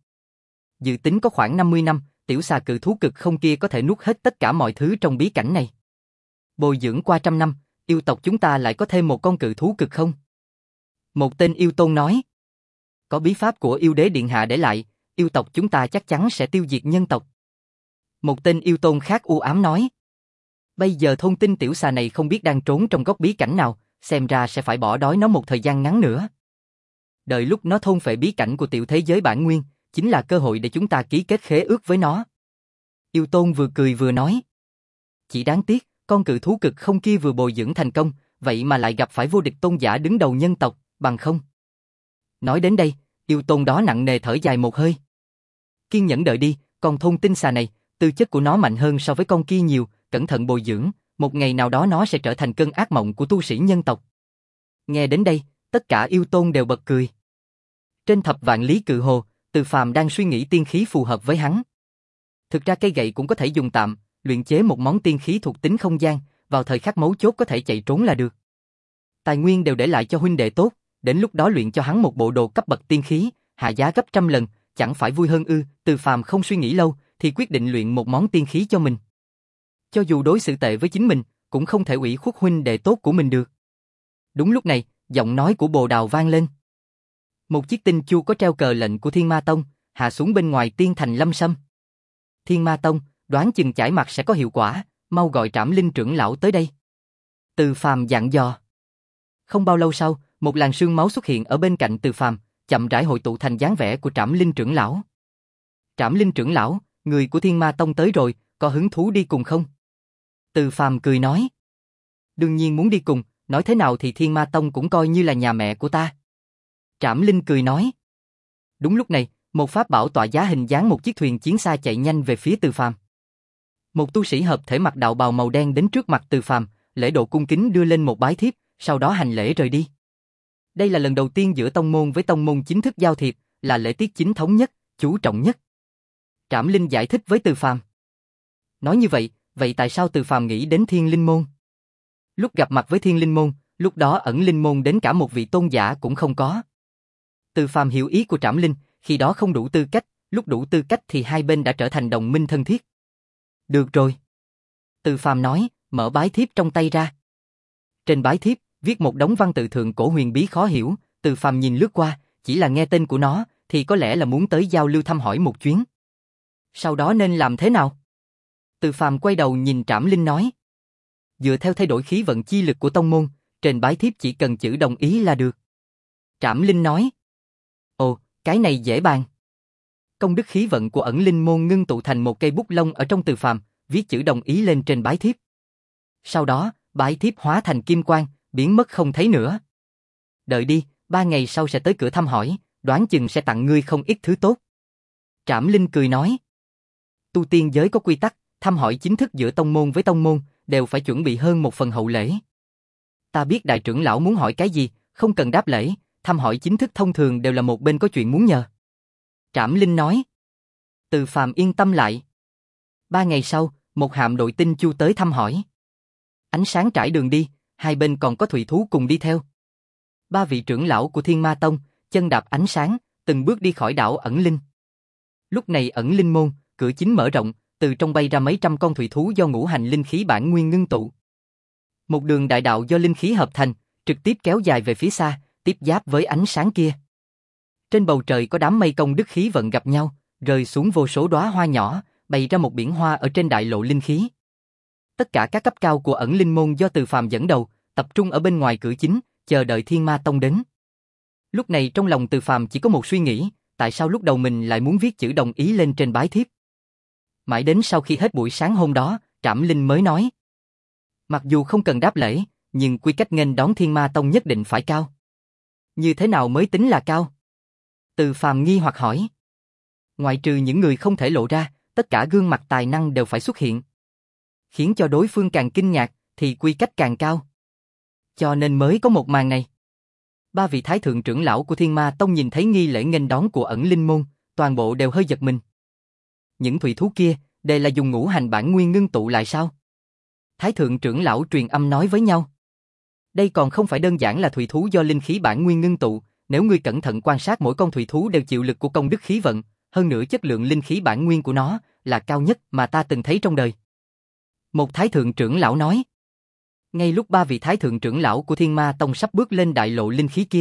Dự tính có khoảng năm mươi năm, tiểu xà cự thú cực không kia có thể nuốt hết tất cả mọi thứ trong bí cảnh này. Bồi dưỡng qua trăm năm, yêu tộc chúng ta lại có thêm một con cự thú cực không? Một tên yêu tôn nói. Có bí pháp của yêu đế điện hạ để lại, yêu tộc chúng ta chắc chắn sẽ tiêu diệt nhân tộc. Một tên yêu tôn khác u ám nói. Bây giờ thôn tinh tiểu xà này không biết đang trốn trong góc bí cảnh nào, xem ra sẽ phải bỏ đói nó một thời gian ngắn nữa. Đợi lúc nó thôn phệ bí cảnh của tiểu thế giới bản nguyên, chính là cơ hội để chúng ta ký kết khế ước với nó. Yêu tôn vừa cười vừa nói. Chỉ đáng tiếc, con cự thú cực không kia vừa bồi dưỡng thành công, vậy mà lại gặp phải vô địch tôn giả đứng đầu nhân tộc, bằng không. Nói đến đây, yêu tôn đó nặng nề thở dài một hơi. Kiên nhẫn đợi đi, con thôn tinh xà này, tư chất của nó mạnh hơn so với con kia nhiều, cẩn thận bồi dưỡng, một ngày nào đó nó sẽ trở thành cơn ác mộng của tu sĩ nhân tộc. Nghe đến đây, tất cả yêu tôn đều bật cười. Trên thập vạn lý cự hồ, Từ Phàm đang suy nghĩ tiên khí phù hợp với hắn. Thực ra cây gậy cũng có thể dùng tạm, luyện chế một món tiên khí thuộc tính không gian, vào thời khắc mấu chốt có thể chạy trốn là được. Tài nguyên đều để lại cho huynh đệ tốt, đến lúc đó luyện cho hắn một bộ đồ cấp bậc tiên khí, hạ giá gấp trăm lần, chẳng phải vui hơn ư? Từ Phàm không suy nghĩ lâu, thì quyết định luyện một món tiên khí cho mình. Cho dù đối xử tệ với chính mình, cũng không thể ủy khuất huynh đệ tốt của mình được. Đúng lúc này, giọng nói của Bồ Đào vang lên. Một chiếc tinh chu có treo cờ lệnh của Thiên Ma Tông, hạ xuống bên ngoài tiên thành Lâm Sâm. Thiên Ma Tông, đoán chừng chải mặt sẽ có hiệu quả, mau gọi Trảm Linh trưởng lão tới đây. Từ Phàm dặn dò. Không bao lâu sau, một làn sương máu xuất hiện ở bên cạnh Từ Phàm, chậm rãi hội tụ thành dáng vẻ của Trảm Linh trưởng lão. Trảm Linh trưởng lão, người của Thiên Ma Tông tới rồi, có hứng thú đi cùng không? Từ Phàm cười nói. Đương nhiên muốn đi cùng, nói thế nào thì Thiên Ma Tông cũng coi như là nhà mẹ của ta. Trảm Linh cười nói. Đúng lúc này, một pháp bảo tỏa giá hình dáng một chiếc thuyền chiến xa chạy nhanh về phía Từ Phàm. Một tu sĩ hợp thể mặc đạo bào màu đen đến trước mặt Từ Phàm, lễ độ cung kính đưa lên một bái thiếp, sau đó hành lễ rời đi. Đây là lần đầu tiên giữa tông môn với tông môn chính thức giao thiệp, là lễ tiết chính thống nhất, chú trọng nhất. Trảm Linh giải thích với Từ Phàm. Nói như vậy, vậy tại sao Từ Phàm nghĩ đến Thiên Linh môn? Lúc gặp mặt với Thiên Linh môn, lúc đó ẩn linh môn đến cả một vị tôn giả cũng không có. Từ Phàm hiểu ý của Trảm Linh, khi đó không đủ tư cách, lúc đủ tư cách thì hai bên đã trở thành đồng minh thân thiết. Được rồi. Từ Phàm nói, mở bái thiếp trong tay ra. Trên bái thiếp, viết một đống văn tự thượng cổ huyền bí khó hiểu, Từ Phàm nhìn lướt qua, chỉ là nghe tên của nó, thì có lẽ là muốn tới giao lưu thăm hỏi một chuyến. Sau đó nên làm thế nào? Từ Phàm quay đầu nhìn Trảm Linh nói. Dựa theo thay đổi khí vận chi lực của tông môn, trên bái thiếp chỉ cần chữ đồng ý là được. Trảm Linh nói. Ồ, cái này dễ bàn. Công đức khí vận của ẩn linh môn ngưng tụ thành một cây bút lông ở trong Từ Phàm, viết chữ đồng ý lên trên bái thiếp. Sau đó, bái thiếp hóa thành kim quang, biến mất không thấy nữa. Đợi đi, ba ngày sau sẽ tới cửa thăm hỏi, đoán chừng sẽ tặng ngươi không ít thứ tốt. Trảm Linh cười nói. Tu tiên giới có quy tắc, thăm hỏi chính thức giữa tông môn với tông môn, đều phải chuẩn bị hơn một phần hậu lễ. Ta biết đại trưởng lão muốn hỏi cái gì, không cần đáp lễ, thăm hỏi chính thức thông thường đều là một bên có chuyện muốn nhờ. Trảm Linh nói. Từ Phàm yên tâm lại. Ba ngày sau, một hạm đội tinh chu tới thăm hỏi. Ánh sáng trải đường đi, hai bên còn có thủy thú cùng đi theo. Ba vị trưởng lão của Thiên Ma Tông, chân đạp ánh sáng, từng bước đi khỏi đảo ẩn linh. Lúc này ẩn linh môn, cửa chính mở rộng, từ trong bay ra mấy trăm con thủy thú do ngũ hành linh khí bản nguyên ngưng tụ. Một đường đại đạo do linh khí hợp thành, trực tiếp kéo dài về phía xa, tiếp giáp với ánh sáng kia. Trên bầu trời có đám mây công đức khí vận gặp nhau, rơi xuống vô số đóa hoa nhỏ, bày ra một biển hoa ở trên đại lộ linh khí. Tất cả các cấp cao của ẩn linh môn do Từ Phàm dẫn đầu, tập trung ở bên ngoài cửa chính, chờ đợi Thiên Ma Tông đến. Lúc này trong lòng Từ Phàm chỉ có một suy nghĩ, tại sao lúc đầu mình lại muốn viết chữ đồng ý lên trên bái thiếp. Mãi đến sau khi hết buổi sáng hôm đó, Trảm Linh mới nói. Mặc dù không cần đáp lễ, nhưng quy cách nghênh đón Thiên Ma Tông nhất định phải cao. Như thế nào mới tính là cao? Từ Phàm nghi hoặc hỏi. Ngoại trừ những người không thể lộ ra, tất cả gương mặt tài năng đều phải xuất hiện. Khiến cho đối phương càng kinh ngạc, thì quy cách càng cao. Cho nên mới có một màn này. Ba vị thái thượng trưởng lão của Thiên Ma Tông nhìn thấy nghi lễ nghênh đón của ẩn linh môn, toàn bộ đều hơi giật mình. Những thủy thú kia, đều là dùng ngũ hành bản nguyên ngưng tụ lại sao? Thái thượng trưởng lão truyền âm nói với nhau. Đây còn không phải đơn giản là thủy thú do linh khí bản nguyên ngưng tụ, nếu ngươi cẩn thận quan sát mỗi con thủy thú đều chịu lực của công đức khí vận, hơn nữa chất lượng linh khí bản nguyên của nó là cao nhất mà ta từng thấy trong đời. Một thái thượng trưởng lão nói. Ngay lúc ba vị thái thượng trưởng lão của Thiên Ma Tông sắp bước lên đại lộ linh khí kia,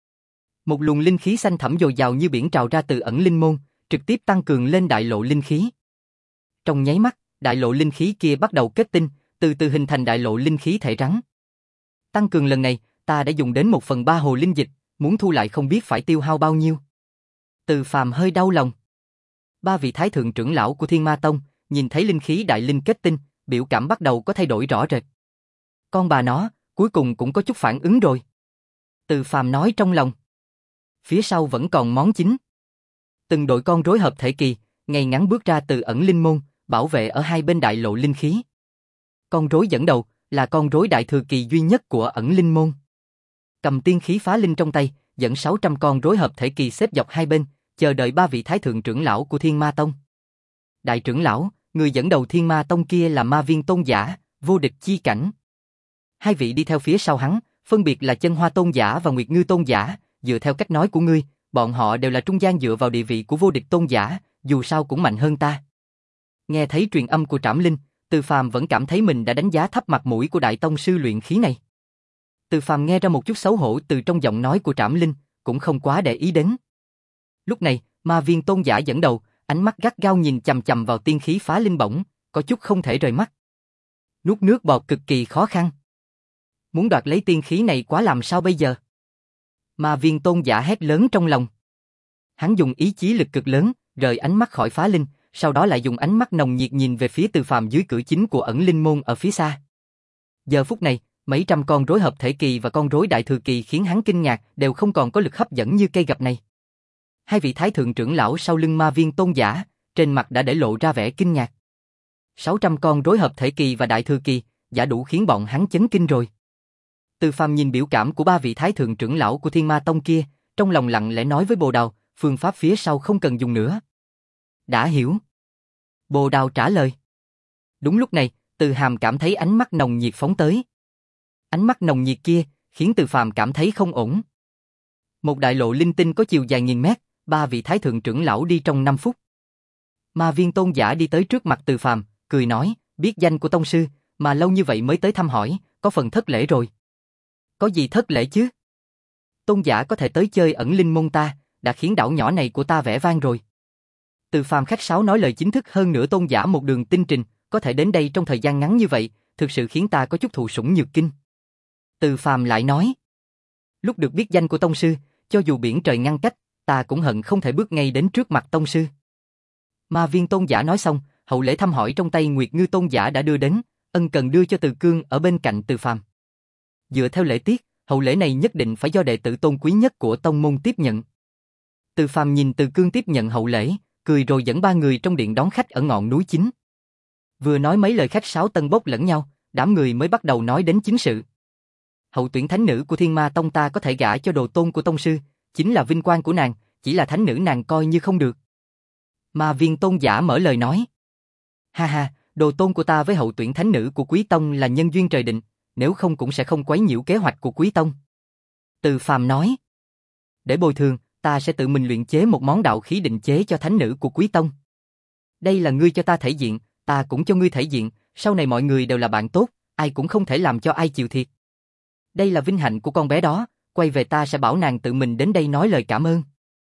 một luồng linh khí xanh thẳm dồi dào như biển trào ra từ ẩn linh môn, trực tiếp tăng cường lên đại lộ linh khí. Trong nháy mắt, đại lộ linh khí kia bắt đầu kết tinh, từ từ hình thành đại lộ linh khí thể rắn. Tăng cường lần này, ta đã dùng đến một phần ba hồ linh dịch, muốn thu lại không biết phải tiêu hao bao nhiêu. Từ Phàm hơi đau lòng. Ba vị thái thượng trưởng lão của Thiên Ma Tông, nhìn thấy linh khí đại linh kết tinh, biểu cảm bắt đầu có thay đổi rõ rệt. Con bà nó, cuối cùng cũng có chút phản ứng rồi. Từ Phàm nói trong lòng. Phía sau vẫn còn món chính. Từng đội con rối hợp thể kỳ, ngay ngắn bước ra từ ẩn linh môn, bảo vệ ở hai bên đại lộ linh khí. Con rối dẫn đầu là con rối đại thừa kỳ duy nhất của ẩn linh môn. Cầm tiên khí phá linh trong tay, dẫn sáu trăm con rối hợp thể kỳ xếp dọc hai bên, chờ đợi ba vị thái thượng trưởng lão của Thiên Ma Tông. Đại trưởng lão, người dẫn đầu Thiên Ma Tông kia là Ma Viên Tôn giả, vô địch chi cảnh. Hai vị đi theo phía sau hắn, phân biệt là Chân Hoa Tôn giả và Nguyệt Ngư Tôn giả, dựa theo cách nói của ngươi, bọn họ đều là trung gian dựa vào địa vị của vô địch tôn giả, dù sao cũng mạnh hơn ta. Nghe thấy truyền âm của Trảm Linh, Từ Phàm vẫn cảm thấy mình đã đánh giá thấp mặt mũi của đại tông sư luyện khí này. Từ Phàm nghe ra một chút xấu hổ từ trong giọng nói của Trảm Linh, cũng không quá để ý đến. Lúc này, Ma Viên Tôn giả dẫn đầu, ánh mắt gắt gao nhìn chằm chằm vào tiên khí phá linh bổng, có chút không thể rời mắt. Nuốt nước bọt cực kỳ khó khăn. Muốn đoạt lấy tiên khí này quá làm sao bây giờ? Ma Viên Tôn giả hét lớn trong lòng. Hắn dùng ý chí lực cực lớn, rời ánh mắt khỏi phá linh, sau đó lại dùng ánh mắt nồng nhiệt nhìn về phía Từ Phàm dưới cửa chính của ẩn linh môn ở phía xa. Giờ phút này, mấy trăm con rối hợp thể kỳ và con rối đại thừa kỳ khiến hắn kinh ngạc, đều không còn có lực hấp dẫn như cây gập này. Hai vị thái thượng trưởng lão sau lưng Ma Viên Tôn giả, trên mặt đã để lộ ra vẻ kinh ngạc. sáu trăm con rối hợp thể kỳ và đại thừa kỳ, đã đủ khiến bọn hắn chấn kinh rồi. Từ Phàm nhìn biểu cảm của ba vị thái thượng trưởng lão của Thiên Ma Tông kia, trong lòng lặng lẽ nói với Bồ Đào, phương pháp phía sau không cần dùng nữa. Đã hiểu. Bồ Đào trả lời. Đúng lúc này, Từ Hàm cảm thấy ánh mắt nồng nhiệt phóng tới. Ánh mắt nồng nhiệt kia, khiến Từ Phàm cảm thấy không ổn. Một đại lộ linh tinh có chiều dài nghìn mét, ba vị thái thượng trưởng lão đi trong năm phút. Ma Viên Tôn giả đi tới trước mặt Từ Phàm, cười nói, biết danh của tông sư, mà lâu như vậy mới tới thăm hỏi, có phần thất lễ rồi. Có gì thất lễ chứ? Tôn giả có thể tới chơi ẩn linh môn ta, đã khiến đảo nhỏ này của ta vẻ vang rồi. Từ Phàm khách sáo nói lời chính thức, hơn nữa tôn giả một đường tinh trình, có thể đến đây trong thời gian ngắn như vậy, thực sự khiến ta có chút thụ sủng nhược kinh. Từ Phàm lại nói, lúc được biết danh của tông sư, cho dù biển trời ngăn cách, ta cũng hận không thể bước ngay đến trước mặt tông sư. Ma Viên Tôn giả nói xong, hậu lễ thăm hỏi trong tay Nguyệt Ngư Tôn giả đã đưa đến, ân cần đưa cho Từ Cương ở bên cạnh Từ Phàm. Dựa theo lễ tiết, hậu lễ này nhất định phải do đệ tử tôn quý nhất của tông môn tiếp nhận. Từ Phàm nhìn Từ Cương tiếp nhận hậu lễ, cười rồi dẫn ba người trong điện đón khách ở ngọn núi chính. Vừa nói mấy lời khách sáo tân bốc lẫn nhau, đám người mới bắt đầu nói đến chính sự. Hậu tuyển thánh nữ của Thiên Ma Tông ta có thể gả cho đồ tôn của tông sư, chính là vinh quang của nàng, chỉ là thánh nữ nàng coi như không được. Ma Viên Tôn giả mở lời nói. Ha ha, đồ tôn của ta với hậu tuyển thánh nữ của Quý Tông là nhân duyên trời định, nếu không cũng sẽ không quấy nhiễu kế hoạch của Quý Tông. Từ Phàm nói. Để bồi thường, ta sẽ tự mình luyện chế một món đạo khí định chế cho thánh nữ của Quý Tông. Đây là ngươi cho ta thể diện, ta cũng cho ngươi thể diện, sau này mọi người đều là bạn tốt, ai cũng không thể làm cho ai chịu thiệt. Đây là vinh hạnh của con bé đó, quay về ta sẽ bảo nàng tự mình đến đây nói lời cảm ơn.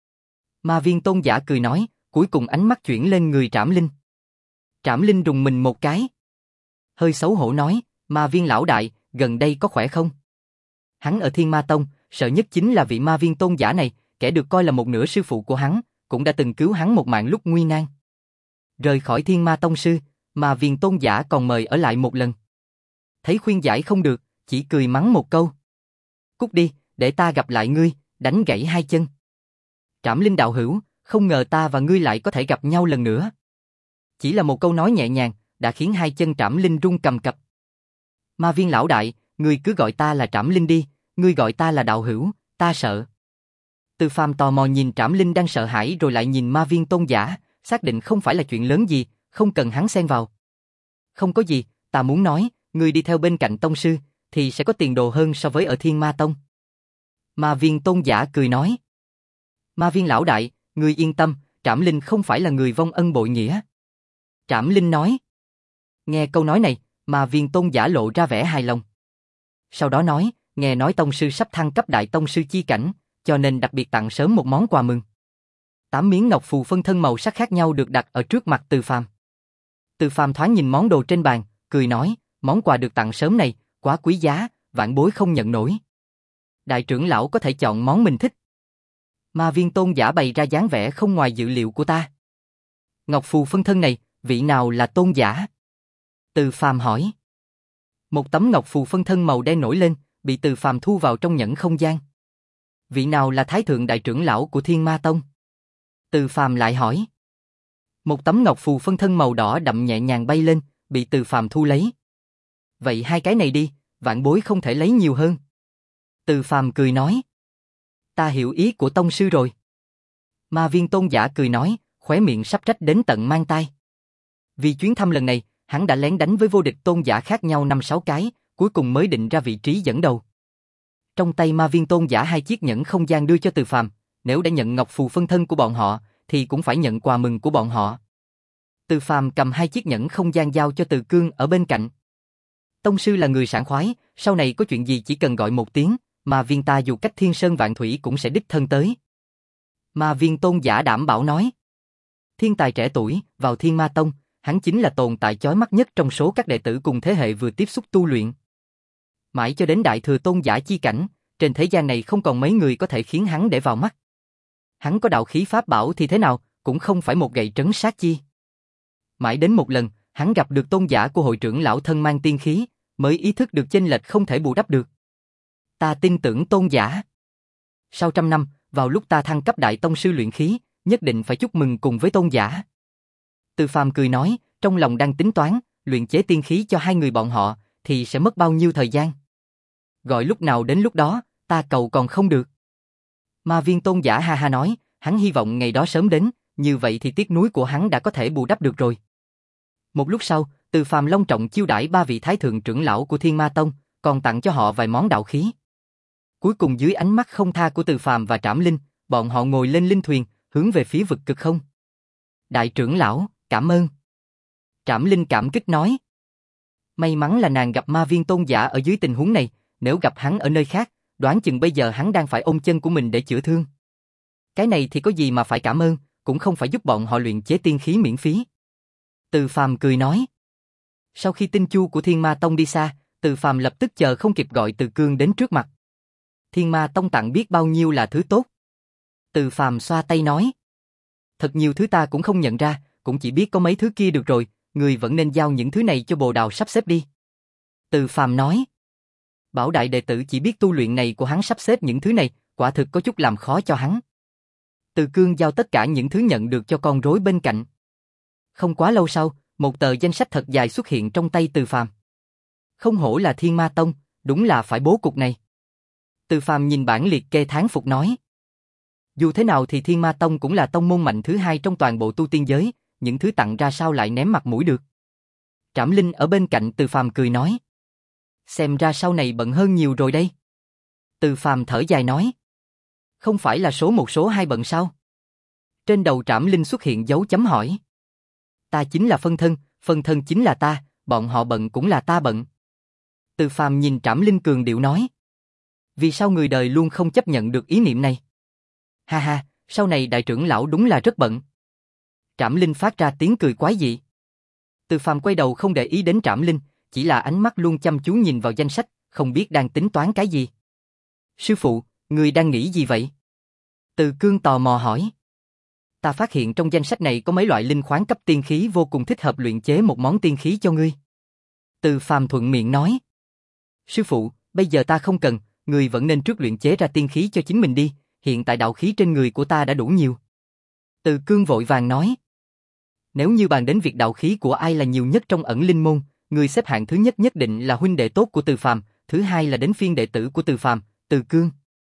Ma Viên Tôn giả cười nói, cuối cùng ánh mắt chuyển lên người Trảm Linh. Trảm Linh rùng mình một cái. Hơi xấu hổ nói, Ma Viên lão đại, gần đây có khỏe không? Hắn ở Thiên Ma Tông, sợ nhất chính là vị Ma Viên Tôn giả này, kẻ được coi là một nửa sư phụ của hắn, cũng đã từng cứu hắn một mạng lúc nguy nan. Rời khỏi Thiên Ma Tông sư, Ma Viên Tôn giả còn mời ở lại một lần. Thấy khuyên giải không được, chỉ cười mắng một câu. Cút đi, để ta gặp lại ngươi, đánh gãy hai chân. Trảm Linh đạo hữu, không ngờ ta và ngươi lại có thể gặp nhau lần nữa. Chỉ là một câu nói nhẹ nhàng, đã khiến hai chân Trảm Linh run cầm cập. Ma Viên lão đại, ngươi cứ gọi ta là Trảm Linh đi, ngươi gọi ta là đạo hữu, ta sợ. Từ Phàm tò mò nhìn Trảm Linh đang sợ hãi rồi lại nhìn Ma Viên Tôn giả, xác định không phải là chuyện lớn gì, không cần hắn xen vào. Không có gì, ta muốn nói, ngươi đi theo bên cạnh tông sư, thì sẽ có tiền đồ hơn so với ở Thiên Ma Tông. Ma Viên Tôn giả cười nói. Ma Viên lão đại, ngươi yên tâm, Trảm Linh không phải là người vong ân bội nghĩa. Trảm Linh nói. Nghe câu nói này, Ma Viên Tôn giả lộ ra vẻ hài lòng. Sau đó nói, nghe nói tông sư sắp thăng cấp đại tông sư chi cảnh, cho nên đặc biệt tặng sớm một món quà mừng. Tám miếng ngọc phù phân thân màu sắc khác nhau được đặt ở trước mặt Từ Phàm. Từ Phàm thoáng nhìn món đồ trên bàn, cười nói, món quà được tặng sớm này, quá quý giá, vạn bối không nhận nổi. Đại trưởng lão có thể chọn món mình thích. Ma Viên Tôn giả bày ra dáng vẻ không ngoài dự liệu của ta. Ngọc phù phân thân này, vị nào là tôn giả? Từ Phàm hỏi. Một tấm ngọc phù phân thân màu đen nổi lên, bị Từ Phàm thu vào trong nhẫn không gian. Vị nào là thái thượng đại trưởng lão của Thiên Ma Tông? Từ Phàm lại hỏi. Một tấm ngọc phù phân thân màu đỏ đậm nhẹ nhàng bay lên, bị Từ Phàm thu lấy. Vậy hai cái này đi, vạn bối không thể lấy nhiều hơn. Từ Phàm cười nói. Ta hiểu ý của tông sư rồi. Ma Viên Tôn giả cười nói, khóe miệng sắp rách đến tận mang tai. Vì chuyến thăm lần này, hắn đã lén đánh với vô địch tôn giả khác nhau năm sáu cái, cuối cùng mới định ra vị trí dẫn đầu. Trong tay Ma Viên Tôn giả hai chiếc nhẫn không gian đưa cho Từ Phàm, nếu đã nhận ngọc phù phân thân của bọn họ, thì cũng phải nhận quà mừng của bọn họ. Từ Phàm cầm hai chiếc nhẫn không gian giao cho Từ Cương ở bên cạnh. Tông sư là người sảng khoái, sau này có chuyện gì chỉ cần gọi một tiếng, mà viên ta dù cách thiên sơn vạn thủy cũng sẽ đích thân tới. Mà viên tôn giả đảm bảo nói. Thiên tài trẻ tuổi, vào Thiên Ma Tông, hắn chính là tồn tại chói mắt nhất trong số các đệ tử cùng thế hệ vừa tiếp xúc tu luyện. Mãi cho đến đại thừa tôn giả chi cảnh, trên thế gian này không còn mấy người có thể khiến hắn để vào mắt. Hắn có đạo khí pháp bảo thì thế nào, cũng không phải một gậy trấn sát chi. Mãi đến một lần, hắn gặp được tôn giả của hội trưởng lão thân mang tiên khí, mới ý thức được chênh lệch không thể bù đắp được. Ta tin tưởng tôn giả. Sau trăm năm, vào lúc ta thăng cấp đại tông sư luyện khí, nhất định phải chúc mừng cùng với tôn giả. Từ Phàm cười nói, trong lòng đang tính toán, luyện chế tiên khí cho hai người bọn họ, thì sẽ mất bao nhiêu thời gian. Gọi lúc nào đến lúc đó, ta cầu còn không được. Mà viên tôn giả ha ha nói, hắn hy vọng ngày đó sớm đến, như vậy thì tiếc nuối của hắn đã có thể bù đắp được rồi. Một lúc sau, Từ Phàm long trọng chiêu đãi ba vị thái thượng trưởng lão của Thiên Ma Tông, còn tặng cho họ vài món đạo khí. Cuối cùng dưới ánh mắt không tha của Từ Phàm và Trảm Linh, bọn họ ngồi lên linh thuyền, hướng về phía vực cực không. Đại trưởng lão, cảm ơn. Trảm Linh cảm kích nói. May mắn là nàng gặp ma viên tôn giả ở dưới tình huống này, nếu gặp hắn ở nơi khác, đoán chừng bây giờ hắn đang phải ôm chân của mình để chữa thương. Cái này thì có gì mà phải cảm ơn, cũng không phải giúp bọn họ luyện chế tiên khí miễn phí. Từ Phàm cười nói. Sau khi tinh chu của Thiên Ma Tông đi xa, Từ Phàm lập tức chờ không kịp gọi Từ Cương đến trước mặt. Thiên Ma Tông tặng biết bao nhiêu là thứ tốt. Từ Phàm xoa tay nói. Thật nhiều thứ ta cũng không nhận ra, cũng chỉ biết có mấy thứ kia được rồi, người vẫn nên giao những thứ này cho Bồ Đào sắp xếp đi. Từ Phàm nói. Bảo đại đệ tử chỉ biết tu luyện này của hắn sắp xếp những thứ này, quả thực có chút làm khó cho hắn. Từ Cương giao tất cả những thứ nhận được cho con rối bên cạnh. Không quá lâu sau, một tờ danh sách thật dài xuất hiện trong tay Từ Phàm. Không hổ là Thiên Ma Tông, đúng là phải bố cục này. Từ Phàm nhìn bản liệt kê thán phục nói. Dù thế nào thì Thiên Ma Tông cũng là tông môn mạnh thứ hai trong toàn bộ tu tiên giới, những thứ tặng ra sao lại ném mặt mũi được. Trảm Linh ở bên cạnh Từ Phàm cười nói. Xem ra sau này bận hơn nhiều rồi đây. Từ Phàm thở dài nói. Không phải là số một số hai bận sao? Trên đầu Trảm Linh xuất hiện dấu chấm hỏi. Ta chính là phân thân, phân thân chính là ta, bọn họ bận cũng là ta bận. Từ Phàm nhìn Trảm Linh cường điệu nói. Vì sao người đời luôn không chấp nhận được ý niệm này? Ha ha, sau này đại trưởng lão đúng là rất bận. Trảm Linh phát ra tiếng cười quái dị. Từ Phàm quay đầu không để ý đến Trảm Linh, chỉ là ánh mắt luôn chăm chú nhìn vào danh sách, không biết đang tính toán cái gì. Sư phụ, người đang nghĩ gì vậy? Từ Cương tò mò hỏi. Ta phát hiện trong danh sách này có mấy loại linh khoáng cấp tiên khí vô cùng thích hợp luyện chế một món tiên khí cho ngươi. Từ Phàm thuận miệng nói. Sư phụ, bây giờ ta không cần, người vẫn nên trước luyện chế ra tiên khí cho chính mình đi, hiện tại đạo khí trên người của ta đã đủ nhiều. Từ Cương vội vàng nói. Nếu như bàn đến việc đạo khí của ai là nhiều nhất trong ẩn linh môn, người xếp hạng thứ nhất nhất định là huynh đệ tốt của Từ Phàm, thứ hai là đến phiên đệ tử của Từ Phàm, Từ Cương.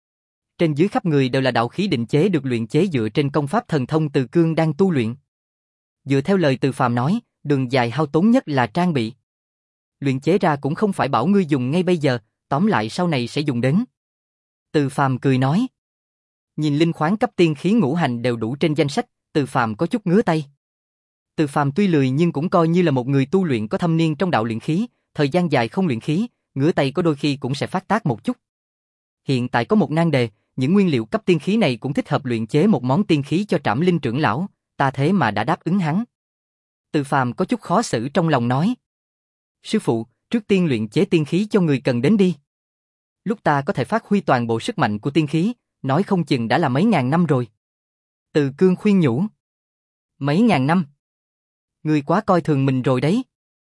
Trên dưới khắp người đều là đạo khí định chế được luyện chế dựa trên công pháp thần thông Từ Cương đang tu luyện. Dựa theo lời Từ Phàm nói, đường dài hao tốn nhất là trang bị. Luyện chế ra cũng không phải bảo ngươi dùng ngay bây giờ, tóm lại sau này sẽ dùng đến. Từ Phàm cười nói. Nhìn linh khoáng cấp tiên khí ngũ hành đều đủ trên danh sách, Từ Phàm có chút ngứa tay. Từ Phàm tuy lười nhưng cũng coi như là một người tu luyện có thâm niên trong đạo luyện khí, thời gian dài không luyện khí, ngứa tay có đôi khi cũng sẽ phát tác một chút. Hiện tại có một nan đề, những nguyên liệu cấp tiên khí này cũng thích hợp luyện chế một món tiên khí cho Trảm Linh trưởng lão, ta thế mà đã đáp ứng hắn. Từ Phàm có chút khó xử trong lòng nói. Sư phụ, trước tiên luyện chế tiên khí cho người cần đến đi. Lúc ta có thể phát huy toàn bộ sức mạnh của tiên khí, nói không chừng đã là mấy ngàn năm rồi. Từ Cương khuyên nhủ. Mấy ngàn năm? Ngươi quá coi thường mình rồi đấy.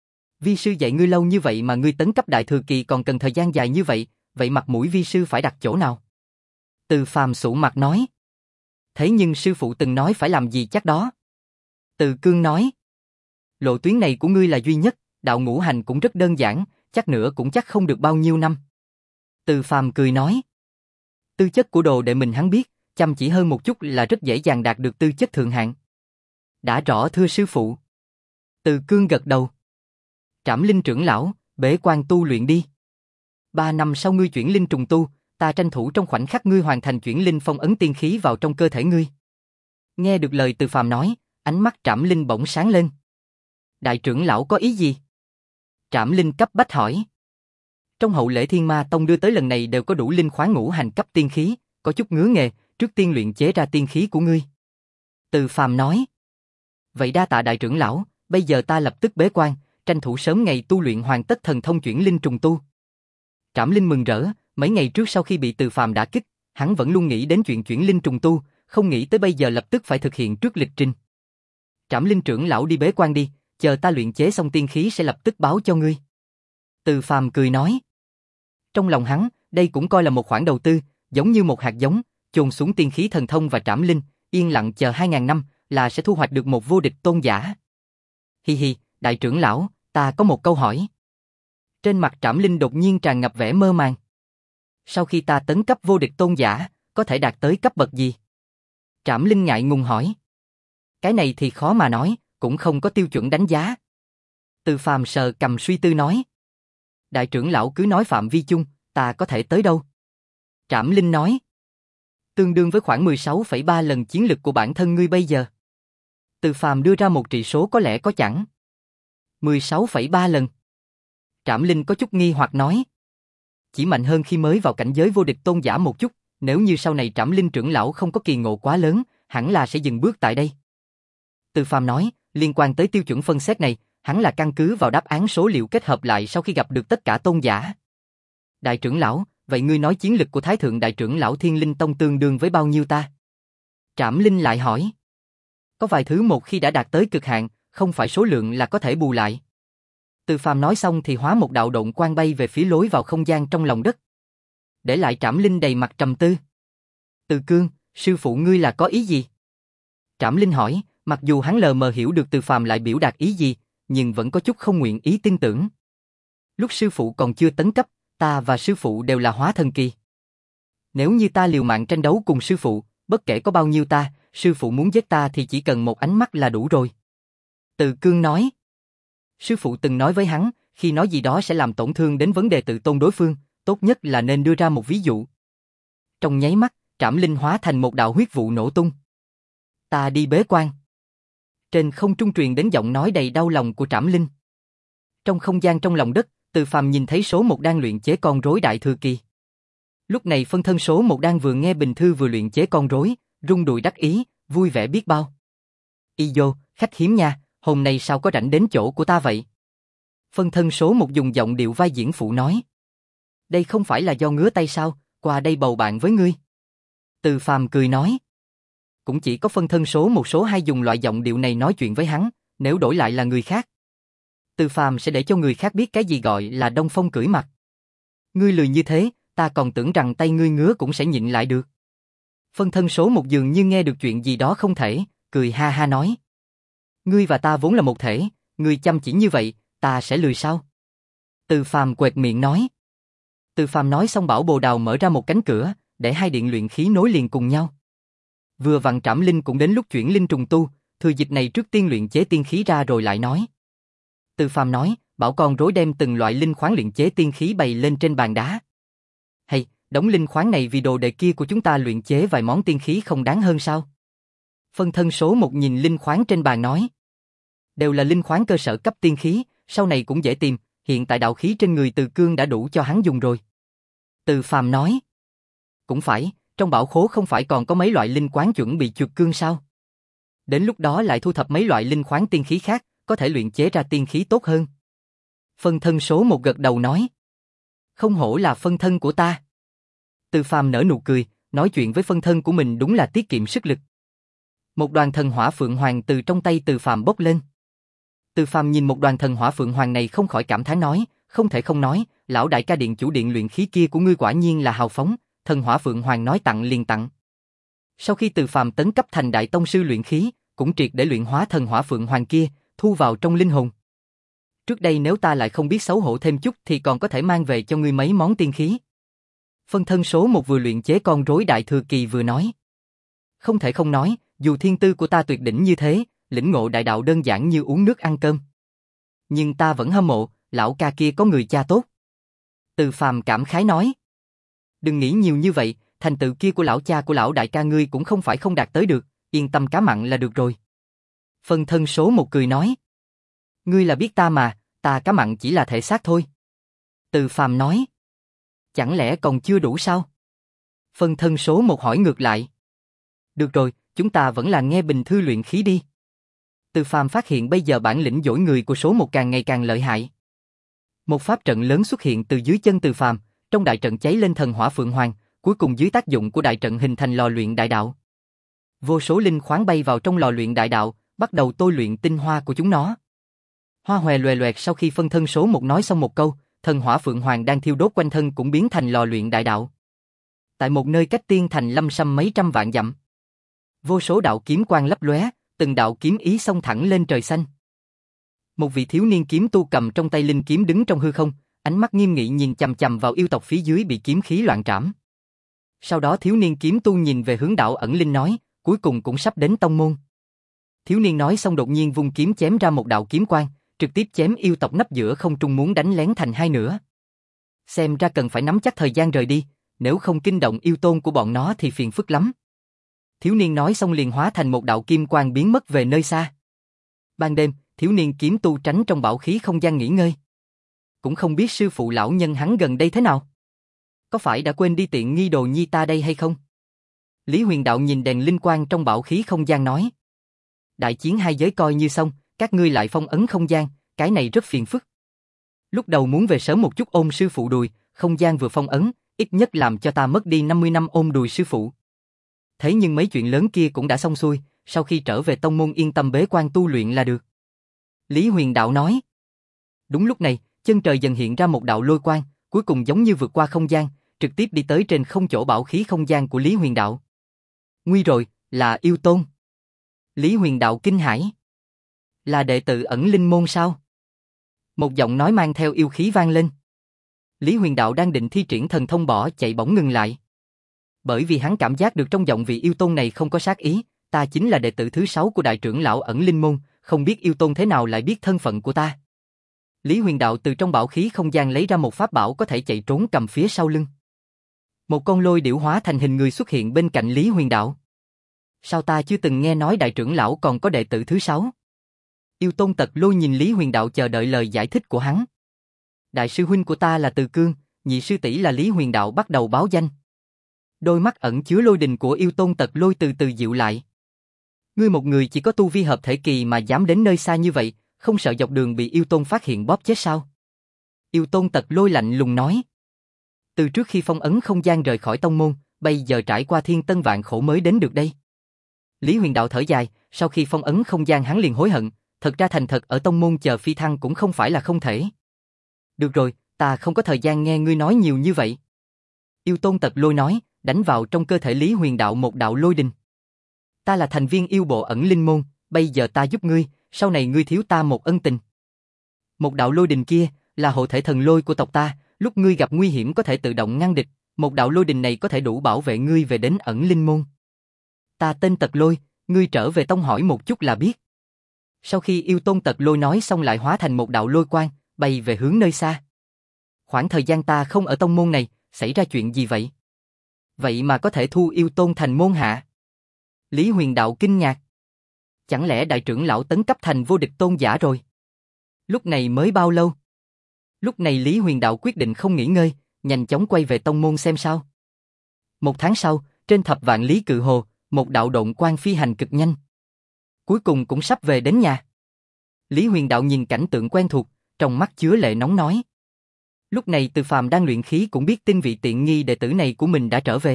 Vi sư dạy ngươi lâu như vậy mà ngươi tấn cấp đại thừa kỳ còn cần thời gian dài như vậy, vậy mặt mũi vi sư phải đặt chỗ nào? Từ Phàm sụ mặt nói. Thế nhưng sư phụ từng nói phải làm gì chắc đó. Từ Cương nói. Lộ tuyến này của ngươi là duy nhất, đạo ngũ hành cũng rất đơn giản, chắc nữa cũng chắc không được bao nhiêu năm. Từ Phàm cười nói. Tư chất của đồ đệ mình hắn biết, chăm chỉ hơn một chút là rất dễ dàng đạt được tư chất thượng hạng. Đã rõ thưa sư phụ. Từ Cương gật đầu. Trảm Linh trưởng lão, bế quan tu luyện đi. Ba năm sau ngươi chuyển linh trùng tu, ta tranh thủ trong khoảnh khắc ngươi hoàn thành chuyển linh phong ấn tiên khí vào trong cơ thể ngươi. Nghe được lời Từ Phàm nói, ánh mắt Trảm Linh bỗng sáng lên. Đại trưởng lão có ý gì? Trảm Linh cấp bách hỏi. Trong hậu lễ Thiên Ma Tông đưa tới lần này đều có đủ linh khoáng ngũ hành cấp tiên khí, có chút ngứa nghề, trước tiên luyện chế ra tiên khí của ngươi. Từ Phàm nói. Vậy đa tạ đại trưởng lão, bây giờ ta lập tức bế quan, tranh thủ sớm ngày tu luyện hoàn tất thần thông chuyển linh trùng tu. Trảm Linh mừng rỡ, mấy ngày trước sau khi bị Từ Phàm đả kích, hắn vẫn luôn nghĩ đến chuyện chuyển linh trùng tu, không nghĩ tới bây giờ lập tức phải thực hiện trước lịch trình. Trảm Linh trưởng lão đi bế quan đi, chờ ta luyện chế xong tiên khí sẽ lập tức báo cho ngươi. Từ Phàm cười nói. Trong lòng hắn, đây cũng coi là một khoản đầu tư, giống như một hạt giống, chôn xuống tiên khí thần thông và Trảm Linh, yên lặng chờ hai ngàn năm là sẽ thu hoạch được một vô địch tôn giả. Hi hi, đại trưởng lão, ta có một câu hỏi. Trên mặt Trảm Linh đột nhiên tràn ngập vẻ mơ màng. Sau khi ta tấn cấp vô địch tôn giả, có thể đạt tới cấp bậc gì? Trảm Linh ngại ngùng hỏi. Cái này thì khó mà nói, cũng không có tiêu chuẩn đánh giá. Từ Phàm sờ cầm suy tư nói. Đại trưởng lão cứ nói phạm vi chung, ta có thể tới đâu? Trảm Linh nói. Tương đương với khoảng mười sáu phẩy ba lần chiến lực của bản thân ngươi bây giờ. Từ Phàm đưa ra một trị số có lẽ có chẳng. mười sáu phẩy ba lần. Trảm Linh có chút nghi hoặc nói. Chỉ mạnh hơn khi mới vào cảnh giới vô địch tôn giả một chút, nếu như sau này Trảm Linh trưởng lão không có kỳ ngộ quá lớn, hẳn là sẽ dừng bước tại đây. Từ Phàm nói, liên quan tới tiêu chuẩn phân xét này, hắn là căn cứ vào đáp án số liệu kết hợp lại sau khi gặp được tất cả tôn giả. Đại trưởng lão, vậy ngươi nói chiến lực của Thái Thượng Đại trưởng lão Thiên Linh Tông tương đương với bao nhiêu ta? Trảm Linh lại hỏi. Có vài thứ một khi đã đạt tới cực hạn, không phải số lượng là có thể bù lại. Từ Phàm nói xong thì hóa một đạo độn quang bay về phía lối vào không gian trong lòng đất. Để lại Trảm Linh đầy mặt trầm tư. Từ Cương, sư phụ ngươi là có ý gì? Trảm Linh hỏi, mặc dù hắn lờ mờ hiểu được Từ Phàm lại biểu đạt ý gì, nhưng vẫn có chút không nguyện ý tin tưởng. Lúc sư phụ còn chưa tấn cấp, ta và sư phụ đều là hóa thần kỳ. Nếu như ta liều mạng tranh đấu cùng sư phụ, bất kể có bao nhiêu ta, sư phụ muốn giết ta thì chỉ cần một ánh mắt là đủ rồi. Từ Cương nói. Sư phụ từng nói với hắn, khi nói gì đó sẽ làm tổn thương đến vấn đề tự tôn đối phương, tốt nhất là nên đưa ra một ví dụ. Trong nháy mắt, Trảm Linh hóa thành một đạo huyết vụ nổ tung. Ta đi bế quan. Trên không trung truyền đến giọng nói đầy đau lòng của Trảm Linh. Trong không gian trong lòng đất, Từ Phàm nhìn thấy số một đang luyện chế con rối đại thừa kỳ. Lúc này phân thân số một đang vừa nghe bình thư vừa luyện chế con rối, rung đùi đắc ý, vui vẻ biết bao. Y vô, khách hiếm nha, hôm nay sao có rảnh đến chỗ của ta vậy? Phân thân số một dùng giọng điệu vai diễn phụ nói. Đây không phải là do ngứa tay sao, qua đây bầu bạn với ngươi. Từ Phàm cười nói. Cũng chỉ có phân thân số một số hai dùng loại giọng điệu này nói chuyện với hắn, nếu đổi lại là người khác. Từ Phàm sẽ để cho người khác biết cái gì gọi là đông phong cưỡi mặt. Ngươi lười như thế, ta còn tưởng rằng tay ngươi ngứa cũng sẽ nhịn lại được. Phân thân số một dường như nghe được chuyện gì đó không thể, cười ha ha nói. Ngươi và ta vốn là một thể, ngươi chăm chỉ như vậy, ta sẽ lười sao? Từ Phàm quệt miệng nói. Từ Phàm nói xong bảo Bồ Đào mở ra một cánh cửa, để hai điện luyện khí nối liền cùng nhau. Vừa vặn Trảm Linh cũng đến lúc chuyển linh trùng tu, thừa dịp này trước tiên luyện chế tiên khí ra rồi lại nói. Từ Phàm nói, bảo con rối đem từng loại linh khoáng luyện chế tiên khí bày lên trên bàn đá. Hay, đống linh khoáng này vì đồ đệ kia của chúng ta luyện chế vài món tiên khí không đáng hơn sao? Phân thân số một nhìn linh khoáng trên bàn nói. Đều là linh khoáng cơ sở cấp tiên khí, sau này cũng dễ tìm, hiện tại đạo khí trên người Từ Cương đã đủ cho hắn dùng rồi. Từ Phàm nói. Cũng phải, trong bảo khố không phải còn có mấy loại linh quáng chuẩn bị chuột cương sao? Đến lúc đó lại thu thập mấy loại linh khoáng tiên khí khác, có thể luyện chế ra tiên khí tốt hơn. Phân thân số một gật đầu nói. Không hổ là phân thân của ta. Từ Phàm nở nụ cười, nói chuyện với phân thân của mình đúng là tiết kiệm sức lực. Một đoàn thần hỏa phượng hoàng từ trong tay Từ Phàm bốc lên. Từ Phàm nhìn một đoàn thần hỏa phượng hoàng này không khỏi cảm thán nói, không thể không nói, lão đại ca điện chủ điện luyện khí kia của ngươi quả nhiên là hào phóng, thần hỏa phượng hoàng nói tặng liền tặng. Sau khi Từ Phàm tấn cấp thành đại tông sư luyện khí, cũng triệt để luyện hóa thần hỏa phượng hoàng kia, thu vào trong linh hồn. Trước đây nếu ta lại không biết xấu hổ thêm chút thì còn có thể mang về cho ngươi mấy món tiên khí. Phân thân số một vừa luyện chế con rối đại thừa kỳ vừa nói. Không thể không nói, dù thiên tư của ta tuyệt đỉnh như thế, lĩnh ngộ đại đạo đơn giản như uống nước ăn cơm. Nhưng ta vẫn hâm mộ, lão ca kia có người cha tốt. Từ Phàm cảm khái nói. Đừng nghĩ nhiều như vậy, thành tựu kia của lão cha của lão đại ca ngươi cũng không phải không đạt tới được, yên tâm cá mặn là được rồi. Phân thân số một cười nói. Ngươi là biết ta mà, ta cá mặn chỉ là thể xác thôi. Từ Phàm nói. Chẳng lẽ còn chưa đủ sao? Phân thân số một hỏi ngược lại. Được rồi, chúng ta vẫn là nghe Bình Thư luyện khí đi. Từ Phàm phát hiện bây giờ bản lĩnh dỗi người của số một càng ngày càng lợi hại. Một pháp trận lớn xuất hiện từ dưới chân Từ Phàm, trong đại trận cháy lên thần hỏa phượng hoàng, cuối cùng dưới tác dụng của đại trận hình thành lò luyện đại đạo. Vô số linh khoáng bay vào trong lò luyện đại đạo, bắt đầu tôi luyện tinh hoa của chúng nó. Hoa hòe loè loẹt sau khi phân thân số một nói xong một câu, thần hỏa phượng hoàng đang thiêu đốt quanh thân cũng biến thành lò luyện đại đạo. Tại một nơi cách Tiên Thành Lâm Sâm mấy trăm vạn dặm, vô số đạo kiếm quang lấp lóe, từng đạo kiếm ý xông thẳng lên trời xanh. Một vị thiếu niên kiếm tu cầm trong tay linh kiếm đứng trong hư không, ánh mắt nghiêm nghị nhìn chằm chằm vào yêu tộc phía dưới bị kiếm khí loạn trảm. Sau đó thiếu niên kiếm tu nhìn về hướng đạo ẩn linh nói, cuối cùng cũng sắp đến tông môn. Thiếu niên nói xong đột nhiên vung kiếm chém ra một đạo kiếm quang, trực tiếp chém yêu tộc nấp giữa không trung muốn đánh lén thành hai nửa. Xem ra cần phải nắm chắc thời gian rời đi, nếu không kinh động yêu tôn của bọn nó thì phiền phức lắm. Thiếu niên nói xong liền hóa thành một đạo kim quang biến mất về nơi xa. Ban đêm, thiếu niên kiếm tu tránh trong bảo khí không gian nghỉ ngơi. Cũng không biết sư phụ lão nhân hắn gần đây thế nào. Có phải đã quên đi tiện nghi đồ nhi ta đây hay không? Lý Huyền Đạo nhìn đèn linh quang trong bảo khí không gian nói. Đại chiến hai giới coi như xong, các ngươi lại phong ấn không gian, cái này rất phiền phức. Lúc đầu muốn về sớm một chút ôm sư phụ đùi, không gian vừa phong ấn, ít nhất làm cho ta mất đi năm mươi năm ôm đùi sư phụ. Thế nhưng mấy chuyện lớn kia cũng đã xong xuôi, sau khi trở về tông môn yên tâm bế quan tu luyện là được. Lý Huyền Đạo nói. Đúng lúc này, chân trời dần hiện ra một đạo lôi quang, cuối cùng giống như vượt qua không gian, trực tiếp đi tới trên không chỗ bảo khí không gian của Lý Huyền Đạo. Nguy rồi, là yêu tôn. Lý Huyền Đạo kinh hãi. Là đệ tử ẩn linh môn sao? Một giọng nói mang theo yêu khí vang lên. Lý Huyền Đạo đang định thi triển thần thông bỏ chạy bỗng ngừng lại. Bởi vì hắn cảm giác được trong giọng vị yêu tôn này không có sát ý, ta chính là đệ tử thứ sáu của đại trưởng lão ẩn linh môn, không biết yêu tôn thế nào lại biết thân phận của ta. Lý Huyền Đạo từ trong bảo khí không gian lấy ra một pháp bảo có thể chạy trốn cầm phía sau lưng. Một con lôi điểu hóa thành hình người xuất hiện bên cạnh Lý Huyền Đạo. Sao ta chưa từng nghe nói đại trưởng lão còn có đệ tử thứ sáu? Yêu tôn Tật Lôi nhìn Lý Huyền Đạo chờ đợi lời giải thích của hắn. Đại sư huynh của ta là Từ Cương, nhị sư tỷ là Lý Huyền Đạo bắt đầu báo danh. Đôi mắt ẩn chứa lôi đình của yêu tôn Tật Lôi từ từ dịu lại. Ngươi một người chỉ có tu vi hợp thể kỳ mà dám đến nơi xa như vậy, không sợ dọc đường bị yêu tôn phát hiện bóp chết sao? Yêu tôn Tật Lôi lạnh lùng nói. Từ trước khi phong ấn không gian rời khỏi tông môn, bây giờ trải qua thiên tân vạn khổ mới đến được đây. Lý Huyền Đạo thở dài, sau khi phong ấn không gian hắn liền hối hận, thật ra thành thật ở tông môn chờ phi thăng cũng không phải là không thể. Được rồi, ta không có thời gian nghe ngươi nói nhiều như vậy. Yêu tôn Tật Lôi nói, đánh vào trong cơ thể Lý Huyền Đạo một đạo lôi đình. Ta là thành viên yêu bộ ẩn linh môn, bây giờ ta giúp ngươi, sau này ngươi thiếu ta một ân tình. Một đạo lôi đình kia là hộ thể thần lôi của tộc ta, lúc ngươi gặp nguy hiểm có thể tự động ngăn địch, một đạo lôi đình này có thể đủ bảo vệ ngươi về đến ẩn linh môn. Ta tên Tật Lôi, ngươi trở về tông hỏi một chút là biết. Sau khi yêu tôn Tật Lôi nói xong lại hóa thành một đạo lôi quang, bay về hướng nơi xa. Khoảng thời gian ta không ở tông môn này, xảy ra chuyện gì vậy? Vậy mà có thể thu yêu tôn thành môn hạ. Lý Huyền Đạo kinh ngạc. Chẳng lẽ đại trưởng lão tấn cấp thành vô địch tôn giả rồi? Lúc này mới bao lâu? Lúc này Lý Huyền Đạo quyết định không nghỉ ngơi, nhanh chóng quay về tông môn xem sao. Một tháng sau, trên thập vạn lý cự hồ, một đạo độn quang phi hành cực nhanh. Cuối cùng cũng sắp về đến nhà. Lý Huyền Đạo nhìn cảnh tượng quen thuộc, trong mắt chứa lệ nóng nói. Lúc này Từ Phàm đang luyện khí cũng biết tin vị tiện nghi đệ tử này của mình đã trở về.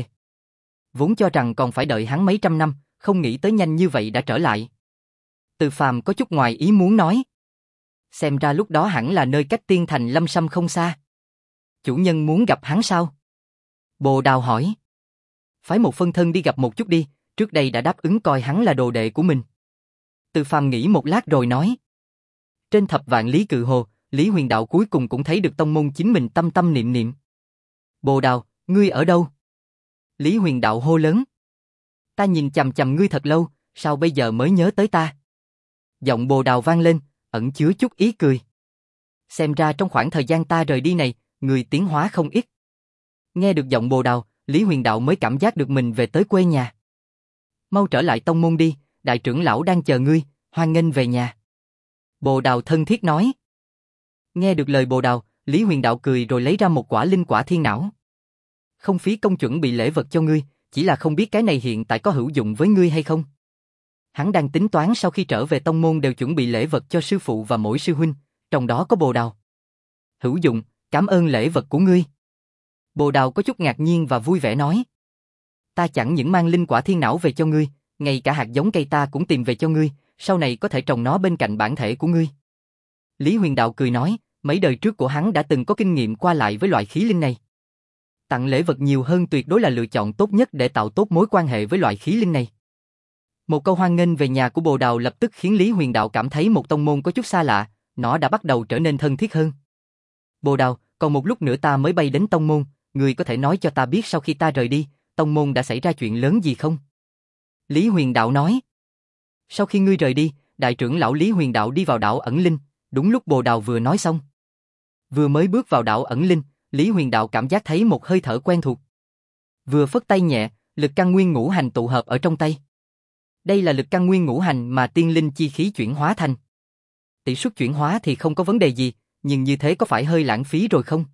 Vốn cho rằng còn phải đợi hắn mấy trăm năm, không nghĩ tới nhanh như vậy đã trở lại. Từ Phàm có chút ngoài ý muốn nói. Xem ra lúc đó hẳn là nơi cách Tiên Thành Lâm Sâm không xa. Chủ nhân muốn gặp hắn sao? Bồ Đào hỏi. Phái một phân thân đi gặp một chút đi, trước đây đã đáp ứng coi hắn là đồ đệ của mình. Từ Phàm nghĩ một lát rồi nói. Trên thập vạn lý cự hồ, Lý Huyền Đạo cuối cùng cũng thấy được tông môn chính mình tâm tâm niệm niệm. Bồ Đào, ngươi ở đâu? Lý Huyền Đạo hô lớn. Ta nhìn chằm chằm ngươi thật lâu, sao bây giờ mới nhớ tới ta? Giọng Bồ Đào vang lên, ẩn chứa chút ý cười. Xem ra trong khoảng thời gian ta rời đi này, người tiến hóa không ít. Nghe được giọng Bồ Đào, Lý Huyền Đạo mới cảm giác được mình về tới quê nhà. Mau trở lại tông môn đi, đại trưởng lão đang chờ ngươi, hoan nghênh về nhà. Bồ Đào thân thiết nói. Nghe được lời Bồ Đào, Lý Huyền Đạo cười rồi lấy ra một quả linh quả thiên não. Không phí công chuẩn bị lễ vật cho ngươi, chỉ là không biết cái này hiện tại có hữu dụng với ngươi hay không. Hắn đang tính toán sau khi trở về tông môn đều chuẩn bị lễ vật cho sư phụ và mỗi sư huynh, trong đó có Bồ Đào. Hữu dụng, cảm ơn lễ vật của ngươi. Bồ Đào có chút ngạc nhiên và vui vẻ nói. Ta chẳng những mang linh quả thiên não về cho ngươi, ngay cả hạt giống cây ta cũng tìm về cho ngươi, sau này có thể trồng nó bên cạnh bản thể của ngươi. Lý Huyền Đạo cười nói, mấy đời trước của hắn đã từng có kinh nghiệm qua lại với loại khí linh này. Tặng lễ vật nhiều hơn tuyệt đối là lựa chọn tốt nhất để tạo tốt mối quan hệ với loại khí linh này. Một câu hoan nghênh về nhà của Bồ Đào lập tức khiến Lý Huyền Đạo cảm thấy một tông môn có chút xa lạ, nó đã bắt đầu trở nên thân thiết hơn. Bồ Đào, còn một lúc nữa ta mới bay đến tông môn, ngươi có thể nói cho ta biết sau khi ta rời đi, tông môn đã xảy ra chuyện lớn gì không? Lý Huyền Đạo nói. Sau khi ngươi rời đi, đại trưởng lão Lý Huyền Đạo đi vào đảo Ẩn Linh, đúng lúc Bồ Đào vừa nói xong. Vừa mới bước vào đảo Ẩn Linh, Lý Huyền Đạo cảm giác thấy một hơi thở quen thuộc. Vừa phất tay nhẹ, lực căn nguyên ngũ hành tụ hợp ở trong tay. Đây là lực căn nguyên ngũ hành mà tiên linh chi khí chuyển hóa thành. Tỷ suất chuyển hóa thì không có vấn đề gì, nhưng như thế có phải hơi lãng phí rồi không?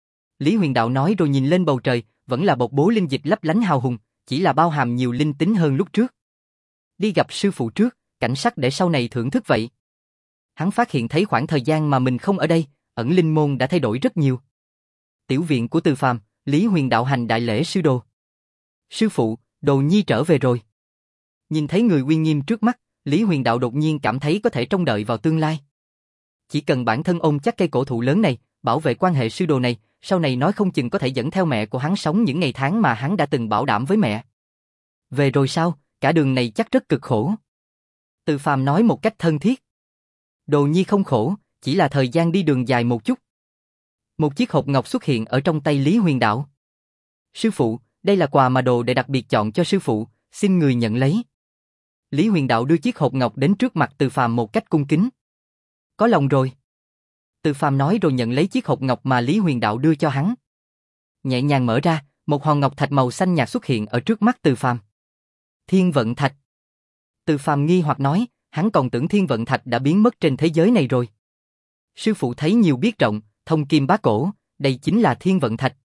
Lý Huyền Đạo nói rồi nhìn lên bầu trời, vẫn là bộc bố linh dịch lấp lánh hào hùng, chỉ là bao hàm nhiều linh tính hơn lúc trước. Đi gặp sư phụ trước, cảnh sắc để sau này thưởng thức vậy. Hắn phát hiện thấy khoảng thời gian mà mình không ở đây, Ẩn Linh môn đã thay đổi rất nhiều. Tiểu viện của Từ Phàm, Lý Huyền Đạo hành đại lễ sư đồ. Sư phụ, Đồ Nhi trở về rồi. Nhìn thấy người uy nghiêm trước mắt, Lý Huyền Đạo đột nhiên cảm thấy có thể trông đợi vào tương lai. Chỉ cần bản thân ôm chắc cây cổ thụ lớn này, bảo vệ quan hệ sư đồ này, sau này nói không chừng có thể dẫn theo mẹ của hắn sống những ngày tháng mà hắn đã từng bảo đảm với mẹ. Về rồi sao, cả đường này chắc rất cực khổ. Từ Phàm nói một cách thân thiết. Đồ Nhi không khổ, chỉ là thời gian đi đường dài một chút. Một chiếc hộp ngọc xuất hiện ở trong tay Lý Huyền Đạo. Sư phụ, đây là quà mà đồ đệ đặc biệt chọn cho sư phụ, xin người nhận lấy. Lý Huyền Đạo đưa chiếc hộp ngọc đến trước mặt Từ Phàm một cách cung kính. Có lòng rồi. Từ Phàm nói rồi nhận lấy chiếc hộp ngọc mà Lý Huyền Đạo đưa cho hắn. Nhẹ nhàng mở ra, một hòn ngọc thạch màu xanh nhạt xuất hiện ở trước mắt Từ Phàm. Thiên vận thạch. Từ Phàm nghi hoặc nói, hắn còn tưởng thiên vận thạch đã biến mất trên thế giới này rồi. Sư phụ thấy nhiều biết rộng, thông kim bá cổ, đây chính là thiên vận thạch.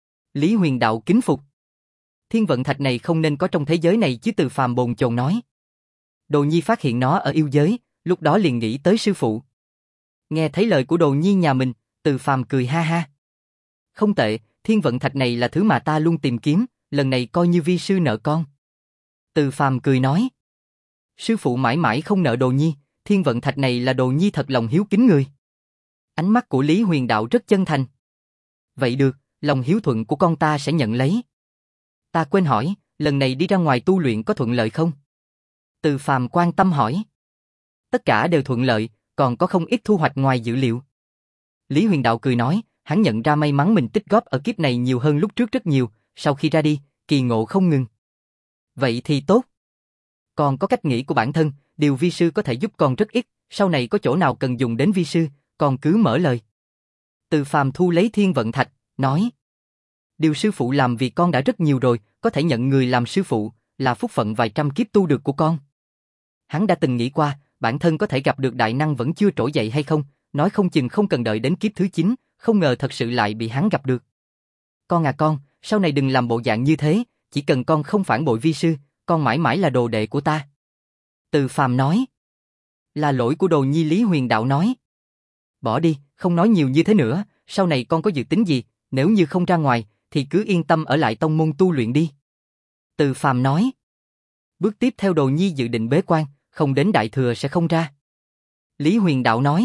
Lý Huyền Đạo kính phục. Thiên vận thạch này không nên có trong thế giới này chứ, Từ Phàm bồn chồn nói. Đồ Nhi phát hiện nó ở yêu giới, lúc đó liền nghĩ tới sư phụ. Nghe thấy lời của Đồ Nhi nhà mình, Từ Phàm cười ha ha. Không tệ, thiên vận thạch này là thứ mà ta luôn tìm kiếm, lần này coi như vi sư nợ con. Từ Phàm cười nói. Sư phụ mãi mãi không nợ Đồ Nhi, thiên vận thạch này là Đồ Nhi thật lòng hiếu kính người. Ánh mắt của Lý Huyền Đạo rất chân thành. Vậy được, lòng hiếu thuận của con ta sẽ nhận lấy. Ta quên hỏi, lần này đi ra ngoài tu luyện có thuận lợi không? Từ Phàm quan tâm hỏi. Tất cả đều thuận lợi, còn có không ít thu hoạch ngoài dự liệu. Lý Huyền Đạo cười nói, hắn nhận ra may mắn mình tích góp ở kiếp này nhiều hơn lúc trước rất nhiều, sau khi ra đi, kỳ ngộ không ngừng. Vậy thì tốt. Còn có cách nghĩ của bản thân, điều vi sư có thể giúp con rất ít, sau này có chỗ nào cần dùng đến vi sư, con cứ mở lời. Từ Phàm thu lấy thiên vận thạch, nói. Điều sư phụ làm vì con đã rất nhiều rồi, có thể nhận người làm sư phụ, là phúc phận vài trăm kiếp tu được của con. Hắn đã từng nghĩ qua, bản thân có thể gặp được đại năng vẫn chưa trỗi dậy hay không, nói không chừng không cần đợi đến kiếp thứ chín, không ngờ thật sự lại bị hắn gặp được. Con à con, sau này đừng làm bộ dạng như thế, chỉ cần con không phản bội vi sư, con mãi mãi là đồ đệ của ta. Từ Phàm nói. Là lỗi của Đồ Nhi, Lý Huyền Đạo nói. Bỏ đi, không nói nhiều như thế nữa, sau này con có dự tính gì, nếu như không ra ngoài, thì cứ yên tâm ở lại tông môn tu luyện đi. Từ Phàm nói. Bước tiếp theo Đồ Nhi dự định bế quan, không đến đại thừa sẽ không ra. Lý Huyền Đạo nói.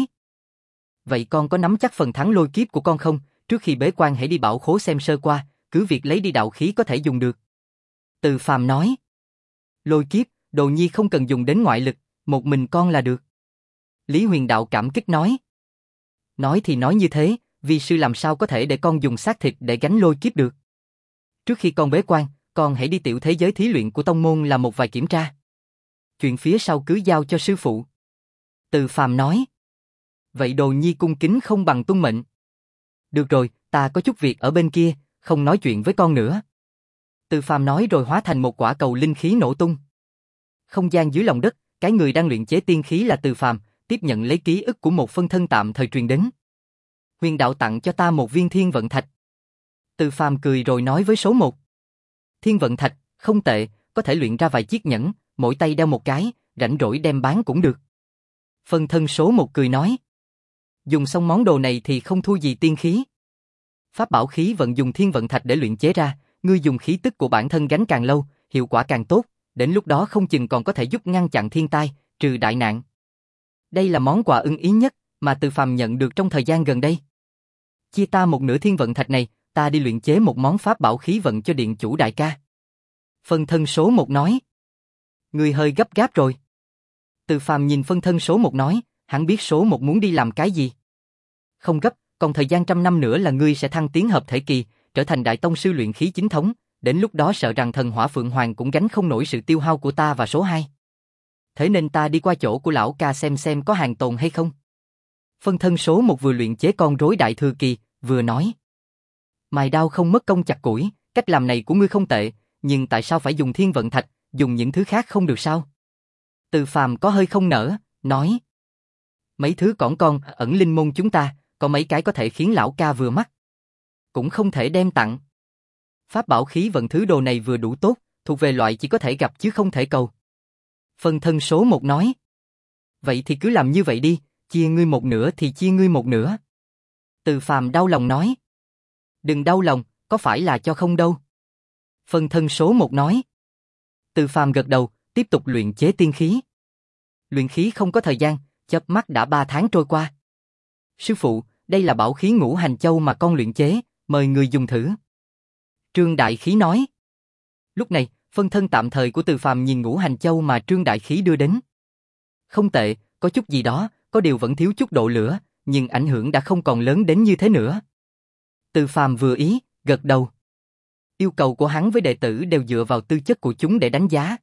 Vậy con có nắm chắc phần thắng lôi kiếp của con không? Trước khi bế quan hãy đi bảo khố xem sơ qua, cứ việc lấy đi đạo khí có thể dùng được. Từ Phàm nói. Lôi kiếp, Đồ Nhi không cần dùng đến ngoại lực, một mình con là được. Lý Huyền Đạo cảm kích nói. Nói thì nói như thế, vi sư làm sao có thể để con dùng xác thịt để gánh lôi kiếp được. Trước khi con bế quan, con hãy đi tiểu thế giới thí luyện của tông môn làm một vài kiểm tra. Chuyện phía sau cứ giao cho sư phụ. Từ Phàm nói. Vậy Đồ Nhi cung kính không bằng tuân mệnh. Được rồi, ta có chút việc ở bên kia, không nói chuyện với con nữa. Từ Phàm nói rồi hóa thành một quả cầu linh khí nổ tung. Không gian dưới lòng đất, cái người đang luyện chế tiên khí là Từ Phàm, tiếp nhận lấy ký ức của một phân thân tạm thời truyền đến. Huyền đạo tặng cho ta một viên thiên vận thạch. Từ Phàm cười rồi nói với số một. Thiên vận thạch, không tệ, có thể luyện ra vài chiếc nhẫn, mỗi tay đeo một cái, rảnh rỗi đem bán cũng được. Phân thân số một cười nói. Dùng xong món đồ này thì không thua gì tiên khí. Pháp bảo khí vận dùng thiên vận thạch để luyện chế ra, ngươi dùng khí tức của bản thân gánh càng lâu, hiệu quả càng tốt, đến lúc đó không chừng còn có thể giúp ngăn chặn thiên tai, trừ đại nạn. Đây là món quà ưng ý nhất mà Từ Phàm nhận được trong thời gian gần đây. Chia ta một nửa thiên vận thạch này, ta đi luyện chế một món pháp bảo khí vận cho điện chủ đại ca. Phân thân số một nói. Ngươi hơi gấp gáp rồi. Từ Phàm nhìn phân thân số một nói, hắn biết số một muốn đi làm cái gì. Không gấp, còn thời gian trăm năm nữa là ngươi sẽ thăng tiến hợp thể kỳ, trở thành đại tông sư luyện khí chính thống, đến lúc đó sợ rằng thần hỏa Phượng Hoàng cũng gánh không nổi sự tiêu hao của ta và số hai. Thế nên ta đi qua chỗ của lão ca xem xem có hàng tồn hay không. Phân thân số một vừa luyện chế con rối đại thừa kỳ, vừa nói. Mài đao không mất công chặt củi, cách làm này của ngươi không tệ, nhưng tại sao phải dùng thiên vận thạch, dùng những thứ khác không được sao? Từ Phàm có hơi không nỡ, nói. Mấy thứ cỏn con ẩn linh môn chúng ta, có mấy cái có thể khiến lão ca vừa mắt. Cũng không thể đem tặng. Pháp bảo khí vận thứ đồ này vừa đủ tốt, thuộc về loại chỉ có thể gặp chứ không thể cầu. Phân thân số một nói. Vậy thì cứ làm như vậy đi, chia ngươi một nửa thì chia ngươi một nửa. Từ Phàm đau lòng nói. Đừng đau lòng, có phải là cho không đâu. Phân thân số một nói. Từ Phàm gật đầu, tiếp tục luyện chế tiên khí. Luyện khí không có thời gian, chớp mắt đã ba tháng trôi qua. Sư phụ, đây là bảo khí ngũ hành châu mà con luyện chế, mời người dùng thử. Trương Đại Khí nói. Lúc này, phân thân tạm thời của Từ Phàm nhìn ngũ hành châu mà Trương Đại Khí đưa đến. Không tệ, có chút gì đó, có điều vẫn thiếu chút độ lửa, nhưng ảnh hưởng đã không còn lớn đến như thế nữa. Từ Phàm vừa ý, gật đầu. Yêu cầu của hắn với đệ tử đều dựa vào tư chất của chúng để đánh giá.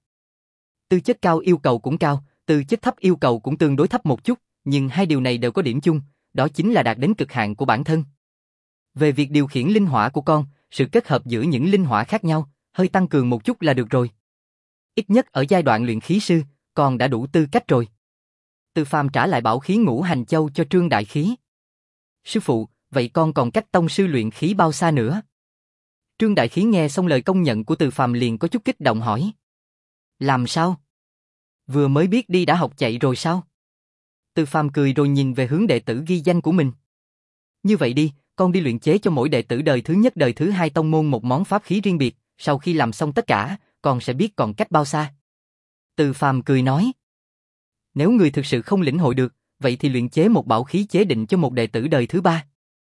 Tư chất cao yêu cầu cũng cao, tư chất thấp yêu cầu cũng tương đối thấp một chút, nhưng hai điều này đều có điểm chung, đó chính là đạt đến cực hạn của bản thân. Về việc điều khiển linh hỏa của con, sự kết hợp giữa những linh hỏa khác nhau, hơi tăng cường một chút là được rồi. Ít nhất ở giai đoạn luyện khí sư, con đã đủ tư cách rồi. Từ Phàm trả lại bảo khí ngũ hành châu cho Trương Đại Khí. Sư phụ, vậy con còn cách tông sư luyện khí bao xa nữa? Trương Đại Khí nghe xong lời công nhận của Từ Phàm liền có chút kích động hỏi. Làm sao? Vừa mới biết đi đã học chạy rồi sao? Từ Phàm cười rồi nhìn về hướng đệ tử ghi danh của mình. Như vậy đi, con đi luyện chế cho mỗi đệ tử đời thứ nhất đời thứ hai tông môn một món pháp khí riêng biệt, sau khi làm xong tất cả, con sẽ biết còn cách bao xa. Từ Phàm cười nói. Nếu người thực sự không lĩnh hội được, vậy thì luyện chế một bảo khí chế định cho một đệ tử đời thứ ba.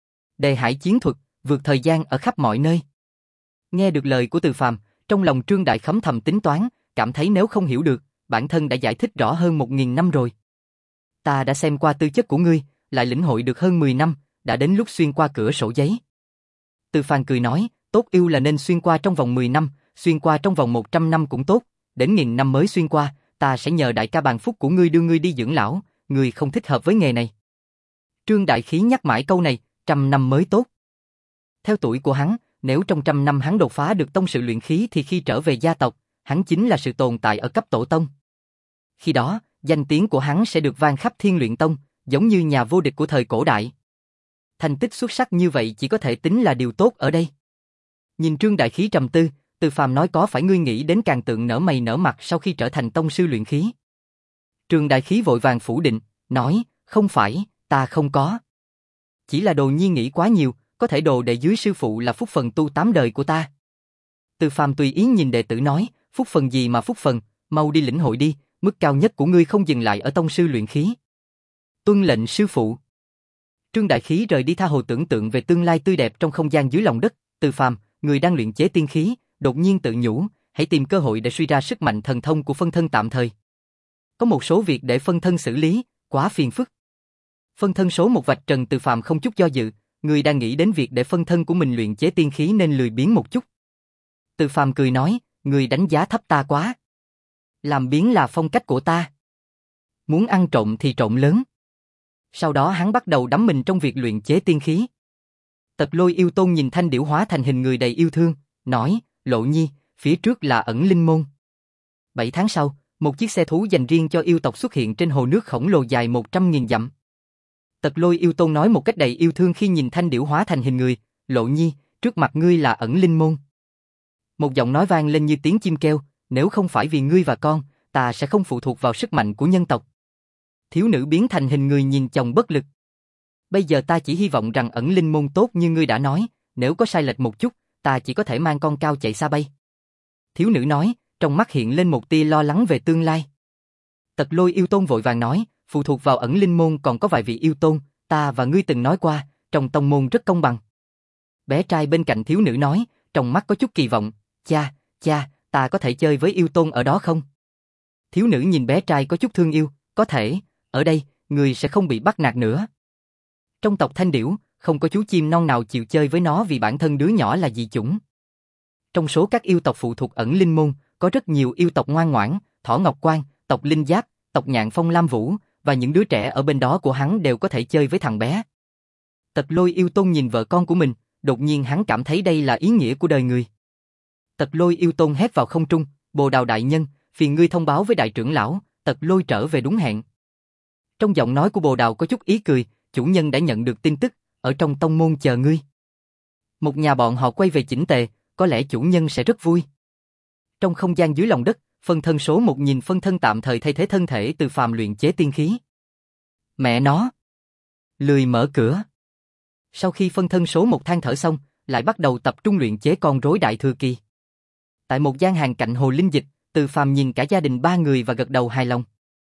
Đề hải chiến thuật, vượt thời gian ở khắp mọi nơi. Nghe được lời của Từ Phàm, trong lòng Trương Đại Khấm thầm tính toán, cảm thấy nếu không hiểu được, bản thân đã giải thích rõ hơn một nghìn năm rồi. Ta đã xem qua tư chất của ngươi, lại lĩnh hội được hơn mười năm, đã đến lúc xuyên qua cửa sổ giấy. Từ Phàm cười nói, tốt yêu là nên xuyên qua trong vòng mười năm, xuyên qua trong vòng một trăm năm cũng tốt, đến nghìn năm mới xuyên qua, ta sẽ nhờ đại ca bàn phúc của ngươi đưa ngươi đi dưỡng lão, ngươi không thích hợp với nghề này. Trương Đại Khí nhắc mãi câu này, trăm năm mới tốt. Theo tuổi của hắn, nếu trong trăm năm hắn đột phá được tông sự luyện khí thì khi trở về gia tộc, hắn chính là sự tồn tại ở cấp tổ tông. Khi đó, danh tiếng của hắn sẽ được vang khắp Thiên Luyện Tông, giống như nhà vô địch của thời cổ đại. Thành tích xuất sắc như vậy chỉ có thể tính là điều tốt ở đây. Nhìn Trương Đại Khí trầm tư, Từ Phàm nói có phải ngươi nghĩ đến Càn Tượng nở mày nở mặt sau khi trở thành tông sư luyện khí? Trương Đại Khí vội vàng phủ định, nói, không phải, ta không có. Chỉ là Đồ Nhi nghĩ quá nhiều, có thể đồ đệ dưới sư phụ là phúc phần tu tám đời của ta. Từ Phàm tùy ý nhìn đệ tử nói, phúc phần gì mà phúc phần, mau đi lĩnh hội đi, mức cao nhất của ngươi không dừng lại ở tông sư luyện khí. Tuân lệnh sư phụ. Trương Đại Khí rời đi tha hồ tưởng tượng về tương lai tươi đẹp trong không gian dưới lòng đất. Từ Phàm, người đang luyện chế tiên khí, đột nhiên tự nhủ, hãy tìm cơ hội để suy ra sức mạnh thần thông của phân thân tạm thời. Có một số việc để phân thân xử lý, quá phiền phức. Phân thân số một vạch trần Từ Phàm không chút do dự, người đang nghĩ đến việc để phân thân của mình luyện chế tiên khí nên lười biếng một chút. Từ Phàm cười nói, người đánh giá thấp ta quá. Làm biếng là phong cách của ta. Muốn ăn trộm thì trộm lớn. Sau đó hắn bắt đầu đắm mình trong việc luyện chế tiên khí. Tật Lôi Yêu Tôn nhìn thanh điểu hóa thành hình người đầy yêu thương, nói, Lộ Nhi, phía trước là ẩn linh môn. Bảy tháng sau, Một chiếc xe thú dành riêng cho yêu tộc xuất hiện trên hồ nước khổng lồ dài một trăm nghìn dặm. Tật Lôi yêu tôn nói một cách đầy yêu thương khi nhìn thanh điểu hóa thành hình người, Lộ Nhi, trước mặt ngươi là ẩn linh môn. Một giọng nói vang lên như tiếng chim kêu, nếu không phải vì ngươi và con, ta sẽ không phụ thuộc vào sức mạnh của nhân tộc. Thiếu nữ biến thành hình người nhìn chồng bất lực. Bây giờ ta chỉ hy vọng rằng ẩn linh môn tốt như ngươi đã nói, nếu có sai lệch một chút, ta chỉ có thể mang con cao chạy xa bay. Thiếu nữ nói, trong mắt hiện lên một tia lo lắng về tương lai. Tật Lôi yêu tôn vội vàng nói, phụ thuộc vào ẩn linh môn còn có vài vị yêu tôn, ta và ngươi từng nói qua, trong tông môn rất công bằng. Bé trai bên cạnh thiếu nữ nói, trong mắt có chút kỳ vọng, cha, cha, ta có thể chơi với yêu tôn ở đó không? Thiếu nữ nhìn bé trai có chút thương yêu, có thể, ở đây, ngươi sẽ không bị bắt nạt nữa. Trong tộc Thanh Điểu, không có chú chim non nào chịu chơi với nó vì bản thân đứa nhỏ là dị chủng. Trong số các yêu tộc phụ thuộc ẩn linh môn, có rất nhiều yêu tộc ngoan ngoãn, Thỏ Ngọc Quan, tộc Linh Giáp, tộc Nhạn Phong Lam Vũ, và những đứa trẻ ở bên đó của hắn đều có thể chơi với thằng bé. Tật Lôi yêu tôn nhìn vợ con của mình, đột nhiên hắn cảm thấy đây là ý nghĩa của đời người. Tật Lôi yêu tôn hét vào không trung, Bồ Đào đại nhân, phiền ngươi thông báo với đại trưởng lão, Tật Lôi trở về đúng hẹn. Trong giọng nói của Bồ Đào có chút ý cười, chủ nhân đã nhận được tin tức, ở trong tông môn chờ ngươi. Một nhà bọn họ quay về chỉnh tề, có lẽ chủ nhân sẽ rất vui. Trong không gian dưới lòng đất, phân thân số một nhìn phân thân tạm thời thay thế thân thể từ phàm luyện chế tiên khí. Mẹ nó! Lười mở cửa. Sau khi phân thân số một than thở xong, lại bắt đầu tập trung luyện chế con rối đại thừa kỳ. Tại một gian hàng cạnh hồ linh dịch, Từ Phàm nhìn cả gia đình ba người và gật đầu hài lòng.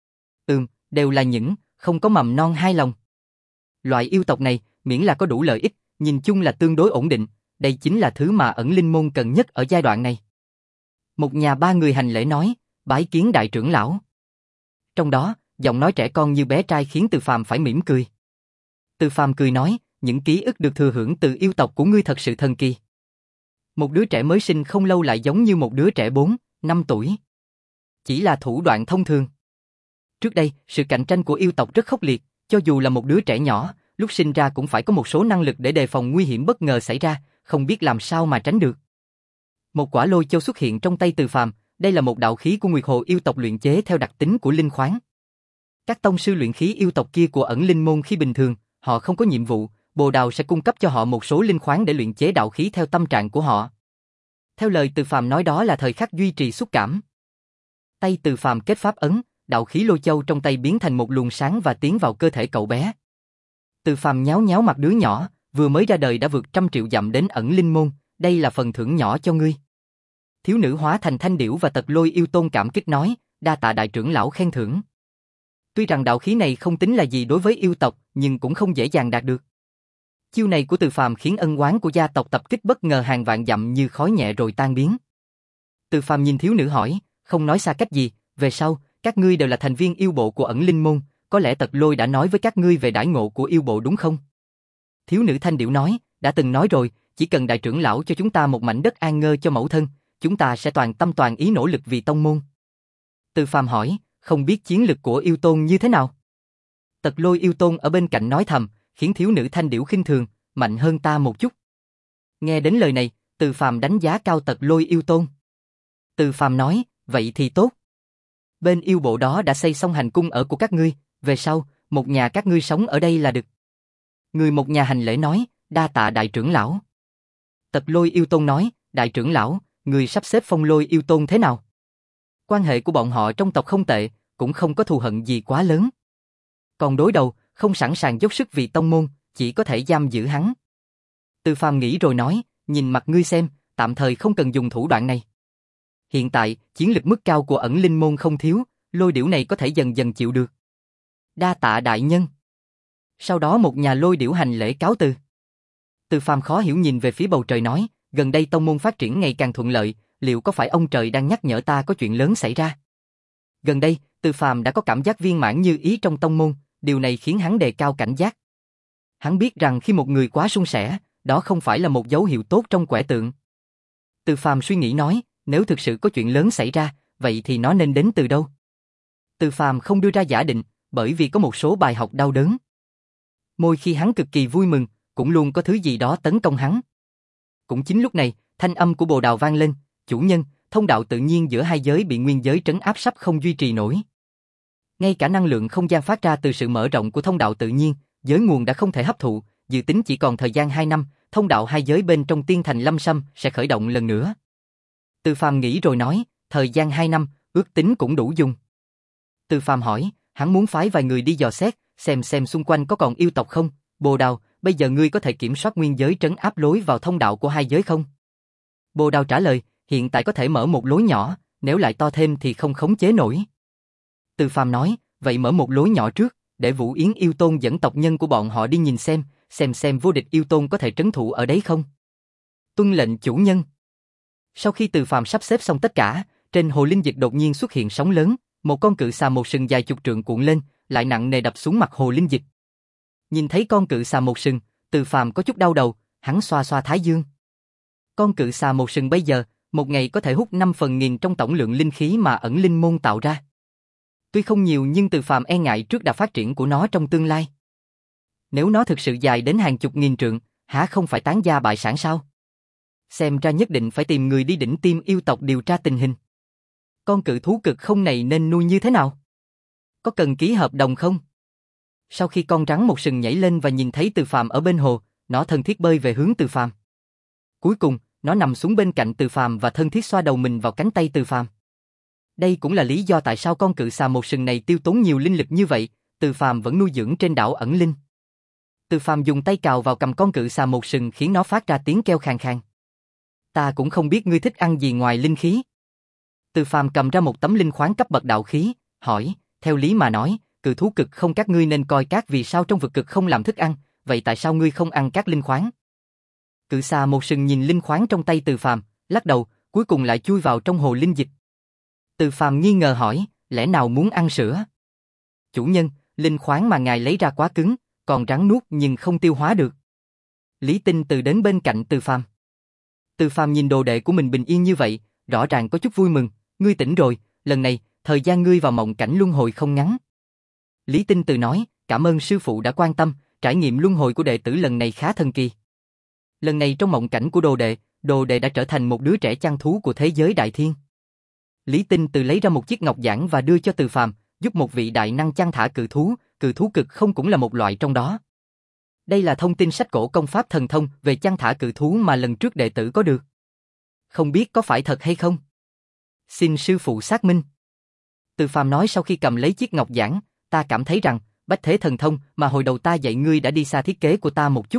Ừm, đều là những, không có mầm non hai lòng. Loại yêu tộc này, miễn là có đủ lợi ích, nhìn chung là tương đối ổn định, đây chính là thứ mà ẩn linh môn cần nhất ở giai đoạn này. Một nhà ba người hành lễ nói, bái kiến đại trưởng lão. Trong đó, giọng nói trẻ con như bé trai khiến Từ Phàm phải mỉm cười. Từ Phàm cười nói, những ký ức được thừa hưởng từ yêu tộc của ngươi thật sự thần kỳ. Một đứa trẻ mới sinh không lâu lại giống như một đứa trẻ bốn, năm tuổi. Chỉ là thủ đoạn thông thường. Trước đây, sự cạnh tranh của yêu tộc rất khốc liệt, cho dù là một đứa trẻ nhỏ, lúc sinh ra cũng phải có một số năng lực để đề phòng nguy hiểm bất ngờ xảy ra, không biết làm sao mà tránh được. Một quả lôi châu xuất hiện trong tay Từ Phàm, đây là một đạo khí của Nguyệt Hồ yêu tộc luyện chế theo đặc tính của linh khoáng. Các tông sư luyện khí yêu tộc kia của ẩn linh môn khi bình thường, họ không có nhiệm vụ, Bồ Đào sẽ cung cấp cho họ một số linh khoáng để luyện chế đạo khí theo tâm trạng của họ. Theo lời Từ Phàm nói đó là thời khắc duy trì xúc cảm. Tay Từ Phàm kết pháp ấn, đạo khí lôi châu trong tay biến thành một luồng sáng và tiến vào cơ thể cậu bé. Từ Phàm nháo nháo mặt đứa nhỏ, vừa mới ra đời đã vượt trăm triệu dặm đến ẩn linh môn, đây là phần thưởng nhỏ cho ngươi. Thiếu nữ hóa thành Thanh Điểu và Tật Lôi yêu tôn cảm kích nói, đa tạ đại trưởng lão khen thưởng. Tuy rằng đạo khí này không tính là gì đối với yêu tộc, nhưng cũng không dễ dàng đạt được. Chiêu này của Từ Phàm khiến ân oán của gia tộc tập kích bất ngờ hàng vạn dặm như khói nhẹ rồi tan biến. Từ Phàm nhìn thiếu nữ hỏi, không nói xa cách gì, về sau, các ngươi đều là thành viên yêu bộ của ẩn linh môn, có lẽ Tật Lôi đã nói với các ngươi về đãi ngộ của yêu bộ đúng không? Thiếu nữ Thanh Điểu nói, đã từng nói rồi, chỉ cần đại trưởng lão cho chúng ta một mảnh đất an ngơ cho mẫu thân, chúng ta sẽ toàn tâm toàn ý nỗ lực vì tông môn. Từ Phàm hỏi, không biết chiến lực của yêu tôn như thế nào? Tật Lôi yêu tôn ở bên cạnh nói thầm, khiến thiếu nữ Thanh Điểu khinh thường, mạnh hơn ta một chút. Nghe đến lời này, Từ Phàm đánh giá cao Tật Lôi yêu tôn. Từ Phàm nói, vậy thì tốt. Bên yêu bộ đó đã xây xong hành cung ở của các ngươi, về sau, một nhà các ngươi sống ở đây là được. Người một nhà hành lễ nói, đa tạ đại trưởng lão. Tật Lôi yêu tôn nói, đại trưởng lão, người sắp xếp Phong Lôi yêu tôn thế nào? Quan hệ của bọn họ trong tộc không tệ, cũng không có thù hận gì quá lớn. Còn đối đầu, không sẵn sàng dốc sức vì tông môn, chỉ có thể giam giữ hắn. Từ Phàm nghĩ rồi nói, nhìn mặt ngươi xem, tạm thời không cần dùng thủ đoạn này. Hiện tại, chiến lực mức cao của ẩn linh môn không thiếu, Lôi Điểu này có thể dần dần chịu được. Đa tạ đại nhân. Sau đó một nhà Lôi Điểu hành lễ cáo từ. Từ Phàm khó hiểu nhìn về phía bầu trời nói, gần đây tông môn phát triển ngày càng thuận lợi, liệu có phải ông trời đang nhắc nhở ta có chuyện lớn xảy ra? Gần đây, Từ Phàm đã có cảm giác viên mãn như ý trong tông môn, điều này khiến hắn đề cao cảnh giác. Hắn biết rằng khi một người quá suôn sẻ, đó không phải là một dấu hiệu tốt trong quẻ tượng. Từ Phàm suy nghĩ nói, nếu thực sự có chuyện lớn xảy ra, vậy thì nó nên đến từ đâu? Từ Phàm không đưa ra giả định, bởi vì có một số bài học đau đớn. Mỗi khi hắn cực kỳ vui mừng, cũng luôn có thứ gì đó tấn công hắn. Cũng chính lúc này, thanh âm của Bồ Đào vang lên, chủ nhân, thông đạo tự nhiên giữa hai giới bị nguyên giới trấn áp sắp không duy trì nổi. Ngay cả năng lượng không gian phát ra từ sự mở rộng của thông đạo tự nhiên, giới nguồn đã không thể hấp thụ, dự tính chỉ còn thời gian hai năm, thông đạo hai giới bên trong Tiên Thành Lâm Sâm sẽ khởi động lần nữa. Từ Phàm nghĩ rồi nói, thời gian hai năm, ước tính cũng đủ dùng. Từ Phàm hỏi, hắn muốn phái vài người đi dò xét, xem xem xung quanh có còn yêu tộc không. Bồ Đào, bây giờ ngươi có thể kiểm soát nguyên giới trấn áp lối vào thông đạo của hai giới không? Bồ Đào trả lời, hiện tại có thể mở một lối nhỏ, nếu lại to thêm thì không khống chế nổi. Từ Phàm nói, vậy mở một lối nhỏ trước, để Vũ Yến yêu tôn dẫn tộc nhân của bọn họ đi nhìn xem, xem xem vô địch yêu tôn có thể trấn thủ ở đấy không. Tuân lệnh chủ nhân. Sau khi Từ Phàm sắp xếp xong tất cả, trên hồ linh dịch đột nhiên xuất hiện sóng lớn, một con cự xà một sừng dài chục trượng cuộn lên, lại nặng nề đập xuống mặt hồ linh dịch. Nhìn thấy con cự xà một sừng, Từ Phàm có chút đau đầu, hắn xoa xoa thái dương. Con cự xà một sừng bây giờ, một ngày có thể hút năm phần nghìn trong tổng lượng linh khí mà ẩn linh môn tạo ra. Tuy không nhiều nhưng Từ Phàm e ngại trước đà phát triển của nó trong tương lai. Nếu nó thực sự dài đến hàng chục nghìn trượng, há không phải tán gia bại sản sao? Xem ra nhất định phải tìm người đi đỉnh tiêm yêu tộc điều tra tình hình. Con cự thú cực không này nên nuôi như thế nào? Có cần ký hợp đồng không? Sau khi con rắn một sừng nhảy lên và nhìn thấy Từ Phàm ở bên hồ, nó thân thiết bơi về hướng Từ Phàm. Cuối cùng, nó nằm xuống bên cạnh Từ Phàm và thân thiết xoa đầu mình vào cánh tay Từ Phàm. Đây cũng là lý do tại sao con cự xà một sừng này tiêu tốn nhiều linh lực như vậy, Từ Phàm vẫn nuôi dưỡng trên đảo ẩn linh. Từ Phàm dùng tay cào vào cầm con cự xà một sừng khiến nó phát ra tiếng kêu khàn khàn. Ta cũng không biết ngươi thích ăn gì ngoài linh khí. Từ Phàm cầm ra một tấm linh khoáng cấp bậc đạo khí, hỏi, theo lý mà nói, cự thú cực không các ngươi nên coi các vì sao trong vực cực không làm thức ăn, vậy tại sao ngươi không ăn các linh khoáng? Cự xà một sừng nhìn linh khoáng trong tay Từ Phàm, lắc đầu, cuối cùng lại chui vào trong hồ linh dịch. Từ Phàm nghi ngờ hỏi, lẽ nào muốn ăn sữa? Chủ nhân, linh khoáng mà ngài lấy ra quá cứng, còn rắn nuốt nhưng không tiêu hóa được. Lý Tinh Từ đến bên cạnh Từ Phàm. Từ Phàm nhìn đồ đệ của mình bình yên như vậy, rõ ràng có chút vui mừng, ngươi tỉnh rồi, lần này, thời gian ngươi vào mộng cảnh luân hồi không ngắn. Lý Tinh Từ nói, cảm ơn sư phụ đã quan tâm, trải nghiệm luân hồi của đệ tử lần này khá thần kỳ. Lần này trong mộng cảnh của đồ đệ, đồ đệ đã trở thành một đứa trẻ chăn thú của thế giới đại thiên. Lý Tinh Từ lấy ra một chiếc ngọc giản và đưa cho Từ Phàm, giúp một vị đại năng chăn thả cự thú, cự thú cực không cũng là một loại trong đó. Đây là thông tin sách cổ công pháp thần thông về chăn thả cự thú mà lần trước đệ tử có được. Không biết có phải thật hay không? Xin sư phụ xác minh. Từ Phàm nói sau khi cầm lấy chiếc ngọc giản, ta cảm thấy rằng, bách thế thần thông mà hồi đầu ta dạy ngươi đã đi xa thiết kế của ta một chút.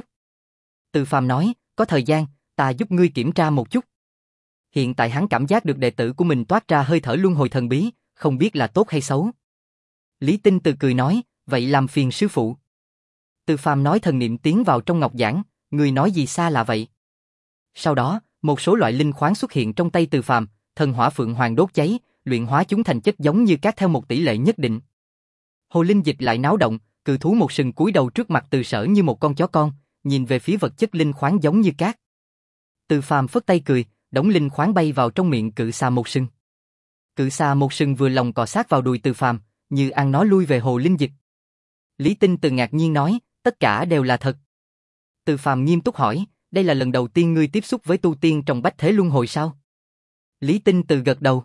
Từ Phàm nói, có thời gian, ta giúp ngươi kiểm tra một chút. Hiện tại hắn cảm giác được đệ tử của mình toát ra hơi thở luân hồi thần bí, không biết là tốt hay xấu. Lý Tinh Từ cười nói, vậy làm phiền sư phụ. Từ Phàm nói thần niệm tiến vào trong ngọc giản, người nói gì xa lạ vậy. Sau đó, một số loại linh khoáng xuất hiện trong tay Từ Phàm, thần hỏa phượng hoàng đốt cháy, luyện hóa chúng thành chất giống như cát theo một tỷ lệ nhất định. Hồ linh dịch lại náo động, cự thú một sừng cúi đầu trước mặt Từ Sở như một con chó con, nhìn về phía vật chất linh khoáng giống như cát. Từ Phàm phất tay cười, đống linh khoáng bay vào trong miệng cự xà một sừng. Cự xà một sừng vừa lòng cọ sát vào đùi Từ Phàm, như ăn nó lui về hồ linh dịch. Lý Tinh Từ ngạc nhiên nói, tất cả đều là thật. Từ Phàm nghiêm túc hỏi, đây là lần đầu tiên ngươi tiếp xúc với tu tiên trong bách thế luân hồi sao? Lý Tinh Từ gật đầu.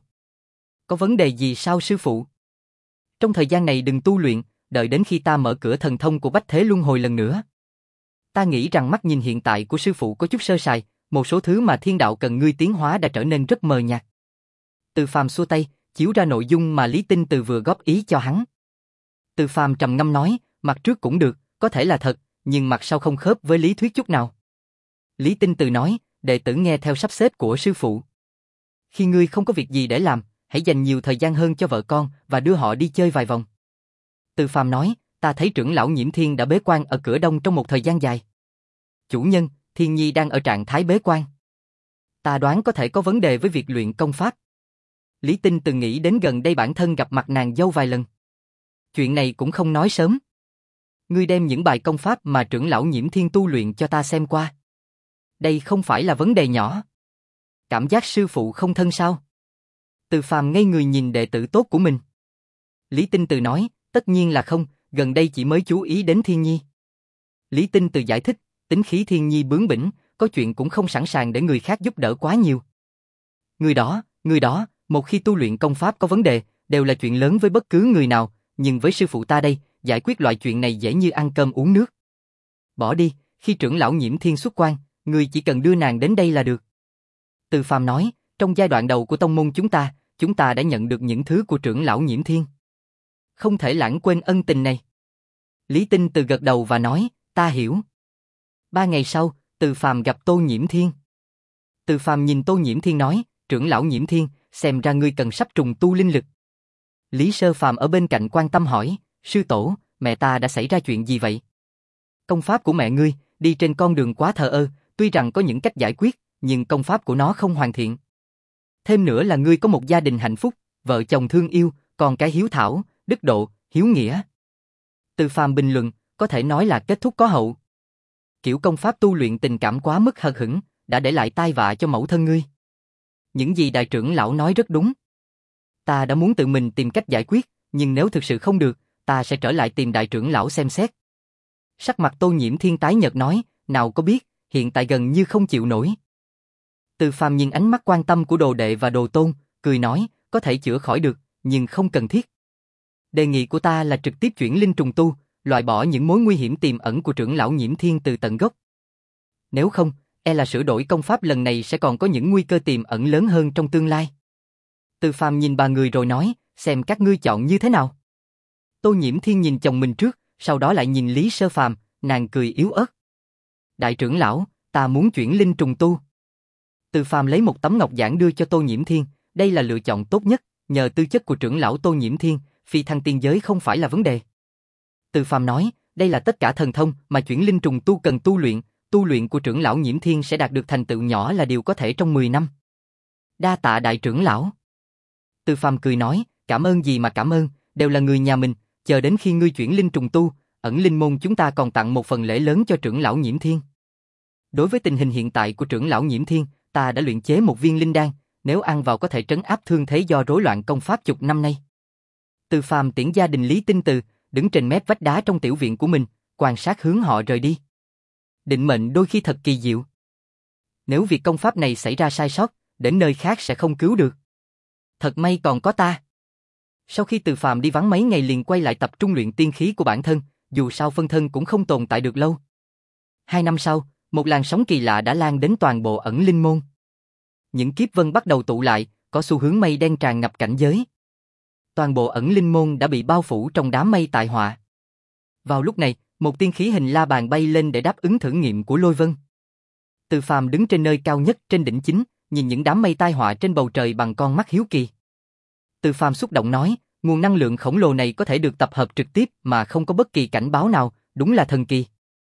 Có vấn đề gì sao sư phụ? Trong thời gian này đừng tu luyện, đợi đến khi ta mở cửa thần thông của bách thế luân hồi lần nữa. Ta nghĩ rằng mắt nhìn hiện tại của sư phụ có chút sơ sài, một số thứ mà thiên đạo cần ngươi tiến hóa đã trở nên rất mờ nhạt. Từ Phàm xua tay, chiếu ra nội dung mà Lý Tinh Từ vừa góp ý cho hắn. Từ Phàm trầm ngâm nói, mặt trước cũng được, có thể là thật, nhưng mặt sau không khớp với lý thuyết chút nào. Lý Tinh Từ nói, đệ tử nghe theo sắp xếp của sư phụ. Khi ngươi không có việc gì để làm, hãy dành nhiều thời gian hơn cho vợ con và đưa họ đi chơi vài vòng. Từ Phàm nói, ta thấy trưởng lão Nhiễm Thiên đã bế quan ở cửa đông trong một thời gian dài. Chủ nhân, Thiên Nhi đang ở trạng thái bế quan. Ta đoán có thể có vấn đề với việc luyện công pháp. Lý Tinh Từ nghĩ đến gần đây bản thân gặp mặt nàng dâu vài lần. Chuyện này cũng không nói sớm. Ngươi đem những bài công pháp mà trưởng lão Nhiễm Thiên tu luyện cho ta xem qua. Đây không phải là vấn đề nhỏ. Cảm giác sư phụ không thân sao? Từ Phàm ngây người nhìn đệ tử tốt của mình. Lý Tinh Từ nói, tất nhiên là không, gần đây chỉ mới chú ý đến Thiên Nhi. Lý Tinh Từ giải thích, tính khí Thiên Nhi bướng bỉnh, có chuyện cũng không sẵn sàng để người khác giúp đỡ quá nhiều. Người đó, Người đó, một khi tu luyện công pháp có vấn đề, đều là chuyện lớn với bất cứ người nào, nhưng với sư phụ ta đây, giải quyết loại chuyện này dễ như ăn cơm uống nước. Bỏ đi, khi trưởng lão Nhiễm Thiên xuất quan, người chỉ cần đưa nàng đến đây là được. Từ Phàm nói, trong giai đoạn đầu của tông môn chúng ta, chúng ta đã nhận được những thứ của trưởng lão Nhiễm Thiên. Không thể lãng quên ân tình này. Lý Tinh Từ gật đầu và nói, ta hiểu. Ba ngày sau, Từ Phàm gặp Tô Nhiễm Thiên. Từ Phàm nhìn Tô Nhiễm Thiên nói, trưởng lão Nhiễm Thiên, xem ra ngươi cần sắp trùng tu linh lực. Lý Sơ Phàm ở bên cạnh quan tâm hỏi, sư tổ, mẹ ta đã xảy ra chuyện gì vậy? Công pháp của mẹ ngươi, đi trên con đường quá thờ ơ, tuy rằng có những cách giải quyết, nhưng công pháp của nó không hoàn thiện. Thêm nữa là ngươi có một gia đình hạnh phúc, vợ chồng thương yêu, con cái hiếu thảo, đức độ, hiếu nghĩa. Từ Phàm bình luận, có thể nói là kết thúc có hậu. Kiểu công pháp tu luyện tình cảm quá mức hờ hững, đã để lại tai vạ cho mẫu thân ngươi. Những gì đại trưởng lão nói rất đúng. Ta đã muốn tự mình tìm cách giải quyết, nhưng nếu thực sự không được, ta sẽ trở lại tìm đại trưởng lão xem xét. Sắc mặt Tô Nhiễm Thiên tái nhợt nói, nào có biết, hiện tại gần như không chịu nổi. Từ Phàm nhìn ánh mắt quan tâm của đồ đệ và đồ tôn, cười nói, có thể chữa khỏi được, nhưng không cần thiết. Đề nghị của ta là trực tiếp chuyển linh trùng tu, loại bỏ những mối nguy hiểm tiềm ẩn của trưởng lão Nhiễm Thiên từ tận gốc. Nếu không, e là sửa đổi công pháp lần này sẽ còn có những nguy cơ tiềm ẩn lớn hơn trong tương lai. Từ Phàm nhìn ba người rồi nói, xem các ngươi chọn như thế nào. Tô Nhiễm Thiên nhìn chồng mình trước, sau đó lại nhìn Lý Sơ Phàm, nàng cười yếu ớt. Đại trưởng lão, ta muốn chuyển linh trùng tu. Từ Phàm lấy một tấm ngọc giản đưa cho Tô Nhiễm Thiên, đây là lựa chọn tốt nhất, nhờ tư chất của trưởng lão Tô Nhiễm Thiên, phi thăng tiên giới không phải là vấn đề. Từ Phàm nói, đây là tất cả thần thông mà chuyển linh trùng tu cần tu luyện, tu luyện của trưởng lão Nhiễm Thiên sẽ đạt được thành tựu nhỏ là điều có thể trong mười năm. Đa tạ đại trưởng lão. Từ Phàm cười nói, cảm ơn gì mà cảm ơn, đều là người nhà mình, chờ đến khi ngươi chuyển linh trùng tu, ẩn linh môn chúng ta còn tặng một phần lễ lớn cho trưởng lão Nhiễm Thiên. Đối với tình hình hiện tại của trưởng lão Nhiễm Thiên, ta đã luyện chế một viên linh đan, nếu ăn vào có thể trấn áp thương thế do rối loạn công pháp chục năm nay. Từ Phàm tiễn gia đình Lý Tinh Từ, đứng trên mép vách đá trong tiểu viện của mình, quan sát hướng họ rời đi. Định mệnh đôi khi thật kỳ diệu. Nếu việc công pháp này xảy ra sai sót, đến nơi khác sẽ không cứu được. Thật may còn có ta. Sau khi Từ Phàm đi vắng mấy ngày liền quay lại tập trung luyện tiên khí của bản thân, dù sao phân thân cũng không tồn tại được lâu. Hai năm sau, một làn sóng kỳ lạ đã lan đến toàn bộ ẩn linh môn. Những kiếp vân bắt đầu tụ lại, có xu hướng mây đen tràn ngập cảnh giới. Toàn bộ ẩn linh môn đã bị bao phủ trong đám mây tai họa. Vào lúc này, một tiên khí hình la bàn bay lên để đáp ứng thử nghiệm của Lôi Vân. Từ Phàm đứng trên nơi cao nhất trên đỉnh chính, nhìn những đám mây tai họa trên bầu trời bằng con mắt hiếu kỳ. Từ Phàm xúc động nói, nguồn năng lượng khổng lồ này có thể được tập hợp trực tiếp mà không có bất kỳ cảnh báo nào, đúng là thần kỳ.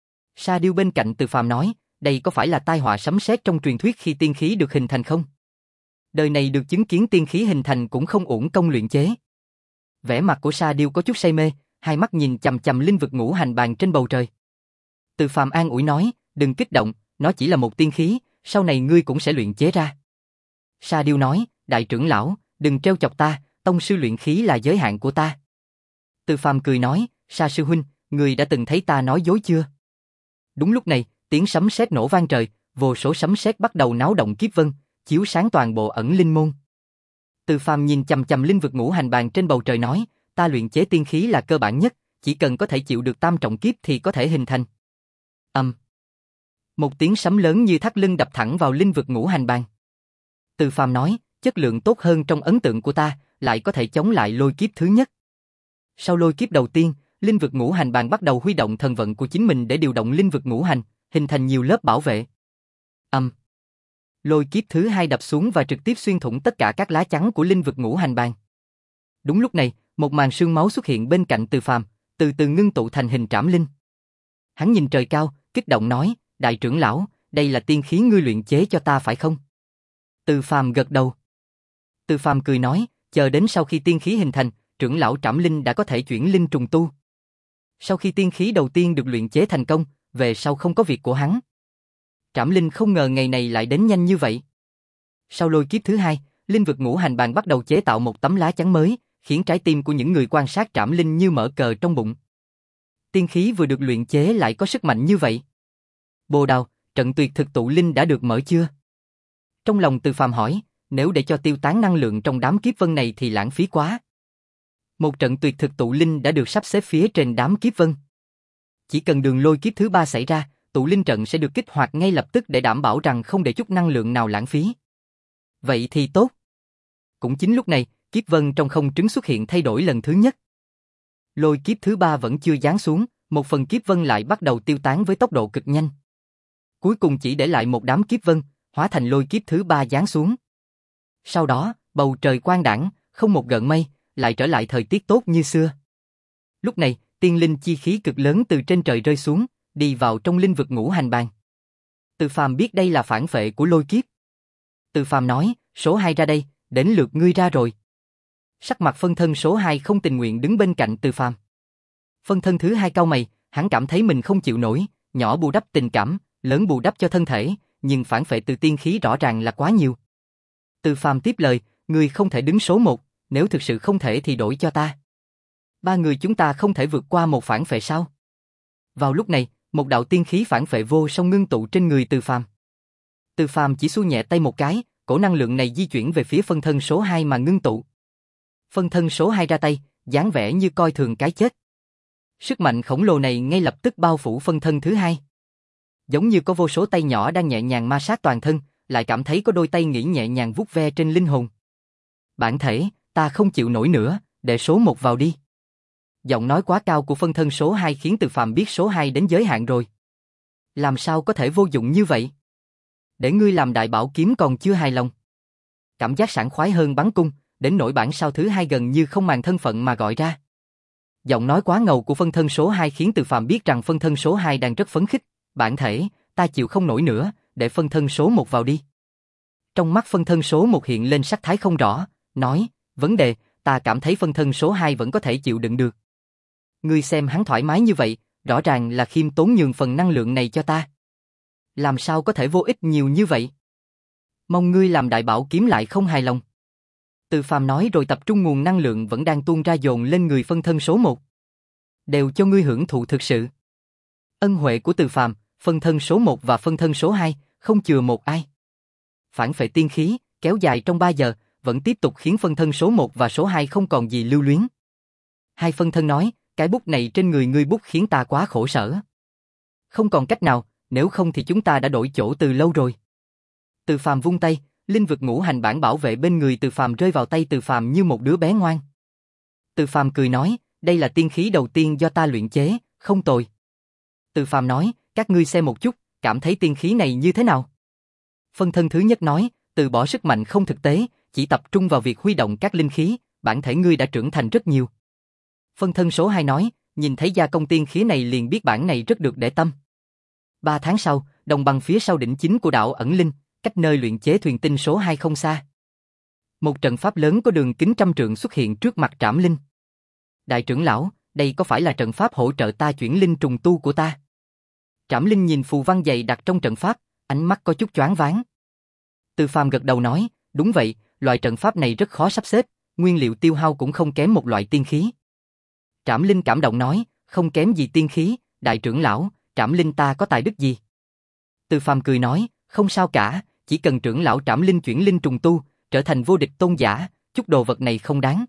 Sa Điêu bên cạnh Từ Phàm nói, đây có phải là tai họa sấm sét trong truyền thuyết khi tiên khí được hình thành không? Đời này được chứng kiến tiên khí hình thành cũng không uổng công luyện chế. Vẻ mặt của Sa Điêu có chút say mê, hai mắt nhìn chằm chằm linh vực ngũ hành bàn trên bầu trời. Từ Phàm an ủi nói, đừng kích động, nó chỉ là một tiên khí, sau này ngươi cũng sẽ luyện chế ra. Sa Điêu nói, đại trưởng lão, đừng trêu chọc ta, tông sư luyện khí là giới hạn của ta. Từ Phàm cười nói, Sa sư huynh, ngươi đã từng thấy ta nói dối chưa? Đúng lúc này, tiếng sấm sét nổ vang trời, vô số sấm sét bắt đầu náo động kiếp vân, chiếu sáng toàn bộ ẩn linh môn. Từ Phàm nhìn chằm chằm linh vực ngũ hành bàn trên bầu trời nói, ta luyện chế tiên khí là cơ bản nhất, chỉ cần có thể chịu được tam trọng kiếp thì có thể hình thành. Âm. Um. Một tiếng sấm lớn như thắt lưng đập thẳng vào linh vực ngũ hành bàn. Từ Phàm nói, chất lượng tốt hơn trong ấn tượng của ta, lại có thể chống lại lôi kiếp thứ nhất. Sau lôi kiếp đầu tiên, linh vực ngũ hành bàn bắt đầu huy động thần vận của chính mình để điều động linh vực ngũ hành, hình thành nhiều lớp bảo vệ. Âm. Um. Lôi kiếp thứ hai đập xuống và trực tiếp xuyên thủng tất cả các lá chắn của linh vực ngũ hành bàn. Đúng lúc này, một màn sương máu xuất hiện bên cạnh Từ Phàm, từ từ ngưng tụ thành hình trảm linh. Hắn nhìn trời cao, kích động nói, đại trưởng lão, đây là tiên khí ngươi luyện chế cho ta phải không? Từ Phàm gật đầu. Từ Phàm cười nói, chờ đến sau khi tiên khí hình thành, trưởng lão trảm linh đã có thể chuyển linh trùng tu. Sau khi tiên khí đầu tiên được luyện chế thành công, về sau không có việc của hắn. Trảm linh không ngờ ngày này lại đến nhanh như vậy. Sau lôi kiếp thứ hai, linh vực ngũ hành bàn bắt đầu chế tạo một tấm lá chắn mới, khiến trái tim của những người quan sát trảm linh như mở cờ trong bụng. Tiên khí vừa được luyện chế lại có sức mạnh như vậy. Bồ Đào, trận tuyệt thực tụ linh đã được mở chưa? Trong lòng Từ Phàm hỏi, Nếu để cho tiêu tán năng lượng trong đám kiếp vân này thì lãng phí quá. Một trận tuyệt thực tụ linh đã được sắp xếp phía trên đám kiếp vân. Chỉ cần đường lôi kiếp thứ ba xảy ra, tụ linh trận sẽ được kích hoạt ngay lập tức để đảm bảo rằng không để chút năng lượng nào lãng phí. Vậy thì tốt. Cũng chính lúc này, kiếp vân trong không trứng xuất hiện thay đổi lần thứ nhất. Lôi kiếp thứ ba vẫn chưa giáng xuống, một phần kiếp vân lại bắt đầu tiêu tán với tốc độ cực nhanh. Cuối cùng chỉ để lại một đám kiếp vân, hóa thành lôi kiếp thứ ba giáng xuống. Sau đó, bầu trời quang đãng, không một gợn mây, lại trở lại thời tiết tốt như xưa. Lúc này, tiên linh chi khí cực lớn từ trên trời rơi xuống, đi vào trong linh vực ngũ hành bàn. Từ Phàm biết đây là phản phệ của lôi kiếp. Từ Phàm nói, số hai ra đây, đến lượt ngươi ra rồi. Sắc mặt phân thân số hai không tình nguyện đứng bên cạnh Từ Phàm. Phân thân thứ hai cau mày, hắn cảm thấy mình không chịu nổi, nhỏ bù đắp tình cảm, lớn bù đắp cho thân thể, nhưng phản phệ từ tiên khí rõ ràng là quá nhiều. Từ Phàm tiếp lời, ngươi không thể đứng số một, nếu thực sự không thể thì đổi cho ta. Ba người chúng ta không thể vượt qua một phản phệ sao? Vào lúc này, một đạo tiên khí phản phệ vô song ngưng tụ trên người Từ Phàm. Từ Phàm chỉ xua nhẹ tay một cái, cổ năng lượng này di chuyển về phía phân thân số hai mà ngưng tụ. Phân thân số hai ra tay, dáng vẻ như coi thường cái chết. Sức mạnh khổng lồ này ngay lập tức bao phủ phân thân thứ hai. Giống như có vô số tay nhỏ đang nhẹ nhàng ma sát toàn thân, lại cảm thấy có đôi tay nghỉ nhẹ nhàng vuốt ve trên linh hồn. Bản thể, ta không chịu nổi nữa, để số một vào đi. Giọng nói quá cao của phân thân số hai khiến Từ Phàm biết số hai đến giới hạn rồi. Làm sao có thể vô dụng như vậy? Để ngươi làm đại bảo kiếm còn chưa hài lòng. Cảm giác sảng khoái hơn bắn cung, đến nỗi bản sao thứ hai gần như không màng thân phận mà gọi ra. Giọng nói quá ngầu của phân thân số hai khiến Từ Phàm biết rằng phân thân số hai đang rất phấn khích. Bản thể, ta chịu không nổi nữa, để phân thân số một vào đi. Trong mắt phân thân số một hiện lên sắc thái không rõ, nói, vấn đề, ta cảm thấy phân thân số hai vẫn có thể chịu đựng được. Ngươi xem hắn thoải mái như vậy, rõ ràng là khiêm tốn nhường phần năng lượng này cho ta. Làm sao có thể vô ích nhiều như vậy? Mong ngươi làm đại bảo kiếm lại không hài lòng. Từ Phàm nói rồi tập trung nguồn năng lượng vẫn đang tuôn ra dồn lên người phân thân số một. Đều cho ngươi hưởng thụ thực sự. Ân huệ của Từ Phàm, phân thân số một và phân thân số hai, không chừa một ai. Phản phệ tiên khí, kéo dài trong ba giờ, vẫn tiếp tục khiến phân thân số một và số hai không còn gì lưu luyến. Hai phân thân nói, cái bút này trên người ngươi bút khiến ta quá khổ sở. Không còn cách nào, nếu không thì chúng ta đã đổi chỗ từ lâu rồi. Từ Phàm vung tay, linh vực ngũ hành bản bảo vệ bên người Từ Phàm rơi vào tay Từ Phàm như một đứa bé ngoan. Từ Phàm cười nói, đây là tiên khí đầu tiên do ta luyện chế, không tồi. Từ Phàm nói, các ngươi xem một chút, cảm thấy tiên khí này như thế nào? Phân thân thứ nhất nói, từ bỏ sức mạnh không thực tế, chỉ tập trung vào việc huy động các linh khí, bản thể ngươi đã trưởng thành rất nhiều. Phân thân số hai nói, nhìn thấy gia công tiên khí này liền biết bản này rất được để tâm. Ba tháng sau, đồng bằng phía sau đỉnh chính của đảo ẩn linh, cách nơi luyện chế thuyền tinh số hai không xa. Một trận pháp lớn có đường kính trăm trượng xuất hiện trước mặt Trảm Linh. Đại trưởng lão, đây có phải là trận pháp hỗ trợ ta chuyển linh trùng tu của ta? Trảm Linh nhìn phù văn dày đặt trong trận pháp, ánh mắt có chút choáng váng. Từ Phàm gật đầu nói, đúng vậy, loại trận pháp này rất khó sắp xếp, nguyên liệu tiêu hao cũng không kém một loại tiên khí. Trảm Linh cảm động nói, không kém gì tiên khí, đại trưởng lão, Trảm Linh ta có tài đức gì? Từ Phàm cười nói, không sao cả, chỉ cần trưởng lão Trảm Linh chuyển linh trùng tu, trở thành vô địch tôn giả, chút đồ vật này không đáng.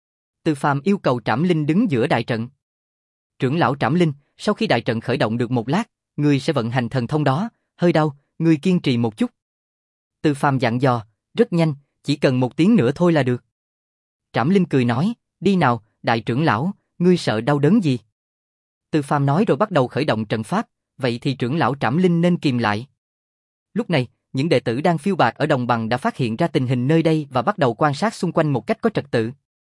Từ Phàm yêu cầu Trảm Linh đứng giữa đại trận. Trưởng lão Trảm Linh, sau khi đại trận khởi động được một lát, ngươi sẽ vận hành thần thông đó, hơi đau, ngươi kiên trì một chút. Từ Phàm dặn dò, rất nhanh, chỉ cần một tiếng nữa thôi là được. Trảm Linh cười nói, đi nào, đại trưởng lão, ngươi sợ đau đớn gì? Từ Phàm nói rồi bắt đầu khởi động trận pháp, vậy thì trưởng lão Trảm Linh nên kìm lại. Lúc này, những đệ tử đang phiêu bạt ở đồng bằng đã phát hiện ra tình hình nơi đây và bắt đầu quan sát xung quanh một cách có trật tự.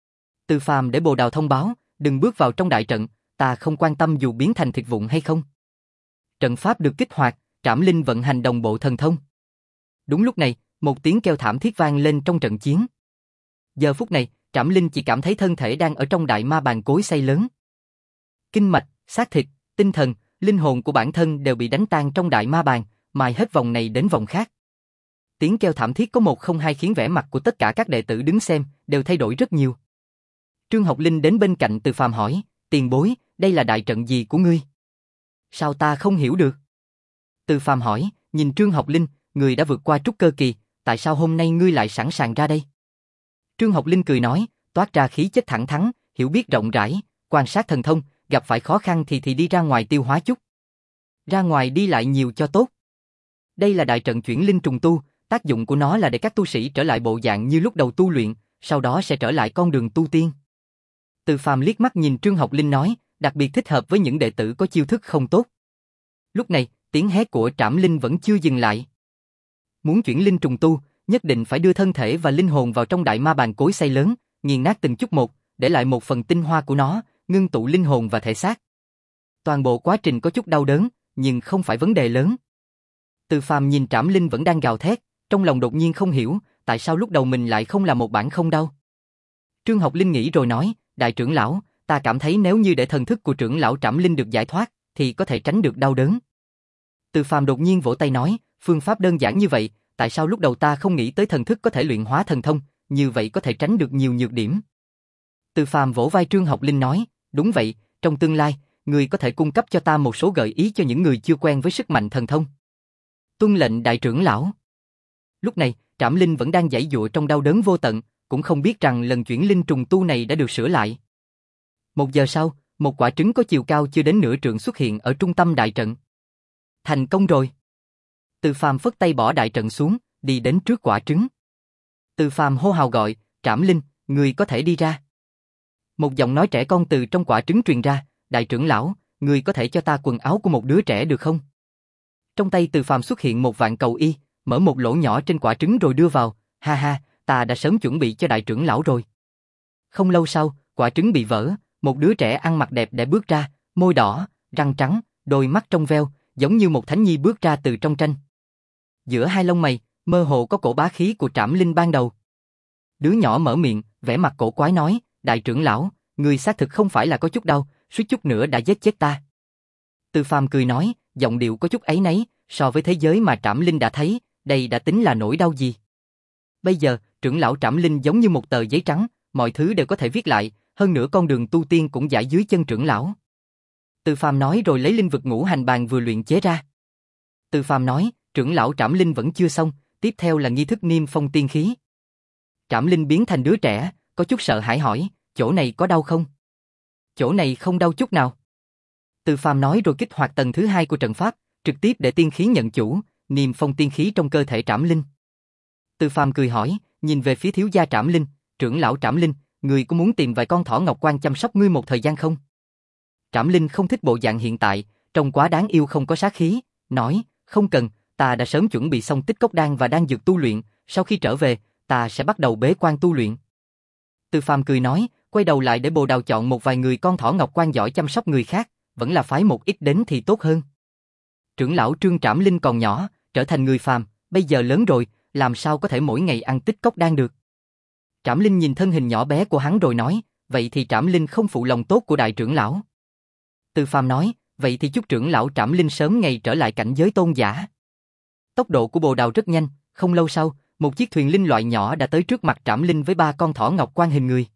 Từ Phàm để Bồ Đào thông báo, đừng bước vào trong đại trận, ta không quan tâm dù biến thành thịt vụn hay không. Trận pháp được kích hoạt, Trảm Linh vận hành đồng bộ thần thông. Đúng lúc này, một tiếng kêu thảm thiết vang lên trong trận chiến. Giờ phút này, Trảm Linh chỉ cảm thấy thân thể đang ở trong đại ma bàn cối xay lớn. Kinh mạch, xác thịt, tinh thần, linh hồn của bản thân đều bị đánh tan trong đại ma bàn, mài hết vòng này đến vòng khác. Tiếng kêu thảm thiết có một không hai khiến vẻ mặt của tất cả các đệ tử đứng xem đều thay đổi rất nhiều. Trương Học Linh đến bên cạnh Từ Phàm hỏi, tiền bối, đây là đại trận gì của ngươi? Sao ta không hiểu được? Từ Phàm hỏi, nhìn Trương Học Linh, người đã vượt qua trúc cơ kỳ, tại sao hôm nay ngươi lại sẵn sàng ra đây? Trương Học Linh cười nói, toát ra khí chất thẳng thắn, hiểu biết rộng rãi, quan sát thần thông, gặp phải khó khăn thì thì đi ra ngoài tiêu hóa chút. Ra ngoài đi lại nhiều cho tốt. Đây là đại trận chuyển linh trùng tu, tác dụng của nó là để các tu sĩ trở lại bộ dạng như lúc đầu tu luyện, sau đó sẽ trở lại con đường tu tiên. Từ Phàm liếc mắt nhìn Trương Học Linh nói, đặc biệt thích hợp với những đệ tử có chiêu thức không tốt. Lúc này, tiếng hét của Trảm Linh vẫn chưa dừng lại. Muốn chuyển linh trùng tu, nhất định phải đưa thân thể và linh hồn vào trong đại ma bàn cối xay lớn, nghiền nát từng chút một, để lại một phần tinh hoa của nó, ngưng tụ linh hồn và thể xác. Toàn bộ quá trình có chút đau đớn, nhưng không phải vấn đề lớn. Từ Phàm nhìn Trảm Linh vẫn đang gào thét, trong lòng đột nhiên không hiểu, tại sao lúc đầu mình lại không là một bản không đau. Trương Học Linh nghĩ rồi nói, đại trưởng lão, ta cảm thấy nếu như để thần thức của trưởng lão Trảm Linh được giải thoát, thì có thể tránh được đau đớn. Từ Phàm đột nhiên vỗ tay nói, phương pháp đơn giản như vậy, tại sao lúc đầu ta không nghĩ tới thần thức có thể luyện hóa thần thông, như vậy có thể tránh được nhiều nhược điểm. Từ Phàm vỗ vai Trương Học Linh nói, đúng vậy, trong tương lai, người có thể cung cấp cho ta một số gợi ý cho những người chưa quen với sức mạnh thần thông. Tuân lệnh đại trưởng lão. Lúc này, Trảm Linh vẫn đang giãy giụa trong đau đớn vô tận, cũng không biết rằng lần chuyển linh trùng tu này đã được sửa lại. Một giờ sau, một quả trứng có chiều cao chưa đến nửa trượng xuất hiện ở trung tâm đại trận. Thành công rồi. Từ Phàm phất tay bỏ đại trận xuống, đi đến trước quả trứng. Từ Phàm hô hào gọi, Trảm Linh, người có thể đi ra. Một giọng nói trẻ con từ trong quả trứng truyền ra, đại trưởng lão, người có thể cho ta quần áo của một đứa trẻ được không? Trong tay Từ Phàm xuất hiện một vạn cầu y, mở một lỗ nhỏ trên quả trứng rồi đưa vào, ha ha, ta đã sớm chuẩn bị cho đại trưởng lão rồi. Không lâu sau, quả trứng bị vỡ, một đứa trẻ ăn mặc đẹp để bước ra, môi đỏ, răng trắng, đôi mắt trong veo, giống như một thánh nhi bước ra từ trong tranh. Giữa hai lông mày, mơ hồ có cổ bá khí của Trảm Linh ban đầu. Đứa nhỏ mở miệng, vẻ mặt cổ quái nói, đại trưởng lão, người xác thực không phải là có chút đau, suýt chút nữa đã giết chết ta. Từ Phàm cười nói, giọng điệu có chút áy náy, so với thế giới mà Trảm Linh đã thấy, đây đã tính là nỗi đau gì. Bây giờ, trưởng lão Trảm Linh giống như một tờ giấy trắng, mọi thứ đều có thể viết lại, hơn nữa con đường tu tiên cũng dải dưới chân trưởng lão. Từ Phàm nói rồi lấy linh vực ngũ hành bàn vừa luyện chế ra. Từ Phàm nói, trưởng lão Trảm Linh vẫn chưa xong, tiếp theo là nghi thức niêm phong tiên khí. Trảm Linh biến thành đứa trẻ, có chút sợ hãi hỏi, chỗ này có đau không? Chỗ này không đau chút nào. Từ Phàm nói rồi kích hoạt tầng thứ hai của trận pháp, trực tiếp để tiên khí nhận chủ, niêm phong tiên khí trong cơ thể Trảm Linh. Từ Phàm cười hỏi, nhìn về phía thiếu gia Trảm Linh, trưởng lão Trảm Linh, người có muốn tìm vài con thỏ ngọc quan chăm sóc ngươi một thời gian không? Trảm Linh không thích bộ dạng hiện tại, trông quá đáng yêu không có sát khí, nói, không cần, ta đã sớm chuẩn bị xong tích cốc đan và đan dược tu luyện, sau khi trở về, ta sẽ bắt đầu bế quan tu luyện. Từ Phàm cười nói, quay đầu lại để Bồ Đào chọn một vài người con thỏ ngọc quan giỏi chăm sóc người khác, vẫn là phái một ít đến thì tốt hơn. Trưởng lão Trương Trảm Linh còn nhỏ, trở thành người phàm, bây giờ lớn rồi, làm sao có thể mỗi ngày ăn tích cốc đan được. Trảm Linh nhìn thân hình nhỏ bé của hắn rồi nói, vậy thì Trảm Linh không phụ lòng tốt của đại trưởng lão. Từ Phàm nói, vậy thì chúc trưởng lão Trảm Linh sớm ngày trở lại cảnh giới tôn giả. Tốc độ của Bồ Đào rất nhanh, không lâu sau, một chiếc thuyền linh loại nhỏ đã tới trước mặt Trảm Linh với ba con thỏ ngọc quan hình người.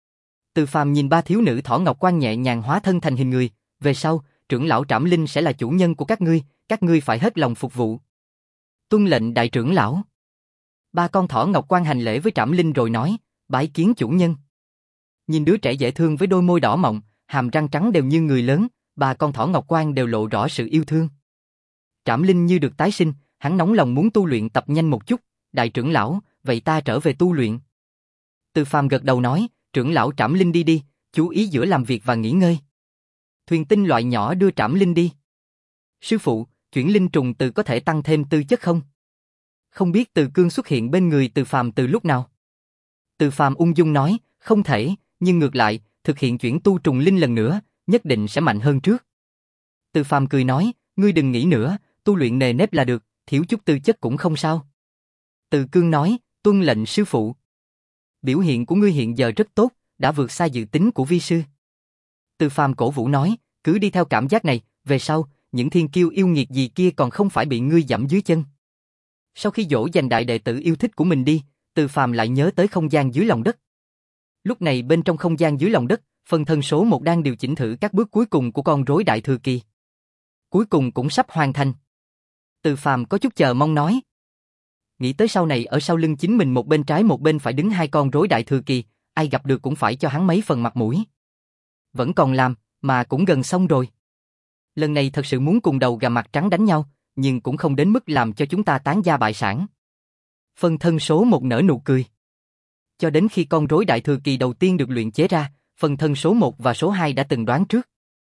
Từ Phàm nhìn ba thiếu nữ thỏ ngọc quan nhẹ nhàng hóa thân thành hình người, về sau, trưởng lão Trảm Linh sẽ là chủ nhân của các ngươi, các ngươi phải hết lòng phục vụ. Tuân lệnh đại trưởng lão. Ba con thỏ ngọc quan hành lễ với Trảm Linh rồi nói, bái kiến chủ nhân. Nhìn đứa trẻ dễ thương với đôi môi đỏ mọng, hàm răng trắng đều như người lớn, ba con thỏ ngọc quan đều lộ rõ sự yêu thương. Trảm Linh như được tái sinh, hắn nóng lòng muốn tu luyện tập nhanh một chút, đại trưởng lão, vậy ta trở về tu luyện. Từ Phàm gật đầu nói, trưởng lão Trảm Linh đi đi, chú ý giữa làm việc và nghỉ ngơi. Thuyền tinh loại nhỏ đưa Trảm Linh đi. Sư phụ, chuyển linh trùng từ có thể tăng thêm tư chất không? Không biết Từ Cương xuất hiện bên người Từ Phàm từ lúc nào? Từ Phàm ung dung nói, không thể, nhưng ngược lại, thực hiện chuyển tu trùng linh lần nữa, nhất định sẽ mạnh hơn trước. Từ Phàm cười nói, ngươi đừng nghĩ nữa, tu luyện nề nếp là được, thiếu chút tư chất cũng không sao. Từ Cương nói, tuân lệnh sư phụ. Biểu hiện của ngươi hiện giờ rất tốt, đã vượt xa dự tính của vi sư. Từ Phàm cổ vũ nói, cứ đi theo cảm giác này, về sau, những thiên kiêu yêu nghiệt gì kia còn không phải bị ngươi dẫm dưới chân. Sau khi dỗ dành đại đệ tử yêu thích của mình đi, Từ Phàm lại nhớ tới không gian dưới lòng đất. Lúc này bên trong không gian dưới lòng đất, phần thân số một đang điều chỉnh thử các bước cuối cùng của con rối đại thừa kỳ. Cuối cùng cũng sắp hoàn thành. Từ Phàm có chút chờ mong nói. Nghĩ tới sau này ở sau lưng chính mình một bên trái một bên phải đứng hai con rối đại thừa kỳ, ai gặp được cũng phải cho hắn mấy phần mặt mũi. Vẫn còn làm, mà cũng gần xong rồi. Lần này thật sự muốn cùng đầu gà mặt trắng đánh nhau, nhưng cũng không đến mức làm cho chúng ta tán gia bại sản. Phân thân số một nở nụ cười. Cho đến khi con rối đại thừa kỳ đầu tiên được luyện chế ra, phân thân số một và số hai đã từng đoán trước.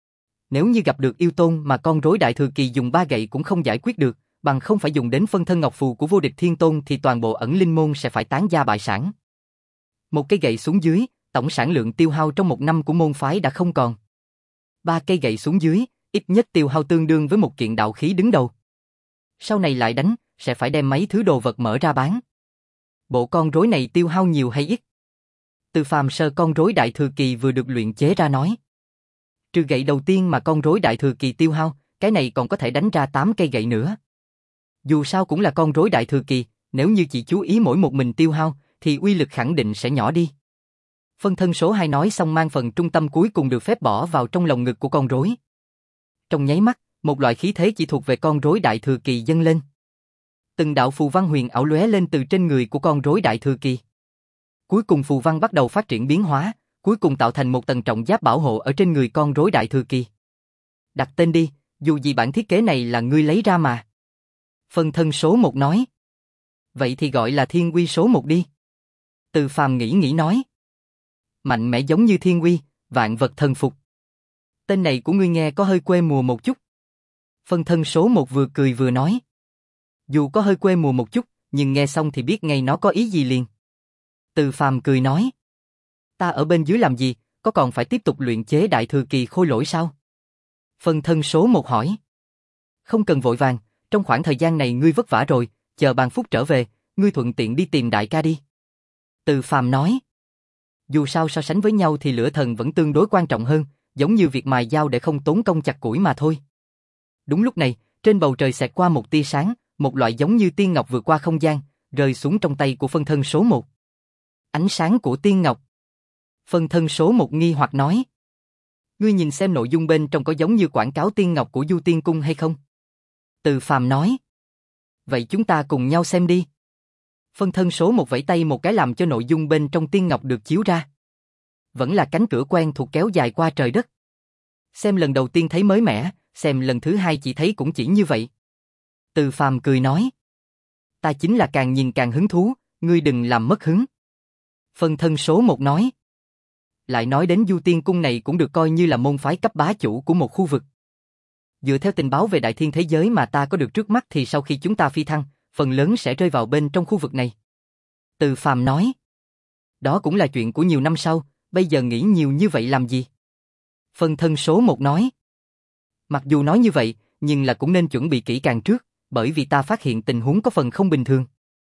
Nếu như gặp được yêu tôn mà con rối đại thừa kỳ dùng ba gậy cũng không giải quyết được, bằng không phải dùng đến phân thân ngọc phù của vô địch thiên tôn thì toàn bộ ẩn linh môn sẽ phải tán gia bại sản. Một cây gậy xuống dưới, tổng sản lượng tiêu hao trong một năm của môn phái đã không còn. Ba cây gậy xuống dưới, ít nhất tiêu hao tương đương với một kiện đạo khí đứng đầu. Sau này lại đánh, sẽ phải đem mấy thứ đồ vật mở ra bán. Bộ con rối này tiêu hao nhiều hay ít? Từ phàm sơ con rối đại thừa kỳ vừa được luyện chế ra nói. Trừ gậy đầu tiên mà con rối đại thừa kỳ tiêu hao, cái này còn có thể đánh ra tám cây gậy nữa. Dù sao cũng là con rối đại thừa kỳ, nếu như chỉ chú ý mỗi một mình tiêu hao, thì uy lực khẳng định sẽ nhỏ đi. Phân thân số hai nói xong mang phần trung tâm cuối cùng được phép bỏ vào trong lồng ngực của con rối. Trong nháy mắt, một loại khí thế chỉ thuộc về con rối đại thừa kỳ dâng lên. Từng đạo phù văn huyền ảo lóe lên từ trên người của con rối đại thừa kỳ. Cuối cùng phù văn bắt đầu phát triển biến hóa, cuối cùng tạo thành một tầng trọng giáp bảo hộ ở trên người con rối đại thừa kỳ. Đặt tên đi, dù gì bản thiết kế này là ngươi lấy ra mà. Phân thân số một nói. Vậy thì gọi là thiên uy số một đi. Từ phàm nghĩ nghĩ nói. Mạnh mẽ giống như thiên uy, vạn vật thần phục. Tên này của ngươi nghe có hơi quê mùa một chút. Phân thân số một vừa cười vừa nói. Dù có hơi quê mùa một chút, nhưng nghe xong thì biết ngay nó có ý gì liền. Từ phàm cười nói. Ta ở bên dưới làm gì, có còn phải tiếp tục luyện chế đại thừa kỳ khôi lỗi sao? Phân thân số một hỏi. Không cần vội vàng, trong khoảng thời gian này ngươi vất vả rồi, chờ bàn phúc trở về, ngươi thuận tiện đi tìm đại ca đi. Từ phàm nói. Dù sao so sánh với nhau thì lửa thần vẫn tương đối quan trọng hơn, giống như việc mài dao để không tốn công chặt củi mà thôi. Đúng lúc này, trên bầu trời xẹt qua một tia sáng, một loại giống như tiên ngọc vượt qua không gian, rơi xuống trong tay của phân thân số một. Ánh sáng của tiên ngọc. Phân thân số một nghi hoặc nói. Ngươi nhìn xem nội dung bên trong có giống như quảng cáo tiên ngọc của Du Tiên Cung hay không? Từ phàm nói. Vậy chúng ta cùng nhau xem đi. Phân thân số một vẫy tay một cái làm cho nội dung bên trong tiên ngọc được chiếu ra. Vẫn là cánh cửa quen thuộc kéo dài qua trời đất. Xem lần đầu tiên thấy mới mẻ, xem lần thứ hai chỉ thấy cũng chỉ như vậy. Từ phàm cười nói. Ta chính là càng nhìn càng hứng thú, ngươi đừng làm mất hứng. Phân thân số một nói. Lại nói đến Du Tiên Cung này cũng được coi như là môn phái cấp bá chủ của một khu vực. Dựa theo tình báo về đại thiên thế giới mà ta có được trước mắt thì sau khi chúng ta phi thăng, phần lớn sẽ rơi vào bên trong khu vực này. Từ phàm nói. Đó cũng là chuyện của nhiều năm sau, bây giờ nghĩ nhiều như vậy làm gì? Phân thân số một nói. Mặc dù nói như vậy, nhưng là cũng nên chuẩn bị kỹ càng trước, bởi vì ta phát hiện tình huống có phần không bình thường.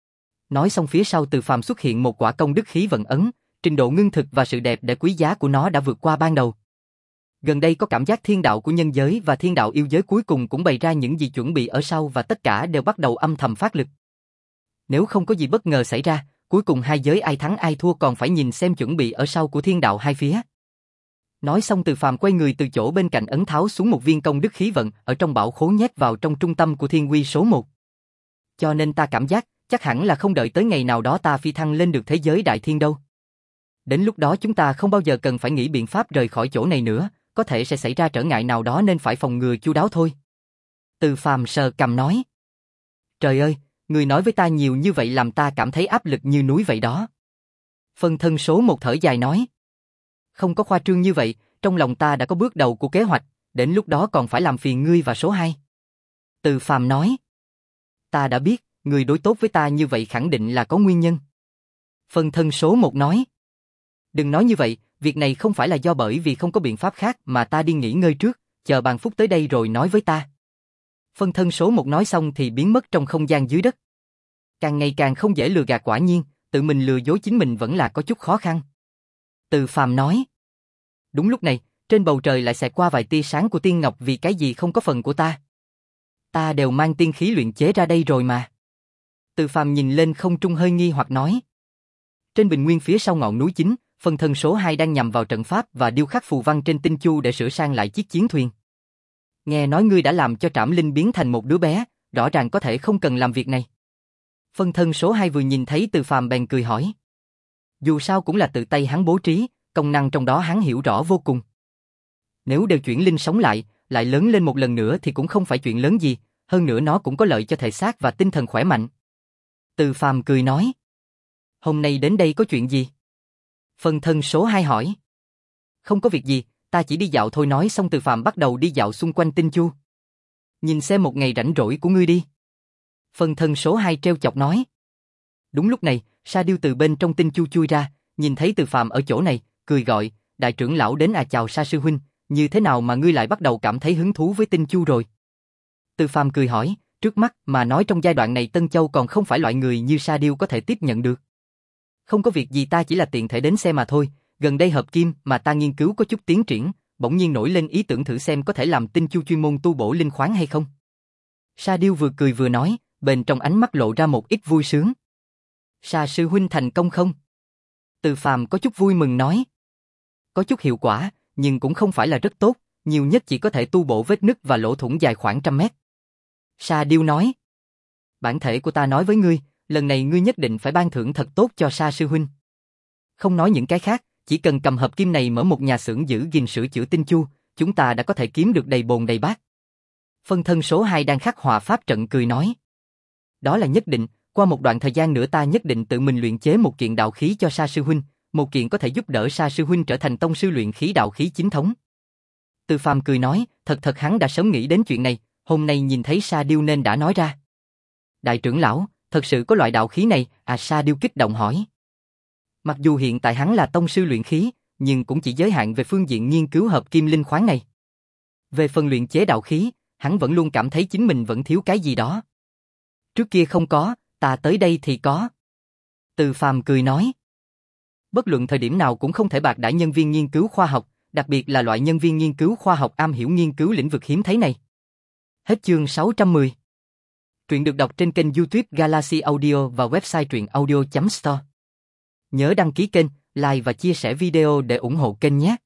Nói xong phía sau Từ phàm xuất hiện một quả công đức khí vận ấn, trình độ ngưng thực và sự đẹp để quý giá của nó đã vượt qua ban đầu. Gần đây có cảm giác thiên đạo của nhân giới và thiên đạo yêu giới cuối cùng cũng bày ra những gì chuẩn bị ở sau và tất cả đều bắt đầu âm thầm phát lực. Nếu không có gì bất ngờ xảy ra, cuối cùng hai giới ai thắng ai thua còn phải nhìn xem chuẩn bị ở sau của thiên đạo hai phía. Nói xong Từ phàm quay người từ chỗ bên cạnh ấn tháo xuống một viên công đức khí vận ở trong bảo khố nhét vào trong trung tâm của thiên uy số một. Cho nên ta cảm giác, chắc hẳn là không đợi tới ngày nào đó ta phi thăng lên được thế giới đại thiên đâu. Đến lúc đó chúng ta không bao giờ cần phải nghĩ biện pháp rời khỏi chỗ này nữa, có thể sẽ xảy ra trở ngại nào đó nên phải phòng ngừa chu đáo thôi. Từ phàm sờ cằm nói. Trời ơi, người nói với ta nhiều như vậy làm ta cảm thấy áp lực như núi vậy đó. Phân thân số một thở dài nói. Không có khoa trương như vậy, trong lòng ta đã có bước đầu của kế hoạch, đến lúc đó còn phải làm phiền ngươi và số hai. Từ phàm nói. Ta đã biết, người đối tốt với ta như vậy khẳng định là có nguyên nhân. Phân thân số một nói. Đừng nói như vậy, việc này không phải là do bởi vì không có biện pháp khác mà ta đi nghỉ ngơi trước, chờ bàn phúc tới đây rồi nói với ta. Phân thân số một nói xong thì biến mất trong không gian dưới đất. Càng ngày càng không dễ lừa gạt quả nhiên, tự mình lừa dối chính mình vẫn là có chút khó khăn. Từ phàm nói. Đúng lúc này, trên bầu trời lại xẹt qua vài tia sáng của tiên ngọc vì cái gì không có phần của ta. Ta đều mang tiên khí luyện chế ra đây rồi mà. Từ phàm nhìn lên không trung hơi nghi hoặc nói. Trên bình nguyên phía sau ngọn núi chính, phân thân số hai đang nhằm vào trận pháp và điêu khắc phù văn trên tinh chu để sửa sang lại chiếc chiến thuyền. Nghe nói ngươi đã làm cho Trảm Linh biến thành một đứa bé, rõ ràng có thể không cần làm việc này. Phân thân số hai vừa nhìn thấy Từ Phàm bèn cười hỏi. Dù sao cũng là tự tay hắn bố trí, công năng trong đó hắn hiểu rõ vô cùng. Nếu đều chuyển linh sống lại, lại lớn lên một lần nữa thì cũng không phải chuyện lớn gì, hơn nữa nó cũng có lợi cho thể xác và tinh thần khỏe mạnh. Từ Phàm cười nói. Hôm nay đến đây có chuyện gì? Phân thân số hai hỏi. Không có việc gì, ta chỉ đi dạo thôi, nói xong Từ Phàm bắt đầu đi dạo xung quanh Tinh Chu. Nhìn xem một ngày rảnh rỗi của ngươi đi. Phân thân số hai trêu chọc nói. Đúng lúc này, Sa Điêu từ bên trong Tinh Chu chui ra, nhìn thấy Từ Phàm ở chỗ này, cười gọi, đại trưởng lão đến à, chào Sa sư huynh, như thế nào mà ngươi lại bắt đầu cảm thấy hứng thú với Tinh Chu rồi? Từ Phàm cười hỏi, trước mắt mà nói trong giai đoạn này Tân Châu còn không phải loại người như Sa Điêu có thể tiếp nhận được. Không có việc gì, ta chỉ là tiện thể đến xem mà thôi, gần đây hợp kim mà ta nghiên cứu có chút tiến triển, bỗng nhiên nổi lên ý tưởng thử xem có thể làm Tinh Chu chuyên môn tu bổ linh khoáng hay không. Sa Điêu vừa cười vừa nói, bên trong ánh mắt lộ ra một ít vui sướng. Sa sư huynh thành công không? Từ Phàm có chút vui mừng nói. Có chút hiệu quả, nhưng cũng không phải là rất tốt, nhiều nhất chỉ có thể tu bổ vết nứt và lỗ thủng dài khoảng trăm mét. Sa Điêu nói. Bản thể của ta nói với ngươi, lần này ngươi nhất định phải ban thưởng thật tốt cho Sa sư huynh. Không nói những cái khác, chỉ cần cầm hợp kim này mở một nhà xưởng giữ gìn sửa chữa Tinh Chu, chúng ta đã có thể kiếm được đầy bồn đầy bát. Phân thân số hai đang khắc họa pháp trận cười nói. Đó là nhất định, qua một đoạn thời gian nữa ta nhất định tự mình luyện chế một kiện đạo khí cho Sa sư huynh, một kiện có thể giúp đỡ Sa sư huynh trở thành tông sư luyện khí đạo khí chính thống. Từ Phàm cười nói, thật thật hắn đã sớm nghĩ đến chuyện này, hôm nay nhìn thấy Sa Điêu nên đã nói ra. Đại trưởng lão, thật sự có loại đạo khí này, à? Sa Điêu kích động hỏi. Mặc dù hiện tại hắn là tông sư luyện khí, nhưng cũng chỉ giới hạn về phương diện nghiên cứu hợp kim linh khoáng này. Về phần luyện chế đạo khí, hắn vẫn luôn cảm thấy chính mình vẫn thiếu cái gì đó. Trước kia không có, ta tới đây thì có. Từ Phàm cười nói. Bất luận thời điểm nào cũng không thể bạc đãi nhân viên nghiên cứu khoa học, đặc biệt là loại nhân viên nghiên cứu khoa học am hiểu nghiên cứu lĩnh vực hiếm thấy này. Hết chương sáu trăm mười. Truyện được đọc trên kênh YouTube Galaxy Audio và website truyện audio chấm store. Nhớ đăng ký kênh, like và chia sẻ video để ủng hộ kênh nhé.